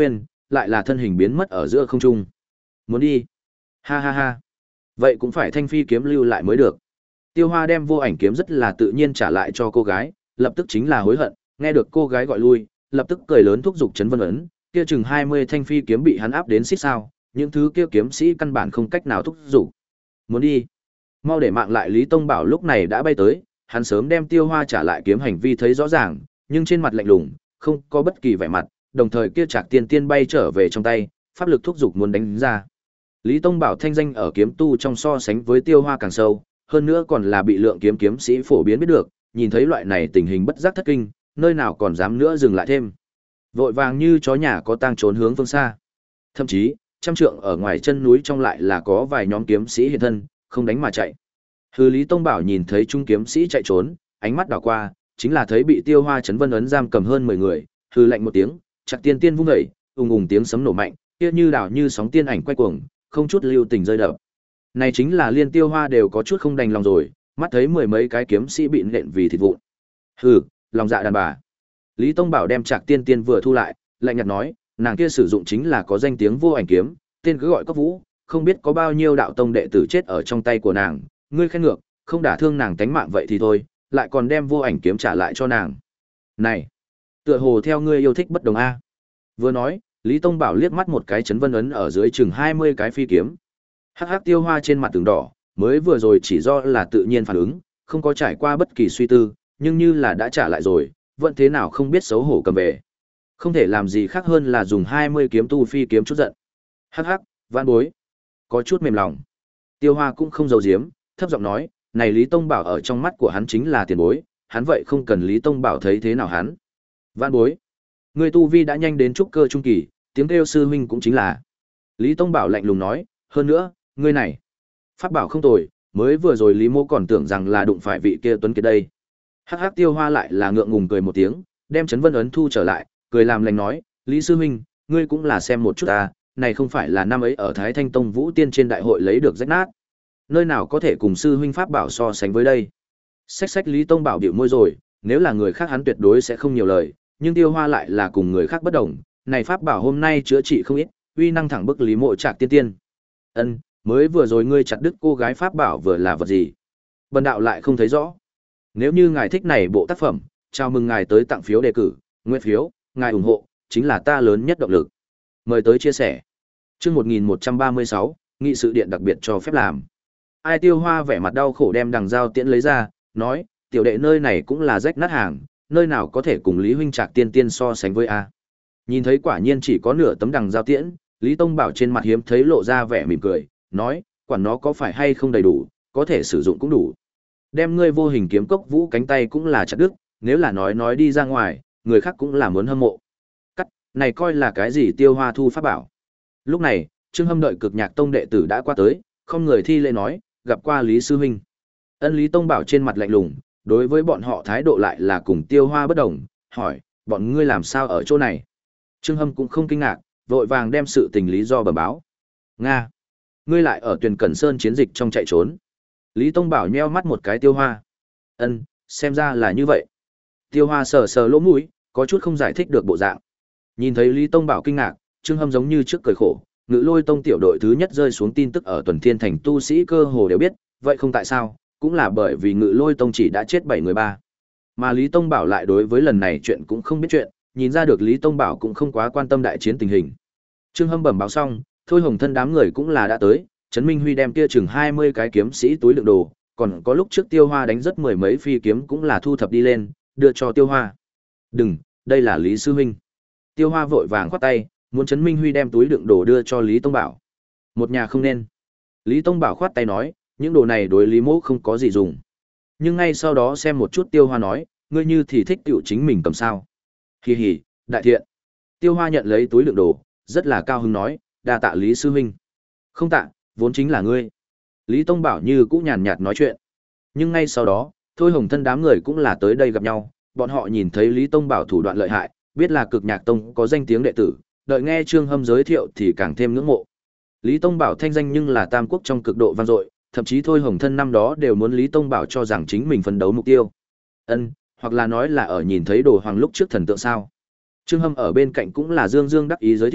lại là thân hình biến mất ở giữa không trung. Muốn đi? Ha ha ha. Vậy cũng phải thanh phi kiếm lưu lại mới được. Tiêu Hoa đem vô ảnh kiếm rất là tự nhiên trả lại cho cô gái, lập tức chính là hối hận, nghe được cô gái gọi lui, lập tức cười lớn thúc giục Trấn Vân ấn, kia chừng hai mươi thanh phi kiếm bị hắn áp đến xích sao, những thứ kia kiếm sĩ căn bản không cách nào thúc giục. Muốn đi? Mau để mạng lại. Lý Tông Bảo lúc này đã bay tới, hắn sớm đem Tiêu Hoa trả lại kiếm hành vi thấy rõ ràng, nhưng trên mặt lạnh lùng, không có bất kỳ vẻ mặt, đồng thời kia Trạc Tiên Tiên bay trở về trong tay, pháp lực thúc giục muốn đánh ra. Lý Tông Bảo thanh danh ở kiếm tu trong so sánh với Tiêu Hoa càng sâu, hơn nữa còn là bị lượng kiếm kiếm sĩ phổ biến biết được, nhìn thấy loại này tình hình bất giác thất kinh, nơi nào còn dám nữa dừng lại thêm. Vội vàng như chó nhà có tang trốn hướng phương xa. Thậm chí, trăm trượng ở ngoài chân núi trong lại là có vài nhóm kiếm sĩ hiện thân, không đánh mà chạy. Hư Lý Tông Bảo nhìn thấy trung kiếm sĩ chạy trốn, ánh mắt đảo qua, chính là thấy bị Tiêu Hoa Trấn Vân ấn giam cầm hơn mười người, hư lạnh một tiếng, Trạc Tiên Tiên vung dậy, ùng ùng tiếng sấm nổ mạnh, kia như đảo như sóng tiên ảnh quay cuồng, không chút lưu tình rơi đập. Này chính là liên Tiêu Hoa đều có chút không đành lòng rồi, mắt thấy mười mấy cái kiếm sĩ bị nện vì thịt vụn. Hừ, lòng dạ đàn bà. Lý Tông Bảo đem Trạc Tiên Tiên vừa thu lại, lạnh nhạt nói, nàng kia sử dụng chính là có danh tiếng vô ảnh kiếm, tên cứ gọi Cốc Vũ, không biết có bao nhiêu đạo tông đệ tử chết ở trong tay của nàng, ngươi khen ngược, không đả thương nàng tánh mạng vậy thì thôi, lại còn đem vô ảnh kiếm trả lại cho nàng. Này, tựa hồ theo ngươi yêu thích bất đồng a. Vừa nói, Lý Tông Bảo liếc mắt một cái Trấn Vân ấn ở dưới chừng hai mươi cái phi kiếm. Hắc hắc. Tiêu Hoa trên mặt tường đỏ, mới vừa rồi chỉ do là tự nhiên phản ứng, không có trải qua bất kỳ suy tư, nhưng như là đã trả lại rồi, vẫn thế nào không biết xấu hổ cầm về. Không thể làm gì khác hơn là dùng hai mươi kiếm tu phi kiếm chút giận. Hắc hắc, vãn bối, có chút mềm lòng. Tiêu Hoa cũng không giấu giếm, thấp giọng nói, này Lý Tông Bảo ở trong mắt của hắn chính là tiền bối, hắn vậy không cần Lý Tông Bảo thấy thế nào hắn. Vãn bối, người tu vi đã nhanh đến trúc cơ trung kỳ, tiếng kêu sư huynh cũng chính là. Lý Tông Bảo lạnh lùng nói, hơn nữa, ngươi này, pháp bảo không tồi, mới vừa rồi Lý Mô còn tưởng rằng là đụng phải vị kia tuấn kiệt đây. Hắc hắc. Tiêu Hoa lại là ngượng ngùng cười một tiếng, đem Trấn Vân ấn thu trở lại, cười làm lành nói, Lý sư huynh, ngươi cũng là xem một chút ta, này không phải là năm ấy ở Thái Thanh Tông Vũ Tiên trên đại hội lấy được rách nát. Nơi nào có thể cùng sư huynh pháp bảo so sánh với đây. Xách xách. Lý Tông Bảo bĩu môi rồi, nếu là người khác hắn tuyệt đối sẽ không nhiều lời, nhưng Tiêu Hoa lại là cùng người khác bất đồng, này pháp bảo hôm nay chữa trị không ít, uy năng thẳng bức Lý Mộ Trạc Tiên Tiên. Ân, mới vừa rồi ngươi chặt đứt cô gái pháp bảo vừa là vật gì? Bần đạo lại không thấy rõ. Nếu như ngài thích này bộ tác phẩm, chào mừng ngài tới tặng phiếu đề cử, nguyện phiếu, ngài ủng hộ, chính là ta lớn nhất động lực. Mời tới chia sẻ. Chương một nghìn một trăm ba mươi sáu, nghị sự điện đặc biệt cho phép làm. Ai. Tiêu Hoa vẻ mặt đau khổ đem đằng dao tiễn lấy ra, nói, tiểu đệ nơi này cũng là rách nát hàng, nơi nào có thể cùng Lý huynh Trạc Tiên Tiên so sánh với a. Nhìn thấy quả nhiên chỉ có nửa tấm đằng dao tiễn, Lý Tông Bảo trên mặt hiếm thấy lộ ra vẻ mỉm cười, nói, quản nó có phải hay không đầy đủ, có thể sử dụng cũng đủ. Đem ngươi vô hình kiếm Cốc Vũ cánh tay cũng là chặt đứt, nếu là nói nói đi ra ngoài, người khác cũng là muốn hâm mộ. Cắt, này coi là cái gì? Tiêu Hoa thu pháp bảo. Lúc này, Trương Hâm đợi Cực Nhạc Tông đệ tử đã qua tới, không người thi lễ nói, gặp qua Lý sư huynh. Ân. Lý Tông Bảo trên mặt lạnh lùng, đối với bọn họ thái độ lại là cùng Tiêu Hoa bất đồng, hỏi, bọn ngươi làm sao ở chỗ này? Trương Hâm cũng không kinh ngạc, vội vàng đem sự tình lý do bẩm báo. Nga, ngươi lại ở Tuyền Cẩn Sơn chiến dịch trong chạy trốn. Lý Tông Bảo nheo mắt một cái Tiêu Hoa. Ân, xem ra là như vậy. Tiêu Hoa sờ sờ lỗ mũi, có chút không giải thích được bộ dạng. Nhìn thấy Lý Tông Bảo kinh ngạc, Trương Hâm giống như trước cười khổ, Ngự Lôi Tông tiểu đội thứ nhất rơi xuống tin tức ở Tuần Thiên Thành tu sĩ cơ hồ đều biết, vậy không tại sao, cũng là bởi vì Ngự Lôi Tông chỉ đã chết bảy người ba. Mà Lý Tông Bảo lại đối với lần này chuyện cũng không biết chuyện, nhìn ra được Lý Tông Bảo cũng không quá quan tâm đại chiến tình hình. Trương Hâm bẩm báo xong, Thôi Hồng Thân đám người cũng là đã tới, Trấn Minh Huy đem kia chừng hai mươi cái kiếm sĩ túi đựng đồ, còn có lúc trước Tiêu Hoa đánh rất mười mấy phi kiếm cũng là thu thập đi lên, đưa cho Tiêu Hoa. "Đừng, đây là Lý sư huynh." Tiêu Hoa vội vàng khoát tay, muốn Trấn Minh Huy đem túi đựng đồ đưa cho Lý Tông Bảo. "Một nhà không nên." Lý Tông Bảo khoát tay nói, những đồ này đối Lý Mỗ không có gì dùng. Nhưng ngay sau đó xem một chút Tiêu Hoa nói, ngươi như thì thích tựu chính mình cầm sao. Hì hì, đại thiện. Tiêu Hoa nhận lấy túi đựng đồ, rất là cao hứng nói, đa tạ Lý sư huynh. Không tạ, vốn chính là ngươi. Lý Tông Bảo như cũ nhàn nhạt nói chuyện. Nhưng ngay sau đó, Thôi Hồng Thân đám người cũng là tới đây gặp nhau, bọn họ nhìn thấy Lý Tông Bảo thủ đoạn lợi hại, biết là Cực Nhạc Tông có danh tiếng đệ tử, đợi nghe Trương Hâm giới thiệu thì càng thêm ngưỡng mộ. Lý Tông Bảo thanh danh nhưng là tam quốc trong cực độ vang dội, thậm chí Thôi Hồng Thân năm đó đều muốn Lý Tông Bảo cho rằng chính mình phấn đấu mục tiêu. Ân, hoặc là nói là ở nhìn thấy Đồ Hoàng lúc trước thần tượng sao. Trương Hâm ở bên cạnh cũng là dương dương đắc ý giới thiệu,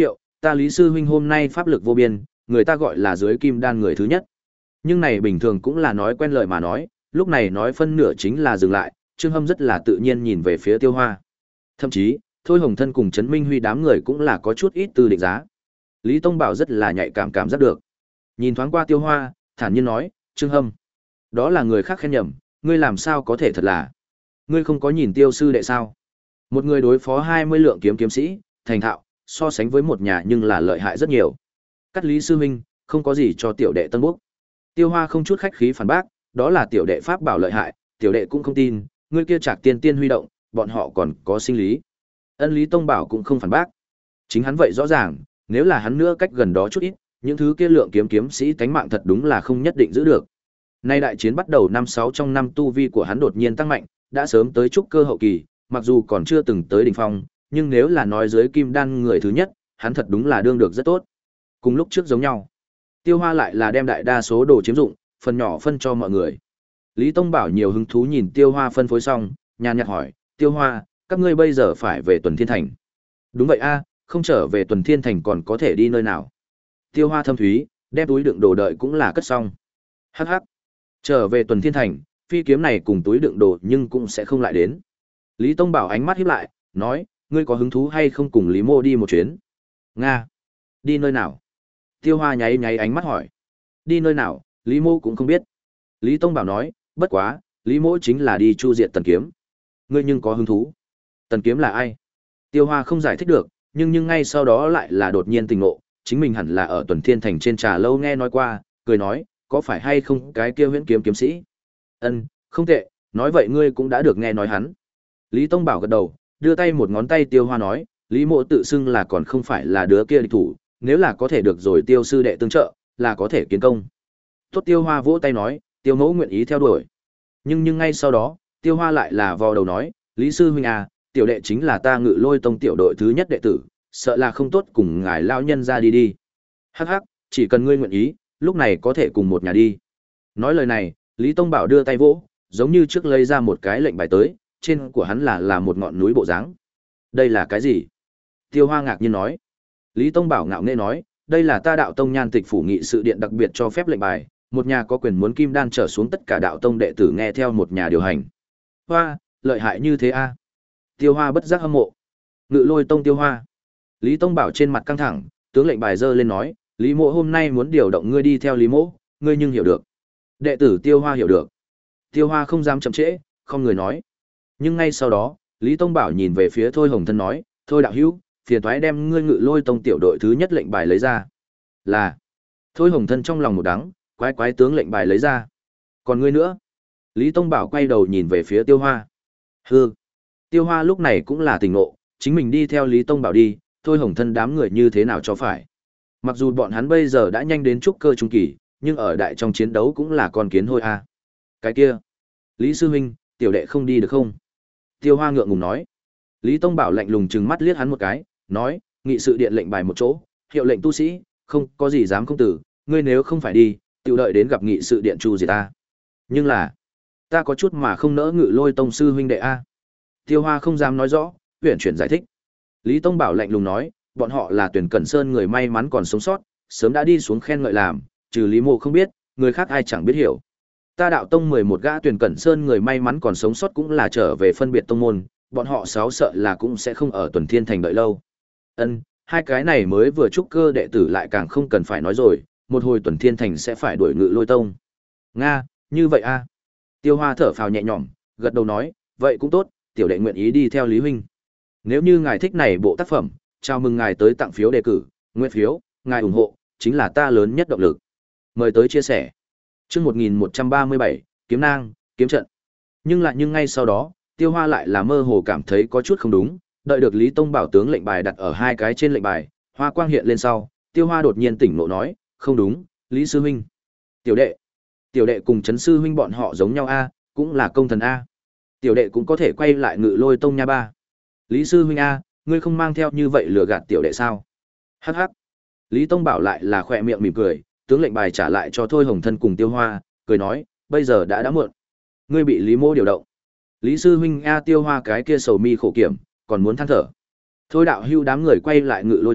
Ta Lý sư huynh hôm nay pháp lực vô biên, người ta gọi là dưới kim đan người thứ nhất. Nhưng này bình thường cũng là nói quen lời mà nói, lúc này nói phân nửa chính là dừng lại, Trương Hâm rất là tự nhiên nhìn về phía Tiêu Hoa. Thậm chí, Thôi Hồng Thân cùng Trấn Minh Huy đám người cũng là có chút ít từ định giá. Lý Tông Bảo rất là nhạy cảm cảm giác được. Nhìn thoáng qua Tiêu Hoa, thản nhiên nói, Trương Hâm, đó là người khác khen nhầm, ngươi làm sao có thể thật là. Ngươi không có nhìn Tiêu sư đệ sao? Một người đối phó hai mươi lượng kiếm kiếm sĩ, thành thạo, so sánh với một nhà nhưng là lợi hại rất nhiều. Cắt Lý sư huynh, không có gì cho tiểu đệ tân bốc. Tiêu Hoa không chút khách khí phản bác, đó là tiểu đệ pháp bảo lợi hại, tiểu đệ cũng không tin, ngươi kia Trạc Tiên Tiên huy động, bọn họ còn có sinh lý. Ân Lý Tông Bảo cũng không phản bác. Chính hắn vậy rõ ràng, nếu là hắn nữa cách gần đó chút ít, những thứ kia lượng kiếm kiếm sĩ tánh mạng thật đúng là không nhất định giữ được. Nay đại chiến bắt đầu năm sáu trong năm tu vi của hắn đột nhiên tăng mạnh, đã sớm tới trúc cơ hậu kỳ, mặc dù còn chưa từng tới đỉnh phong, nhưng nếu là nói dưới kim đan người thứ nhất, hắn thật đúng là đương được rất tốt. Cùng lúc trước giống nhau, Tiêu Hoa lại là đem đại đa số đồ chiếm dụng, phần nhỏ phân cho mọi người. Lý Tông Bảo nhiều hứng thú nhìn Tiêu Hoa phân phối xong, nhàn nhạt hỏi, Tiêu Hoa, các ngươi bây giờ phải về Tuần Thiên Thành. Đúng vậy a, không trở về Tuần Thiên Thành còn có thể đi nơi nào. Tiêu Hoa thâm thúy, đem túi đựng đồ đợi cũng là cất xong. Hắc hắc, trở về Tuần Thiên Thành, phi kiếm này cùng túi đựng đồ nhưng cũng sẽ không lại đến. Lý Tông Bảo ánh mắt híp lại, nói, ngươi có hứng thú hay không cùng Lý Mô đi một chuyến? Nga, đi nơi nào? Tiêu Hoa nháy nháy ánh mắt hỏi. Đi nơi nào, Lý Mô cũng không biết. Lý Tông Bảo nói, bất quá, Lý Mô chính là đi chu diệt Tần Kiếm. Ngươi nhưng có hứng thú. Tần Kiếm là ai? Tiêu Hoa không giải thích được, nhưng nhưng ngay sau đó lại là đột nhiên tình ngộ, chính mình hẳn là ở Tuần Thiên Thành trên trà lâu nghe nói qua, cười nói, có phải hay không cái kia Huyễn Kiếm kiếm sĩ? Ân, không tệ, nói vậy ngươi cũng đã được nghe nói hắn. Lý Tông Bảo gật đầu, đưa tay một ngón tay Tiêu Hoa nói, Lý Mộ tự xưng là còn không phải là đứa kia địch thủ, nếu là có thể được rồi Tiêu sư đệ tương trợ, là có thể kiến công. Tốt, Tiêu Hoa vỗ tay nói, Tiêu mẫu nguyện ý theo đuổi. Nhưng nhưng ngay sau đó, Tiêu Hoa lại là vò đầu nói, Lý sư huynh à, tiểu đệ chính là ta Ngự Lôi tông tiểu đội thứ nhất đệ tử, sợ là không tốt cùng ngài lão nhân ra đi đi. Hắc hắc, chỉ cần ngươi nguyện ý, lúc này có thể cùng một nhà đi. Nói lời này, Lý Tông Bảo đưa tay vỗ, giống như trước lấy ra một cái lệnh bài tới, trên của hắn là là một ngọn núi bộ dáng. Đây là cái gì? Tiêu Hoa ngạc nhiên nói. Lý Tông Bảo ngạo nghễ nói, đây là ta đạo tông nhan tịch phủ nghị sự điện đặc biệt cho phép lệnh bài, một nhà có quyền muốn kim đan trở xuống tất cả đạo tông đệ tử nghe theo một nhà điều hành. Hoa, lợi hại như thế a. Tiêu Hoa bất giác hâm mộ. Ngự Lôi tông Tiêu Hoa. Lý Tông Bảo trên mặt căng thẳng, tướng lệnh bài giơ lên nói, Lý Mộ hôm nay muốn điều động ngươi đi theo Lý Mộ, ngươi nhưng hiểu được. Đệ tử Tiêu Hoa hiểu được. Tiêu Hoa không dám chậm trễ, không người nói. Nhưng ngay sau đó, Lý Tông Bảo nhìn về phía Thôi Hồng Thân nói, thôi đạo hữu, phiền toái đem ngươi Ngự Lôi tông tiểu đội thứ nhất lệnh bài lấy ra. Là. Thôi Hồng Thân trong lòng một đắng, quái quái tướng lệnh bài lấy ra. Còn ngươi nữa? Lý Tông Bảo quay đầu nhìn về phía Tiêu Hoa. Hừ. Tiêu Hoa lúc này cũng là tỉnh ngộ, chính mình đi theo Lý Tông Bảo đi, Thôi Hồng Thân đám người như thế nào cho phải. Mặc dù bọn hắn bây giờ đã nhanh đến trúc cơ trung kỳ, nhưng ở đại trong chiến đấu cũng là con kiến hôi a. Cái kia, Lý sư huynh, tiểu đệ không đi được không? Tiêu Hoa ngượng ngùng nói. Lý Tông Bảo lạnh lùng trừng mắt liếc hắn một cái, nói, nghị sự điện lệnh bài một chỗ, hiệu lệnh tu sĩ, không có gì dám không tử, ngươi nếu không phải đi, tiểu đợi đến gặp nghị sự điện chu diệt ta. Nhưng là, ta có chút mà không nỡ Ngự Lôi tông sư huynh đệ a. Tiêu Hoa không dám nói rõ, huyền chuyển giải thích. Lý Tông Bảo lạnh lùng nói, bọn họ là Tuyển Cẩn Sơn người may mắn còn sống sót, sớm đã đi xuống khen ngợi làm, trừ Lý Mộ không biết, người khác ai chẳng biết hiểu. Ta đạo tông mười một gã Tuyển Cẩn Sơn người may mắn còn sống sót cũng là trở về phân biệt tông môn, bọn họ sáu sợ là cũng sẽ không ở Tuần Thiên Thành đợi lâu. Ân, hai cái này mới vừa trúc cơ đệ tử lại càng không cần phải nói rồi, một hồi Tuần Thiên Thành sẽ phải đuổi Ngự Lôi tông. Nga, như vậy a. Tiêu Hoa thở phào nhẹ nhõm, gật đầu nói, vậy cũng tốt, tiểu đệ nguyện ý đi theo Lý huynh. Nếu như ngài thích này bộ tác phẩm, chào mừng ngài tới tặng phiếu đề cử, nguyện phiếu, ngài ủng hộ, chính là ta lớn nhất động lực. Mời tới chia sẻ. Chương một nghìn một trăm ba mươi bảy, kiếm nang, kiếm trận. Nhưng lại nhưng ngay sau đó, Tiêu Hoa lại là mơ hồ cảm thấy có chút không đúng, đợi được Lý Tông Bảo tướng lệnh bài đặt ở hai cái trên lệnh bài, hoa quang hiện lên sau, Tiêu Hoa đột nhiên tỉnh ngộ nói, không đúng, Lý sư huynh. Tiểu đệ, tiểu đệ cùng Trấn sư huynh bọn họ giống nhau a, cũng là công thần a. Tiểu đệ cũng có thể quay lại Ngự Lôi tông nha ba. Lý sư huynh a, ngươi không mang theo như vậy lừa gạt tiểu đệ sao? Hắc hắc. Lý Tông Bảo lại là khỏe miệng mỉm cười, tướng lệnh bài trả lại cho Thôi Hồng Thân cùng Tiêu Hoa, cười nói, bây giờ đã đã muộn. Ngươi bị Lý Mô điều động. Lý sư huynh a, Tiêu Hoa cái kia sầu mi khổ kiểm, còn muốn than thở. Thôi đạo hưu đám người quay lại Ngự Lôi tông,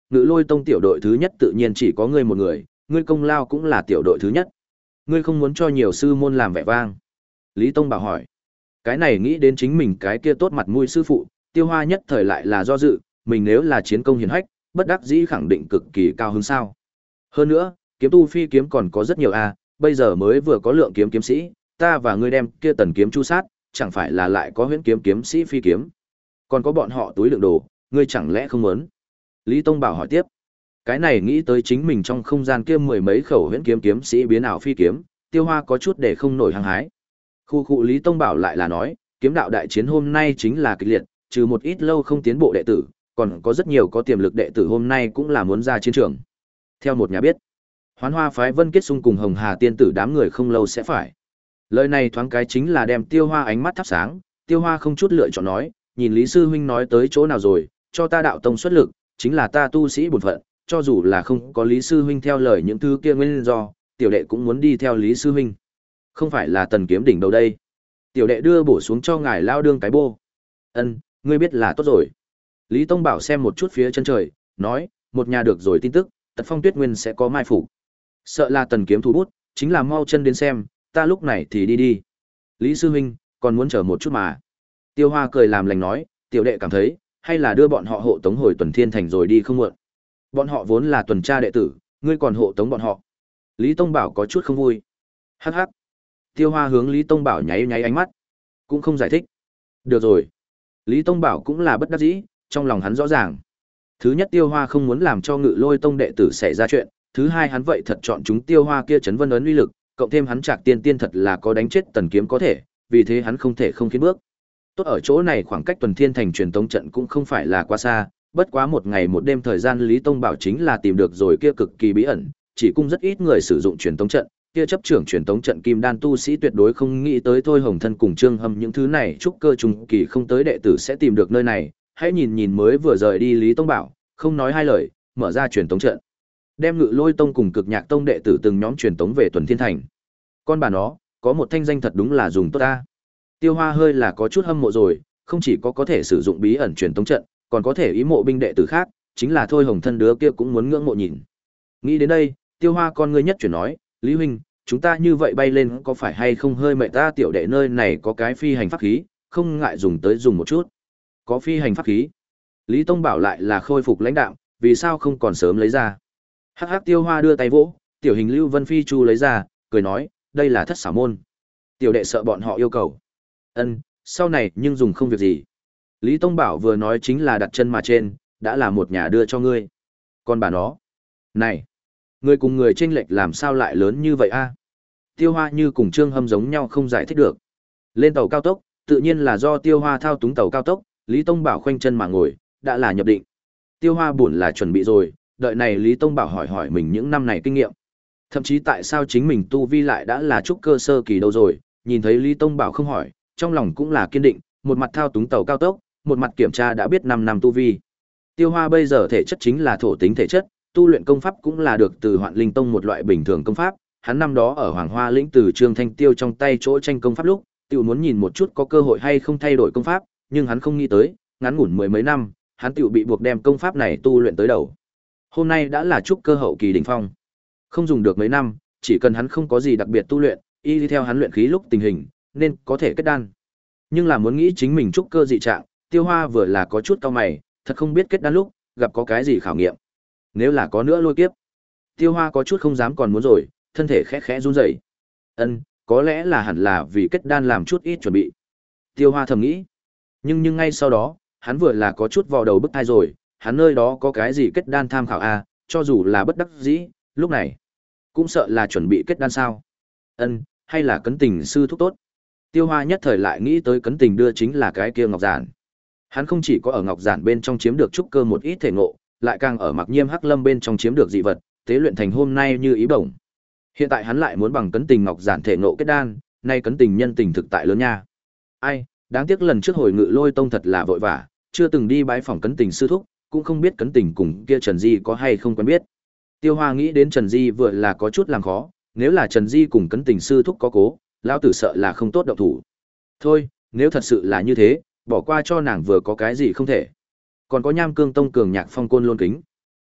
Ngự Lôi Tông tiểu đội thứ nhất tự nhiên chỉ có ngươi một người, ngươi công lao cũng là tiểu đội thứ nhất. Ngươi không muốn cho nhiều sư môn làm vẻ vang. Lý Tông Bảo hỏi. Cái này nghĩ đến chính mình cái kia tốt mặt mũi sư phụ, Tiêu Hoa nhất thời lại là do dự, mình nếu là chiến công hiển hách, bất đắc dĩ khẳng định cực kỳ cao hứng sao. Hơn nữa, kiếm tu phi kiếm còn có rất nhiều a, bây giờ mới vừa có lượng kiếm kiếm sĩ, ta và ngươi đem kia tần kiếm chu sát, chẳng phải là lại có huyễn kiếm kiếm sĩ phi kiếm. Còn có bọn họ túi đựng đồ, ngươi chẳng lẽ không muốn? Lý Tông Bảo hỏi tiếp. Cái này nghĩ tới chính mình trong không gian kia mười mấy khẩu huyễn kiếm kiếm sĩ biến ảo phi kiếm, Tiêu Hoa có chút để không nổi hăng hái. Khu khu Lý Tông Bảo lại là nói, kiếm đạo đại chiến hôm nay chính là kịch liệt, trừ một ít lâu không tiến bộ đệ tử, còn có rất nhiều có tiềm lực đệ tử hôm nay cũng là muốn ra chiến trường. Theo một nhà biết, Hoán Hoa phái Vân Kết Xung cùng Hồng Hà tiên tử đám người không lâu sẽ phải. Lời này thoáng cái chính là đem Tiêu Hoa ánh mắt thắp sáng, Tiêu Hoa không chút lựa chọn nói, nhìn Lý sư huynh nói tới chỗ nào rồi, cho ta đạo tông xuất lực, chính là ta tu sĩ bổn phận, cho dù là không có Lý sư huynh theo lời những thứ kia nguyên do, tiểu đệ cũng muốn đi theo Lý sư huynh. Không phải là tần kiếm đỉnh đâu đây. Tiểu đệ đưa bổ xuống cho ngài lao đương cái bô. Ân, ngươi biết là tốt rồi. Lý Tông Bảo xem một chút phía chân trời, nói, một nhà được rồi tin tức, Tật Phong Tuyết Nguyên sẽ có mai phục. Sợ là tần kiếm thủ bút, chính là mau chân đến xem, ta lúc này thì đi đi. Lý sư huynh, còn muốn chờ một chút mà. Tiêu Hoa cười làm lành nói, tiểu đệ cảm thấy, hay là đưa bọn họ hộ tống hồi Tuần Thiên Thành rồi đi không muộn. Bọn họ vốn là tuần tra đệ tử, ngươi còn hộ tống bọn họ. Lý Tông Bảo có chút không vui. Hắc hắc. Tiêu Hoa hướng Lý Tông Bảo nháy nháy ánh mắt, cũng không giải thích. Được rồi. Lý Tông Bảo cũng là bất đắc dĩ, trong lòng hắn rõ ràng. Thứ nhất, Tiêu Hoa không muốn làm cho Ngự Lôi Tông đệ tử xảy ra chuyện, thứ hai, hắn vậy thật chọn chúng Tiêu Hoa kia chấn vân ấn uy lực, cộng thêm hắn Trạc Tiên Tiên thật là có đánh chết tần kiếm có thể, vì thế hắn không thể không khiến bước. Tốt ở chỗ này khoảng cách Tuần Thiên Thành truyền tống trận cũng không phải là quá xa, bất quá một ngày một đêm thời gian Lý Tông Bảo chính là tìm được rồi kia cực kỳ bí ẩn, chỉ cung rất ít người sử dụng truyền tống trận, kia chấp trưởng truyền tống trận Kim Đan tu sĩ tuyệt đối không nghĩ tới Thôi Hồng Thân cùng Trương Hâm những thứ này trúc cơ trùng kỳ không tới đệ tử sẽ tìm được nơi này, hãy nhìn nhìn mới vừa rời đi Lý Tông Bảo, không nói hai lời, mở ra truyền tống trận. Đem Ngự Lôi Tông cùng Cực Nhạc Tông đệ tử từng nhóm truyền tống về Tuần Thiên Thành. Con bà nó, có một thanh danh thật đúng là dùng tốt ta. Tiêu Hoa hơi là có chút hâm mộ rồi, không chỉ có có thể sử dụng bí ẩn truyền tống trận, còn có thể ý mộ binh đệ tử khác, chính là Thôi Hồng Thân đứa kia cũng muốn ngưỡng mộ nhìn. Nghĩ đến đây, Tiêu Hoa con ngươi nhất chuyển nói, Lý huynh, chúng ta như vậy bay lên có phải hay không hơi mệt ta, tiểu đệ nơi này có cái phi hành pháp khí, không ngại dùng tới dùng một chút. Có phi hành pháp khí. Lý Tông Bảo lại là khôi phục lãnh đạo, vì sao không còn sớm lấy ra. Hắc hắc Tiêu Hoa đưa tay vỗ, tiểu hình Lưu Vân Phi Chu lấy ra, cười nói, đây là thất xảo môn. Tiểu đệ sợ bọn họ yêu cầu. Ân, sau này nhưng dùng không việc gì. Lý Tông Bảo vừa nói chính là đặt chân mà trên, đã là một nhà đưa cho ngươi. Còn bà nó. Này, người cùng người chênh lệch làm sao lại lớn như vậy a? Tiêu Hoa như cùng Trương Hâm giống nhau không giải thích được. Lên tàu cao tốc, tự nhiên là do Tiêu Hoa thao túng tàu cao tốc, Lý Tông Bảo khoanh chân mà ngồi, đã là nhập định. Tiêu Hoa buồn là chuẩn bị rồi, đợi này Lý Tông Bảo hỏi hỏi mình những năm này kinh nghiệm. Thậm chí tại sao chính mình tu vi lại đã là trúc cơ sơ kỳ đâu rồi, nhìn thấy Lý Tông Bảo không hỏi, trong lòng cũng là kiên định, một mặt thao túng tàu cao tốc, một mặt kiểm tra đã biết năm năm tu vi. Tiêu Hoa bây giờ thể chất chính là thổ tính thể chất, tu luyện công pháp cũng là được từ Hoạn Linh Tông một loại bình thường công pháp, hắn năm đó ở Hoàng Hoa lĩnh từ Trương Thanh Tiêu trong tay chỗ tranh công pháp lúc, tiểu muốn nhìn một chút có cơ hội hay không thay đổi công pháp, nhưng hắn không nghĩ tới, ngắn ngủn mười mấy năm, hắn tiểu bị buộc đem công pháp này tu luyện tới đầu. Hôm nay đã là trúc cơ hậu kỳ đỉnh phong. Không dùng được mấy năm, chỉ cần hắn không có gì đặc biệt tu luyện, y đi theo hắn luyện khí lúc tình hình, nên có thể kết đan. Nhưng là muốn nghĩ chính mình trúc cơ dị trạng, Tiêu Hoa vừa là có chút cau mày, thật không biết kết đan lúc gặp có cái gì khảo nghiệm. Nếu là có nữa lôi kiếp. Tiêu Hoa có chút không dám còn muốn rồi, thân thể khẽ khẽ run rẩy. Ân, có lẽ là hẳn là vì kết đan làm chút ít chuẩn bị. Tiêu Hoa thầm nghĩ. Nhưng nhưng ngay sau đó, hắn vừa là có chút vào đầu bức thai rồi, hắn nơi đó có cái gì kết đan tham khảo a, cho dù là bất đắc dĩ, lúc này cũng sợ là chuẩn bị kết đan sao? Ân, hay là Cấn Tình sư thúc tốt? Tiêu Hoa nhất thời lại nghĩ tới Cấn Tình đưa chính là cái kia ngọc giản. Hắn không chỉ có ở ngọc giản bên trong chiếm được trúc cơ một ít thể ngộ, lại càng ở Mặc Nhiêm Hắc Lâm bên trong chiếm được dị vật, tế luyện thành hôm nay như ý bổng. Hiện tại hắn lại muốn bằng Cấn Tình ngọc giản thể ngộ kết đan, nay Cấn Tình nhân tình thực tại lớn nha. Ai, đáng tiếc lần trước hồi Ngự Lôi Tông thật là vội vã, chưa từng đi bái phỏng Cấn Tình sư thúc, cũng không biết Cấn Tình cùng kia Trần Di có hay không quen biết. Tiêu Hoa nghĩ đến Trần Di vừa là có chút làm khó, nếu là Trần Di cùng Cấn Tình sư thúc có cố, lão tử sợ là không tốt động thủ. Thôi, nếu thật sự là như thế, bỏ qua cho nàng vừa có cái gì không thể. Còn có Nham Cương Tông cường nhạc phong côn lôn kính.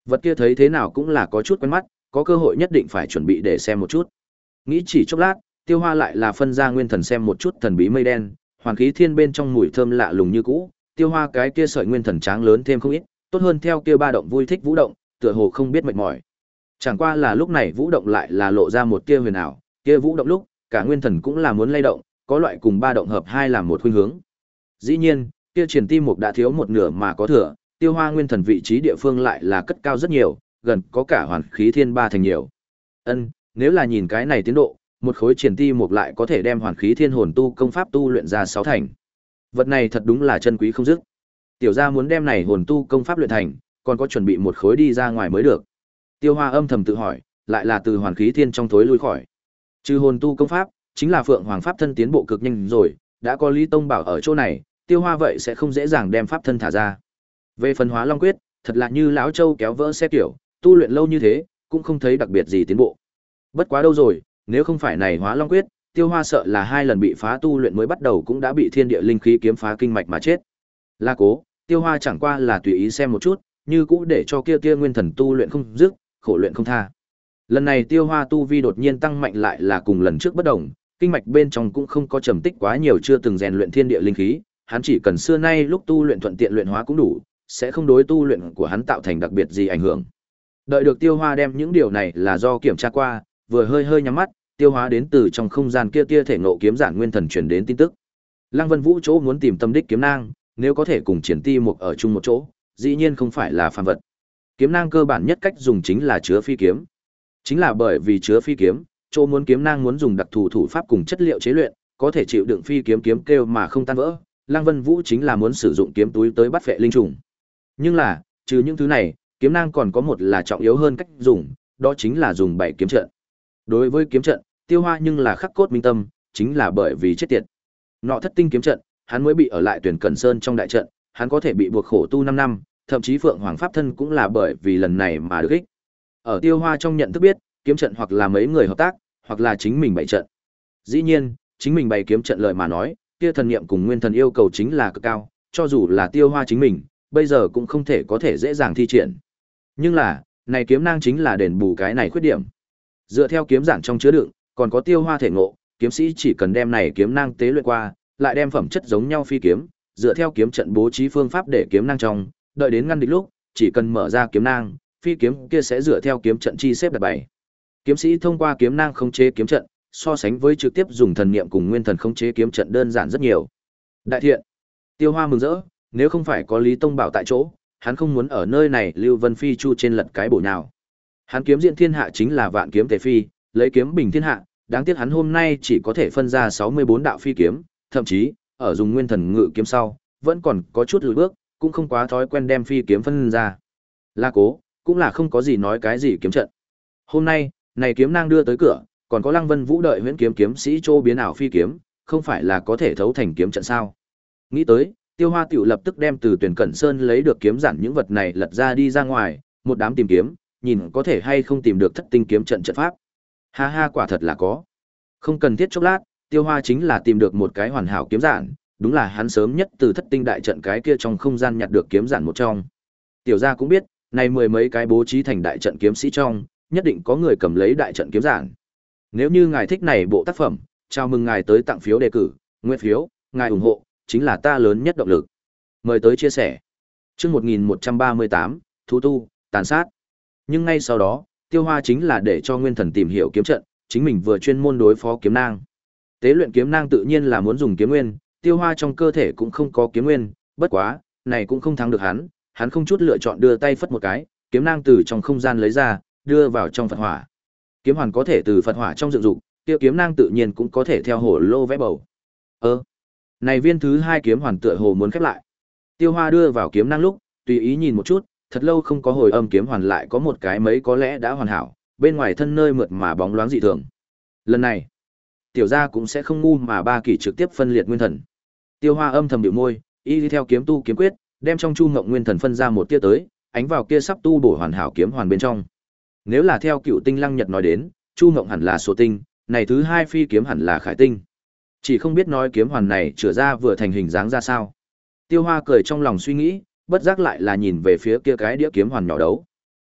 Vật kia thấy thế nào cũng là có chút quen mắt, có cơ hội nhất định phải chuẩn bị để xem một chút. Nghĩ chỉ chốc lát, Tiêu Hoa lại là phân ra nguyên thần xem một chút thần bí mây đen, hoàn khí thiên bên trong mùi thơm lạ lùng như cũ, Tiêu Hoa cái kia sợi nguyên thần tráng lớn thêm không ít, tốt hơn theo kia ba động vui thích vũ động, tựa hồ không biết mệt mỏi. Chẳng qua là lúc này vũ động lại là lộ ra một tia huyền ảo, kia vũ động lúc, cả nguyên thần cũng là muốn lay động, có loại cùng ba động hợp hai làm một khuynh hướng. Dĩ nhiên, kia triển ti mục đã thiếu một nửa mà có thừa, Tiêu Hoa nguyên thần vị trí địa phương lại là cất cao rất nhiều, gần có cả hoàn khí thiên ba thành nhiều. Ân, nếu là nhìn cái này tiến độ, một khối triển ti mục lại có thể đem hoàn khí thiên hồn tu công pháp tu luyện ra sáu thành. Vật này thật đúng là chân quý không dứt. Tiểu gia muốn đem này hồn tu công pháp luyện thành, còn có chuẩn bị một khối đi ra ngoài mới được. Tiêu Hoa âm thầm tự hỏi, lại là từ hoàn khí thiên trong thối lui khỏi. Trừ hồn tu công pháp, chính là Phượng Hoàng pháp thân tiến bộ cực nhanh rồi, đã có Lý Tông bảo ở chỗ này, Tiêu Hoa vậy sẽ không dễ dàng đem pháp thân thả ra. Về phần Hóa Long quyết, thật là như lão Châu kéo vỡ xe kiểu, tu luyện lâu như thế, cũng không thấy đặc biệt gì tiến bộ. Bất quá đâu rồi, nếu không phải này Hóa Long quyết, Tiêu Hoa sợ là hai lần bị phá tu luyện mới bắt đầu cũng đã bị thiên địa linh khí kiếm phá kinh mạch mà chết. La cố, Tiêu Hoa chẳng qua là tùy ý xem một chút, như cũ để cho kia kia nguyên thần tu luyện không dứt, khổ luyện không tha. Lần này Tiêu Hoa tu vi đột nhiên tăng mạnh lại là cùng lần trước bất đồng, kinh mạch bên trong cũng không có trầm tích quá nhiều chưa từng rèn luyện thiên địa linh khí, hắn chỉ cần xưa nay lúc tu luyện thuận tiện luyện hóa cũng đủ, sẽ không đối tu luyện của hắn tạo thành đặc biệt gì ảnh hưởng. Đợi được Tiêu Hoa đem những điều này là do kiểm tra qua, vừa hơi hơi nhắm mắt, Tiêu Hóa đến từ trong không gian kia tia thể ngộ kiếm giản nguyên thần truyền đến tin tức. Lăng Vân Vũ chỗ muốn tìm tâm đích kiếm nang, nếu có thể cùng triển ti mục ở chung một chỗ, dĩ nhiên không phải là phàm vật. Kiếm nang cơ bản nhất cách dùng chính là chứa phi kiếm. Chính là bởi vì chứa phi kiếm, chỗ muốn kiếm nang muốn dùng đặc thù thủ pháp cùng chất liệu chế luyện, có thể chịu đựng phi kiếm kiếm kêu mà không tan vỡ. Lăng Vân Vũ chính là muốn sử dụng kiếm túi tới bắt phệ linh trùng. Nhưng là, trừ những thứ này, kiếm nang còn có một là trọng yếu hơn cách dùng, đó chính là dùng bảy kiếm trận. Đối với kiếm trận, Tiêu Hoa nhưng là khắc cốt minh tâm, chính là bởi vì chết tiệt. Nọ thất tinh kiếm trận, hắn mới bị ở lại Tuyển Cẩn Sơn trong đại trận, hắn có thể bị buộc khổ tu năm năm, thậm chí Phượng Hoàng pháp thân cũng là bởi vì lần này mà được ích. Ở Tiêu Hoa trong nhận thức biết, kiếm trận hoặc là mấy người hợp tác, hoặc là chính mình bày trận. Dĩ nhiên, chính mình bày kiếm trận lợi mà nói, kia thần niệm cùng nguyên thần yêu cầu chính là cực cao, cho dù là Tiêu Hoa chính mình, bây giờ cũng không thể có thể dễ dàng thi triển. Nhưng là, này kiếm nang chính là đền bù cái này khuyết điểm. Dựa theo kiếm giản trong chứa đựng, còn có Tiêu Hoa thể ngộ, kiếm sĩ chỉ cần đem này kiếm nang tế luyện qua, lại đem phẩm chất giống nhau phi kiếm, dựa theo kiếm trận bố trí phương pháp để kiếm nang trong, đợi đến ngăn địch lúc, chỉ cần mở ra kiếm nang, phi kiếm kia sẽ dựa theo kiếm trận chi xếp đặt bày. Kiếm sĩ thông qua kiếm nang khống chế kiếm trận, so sánh với trực tiếp dùng thần niệm cùng nguyên thần khống chế kiếm trận đơn giản rất nhiều. Đại thiện. Tiêu Hoa mừng rỡ, nếu không phải có Lý Tông bảo tại chỗ, hắn không muốn ở nơi này Lưu Vân Phi Chu trên lật cái bổ nào. Hắn kiếm diện thiên hạ chính là vạn kiếm tề phi, lấy kiếm bình thiên hạ, đáng tiếc hắn hôm nay chỉ có thể phân ra sáu mươi bốn đạo phi kiếm, thậm chí, ở dùng nguyên thần ngự kiếm sau, vẫn còn có chút lùi bước, cũng không quá thói quen đem phi kiếm phân ra. La cố, cũng là không có gì nói cái gì kiếm trận. Hôm nay, này kiếm nang đưa tới cửa, còn có Lăng Vân Vũ đợi huyễn kiếm kiếm sĩ trô biến ảo phi kiếm, không phải là có thể thấu thành kiếm trận sao? Nghĩ tới, Tiêu Hoa tiểu lập tức đem từ Tuyển Cẩn Sơn lấy được kiếm giản những vật này lật ra đi ra ngoài, một đám tìm kiếm, nhìn có thể hay không tìm được thất tinh kiếm trận trận pháp. Ha ha, quả thật là có. Không cần thiết chốc lát, Tiêu Hoa chính là tìm được một cái hoàn hảo kiếm giản, đúng là hắn sớm nhất từ thất tinh đại trận cái kia trong không gian nhặt được kiếm giản một trong. Tiểu gia cũng biết, này mười mấy cái bố trí thành đại trận kiếm sĩ trong, nhất định có người cầm lấy đại trận kiếm giản. Nếu như ngài thích này bộ tác phẩm, chào mừng ngài tới tặng phiếu đề cử, nguyên phiếu, ngài ủng hộ, chính là ta lớn nhất động lực. Mời tới chia sẻ. Chương một nghìn một trăm ba mươi tám, Thú tu, tàn sát. Nhưng ngay sau đó, Tiêu Hoa chính là để cho Nguyên Thần tìm hiểu kiếm trận, chính mình vừa chuyên môn đối phó kiếm nang. Tế luyện kiếm nang tự nhiên là muốn dùng kiếm nguyên, Tiêu Hoa trong cơ thể cũng không có kiếm nguyên, bất quá, này cũng không thắng được hắn, hắn không chút lựa chọn đưa tay phất một cái, kiếm nang từ trong không gian lấy ra, đưa vào trong Phật Hỏa. Kiếm hoàn có thể từ Phật Hỏa trong dựng dục, kia kiếm nang tự nhiên cũng có thể theo hồ lô vẽ bầu. Ơ, này viên thứ hai kiếm hoàn tựa hồ muốn khép lại. Tiêu Hoa đưa vào kiếm nang lúc, tùy ý nhìn một chút, thật lâu không có hồi âm kiếm hoàn lại có một cái mấy có lẽ đã hoàn hảo, bên ngoài thân nơi mượt mà bóng loáng dị thường. Lần này, tiểu gia cũng sẽ không ngu mà ba kỳ trực tiếp phân liệt nguyên thần. Tiêu Hoa âm thầm nhíu môi, y đi theo kiếm tu kiếm quyết, đem trong chu ngộng nguyên thần phân ra một tia tới, ánh vào kia sắp tu bổ hoàn hảo kiếm hoàn bên trong. Nếu là theo Cựu Tinh Lăng Nhật nói đến, chu ngộng hẳn là số tinh, này thứ hai phi kiếm hẳn là khải tinh. Chỉ không biết nói kiếm hoàn này chữa ra vừa thành hình dáng ra sao. Tiêu Hoa cười trong lòng suy nghĩ, bất giác lại là nhìn về phía kia cái đĩa kiếm hoàn nhỏ đấu.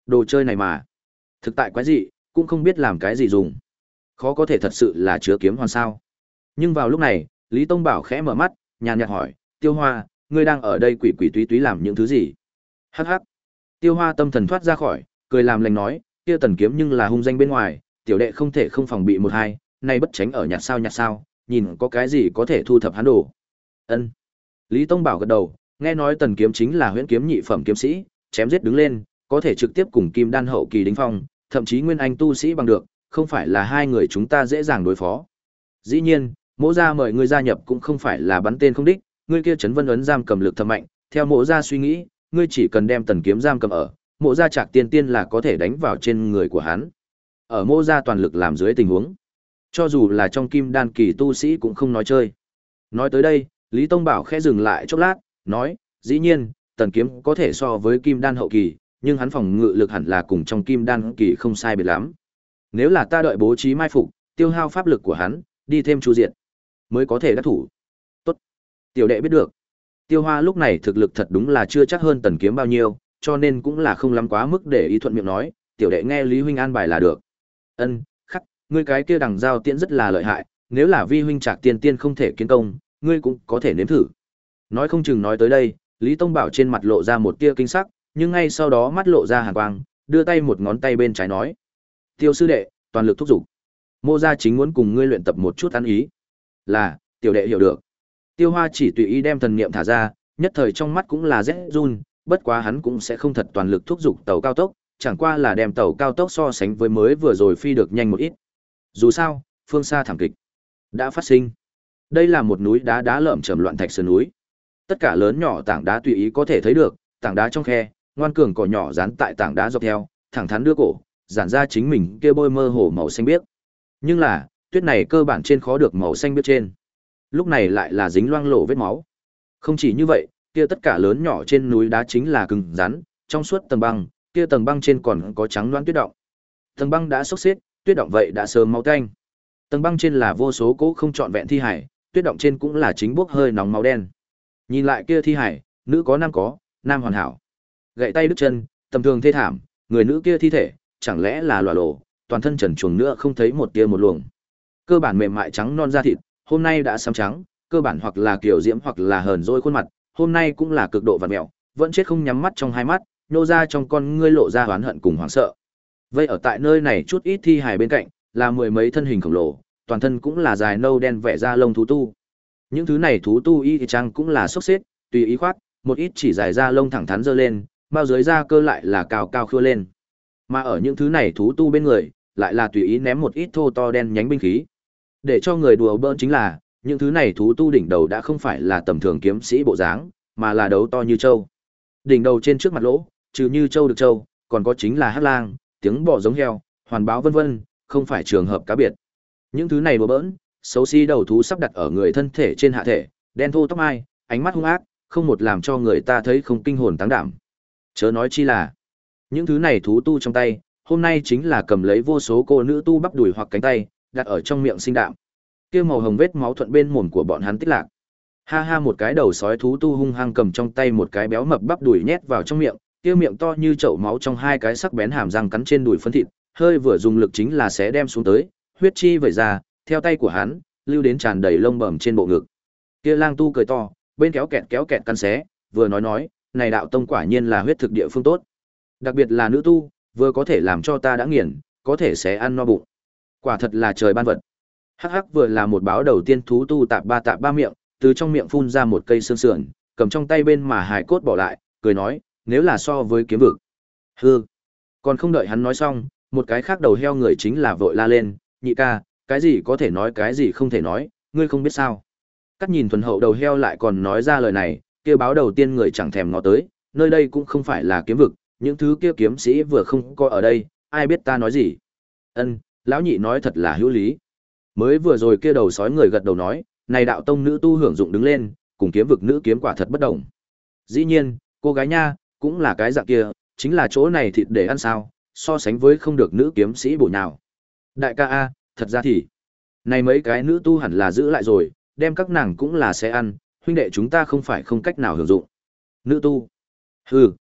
Đồ chơi này mà, thực tại quái dị, cũng không biết làm cái gì dùng. Khó có thể thật sự là chứa kiếm hoàn sao. Nhưng vào lúc này, Lý Tông Bảo khẽ mở mắt, nhàn nhạt hỏi, Tiêu Hoa, ngươi đang ở đây quỷ quỷ túy túy làm những thứ gì? Hắc hắc. Tiêu Hoa tâm thần thoát ra khỏi, cười làm lành nói, kia tần kiếm nhưng là hung danh bên ngoài, tiểu đệ không thể không phòng bị một hai, nay bất tránh ở nhặt sao nhặt sao, nhìn có cái gì có thể thu thập hắn đồ. Ân. Lý Tông Bảo gật đầu, nghe nói tần kiếm chính là huyễn kiếm nhị phẩm kiếm sĩ, chém giết đứng lên, có thể trực tiếp cùng kim đan hậu kỳ đỉnh phong, thậm chí nguyên anh tu sĩ bằng được, không phải là hai người chúng ta dễ dàng đối phó. Dĩ nhiên, Mỗ gia mời ngươi gia nhập cũng không phải là bắn tên không đích, ngươi kia Trấn Vân ấn giam cầm lực thâm mạnh, theo Mỗ gia suy nghĩ, ngươi chỉ cần đem tần kiếm giam cầm ở, Mỗ gia Trạc Tiên Tiên là có thể đánh vào trên người của hắn. Ở Mỗ gia toàn lực làm dưới tình huống, cho dù là trong kim đan kỳ tu sĩ cũng không nói chơi. Nói tới đây, Lý Tông Bảo khẽ dừng lại chốc lát, nói, dĩ nhiên, tần kiếm có thể so với kim đan hậu kỳ, nhưng hắn phòng ngự lực hẳn là cùng trong kim đan kỳ không sai biệt lắm. Nếu là ta đợi bố trí mai phục, tiêu hao pháp lực của hắn, đi thêm chu diện, mới có thể đắc thủ. Tốt. Tiểu đệ biết được. Tiêu Hoa lúc này thực lực thật đúng là chưa chắc hơn tần kiếm bao nhiêu, cho nên cũng là không lắm quá mức để ý thuận miệng nói, tiểu đệ nghe Lý huynh an bài là được. Ân, khắc, ngươi cái kia đằng giao tiễn rất là lợi hại, nếu là vi huynh Trạc Tiên Tiên không thể kiến công, ngươi cũng có thể nếm thử. Nói không chừng nói tới đây, Lý Tông Bảo trên mặt lộ ra một tia kinh sắc, nhưng ngay sau đó mắt lộ ra hàn quang, đưa tay một ngón tay bên trái nói: "Tiêu sư đệ, toàn lực thúc giục. Mô gia chính muốn cùng ngươi luyện tập một chút ăn ý." "Là, tiểu đệ hiểu được." Tiêu Hoa chỉ tùy ý đem thần niệm thả ra, nhất thời trong mắt cũng là rét run, bất quá hắn cũng sẽ không thật toàn lực thúc giục tàu cao tốc, chẳng qua là đem tàu cao tốc so sánh với mới vừa rồi phi được nhanh một ít. Dù sao, phương xa thảm kịch đã phát sinh. Đây là một núi đá đá lởm chởm loạn thạch sườn núi. Tất cả lớn nhỏ tảng đá tùy ý có thể thấy được, tảng đá trong khe, ngoan cường cỏ nhỏ dán tại tảng đá dọc theo, thẳng thắn đưa cổ, giản ra chính mình kia bôi mơ hồ màu xanh biếc. Nhưng là, tuyết này cơ bản trên khó được màu xanh biếc trên. Lúc này lại là dính loang lổ vết máu. Không chỉ như vậy, kia tất cả lớn nhỏ trên núi đá chính là cứng rắn, trong suốt tầng băng, kia tầng băng trên còn có trắng loãng tuyết động. Tầng băng đã xốc xếp, tuyết động vậy đã sớm máu tanh. Tầng băng trên là vô số cỗ không trọn vẹn thi hải, tuyết động trên cũng là chính bốc hơi nóng máu đen. Nhìn lại kia thi hải, nữ có nam có, nam hoàn hảo. Gậy tay đứt chân, tầm thường thê thảm, người nữ kia thi thể, chẳng lẽ là lòa lộ, toàn thân trần truồng nữa không thấy một tia một luồng. Cơ bản mềm mại trắng non da thịt, hôm nay đã xám trắng, cơ bản hoặc là kiểu diễm hoặc là hờn dỗi khuôn mặt, hôm nay cũng là cực độ vặn mẹo, vẫn chết không nhắm mắt trong hai mắt, nô ra trong con ngươi lộ ra oán hận cùng hoảng sợ. Vậy ở tại nơi này chút ít thi hài bên cạnh, là mười mấy thân hình khổng lồ, toàn thân cũng là dài nâu đen vẽ ra lông thú tu. Những thứ này thú tu y thì chăng cũng là xốc xếp, tùy ý khoát, một ít chỉ dài ra lông thẳng thắn giơ lên, bao dưới da cơ lại là cao cao khưa lên. Mà ở những thứ này thú tu bên người, lại là tùy ý ném một ít thô to đen nhánh binh khí. Để cho người đùa bỡn chính là, những thứ này thú tu đỉnh đầu đã không phải là tầm thường kiếm sĩ bộ dáng, mà là đấu to như trâu. Đỉnh đầu trên trước mặt lỗ, trừ như trâu được trâu, còn có chính là hắc lang, tiếng bò giống heo, hoàn báo vân vân, không phải trường hợp cá biệt. Những thứ này đùa bỡn, xấu xí đầu thú sắp đặt ở người thân thể trên hạ thể, đen thô tóc mai, ánh mắt hung ác, không một làm cho người ta thấy không kinh hồn táng đảm. Chớ nói chi là, những thứ này thú tu trong tay, hôm nay chính là cầm lấy vô số cô nữ tu bắp đùi hoặc cánh tay, đặt ở trong miệng sinh đạm. Kia màu hồng vết máu thuận bên mồm của bọn hắn tích lạc. Ha ha, một cái đầu sói thú tu hung hăng cầm trong tay một cái béo mập bắp đùi nhét vào trong miệng, kia miệng to như chậu máu trong hai cái sắc bén hàm răng cắn trên đùi phân thịt, hơi vừa dùng lực chính là sẽ đem xuống tới, huyết chi vẩy ra, theo tay của hắn, lưu đến tràn đầy lông bẩm trên bộ ngực. Kia lang tu cười to, bên kéo kẹt kéo kẹt căn xé, vừa nói nói, này đạo tông quả nhiên là huyết thực địa phương tốt. Đặc biệt là nữ tu, vừa có thể làm cho ta đã nghiền, có thể sẽ ăn no bụng. Quả thật là trời ban vật. Hắc hắc, vừa là một báo đầu tiên thú tu tạp ba tạp ba miệng, từ trong miệng phun ra một cây xương sườn, cầm trong tay bên mà hài cốt bỏ lại, cười nói, nếu là so với kiếm vực. Hư. Còn không đợi hắn nói xong, một cái khác đầu heo người chính là vội la lên, nhị ca, cái gì có thể nói cái gì không thể nói, ngươi không biết sao. Cắt nhìn thuần hậu đầu heo lại còn nói ra lời này, kia báo đầu tiên người chẳng thèm ngó tới, nơi đây cũng không phải là kiếm vực, những thứ kia kiếm sĩ vừa không có ở đây, ai biết ta nói gì. Ân, lão nhị nói thật là hữu lý. Mới vừa rồi kia đầu sói người gật đầu nói, này đạo tông nữ tu hưởng dụng đứng lên, cùng kiếm vực nữ kiếm quả thật bất đồng. Dĩ nhiên, cô gái nha, cũng là cái dạng kia, chính là chỗ này thịt để ăn sao, so sánh với không được nữ kiếm sĩ bổ nào. Đại ca a, thật ra thì, này mấy cái nữ tu hẳn là giữ lại rồi, đem các nàng cũng là sẽ ăn, huynh đệ chúng ta không phải không cách nào hưởng dụng. Nữ tu. Hừ,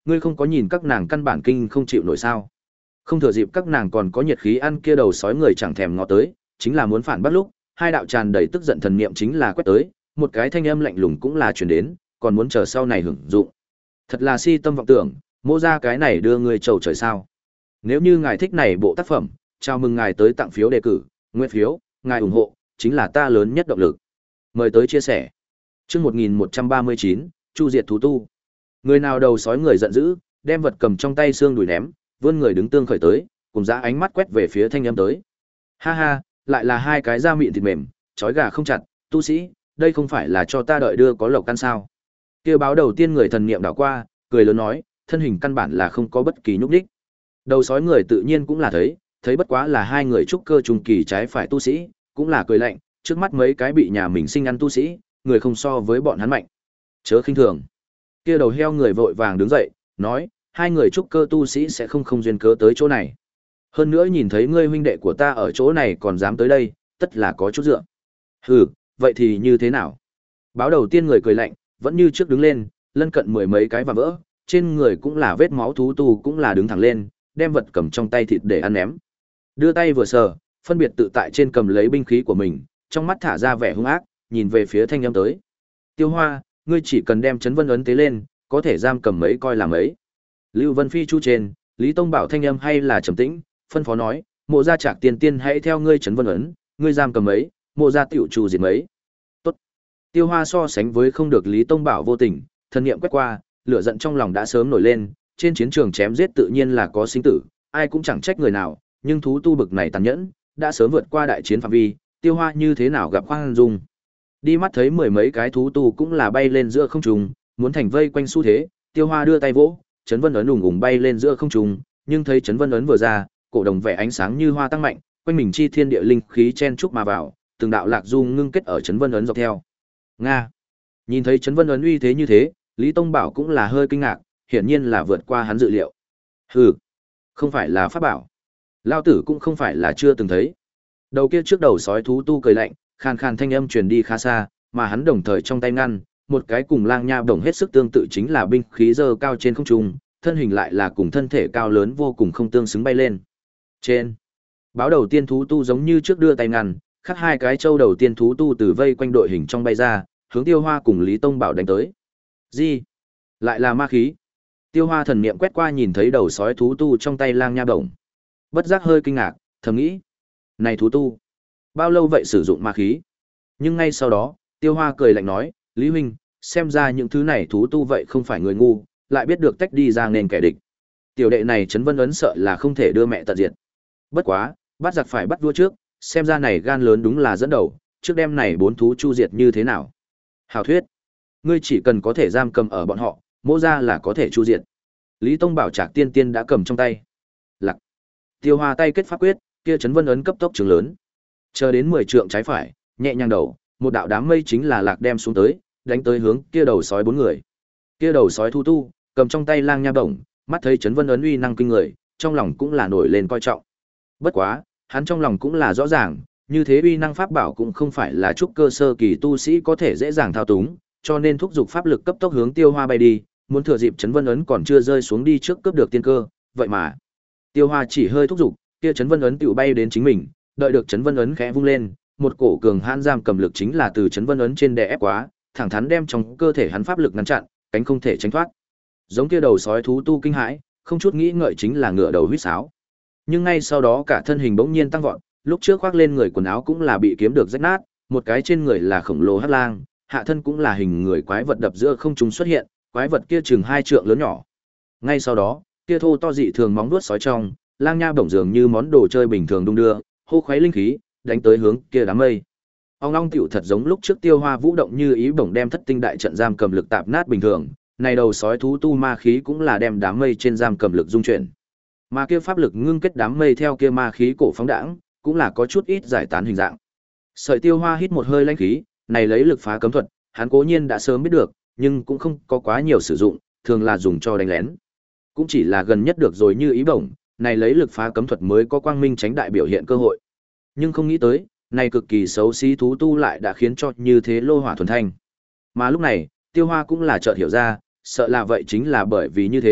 Ngươi không có nhìn các nàng căn bản kinh không chịu nổi sao? Không thừa dịp các nàng còn có nhiệt khí ăn kia đầu sói người chẳng thèm ngó tới, chính là muốn phản bắt lúc, hai đạo tràn đầy tức giận thần niệm chính là quét tới, một cái thanh âm lạnh lùng cũng là truyền đến, còn muốn chờ sau này hưởng dụng. Thật là si tâm vọng tưởng, mô ra cái này đưa người trầu trời sao? Nếu như ngài thích này bộ tác phẩm, chào mừng ngài tới tặng phiếu đề cử, nguyện phiếu, ngài ủng hộ, chính là ta lớn nhất động lực. Mời tới chia sẻ. Chương một nghìn một trăm ba mươi chín, Chu diệt thú tu. Người nào đầu sói người giận dữ, đem vật cầm trong tay xương đùi ném, vươn người đứng tương khởi tới, cùng dã ánh mắt quét về phía thanh âm tới. Ha ha, lại là hai cái da mịn thịt mềm, chói gà không chặt, tu sĩ, đây không phải là cho ta đợi đưa có lộc căn sao? Kia báo đầu tiên người thần niệm đảo qua, cười lớn nói, thân hình căn bản là không có bất kỳ nhúc nhích. Đầu sói người tự nhiên cũng là thấy, thấy bất quá là hai người trúc cơ trùng kỳ trái phải tu sĩ, cũng là cười lạnh, trước mắt mấy cái bị nhà mình sinh ăn tu sĩ, người không so với bọn hắn mạnh. Chớ khinh thường. Kia đầu heo người vội vàng đứng dậy, nói, hai người trúc cơ tu sĩ sẽ không không duyên cớ tới chỗ này. Hơn nữa nhìn thấy ngươi huynh đệ của ta ở chỗ này còn dám tới đây, tất là có chút dựa. Hừ, vậy thì như thế nào? Báo đầu tiên người cười lạnh, vẫn như trước đứng lên, lân cận mười mấy cái và vỡ, trên người cũng là vết máu thú tu cũng là đứng thẳng lên, đem vật cầm trong tay thịt để ăn ném. Đưa tay vừa sờ, phân biệt tự tại trên cầm lấy binh khí của mình, trong mắt thả ra vẻ hung ác, nhìn về phía thanh âm tới. Tiêu Hoa, ngươi chỉ cần đem chấn vân ấn tế lên, có thể giam cầm mấy coi làm ấy. Lưu Vân Phi chu trên, Lý Tông bảo thanh âm hay là trầm tĩnh, phân phó nói, mộ gia Trạc Tiên Tiên hãy theo ngươi chấn vân ấn, ngươi giam cầm mấy, mộ gia tiểu trù diệt mấy. Tốt. Tiêu Hoa so sánh với không được Lý Tông bảo vô tình, thần niệm quét qua, lửa giận trong lòng đã sớm nổi lên, trên chiến trường chém giết tự nhiên là có sinh tử, ai cũng chẳng trách người nào, nhưng thú tu bực này tàn nhẫn, đã sớm vượt qua đại chiến phạm vi, Tiêu Hoa như thế nào gặp khoan dung. Đi mắt thấy mười mấy cái thú tu cũng là bay lên giữa không trung, muốn thành vây quanh xu thế, Tiêu Hoa đưa tay vỗ, chấn vân ấn ùng ùng bay lên giữa không trung, nhưng thấy chấn vân ấn vừa ra, cổ đồng vẻ ánh sáng như hoa tăng mạnh, quanh mình chi thiên địa linh khí chen chúc mà vào, từng đạo lạc du ngưng kết ở chấn vân ấn dọc theo. Nga. Nhìn thấy chấn vân ấn uy thế như thế, Lý Tông Bảo cũng là hơi kinh ngạc, hiển nhiên là vượt qua hắn dự liệu. Hừ, không phải là pháp bảo. Lao tử cũng không phải là chưa từng thấy. Đầu kia trước đầu sói thú tu cười lạnh, khàn khàn thanh âm truyền đi khá xa, mà hắn đồng thời trong tay ngăn, một cái cùng lang nha đồng hết sức tương tự chính là binh khí dơ cao trên không trung, thân hình lại là cùng thân thể cao lớn vô cùng không tương xứng bay lên. Trên, báo đầu tiên thú tu giống như trước đưa tay ngăn, khắc hai cái châu đầu tiên thú tu từ vây quanh đội hình trong bay ra, hướng Tiêu Hoa cùng Lý Tông Bảo đánh tới. Gì? Lại là ma khí. Tiêu Hoa thần niệm quét qua nhìn thấy đầu sói thú tu trong tay lang nha đồng, bất giác hơi kinh ngạc, thầm nghĩ, này thú tu, bao lâu vậy sử dụng ma khí? Nhưng ngay sau đó, Tiêu Hoa cười lạnh nói, Lý huynh, xem ra những thứ này thú tu vậy không phải người ngu, lại biết được tách đi ra nên kẻ địch. Tiểu đệ này chấn vân ấn sợ là không thể đưa mẹ tận diệt. Bất quá, bắt giặc phải bắt vua trước, xem ra này gan lớn đúng là dẫn đầu, trước đêm này bốn thú chu diệt như thế nào? Hảo thuyết, ngươi chỉ cần có thể giam cầm ở bọn họ, mỗ ra là có thể chu diệt. Lý Tông bảo Trạc Tiên Tiên đã cầm trong tay. Lặc. Tiêu Hoa tay kết pháp quyết, kia chấn vân ấn cấp tốc trường lớn. Chờ đến mười trượng trái phải, nhẹ nhàng đầu, một đạo đám mây chính là lạc đem xuống tới, đánh tới hướng kia đầu sói bốn người. Kia đầu sói thu tu, cầm trong tay lang nha bổng, mắt thấy chấn vân ấn uy năng kinh người, trong lòng cũng là nổi lên coi trọng. Bất quá, hắn trong lòng cũng là rõ ràng, như thế uy năng pháp bảo cũng không phải là trúc cơ sơ kỳ tu sĩ có thể dễ dàng thao túng, cho nên thúc giục pháp lực cấp tốc hướng Tiêu Hoa bay đi, muốn thừa dịp chấn vân ấn còn chưa rơi xuống đi trước cướp được tiên cơ, vậy mà Tiêu Hoa chỉ hơi thúc giục, kia chấn vân ấn tựu bay đến chính mình, đợi được chấn vân ấn khẽ vung lên, một cổ cường hãn giam cầm lực chính là từ chấn vân ấn trên đè ép quá, thẳng thắn đem trong cơ thể hắn pháp lực ngăn chặn, cánh không thể tránh thoát. Giống kia đầu sói thú tu kinh hãi, không chút nghĩ ngợi chính là ngựa đầu huýt sáo. Nhưng ngay sau đó cả thân hình bỗng nhiên tăng vọt, lúc trước khoác lên người quần áo cũng là bị kiếm được rách nát, một cái trên người là khổng lồ hắc lang, hạ thân cũng là hình người quái vật đập giữa không trung xuất hiện, quái vật kia chừng hai trượng lớn nhỏ. Ngay sau đó, kia thô to dị thường móng vuốt sói trong, lang nha bổng dường như món đồ chơi bình thường đung đưa, hô khoáy linh khí, đánh tới hướng kia đám mây. Ông long tiểu thật giống lúc trước Tiêu Hoa vũ động như ý bổng đem thất tinh đại trận giam cầm lực tạp nát bình thường, này đầu sói thú tu ma khí cũng là đem đám mây trên giam cầm lực dung chuyển. Mà kia pháp lực ngưng kết đám mây theo kia ma khí cổ phóng đãng, cũng là có chút ít giải tán hình dạng. Sợi Tiêu Hoa hít một hơi lãnh khí, này lấy lực phá cấm thuật, hắn cố nhiên đã sớm biết được, nhưng cũng không có quá nhiều sử dụng, thường là dùng cho đánh lén. Cũng chỉ là gần nhất được rồi như ý bổng, này lấy lực phá cấm thuật mới có quang minh tránh đại biểu hiện cơ hội. Nhưng không nghĩ tới, này cực kỳ xấu xí thú tu lại đã khiến cho như thế lô hỏa thuần thanh. Mà lúc này, Tiêu Hoa cũng là chợt hiểu ra, sợ là vậy chính là bởi vì như thế,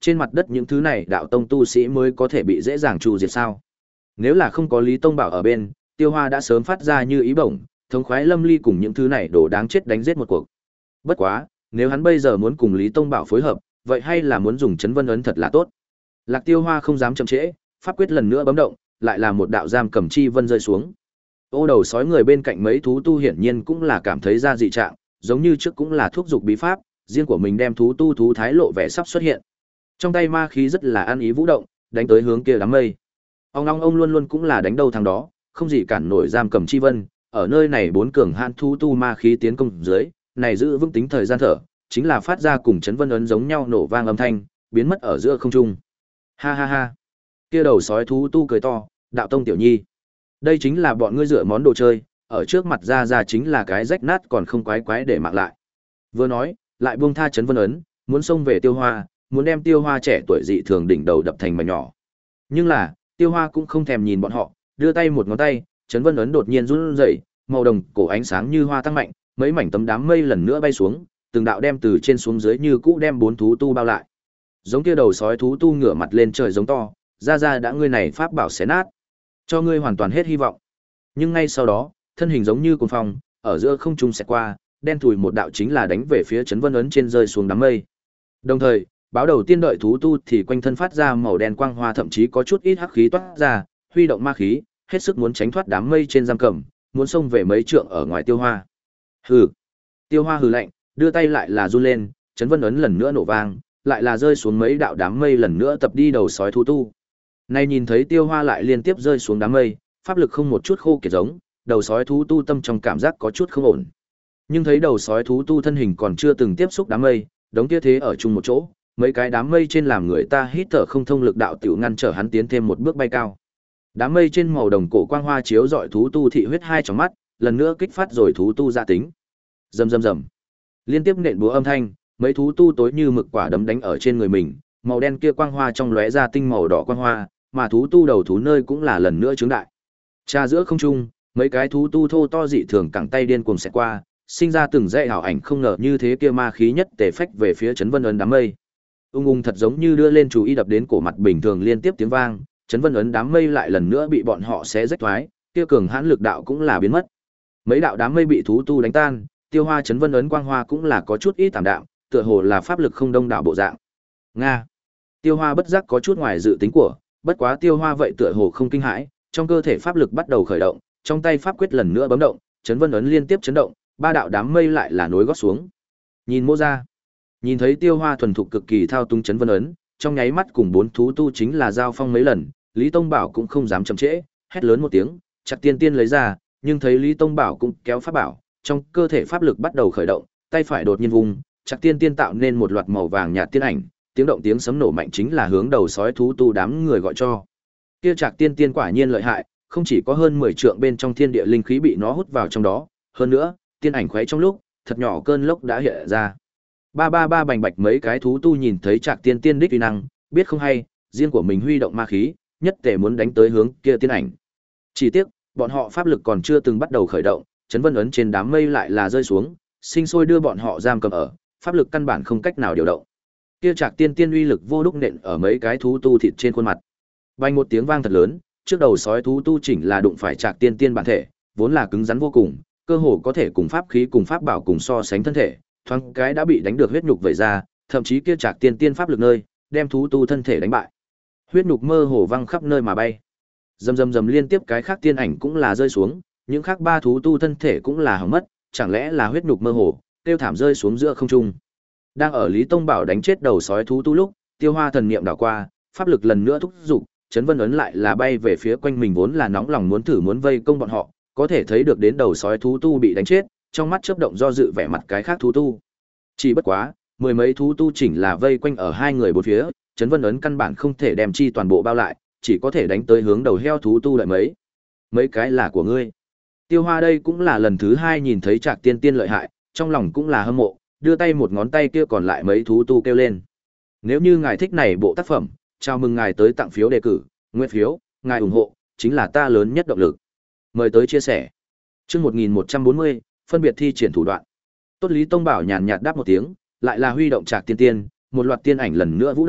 trên mặt đất những thứ này đạo tông tu sĩ mới có thể bị dễ dàng tru diệt sao? Nếu là không có Lý Tông Bảo ở bên, Tiêu Hoa đã sớm phát ra như ý bổng, thống khoái lâm ly cùng những thứ này đồ đáng chết đánh giết một cuộc. Bất quá, nếu hắn bây giờ muốn cùng Lý Tông Bảo phối hợp, vậy hay là muốn dùng chấn vân ấn thật là tốt. Lạc Tiêu Hoa không dám chậm trễ, pháp quyết lần nữa bấm động, lại là một đạo giam cầm chi vân rơi xuống. Ô đầu sói người bên cạnh mấy thú tu hiển nhiên cũng là cảm thấy ra dị trạng, giống như trước cũng là thuốc dục bí pháp, riêng của mình đem thú tu thú thái lộ vẻ sắp xuất hiện. Trong tay ma khí rất là ăn ý vũ động, đánh tới hướng kia đám mây. Ông ông ông luôn luôn cũng là đánh đâu thằng đó, không gì cản nổi giam cầm chi vân, ở nơi này bốn cường hạn thú tu ma khí tiến công dưới, này giữ vững tính thời gian thở, chính là phát ra cùng chấn vân ấn giống nhau nổ vang âm thanh, biến mất ở giữa không trung. Ha ha ha. Kia đầu sói thú tu cười to, đạo tông tiểu nhi. Đây chính là bọn ngươi dựa món đồ chơi, ở trước mặt ra ra chính là cái rách nát còn không quái quái để mặc lại. Vừa nói, lại buông tha chấn vân ấn, muốn xông về Tiêu Hoa, muốn đem Tiêu Hoa trẻ tuổi dị thường đỉnh đầu đập thành mảnh nhỏ. Nhưng là, Tiêu Hoa cũng không thèm nhìn bọn họ, đưa tay một ngón tay, chấn vân ấn đột nhiên run rẩy, màu đồng cổ ánh sáng như hoa tăng mạnh, mấy mảnh tấm đám mây lần nữa bay xuống, từng đạo đem từ trên xuống dưới như cũ đem bốn thú tu bao lại. Giống kia đầu sói thú tu ngửa mặt lên trời giống to, ra ra đã ngươi này pháp bảo xé nát, cho ngươi hoàn toàn hết hy vọng. Nhưng ngay sau đó, thân hình giống như cuồng phong, ở giữa không trung xẹt qua, đen thùi một đạo chính là đánh về phía chấn vân ấn trên rơi xuống đám mây. Đồng thời, báo đầu tiên đợi thú tu thì quanh thân phát ra màu đen quang hoa, thậm chí có chút ít hắc khí toát ra, huy động ma khí, hết sức muốn tránh thoát đám mây trên giam cầm, muốn xông về mấy trượng ở ngoài Tiêu Hoa. Hừ. Tiêu Hoa hừ lạnh, đưa tay lại là run lên, chấn vân ấn lần nữa nổ vang, lại là rơi xuống mấy đạo đám mây lần nữa tập đi đầu sói thú tu. Nay nhìn thấy Tiêu Hoa lại liên tiếp rơi xuống đám mây, pháp lực không một chút khô kiệt giống, đầu sói thú tu tâm trong cảm giác có chút không ổn. Nhưng thấy đầu sói thú tu thân hình còn chưa từng tiếp xúc đám mây, đống kia thế ở chung một chỗ, mấy cái đám mây trên làm người ta hít thở không thông, lực đạo tiểu ngăn trở hắn tiến thêm một bước bay cao. Đám mây trên màu đồng cổ quang hoa chiếu rọi thú tu thị huyết hai trong mắt, lần nữa kích phát rồi thú tu dạ tính. Rầm rầm rầm. Liên tiếp nện búa âm thanh, mấy thú tu tối như mực quả đấm đánh ở trên người mình, màu đen kia quang hoa trong lóe ra tinh màu đỏ quang hoa, mà thú tu đầu thú nơi cũng là lần nữa trướng đại. Tra giữa không trung, mấy cái thú tu thô to dị thường cẳng tay điên cuồng xẹt qua, sinh ra từng dãy ảo ảnh không ngờ như thế kia ma khí nhất tề phách về phía chấn vân ấn đám mây. Ung ung thật giống như đưa lên chú ý đập đến cổ mặt bình thường liên tiếp tiếng vang, chấn vân ấn đám mây lại lần nữa bị bọn họ xé rách thoái, kia cường hãn lực đạo cũng là biến mất. Mấy đạo đám mây bị thú tu đánh tan, Tiêu Hoa chấn vân ấn quang hoa cũng là có chút ít tạm đạm, tựa hồ là pháp lực không đông đảo bộ dạng. Nga. Tiêu Hoa bất giác có chút ngoài dự tính của, bất quá Tiêu Hoa vậy tựa hồ không kinh hãi, trong cơ thể pháp lực bắt đầu khởi động, trong tay pháp quyết lần nữa bấm động, chấn vân ấn liên tiếp chấn động, ba đạo đám mây lại là nối gót xuống. Nhìn Mô ra, nhìn thấy Tiêu Hoa thuần thục cực kỳ thao túng chấn vân ấn, trong nháy mắt cùng bốn thú tu chính là giao phong mấy lần, Lý Tông Bảo cũng không dám chậm trễ, hét lớn một tiếng, chặt tiên tiên lấy ra, nhưng thấy Lý Tông Bảo cũng kéo pháp bảo, trong cơ thể pháp lực bắt đầu khởi động, tay phải đột nhiên vùng, chặt tiên tiên tạo nên một loạt màu vàng nhạt tiên ảnh, tiếng động tiếng sấm nổ mạnh chính là hướng đầu sói thú tu đám người gọi cho. Kia Trạc Tiên Tiên quả nhiên lợi hại, không chỉ có hơn mười trượng bên trong thiên địa linh khí bị nó hút vào trong đó, hơn nữa, tiên ảnh khuấy trong lúc, thật nhỏ cơn lốc đã hiện ra. Ba ba ba bành bạch mấy cái thú tu nhìn thấy Trạc Tiên Tiên đích uy năng, biết không hay, riêng của mình huy động ma khí, nhất tề muốn đánh tới hướng kia tiên ảnh. Chỉ tiếc, bọn họ pháp lực còn chưa từng bắt đầu khởi động, chấn vân ấn trên đám mây lại là rơi xuống, sinh sôi đưa bọn họ giam cầm ở, pháp lực căn bản không cách nào điều động. Kia Trạc Tiên Tiên uy lực vô đúc nện ở mấy cái thú tu thịt trên khuôn mặt. Vang một tiếng vang thật lớn, trước đầu sói thú tu chỉnh là đụng phải Trạc Tiên Tiên bản thể, vốn là cứng rắn vô cùng, cơ hồ có thể cùng pháp khí cùng pháp bảo cùng so sánh thân thể, thoáng cái đã bị đánh được huyết nhục vẩy ra, thậm chí kia Trạc Tiên Tiên pháp lực nơi, đem thú tu thân thể đánh bại. Huyết nhục mơ hồ văng khắp nơi mà bay. Rầm rầm rầm liên tiếp cái khác tiên ảnh cũng là rơi xuống, những khác ba thú tu thân thể cũng là hỏng mất, chẳng lẽ là huyết nhục mơ hồ, tiêu thảm rơi xuống giữa không trung. Đang ở Lý Tông Bảo đánh chết đầu sói thú tu lúc, Tiêu Hoa thần niệm đảo qua, pháp lực lần nữa thúc giục, chấn vân ấn lại là bay về phía quanh mình, vốn là nóng lòng muốn thử muốn vây công bọn họ, có thể thấy được đến đầu sói thú tu bị đánh chết, trong mắt chớp động do dự vẻ mặt cái khác thú tu. Chỉ bất quá, mười mấy thú tu chỉnh là vây quanh ở hai người bốn phía, chấn vân ấn căn bản không thể đem chi toàn bộ bao lại, chỉ có thể đánh tới hướng đầu heo thú tu lại mấy. Mấy cái là của ngươi. Tiêu Hoa đây cũng là lần thứ hai nhìn thấy Trạc Tiên Tiên lợi hại, trong lòng cũng là hâm mộ, đưa tay một ngón tay kia còn lại mấy thú tu kêu lên. Nếu như ngài thích này bộ tác phẩm, chào mừng ngài tới tặng phiếu đề cử, nguyện phiếu, ngài ủng hộ, chính là ta lớn nhất động lực. Mời tới chia sẻ. Chương một nghìn một trăm bốn mươi, phân biệt thi triển thủ đoạn. Tốt Lý Tông Bảo nhàn nhạt đáp một tiếng, lại là huy động Trạc Tiên Tiên, một loạt tiên ảnh lần nữa vũ động,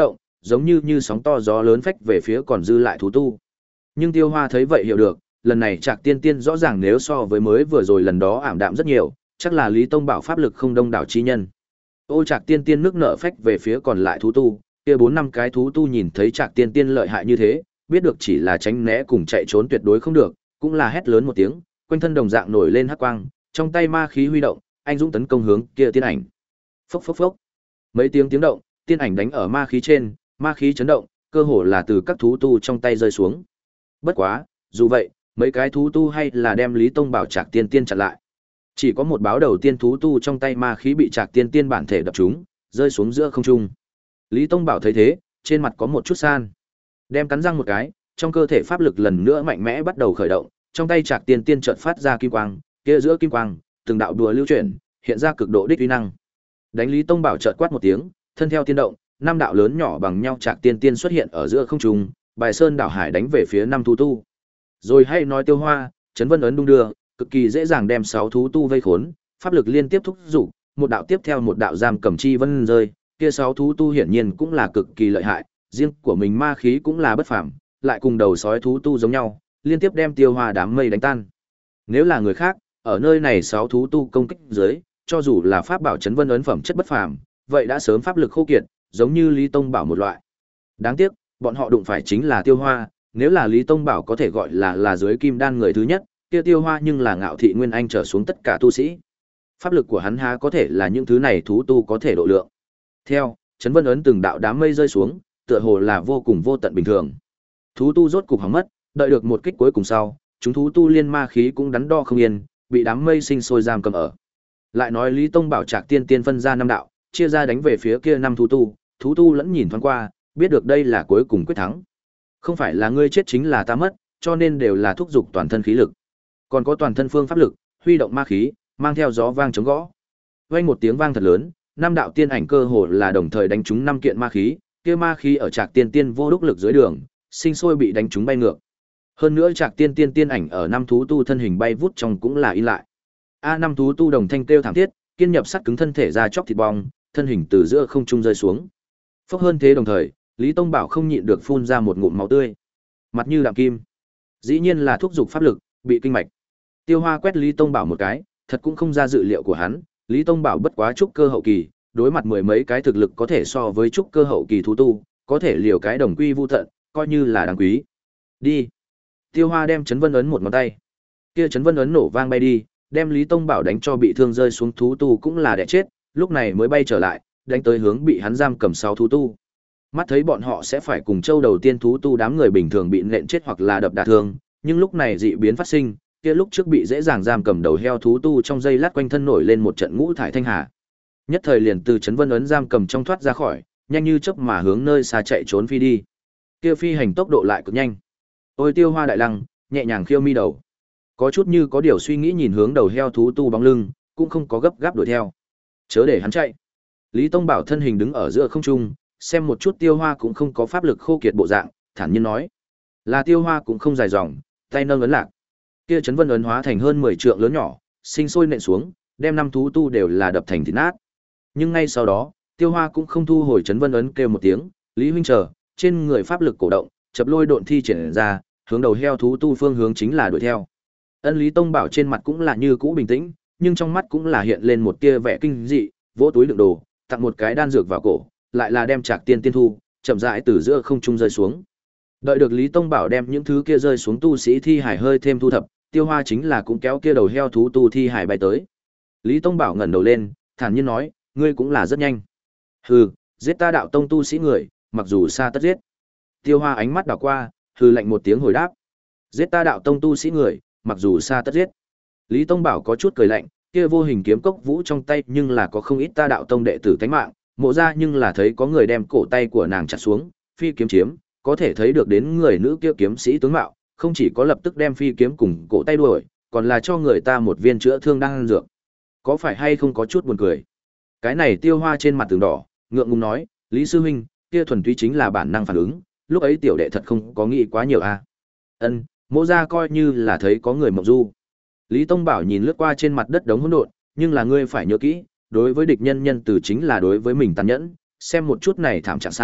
giống như như sóng to gió lớn phách về phía còn dư lại thú tu. Nhưng Tiêu Hoa thấy vậy hiểu được, lần này Trạc Tiên Tiên rõ ràng nếu so với mới vừa rồi lần đó ảm đạm rất nhiều, chắc là Lý Tông Bảo pháp lực không đông đảo chi nhân. Ô Trạc Tiên Tiên nước nở phách về phía còn lại thú tu, kia bốn năm cái thú tu nhìn thấy Trạc Tiên Tiên lợi hại như thế, biết được chỉ là tránh né cùng chạy trốn tuyệt đối không được, cũng là hét lớn một tiếng, quanh thân đồng dạng nổi lên hắc quang, trong tay ma khí huy động, anh dũng tấn công hướng kia tiên ảnh. Phốc phốc phốc. Mấy tiếng tiếng động, tiên ảnh đánh ở ma khí trên, ma khí chấn động, cơ hồ là từ các thú tu trong tay rơi xuống. Bất quá, dù vậy, mấy cái thú tu hay là đem Lý Tông Bảo Trạc Tiên Tiên chặn lại. Chỉ có một báo đầu tiên thú tu trong tay ma khí bị Trạc Tiên Tiên bản thể đập trúng, rơi xuống giữa không trung. Lý Tông Bảo thấy thế, trên mặt có một chút san, đem cắn răng một cái, trong cơ thể pháp lực lần nữa mạnh mẽ bắt đầu khởi động, trong tay Trạc Tiên Tiên chợt phát ra kim quang, kia giữa kim quang, từng đạo đùa lưu chuyển, hiện ra cực độ đích uy năng. Đánh Lý Tông Bảo chợt quát một tiếng, thân theo tiên động, năm đạo lớn nhỏ bằng nhau Trạc Tiên Tiên xuất hiện ở giữa không trung, bài sơn đảo hải đánh về phía năm thú tu. Rồi hay nói Tiêu Hoa, chấn vân ấn đung đưa, cực kỳ dễ dàng đem sáu thú tu vây khốn, pháp lực liên tiếp thúc dục, một đạo tiếp theo một đạo giam cầm chi vân rơi, kia sáu thú tu hiển nhiên cũng là cực kỳ lợi hại, riêng của mình ma khí cũng là bất phàm, lại cùng đầu sói thú tu giống nhau, liên tiếp đem Tiêu Hoa đám mây đánh tan. Nếu là người khác, ở nơi này sáu thú tu công kích dưới, cho dù là pháp bảo chấn vân ấn phẩm chất bất phàm, vậy đã sớm pháp lực khô kiệt, giống như Lý Tông Bảo một loại. Đáng tiếc, bọn họ đụng phải chính là Tiêu Hoa, nếu là Lý Tông Bảo có thể gọi là là dưới kim đan người thứ nhất, kia Tiêu Hoa nhưng là ngạo thị nguyên anh trở xuống tất cả tu sĩ. Pháp lực của hắn há có thể là những thứ này thú tu có thể độ lượng. Theo, chấn vân ấn từng đạo đám mây rơi xuống, tựa hồ là vô cùng vô tận bình thường. Thú tu rốt cục hỏng mất, đợi được một kích cuối cùng sau, chúng thú tu liên ma khí cũng đắn đo không yên, bị đám mây sinh sôi giam cầm ở. Lại nói Lý Tông Bảo Trạc Tiên Tiên phân ra năm đạo, chia ra đánh về phía kia năm thú tu, thú tu lẫn nhìn thoáng qua, biết được đây là cuối cùng quyết thắng. Không phải là ngươi chết chính là ta mất, cho nên đều là thúc dục toàn thân khí lực. Còn có toàn thân phương pháp lực, huy động ma khí, mang theo gió vang chống gõ. Vang một tiếng vang thật lớn, năm đạo tiên ảnh cơ hồ là đồng thời đánh trúng năm kiện ma khí, kia ma khí ở Trạc Tiên Tiên vô đúc lực dưới đường, sinh sôi bị đánh trúng bay ngược. Hơn nữa Trạc Tiên Tiên tiên ảnh ở năm thú tu thân hình bay vút trong cũng là in lại. A năm thú tu đồng thanh kêu thảm thiết, kiên nhập sắt cứng thân thể ra chóc thịt bong, thân hình từ giữa không trung rơi xuống. Phốc hơn thế đồng thời, Lý Tông Bảo không nhịn được phun ra một ngụm máu tươi. Mặt như đạm kim. Dĩ nhiên là thúc dục pháp lực, bị kinh mạch. Tiêu Hoa quét Lý Tông Bảo một cái, thật cũng không ra dự liệu của hắn, Lý Tông Bảo bất quá trúc cơ hậu kỳ, đối mặt mười mấy cái thực lực có thể so với trúc cơ hậu kỳ thú tu, có thể liều cái đồng quy vu tận, coi như là đáng quý. Đi. Tiêu Hoa đem chấn vân ấn một ngón tay. Kia chấn vân ấn nổ vang bay đi, đem Lý Tông Bảo đánh cho bị thương rơi xuống thú tu cũng là đẻ chết, lúc này mới bay trở lại, đánh tới hướng bị hắn giam cầm sáu thú tu. Mắt thấy bọn họ sẽ phải cùng châu đầu tiên thú tu đám người bình thường bị nện chết hoặc là đập đả thương, nhưng lúc này dị biến phát sinh, kia lúc trước bị dễ dàng giam cầm đầu heo thú tu trong dây lát quanh thân nổi lên một trận ngũ thải thanh hà. Nhất thời liền từ chấn vân ấn giam cầm trong thoát ra khỏi, nhanh như chớp mà hướng nơi xa chạy trốn phi đi. Kia phi hành tốc độ lại cực nhanh. Ôi Tiêu Hoa đại lăng, nhẹ nhàng khiêu mi đầu. Có chút như có điều suy nghĩ nhìn hướng đầu heo thú tu bóng lưng, cũng không có gấp gáp đuổi theo. Chớ để hắn chạy. Lý Tông Bảo thân hình đứng ở giữa không trung, xem một chút Tiêu Hoa cũng không có pháp lực khô kiệt bộ dạng, thản nhiên nói: "Là Tiêu Hoa cũng không dài dòng, tay nâng ấn lạc." Kia chấn vân ấn hóa thành hơn mười trượng lớn nhỏ, sinh sôi nện xuống, đem năm thú tu đều là đập thành thịt nát. Nhưng ngay sau đó, Tiêu Hoa cũng không thu hồi chấn vân ấn, kêu một tiếng: "Lý huynh chờ", trên người pháp lực cổ động, chập lôi độn thi triển ra, hướng đầu heo thú tu phương hướng chính là đuổi theo. Ân Lý Tông Bảo trên mặt cũng là như cũ bình tĩnh, nhưng trong mắt cũng là hiện lên một tia vẻ kinh dị, vỗ túi đựng đồ, tặng một cái đan dược vào cổ, lại là đem Trạc Tiên Tiên thu, chậm rãi từ giữa không trung rơi xuống. Đợi được Lý Tông Bảo đem những thứ kia rơi xuống tu sĩ thi hải hơi thêm thu thập, Tiêu Hoa chính là cũng kéo kia đầu heo thú tu thi hải bay tới. Lý Tông Bảo ngẩng đầu lên, thản nhiên nói: "Ngươi cũng là rất nhanh." "Hừ, giết ta đạo tông tu sĩ người, mặc dù xa tất giết." Tiêu Hoa ánh mắt đảo qua, hừ lạnh một tiếng hồi đáp: "Giết ta đạo tông tu sĩ người, mặc dù xa tất giết." Lý Tông Bảo có chút cười lạnh, kia vô hình kiếm cốc vũ trong tay nhưng là có không ít ta đạo tông đệ tử tánh mạng, mộ ra nhưng là thấy có người đem cổ tay của nàng chặt xuống, phi kiếm chiếm, có thể thấy được đến người nữ kia kiếm sĩ tướng mạo, không chỉ có lập tức đem phi kiếm cùng cổ tay đuổi, còn là cho người ta một viên chữa thương đang ăn dược. Có phải hay không có chút buồn cười? Cái này Tiêu Hoa trên mặt tường đỏ, ngượng ngùng nói: "Lý sư huynh, kia thuần túy chính là bản năng phản ứng, lúc ấy tiểu đệ thật không có nghĩ quá nhiều a." À? Ân, mộ ra coi như là thấy có người mộng du. Lý Tông Bảo nhìn lướt qua trên mặt đất đống hỗn độn, nhưng là ngươi phải nhớ kỹ, đối với địch nhân nhân từ chính là đối với mình tàn nhẫn, xem một chút này thảm trạng sao,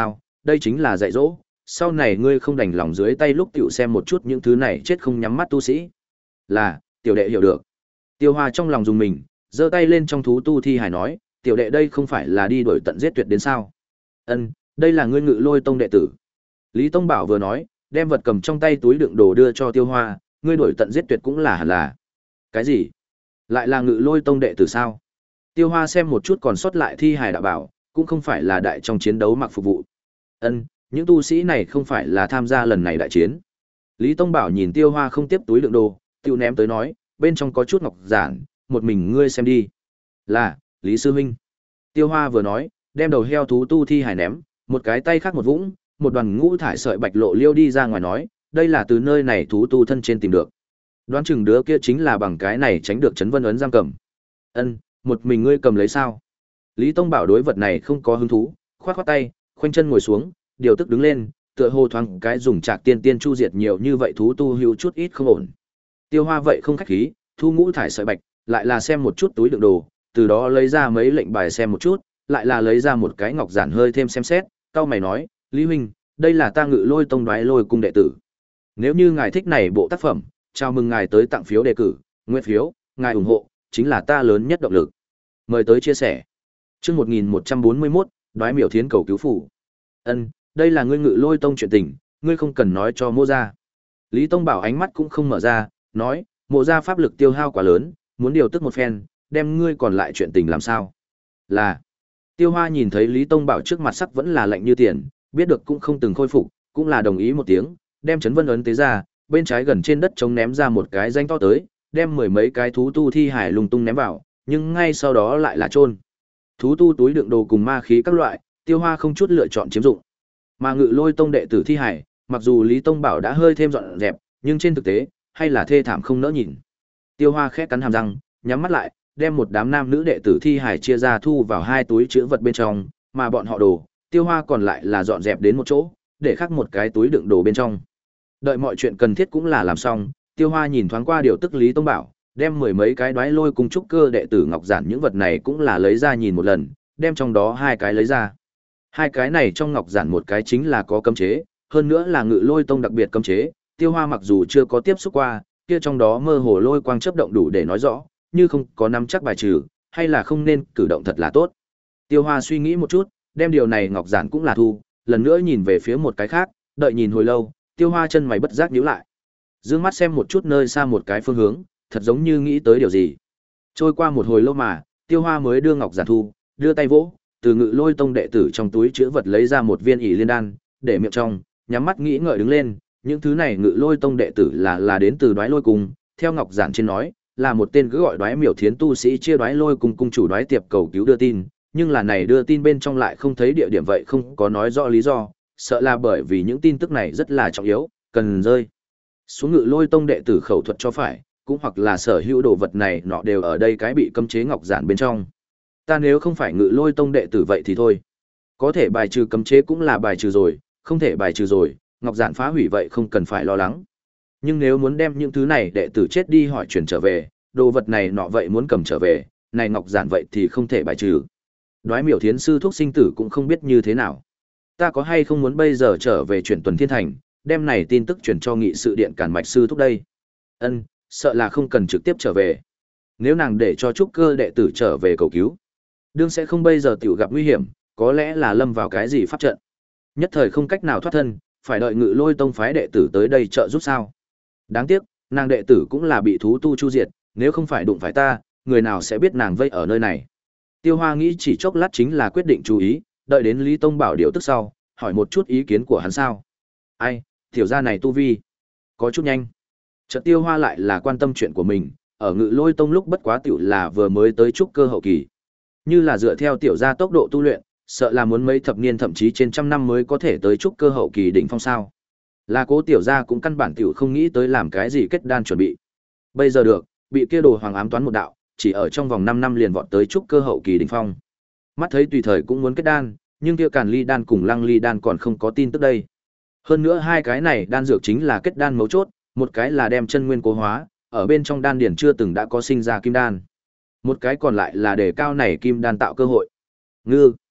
đây chính là dạy dỗ, sau này ngươi không đành lòng dưới tay lúc tiểu xem một chút những thứ này chết không nhắm mắt tu sĩ. Là, tiểu đệ hiểu được. Tiêu Hoa trong lòng dùng mình, giơ tay lên trong thú tu thi hài nói, tiểu đệ đây không phải là đi đuổi tận giết tuyệt đến sao? Ân, đây là ngươi Ngự Lôi tông đệ tử. Lý Tông Bảo vừa nói, đem vật cầm trong tay túi đựng đồ đưa cho Tiêu Hoa, ngươi đuổi tận giết tuyệt cũng là hẳn là. Cái gì? Lại là Ngự Lôi tông đệ tử sao? Tiêu Hoa xem một chút còn sót lại thi hài đã bảo, cũng không phải là đại trong chiến đấu mặc phục vụ. Ân, những tu sĩ này không phải là tham gia lần này đại chiến. Lý Tông Bảo nhìn Tiêu Hoa không tiếp túi đựng đồ, tiêu ném tới nói, bên trong có chút ngọc giản, một mình ngươi xem đi. Là, Lý Sư Huynh. Tiêu Hoa vừa nói, đem đầu heo thú tu thi hài ném, một cái tay khác một vũng, một đoàn ngũ thải sợi bạch lộ liêu đi ra ngoài nói, đây là từ nơi này thú tu thân trên tìm được. Đoán chừng đứa kia chính là bằng cái này tránh được Trấn Vân ấn giam cầm. Ân, một mình ngươi cầm lấy sao? Lý Tông Bảo đối vật này không có hứng thú, khoát khoát tay, khoanh chân ngồi xuống, điều tức đứng lên, tựa hồ thoáng cái dùng trạc tiên tiên chu diệt nhiều như vậy thú tu hữu chút ít không ổn. Tiêu Hoa vậy không khách khí, thu ngũ thải sợi bạch, lại là xem một chút túi đựng đồ, từ đó lấy ra mấy lệnh bài xem một chút, lại là lấy ra một cái ngọc giản hơi thêm xem xét, cau mày nói, Lý huynh, đây là ta Ngự Lôi tông đoái lôi cung đệ tử. Nếu như ngài thích này bộ tác phẩm, chào mừng ngài tới tặng phiếu đề cử, nguyện phiếu, ngài ủng hộ, chính là ta lớn nhất động lực. Mời tới chia sẻ. Chương một nghìn một trăm bốn mươi mốt, đoái miểu thiến cầu cứu phủ. Ân, đây là ngươi Ngự Lôi tông chuyện tình, ngươi không cần nói cho Mộ gia. Lý Tông Bảo ánh mắt cũng không mở ra, nói, Mộ gia pháp lực tiêu hao quá lớn, muốn điều tức một phen, đem ngươi còn lại chuyện tình làm sao? Là. Tiêu Hoa nhìn thấy Lý Tông Bảo trước mặt sắc vẫn là lạnh như tiền, biết được cũng không từng khôi phục, cũng là đồng ý một tiếng, đem Trấn Vân ấn tế ra, bên trái gần trên đất trống ném ra một cái danh to tới, đem mười mấy cái thú tu thi hải lung tung ném vào, nhưng ngay sau đó lại là chôn. Thú tu túi đựng đồ cùng ma khí các loại, Tiêu Hoa không chút lựa chọn chiếm dụng. Mà Ngự Lôi tông đệ tử thi hải, mặc dù Lý Tông Bảo đã hơi thêm dọn dẹp, nhưng trên thực tế, hay là thê thảm không nỡ nhìn. Tiêu Hoa khẽ cắn hàm răng, nhắm mắt lại, đem một đám nam nữ đệ tử thi hải chia ra thu vào hai túi trữ vật bên trong, mà bọn họ đồ, Tiêu Hoa còn lại là dọn dẹp đến một chỗ, để khắc một cái túi đựng đồ bên trong. Đợi mọi chuyện cần thiết cũng là làm xong, Tiêu Hoa nhìn thoáng qua điều tức Lý Tông Bảo, đem mười mấy cái đoái lôi cùng trúc cơ đệ tử ngọc giản những vật này cũng là lấy ra nhìn một lần, đem trong đó hai cái lấy ra. Hai cái này trong ngọc giản một cái chính là có cấm chế, hơn nữa là Ngự Lôi tông đặc biệt cấm chế, Tiêu Hoa mặc dù chưa có tiếp xúc qua, kia trong đó mơ hồ lôi quang chớp động đủ để nói rõ, như không có nắm chắc bài trừ, hay là không nên cử động thật là tốt. Tiêu Hoa suy nghĩ một chút, đem điều này ngọc giản cũng là thu, lần nữa nhìn về phía một cái khác, đợi nhìn hồi lâu, Tiêu Hoa chân mày bất giác nhíu lại. Dương mắt xem một chút nơi xa một cái phương hướng, thật giống như nghĩ tới điều gì. Trôi qua một hồi lâu mà, Tiêu Hoa mới đưa ngọc giản thu, đưa tay vỗ, từ Ngự Lôi tông đệ tử trong túi trữ vật lấy ra một viên ỷ liên đan, để miệng trong, nhắm mắt nghĩ ngợi đứng lên, những thứ này Ngự Lôi tông đệ tử là là đến từ Đoái Lôi cung, theo ngọc giản trên nói, là một tên cứ gọi Đoái Miểu Thiến tu sĩ chia Đoái Lôi cung cung chủ Đoái Tiệp cầu cứu đưa tin, nhưng là này đưa tin bên trong lại không thấy địa điểm vậy không có nói rõ lý do, sợ là bởi vì những tin tức này rất là trọng yếu, cần rơi xuống Ngự Lôi tông đệ tử khẩu thuật cho phải, cũng hoặc là sở hữu đồ vật này nọ đều ở đây cái bị cấm chế ngọc giản bên trong. Ta nếu không phải Ngự Lôi tông đệ tử vậy thì thôi. Có thể bài trừ cấm chế cũng là bài trừ rồi, không thể bài trừ rồi, ngọc giản phá hủy vậy không cần phải lo lắng. Nhưng nếu muốn đem những thứ này đệ tử chết đi hỏi chuyển trở về, đồ vật này nọ vậy muốn cầm trở về, này ngọc giản vậy thì không thể bài trừ. Đoái Miểu Thiến sư thuốc sinh tử cũng không biết như thế nào. Ta có hay không muốn bây giờ trở về chuyển tuần thiên thành, đem này tin tức chuyển cho nghị sự điện Càn Mạch sư thúc đây. Ân, sợ là không cần trực tiếp trở về. Nếu nàng để cho trúc cơ đệ tử trở về cầu cứu, đương sẽ không bây giờ tiểu gặp nguy hiểm, có lẽ là lâm vào cái gì pháp trận. Nhất thời không cách nào thoát thân, phải đợi Ngự Lôi tông phái đệ tử tới đây trợ giúp sao. Đáng tiếc, nàng đệ tử cũng là bị thú tu chu diệt, nếu không phải đụng phải ta, người nào sẽ biết nàng vây ở nơi này. Tiêu Hoa nghĩ chỉ chốc lát chính là quyết định chú ý, đợi đến Lý Tông Bảo điều tức sau, hỏi một chút ý kiến của hắn sao. Ai, tiểu gia này tu vi có chút nhanh. Chợt Tiêu Hoa lại là quan tâm chuyện của mình, ở Ngự Lôi tông lúc bất quá tiểu là vừa mới tới trúc cơ hậu kỳ. Như là dựa theo tiểu gia tốc độ tu luyện, sợ là muốn mấy thập niên thậm chí trên trăm năm mới có thể tới trúc cơ hậu kỳ đỉnh phong sao. Là Cố tiểu gia cũng căn bản tiểu không nghĩ tới làm cái gì kết đan chuẩn bị. Bây giờ được, bị kia đồ hoàng ám toán một đạo, chỉ ở trong vòng năm năm liền vọt tới trúc cơ hậu kỳ đỉnh phong. Mắt thấy tùy thời cũng muốn kết đan, nhưng kia Càn Ly đan cùng Lăng Ly đan còn không có tin tức đây. Hơn nữa hai cái này đan dược chính là kết đan mấu chốt, một cái là đem chân nguyên cố hóa, ở bên trong đan điển chưa từng đã có sinh ra kim đan. Một cái còn lại là để cao này kim đan tạo cơ hội. Ngư.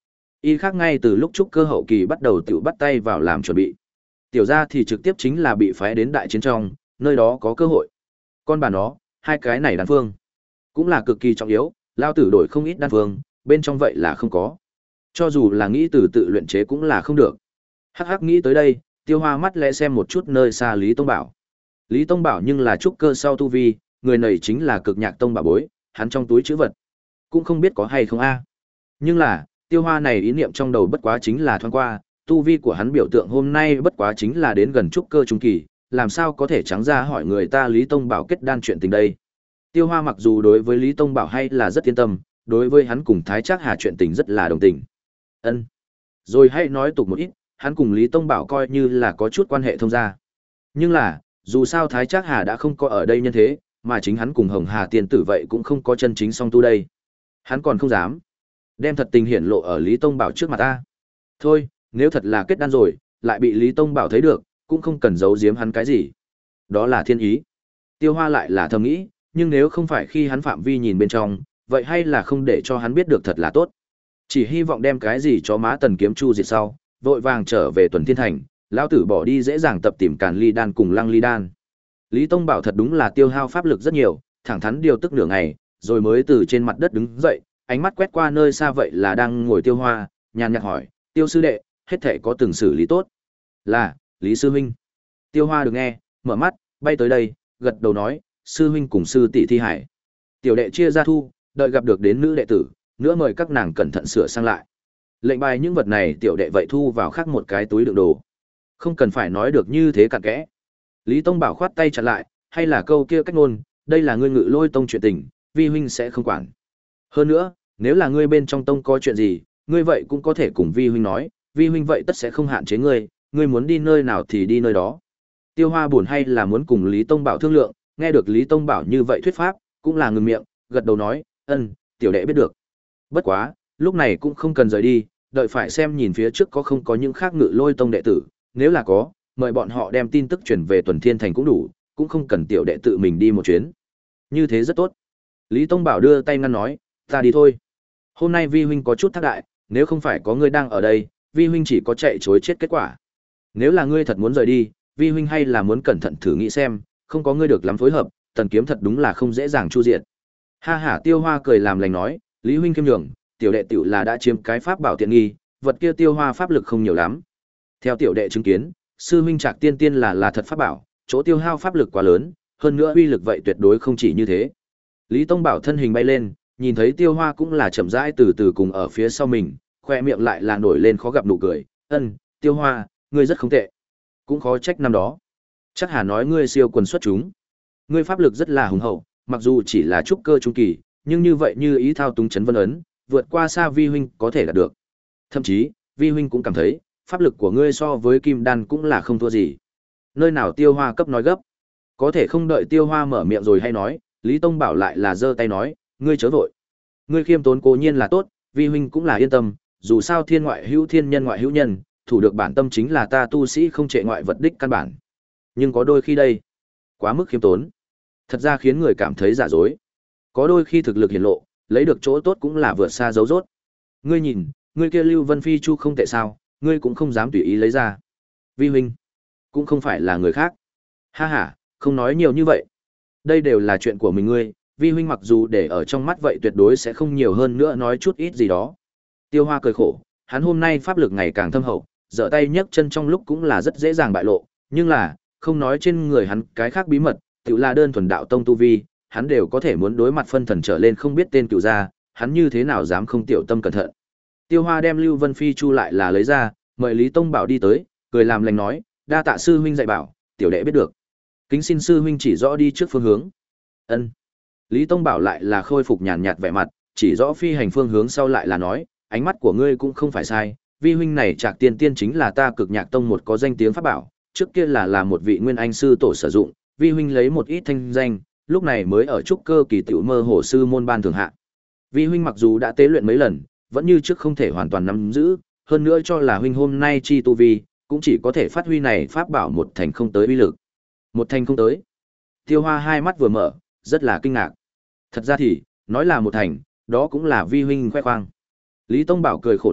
Y khác ngay từ lúc trúc cơ hậu kỳ bắt đầu tự bắt tay vào làm chuẩn bị. Tiểu gia thì trực tiếp chính là bị phái đến đại chiến trong, nơi đó có cơ hội. Con bà nó, hai cái này đan phương cũng là cực kỳ trọng yếu, lao tử đổi không ít đan phương, bên trong vậy là không có. Cho dù là nghĩ từ tự luyện chế cũng là không được. Hắc hắc nghĩ tới đây, Tiêu Hoa mắt lẽ xem một chút nơi xa Lý Tông Bảo. Lý Tông Bảo nhưng là trúc cơ sau tu vi, người này chính là cực nhạc tông bảo bối, hắn trong túi chữ vật cũng không biết có hay không a. Nhưng là, Tiêu Hoa này ý niệm trong đầu bất quá chính là thoáng qua, tu vi của hắn biểu tượng hôm nay bất quá chính là đến gần trúc cơ trung kỳ, làm sao có thể trắng ra hỏi người ta Lý Tông Bảo kết đan chuyện tình đây. Tiêu Hoa mặc dù đối với Lý Tông Bảo hay là rất yên tâm, đối với hắn cùng Thái Trác Hà chuyện tình rất là đồng tình. Ân. Rồi hãy nói tục một ít, hắn cùng Lý Tông Bảo coi như là có chút quan hệ thông gia. Nhưng là, dù sao Thái Trác Hà đã không có ở đây nhân thế, mà chính hắn cùng Hồng Hà tiên tử vậy cũng không có chân chính song tu đây. Hắn còn không dám đem thật tình hiển lộ ở Lý Tông Bảo trước mặt ta. Thôi, nếu thật là kết đan rồi, lại bị Lý Tông Bảo thấy được, cũng không cần giấu giếm hắn cái gì. Đó là thiên ý. Tiêu Hoa lại là thầm nghĩ, nhưng nếu không phải khi hắn phạm vi nhìn bên trong, vậy hay là không để cho hắn biết được thật là tốt. Chỉ hy vọng đem cái gì cho má tần kiếm chu diệt sau, vội vàng trở về Tuần Thiên Thành, lão tử bỏ đi dễ dàng tập tìm Càn Ly đan cùng Lăng Ly đan. Lý Tông Bảo thật đúng là tiêu hao pháp lực rất nhiều, thẳng thắn điều tức nửa ngày, rồi mới từ trên mặt đất đứng dậy, ánh mắt quét qua nơi xa vậy là đang ngồi Tiêu Hoa, nhàn nhạt hỏi, Tiêu sư đệ, hết thể có từng xử lý tốt? Là, Lý sư huynh. Tiêu Hoa được nghe, mở mắt, bay tới đây, gật đầu nói, sư huynh cùng sư tỷ thi hải. Tiểu đệ chia ra thu, đợi gặp được đến nữ đệ tử, nữa mời các nàng cẩn thận sửa sang lại. Lệnh bài những vật này tiểu đệ vậy thu vào khác một cái túi đựng đồ. Không cần phải nói được như thế cặn kẽ. Lý Tông Bảo khoát tay chặn lại, hay là câu kia cách ngôn, đây là ngươi Ngự Lôi tông chuyện tình, vi huynh sẽ không quản. Hơn nữa, nếu là ngươi bên trong tông có chuyện gì, ngươi vậy cũng có thể cùng vi huynh nói, vi huynh vậy tất sẽ không hạn chế ngươi, ngươi muốn đi nơi nào thì đi nơi đó. Tiêu Hoa buồn hay là muốn cùng Lý Tông Bảo thương lượng, nghe được Lý Tông Bảo như vậy thuyết pháp, cũng là ngừng miệng, gật đầu nói, ân, tiểu đệ biết được. Bất quá, lúc này cũng không cần rời đi, đợi phải xem nhìn phía trước có không có những khác Ngự Lôi tông đệ tử, nếu là có, mời bọn họ đem tin tức chuyển về Tuần Thiên Thành cũng đủ, cũng không cần tiểu đệ tự mình đi một chuyến. Như thế rất tốt. Lý Tông Bảo đưa tay ngăn nói, ta đi thôi. Hôm nay vi huynh có chút thác đại, nếu không phải có ngươi đang ở đây, vi huynh chỉ có chạy chối chết kết quả. Nếu là ngươi thật muốn rời đi, vi huynh hay là muốn cẩn thận thử nghĩ xem, không có ngươi được lắm phối hợp, tần kiếm thật đúng là không dễ dàng chu diệt. Ha ha, Tiêu Hoa cười làm lành nói, Lý huynh kiêm nhường, tiểu đệ tiểu là đã chiếm cái pháp bảo tiện nghi, vật kia Tiêu Hoa pháp lực không nhiều lắm. Theo tiểu đệ chứng kiến, sư huynh Trạc Tiên Tiên là là thật pháp bảo, chỗ tiêu hao pháp lực quá lớn, hơn nữa uy lực vậy tuyệt đối không chỉ như thế. Lý Tông Bảo thân hình bay lên, nhìn thấy Tiêu Hoa cũng là chậm rãi từ từ cùng ở phía sau mình, khoe miệng lại là nổi lên khó gặp nụ cười, "Ân, Tiêu Hoa, ngươi rất không tệ." Cũng khó trách năm đó. Chắc Hà nói ngươi siêu quần xuất chúng. Ngươi pháp lực rất là hùng hậu, mặc dù chỉ là trúc cơ trung kỳ, nhưng như vậy như ý thao túng chấn vân ấn, vượt qua xa vi huynh có thể đạt được. Thậm chí, vi huynh cũng cảm thấy, pháp lực của ngươi so với kim đan cũng là không thua gì. Nơi nào Tiêu Hoa cấp nói gấp. Có thể không đợi Tiêu Hoa mở miệng rồi hay nói, Lý Tông Bảo lại là giơ tay nói, ngươi chớ vội. Ngươi khiêm tốn cố nhiên là tốt, vi huynh cũng là yên tâm, dù sao thiên ngoại hữu thiên nhân ngoại hữu nhân, thủ được bản tâm chính là ta tu sĩ không trệ ngoại vật đích căn bản. Nhưng có đôi khi đây, quá mức khiêm tốn, thật ra khiến người cảm thấy giả dối. Có đôi khi thực lực hiển lộ, lấy được chỗ tốt cũng là vượt xa dấu rốt. Ngươi nhìn, ngươi kia Lưu Vân Phi Chu không tệ sao, ngươi cũng không dám tùy ý lấy ra. Vi huynh, cũng không phải là người khác. Ha ha, không nói nhiều như vậy. Đây đều là chuyện của mình ngươi, vi huynh mặc dù để ở trong mắt vậy tuyệt đối sẽ không nhiều hơn nữa nói chút ít gì đó. Tiêu Hoa cười khổ, hắn hôm nay pháp lực ngày càng thâm hậu, giở tay nhấc chân trong lúc cũng là rất dễ dàng bại lộ, nhưng là, không nói trên người hắn cái khác bí mật, tự là đơn thuần đạo tông tu vi, hắn đều có thể muốn đối mặt phân thần trở lên không biết tên cựu gia, hắn như thế nào dám không tiểu tâm cẩn thận. Tiêu Hoa đem Lưu Vân Phi Chu lại là lấy ra, mời Lý Tông Bảo đi tới, cười làm lành nói, đa tạ sư huynh dạy bảo, tiểu đệ biết được. Kính xin sư huynh chỉ rõ đi trước phương hướng. Ân. Lý Tông Bảo lại là khôi phục nhàn nhạt vẻ mặt, chỉ rõ phi hành phương hướng sau lại là nói, ánh mắt của ngươi cũng không phải sai, vi huynh này Trạc Tiên Tiên chính là ta Cực Nhạc tông một có danh tiếng pháp bảo, trước kia là là một vị nguyên anh sư tổ sử dụng, vi huynh lấy một ít thanh danh, lúc này mới ở trúc cơ kỳ tiểu mơ hồ sư môn ban thường hạ. Vi huynh mặc dù đã tế luyện mấy lần, vẫn như trước không thể hoàn toàn nắm giữ, hơn nữa cho là huynh hôm nay chi tu vi, cũng chỉ có thể phát huy này pháp bảo một thành không tới uy lực. Một thành không tới. Tiêu Hoa hai mắt vừa mở, rất là kinh ngạc. Thật ra thì, nói là một thành, đó cũng là vi huynh khoe khoang. Lý Tông Bảo cười khổ nói,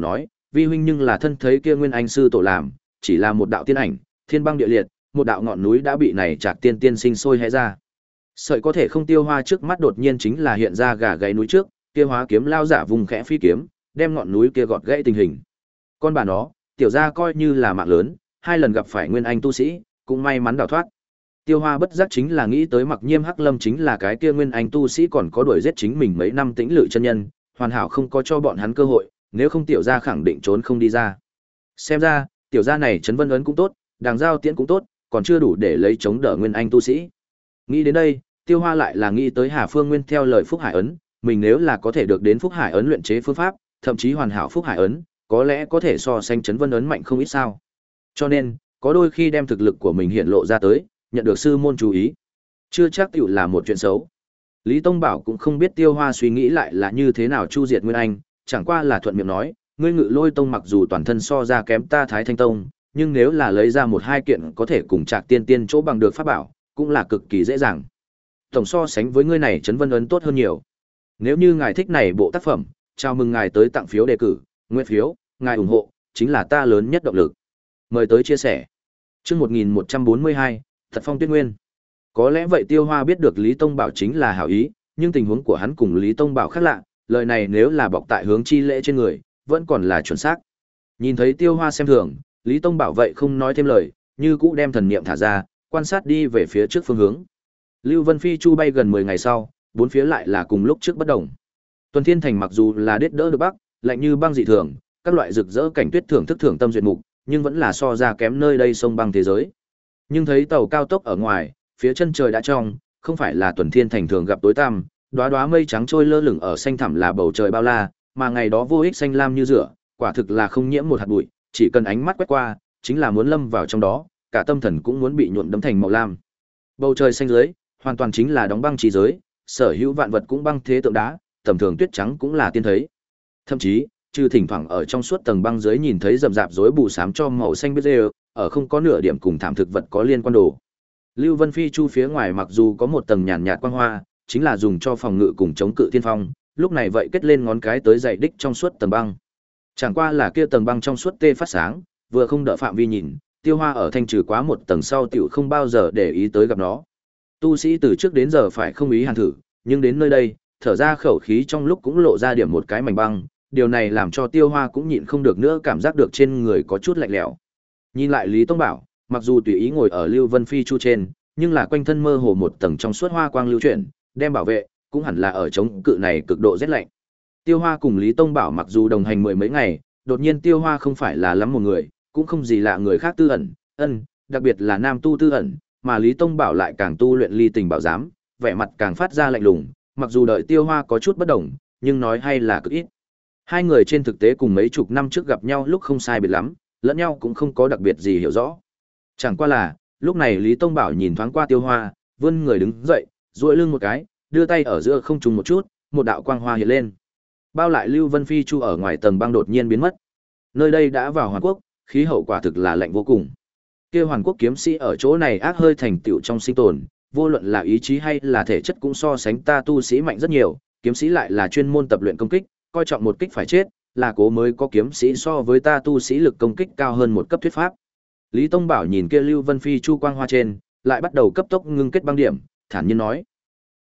vi huynh nhưng là thân thấy kia nguyên anh sư tổ làm, chỉ là một đạo tiên ảnh, thiên băng địa liệt, một đạo ngọn núi đã bị này Trạc Tiên tiên sinh sôi hé ra. Sợi có thể không tiêu hoa trước mắt đột nhiên chính là hiện ra gà gáy núi trước, kia hóa kiếm lao giả vùng khẽ phi kiếm, đem ngọn núi kia gọt gãy tình hình. Con bà nó, tiểu gia coi như là mạng lớn, hai lần gặp phải nguyên anh tu sĩ, cũng may mắn đào thoát. Tiêu Hoa bất giác chính là nghĩ tới Mặc Nhiêm Hắc Lâm chính là cái kia nguyên anh tu sĩ còn có đuổi giết chính mình mấy năm tĩnh lự chân nhân, hoàn hảo không có cho bọn hắn cơ hội, nếu không tiểu gia khẳng định trốn không đi ra. Xem ra, tiểu gia này trấn vân ấn cũng tốt, đàng giao tiễn cũng tốt, còn chưa đủ để lấy chống đỡ nguyên anh tu sĩ. Nghĩ đến đây, Tiêu Hoa lại là nghĩ tới Hà Phương Nguyên theo lời Phúc Hải ấn, mình nếu là có thể được đến Phúc Hải ấn luyện chế phương pháp, thậm chí hoàn hảo Phúc Hải ấn, có lẽ có thể so sánh trấn vân ấn mạnh không ít sao. Cho nên, có đôi khi đem thực lực của mình hiện lộ ra tới, nhận được sư môn chú ý, chưa chắc tiểu là một chuyện xấu. Lý Tông Bảo cũng không biết Tiêu Hoa suy nghĩ lại là như thế nào chu diệt Nguyên Anh, chẳng qua là thuận miệng nói, ngươi Ngự Lôi Tông mặc dù toàn thân so ra kém ta Thái Thanh Tông, nhưng nếu là lấy ra một hai kiện có thể cùng Trạc Tiên Tiên chỗ bằng được pháp bảo, cũng là cực kỳ dễ dàng. Tổng so sánh với ngươi này trấn vân ấn tốt hơn nhiều. Nếu như ngài thích này bộ tác phẩm, chào mừng ngài tới tặng phiếu đề cử, nguyện phiếu, ngài ủng hộ, chính là ta lớn nhất động lực. Mời tới chia sẻ. Chương một nghìn một trăm bốn mươi hai, Thật Phong Tuyết Nguyên. Có lẽ vậy Tiêu Hoa biết được Lý Tông Bảo chính là hảo ý, nhưng tình huống của hắn cùng Lý Tông Bảo khác lạ, lời này nếu là bọc tại hướng chi lễ trên người, vẫn còn là chuẩn xác. Nhìn thấy Tiêu Hoa xem thường, Lý Tông Bảo vậy không nói thêm lời, như cũ đem thần niệm thả ra, quan sát đi về phía trước phương hướng. Lưu Vân Phi Chu bay gần mười ngày sau, bốn phía lại là cùng lúc trước bất động. Tuần Thiên Thành mặc dù là đết đỡ được bắc, lạnh như băng dị thường, các loại rực rỡ cảnh tuyết thưởng thức thưởng tâm duyệt mục, nhưng vẫn là so ra kém nơi đây sông băng thế giới. Nhưng thấy tàu cao tốc ở ngoài, phía chân trời đã trong, không phải là Tuần Thiên Thành thường gặp tối tăm, đóa đóa mây trắng trôi lơ lửng ở xanh thẳm là bầu trời bao la, mà ngày đó vô ích xanh lam như rửa, quả thực là không nhiễm một hạt bụi, chỉ cần ánh mắt quét qua, chính là muốn lâm vào trong đó, cả tâm thần cũng muốn bị nhuộm đẫm thành màu lam. Bầu trời xanh dưới, hoàn toàn chính là đóng băng trí giới, sở hữu vạn vật cũng băng thế tượng đá, tầm thường tuyết trắng cũng là tiên thấy. Thậm chí, trừ thỉnh thoảng ở trong suốt tầng băng dưới nhìn thấy rậm rạp rối bù xám cho màu xanh biết rêu, ở không có nửa điểm cùng thảm thực vật có liên quan đồ. Lưu Vân Phi Chu phía ngoài mặc dù có một tầng nhàn nhạt quang hoa, chính là dùng cho phòng ngự cùng chống cự thiên phong, lúc này vậy kết lên ngón cái tới dày đích trong suốt tầng băng. Chẳng qua là kia tầng băng trong suốt tê phát sáng, vừa không đỡ phạm vi nhìn, Tiêu Hoa ở thanh trừ quá một tầng sau tiểu không bao giờ để ý tới gặp nó. Tu sĩ từ trước đến giờ phải không ý hàn thử, nhưng đến nơi đây, thở ra khẩu khí trong lúc cũng lộ ra điểm một cái mảnh băng, điều này làm cho Tiêu Hoa cũng nhịn không được nữa cảm giác được trên người có chút lạnh lẽo. Nhìn lại Lý Tông Bảo, mặc dù tùy ý ngồi ở Lưu Vân Phi Chu trên, nhưng là quanh thân mơ hồ một tầng trong suốt hoa quang lưu chuyển, đem bảo vệ, cũng hẳn là ở chống cự này cực độ rét lạnh. Tiêu Hoa cùng Lý Tông Bảo mặc dù đồng hành mười mấy ngày, đột nhiên Tiêu Hoa không phải là lắm một người, cũng không gì lạ người khác tư ẩn, ân, đặc biệt là nam tu tư ẩn, mà Lý Tông Bảo lại càng tu luyện ly tình bảo giám, vẻ mặt càng phát ra lạnh lùng, mặc dù đợi Tiêu Hoa có chút bất đồng, nhưng nói hay là cực ít. Hai người trên thực tế cùng mấy chục năm trước gặp nhau lúc không sai biệt lắm, lẫn nhau cũng không có đặc biệt gì hiểu rõ. Chẳng qua là, lúc này Lý Tông Bảo nhìn thoáng qua Tiêu Hoa, vươn người đứng dậy, duỗi lưng một cái, đưa tay ở giữa không trùng một chút, một đạo quang hoa hiện lên. Bao lại Lưu Vân Phi Chu ở ngoài tầng băng đột nhiên biến mất. Nơi đây đã vào Hoàn Quốc, khí hậu quả thực là lạnh vô cùng. Kia Hoàn Quốc kiếm sĩ ở chỗ này ác hơi thành tựu trong sinh tồn, vô luận là ý chí hay là thể chất cũng so sánh ta tu sĩ mạnh rất nhiều, kiếm sĩ lại là chuyên môn tập luyện công kích, coi trọng một kích phải chết, là cố mới có kiếm sĩ so với ta tu sĩ lực công kích cao hơn một cấp thuyết pháp. Lý Tông Bảo nhìn kia Lưu Vân Phi Chu quang hoa trên, lại bắt đầu cấp tốc ngưng kết băng điểm, thản nhiên nói: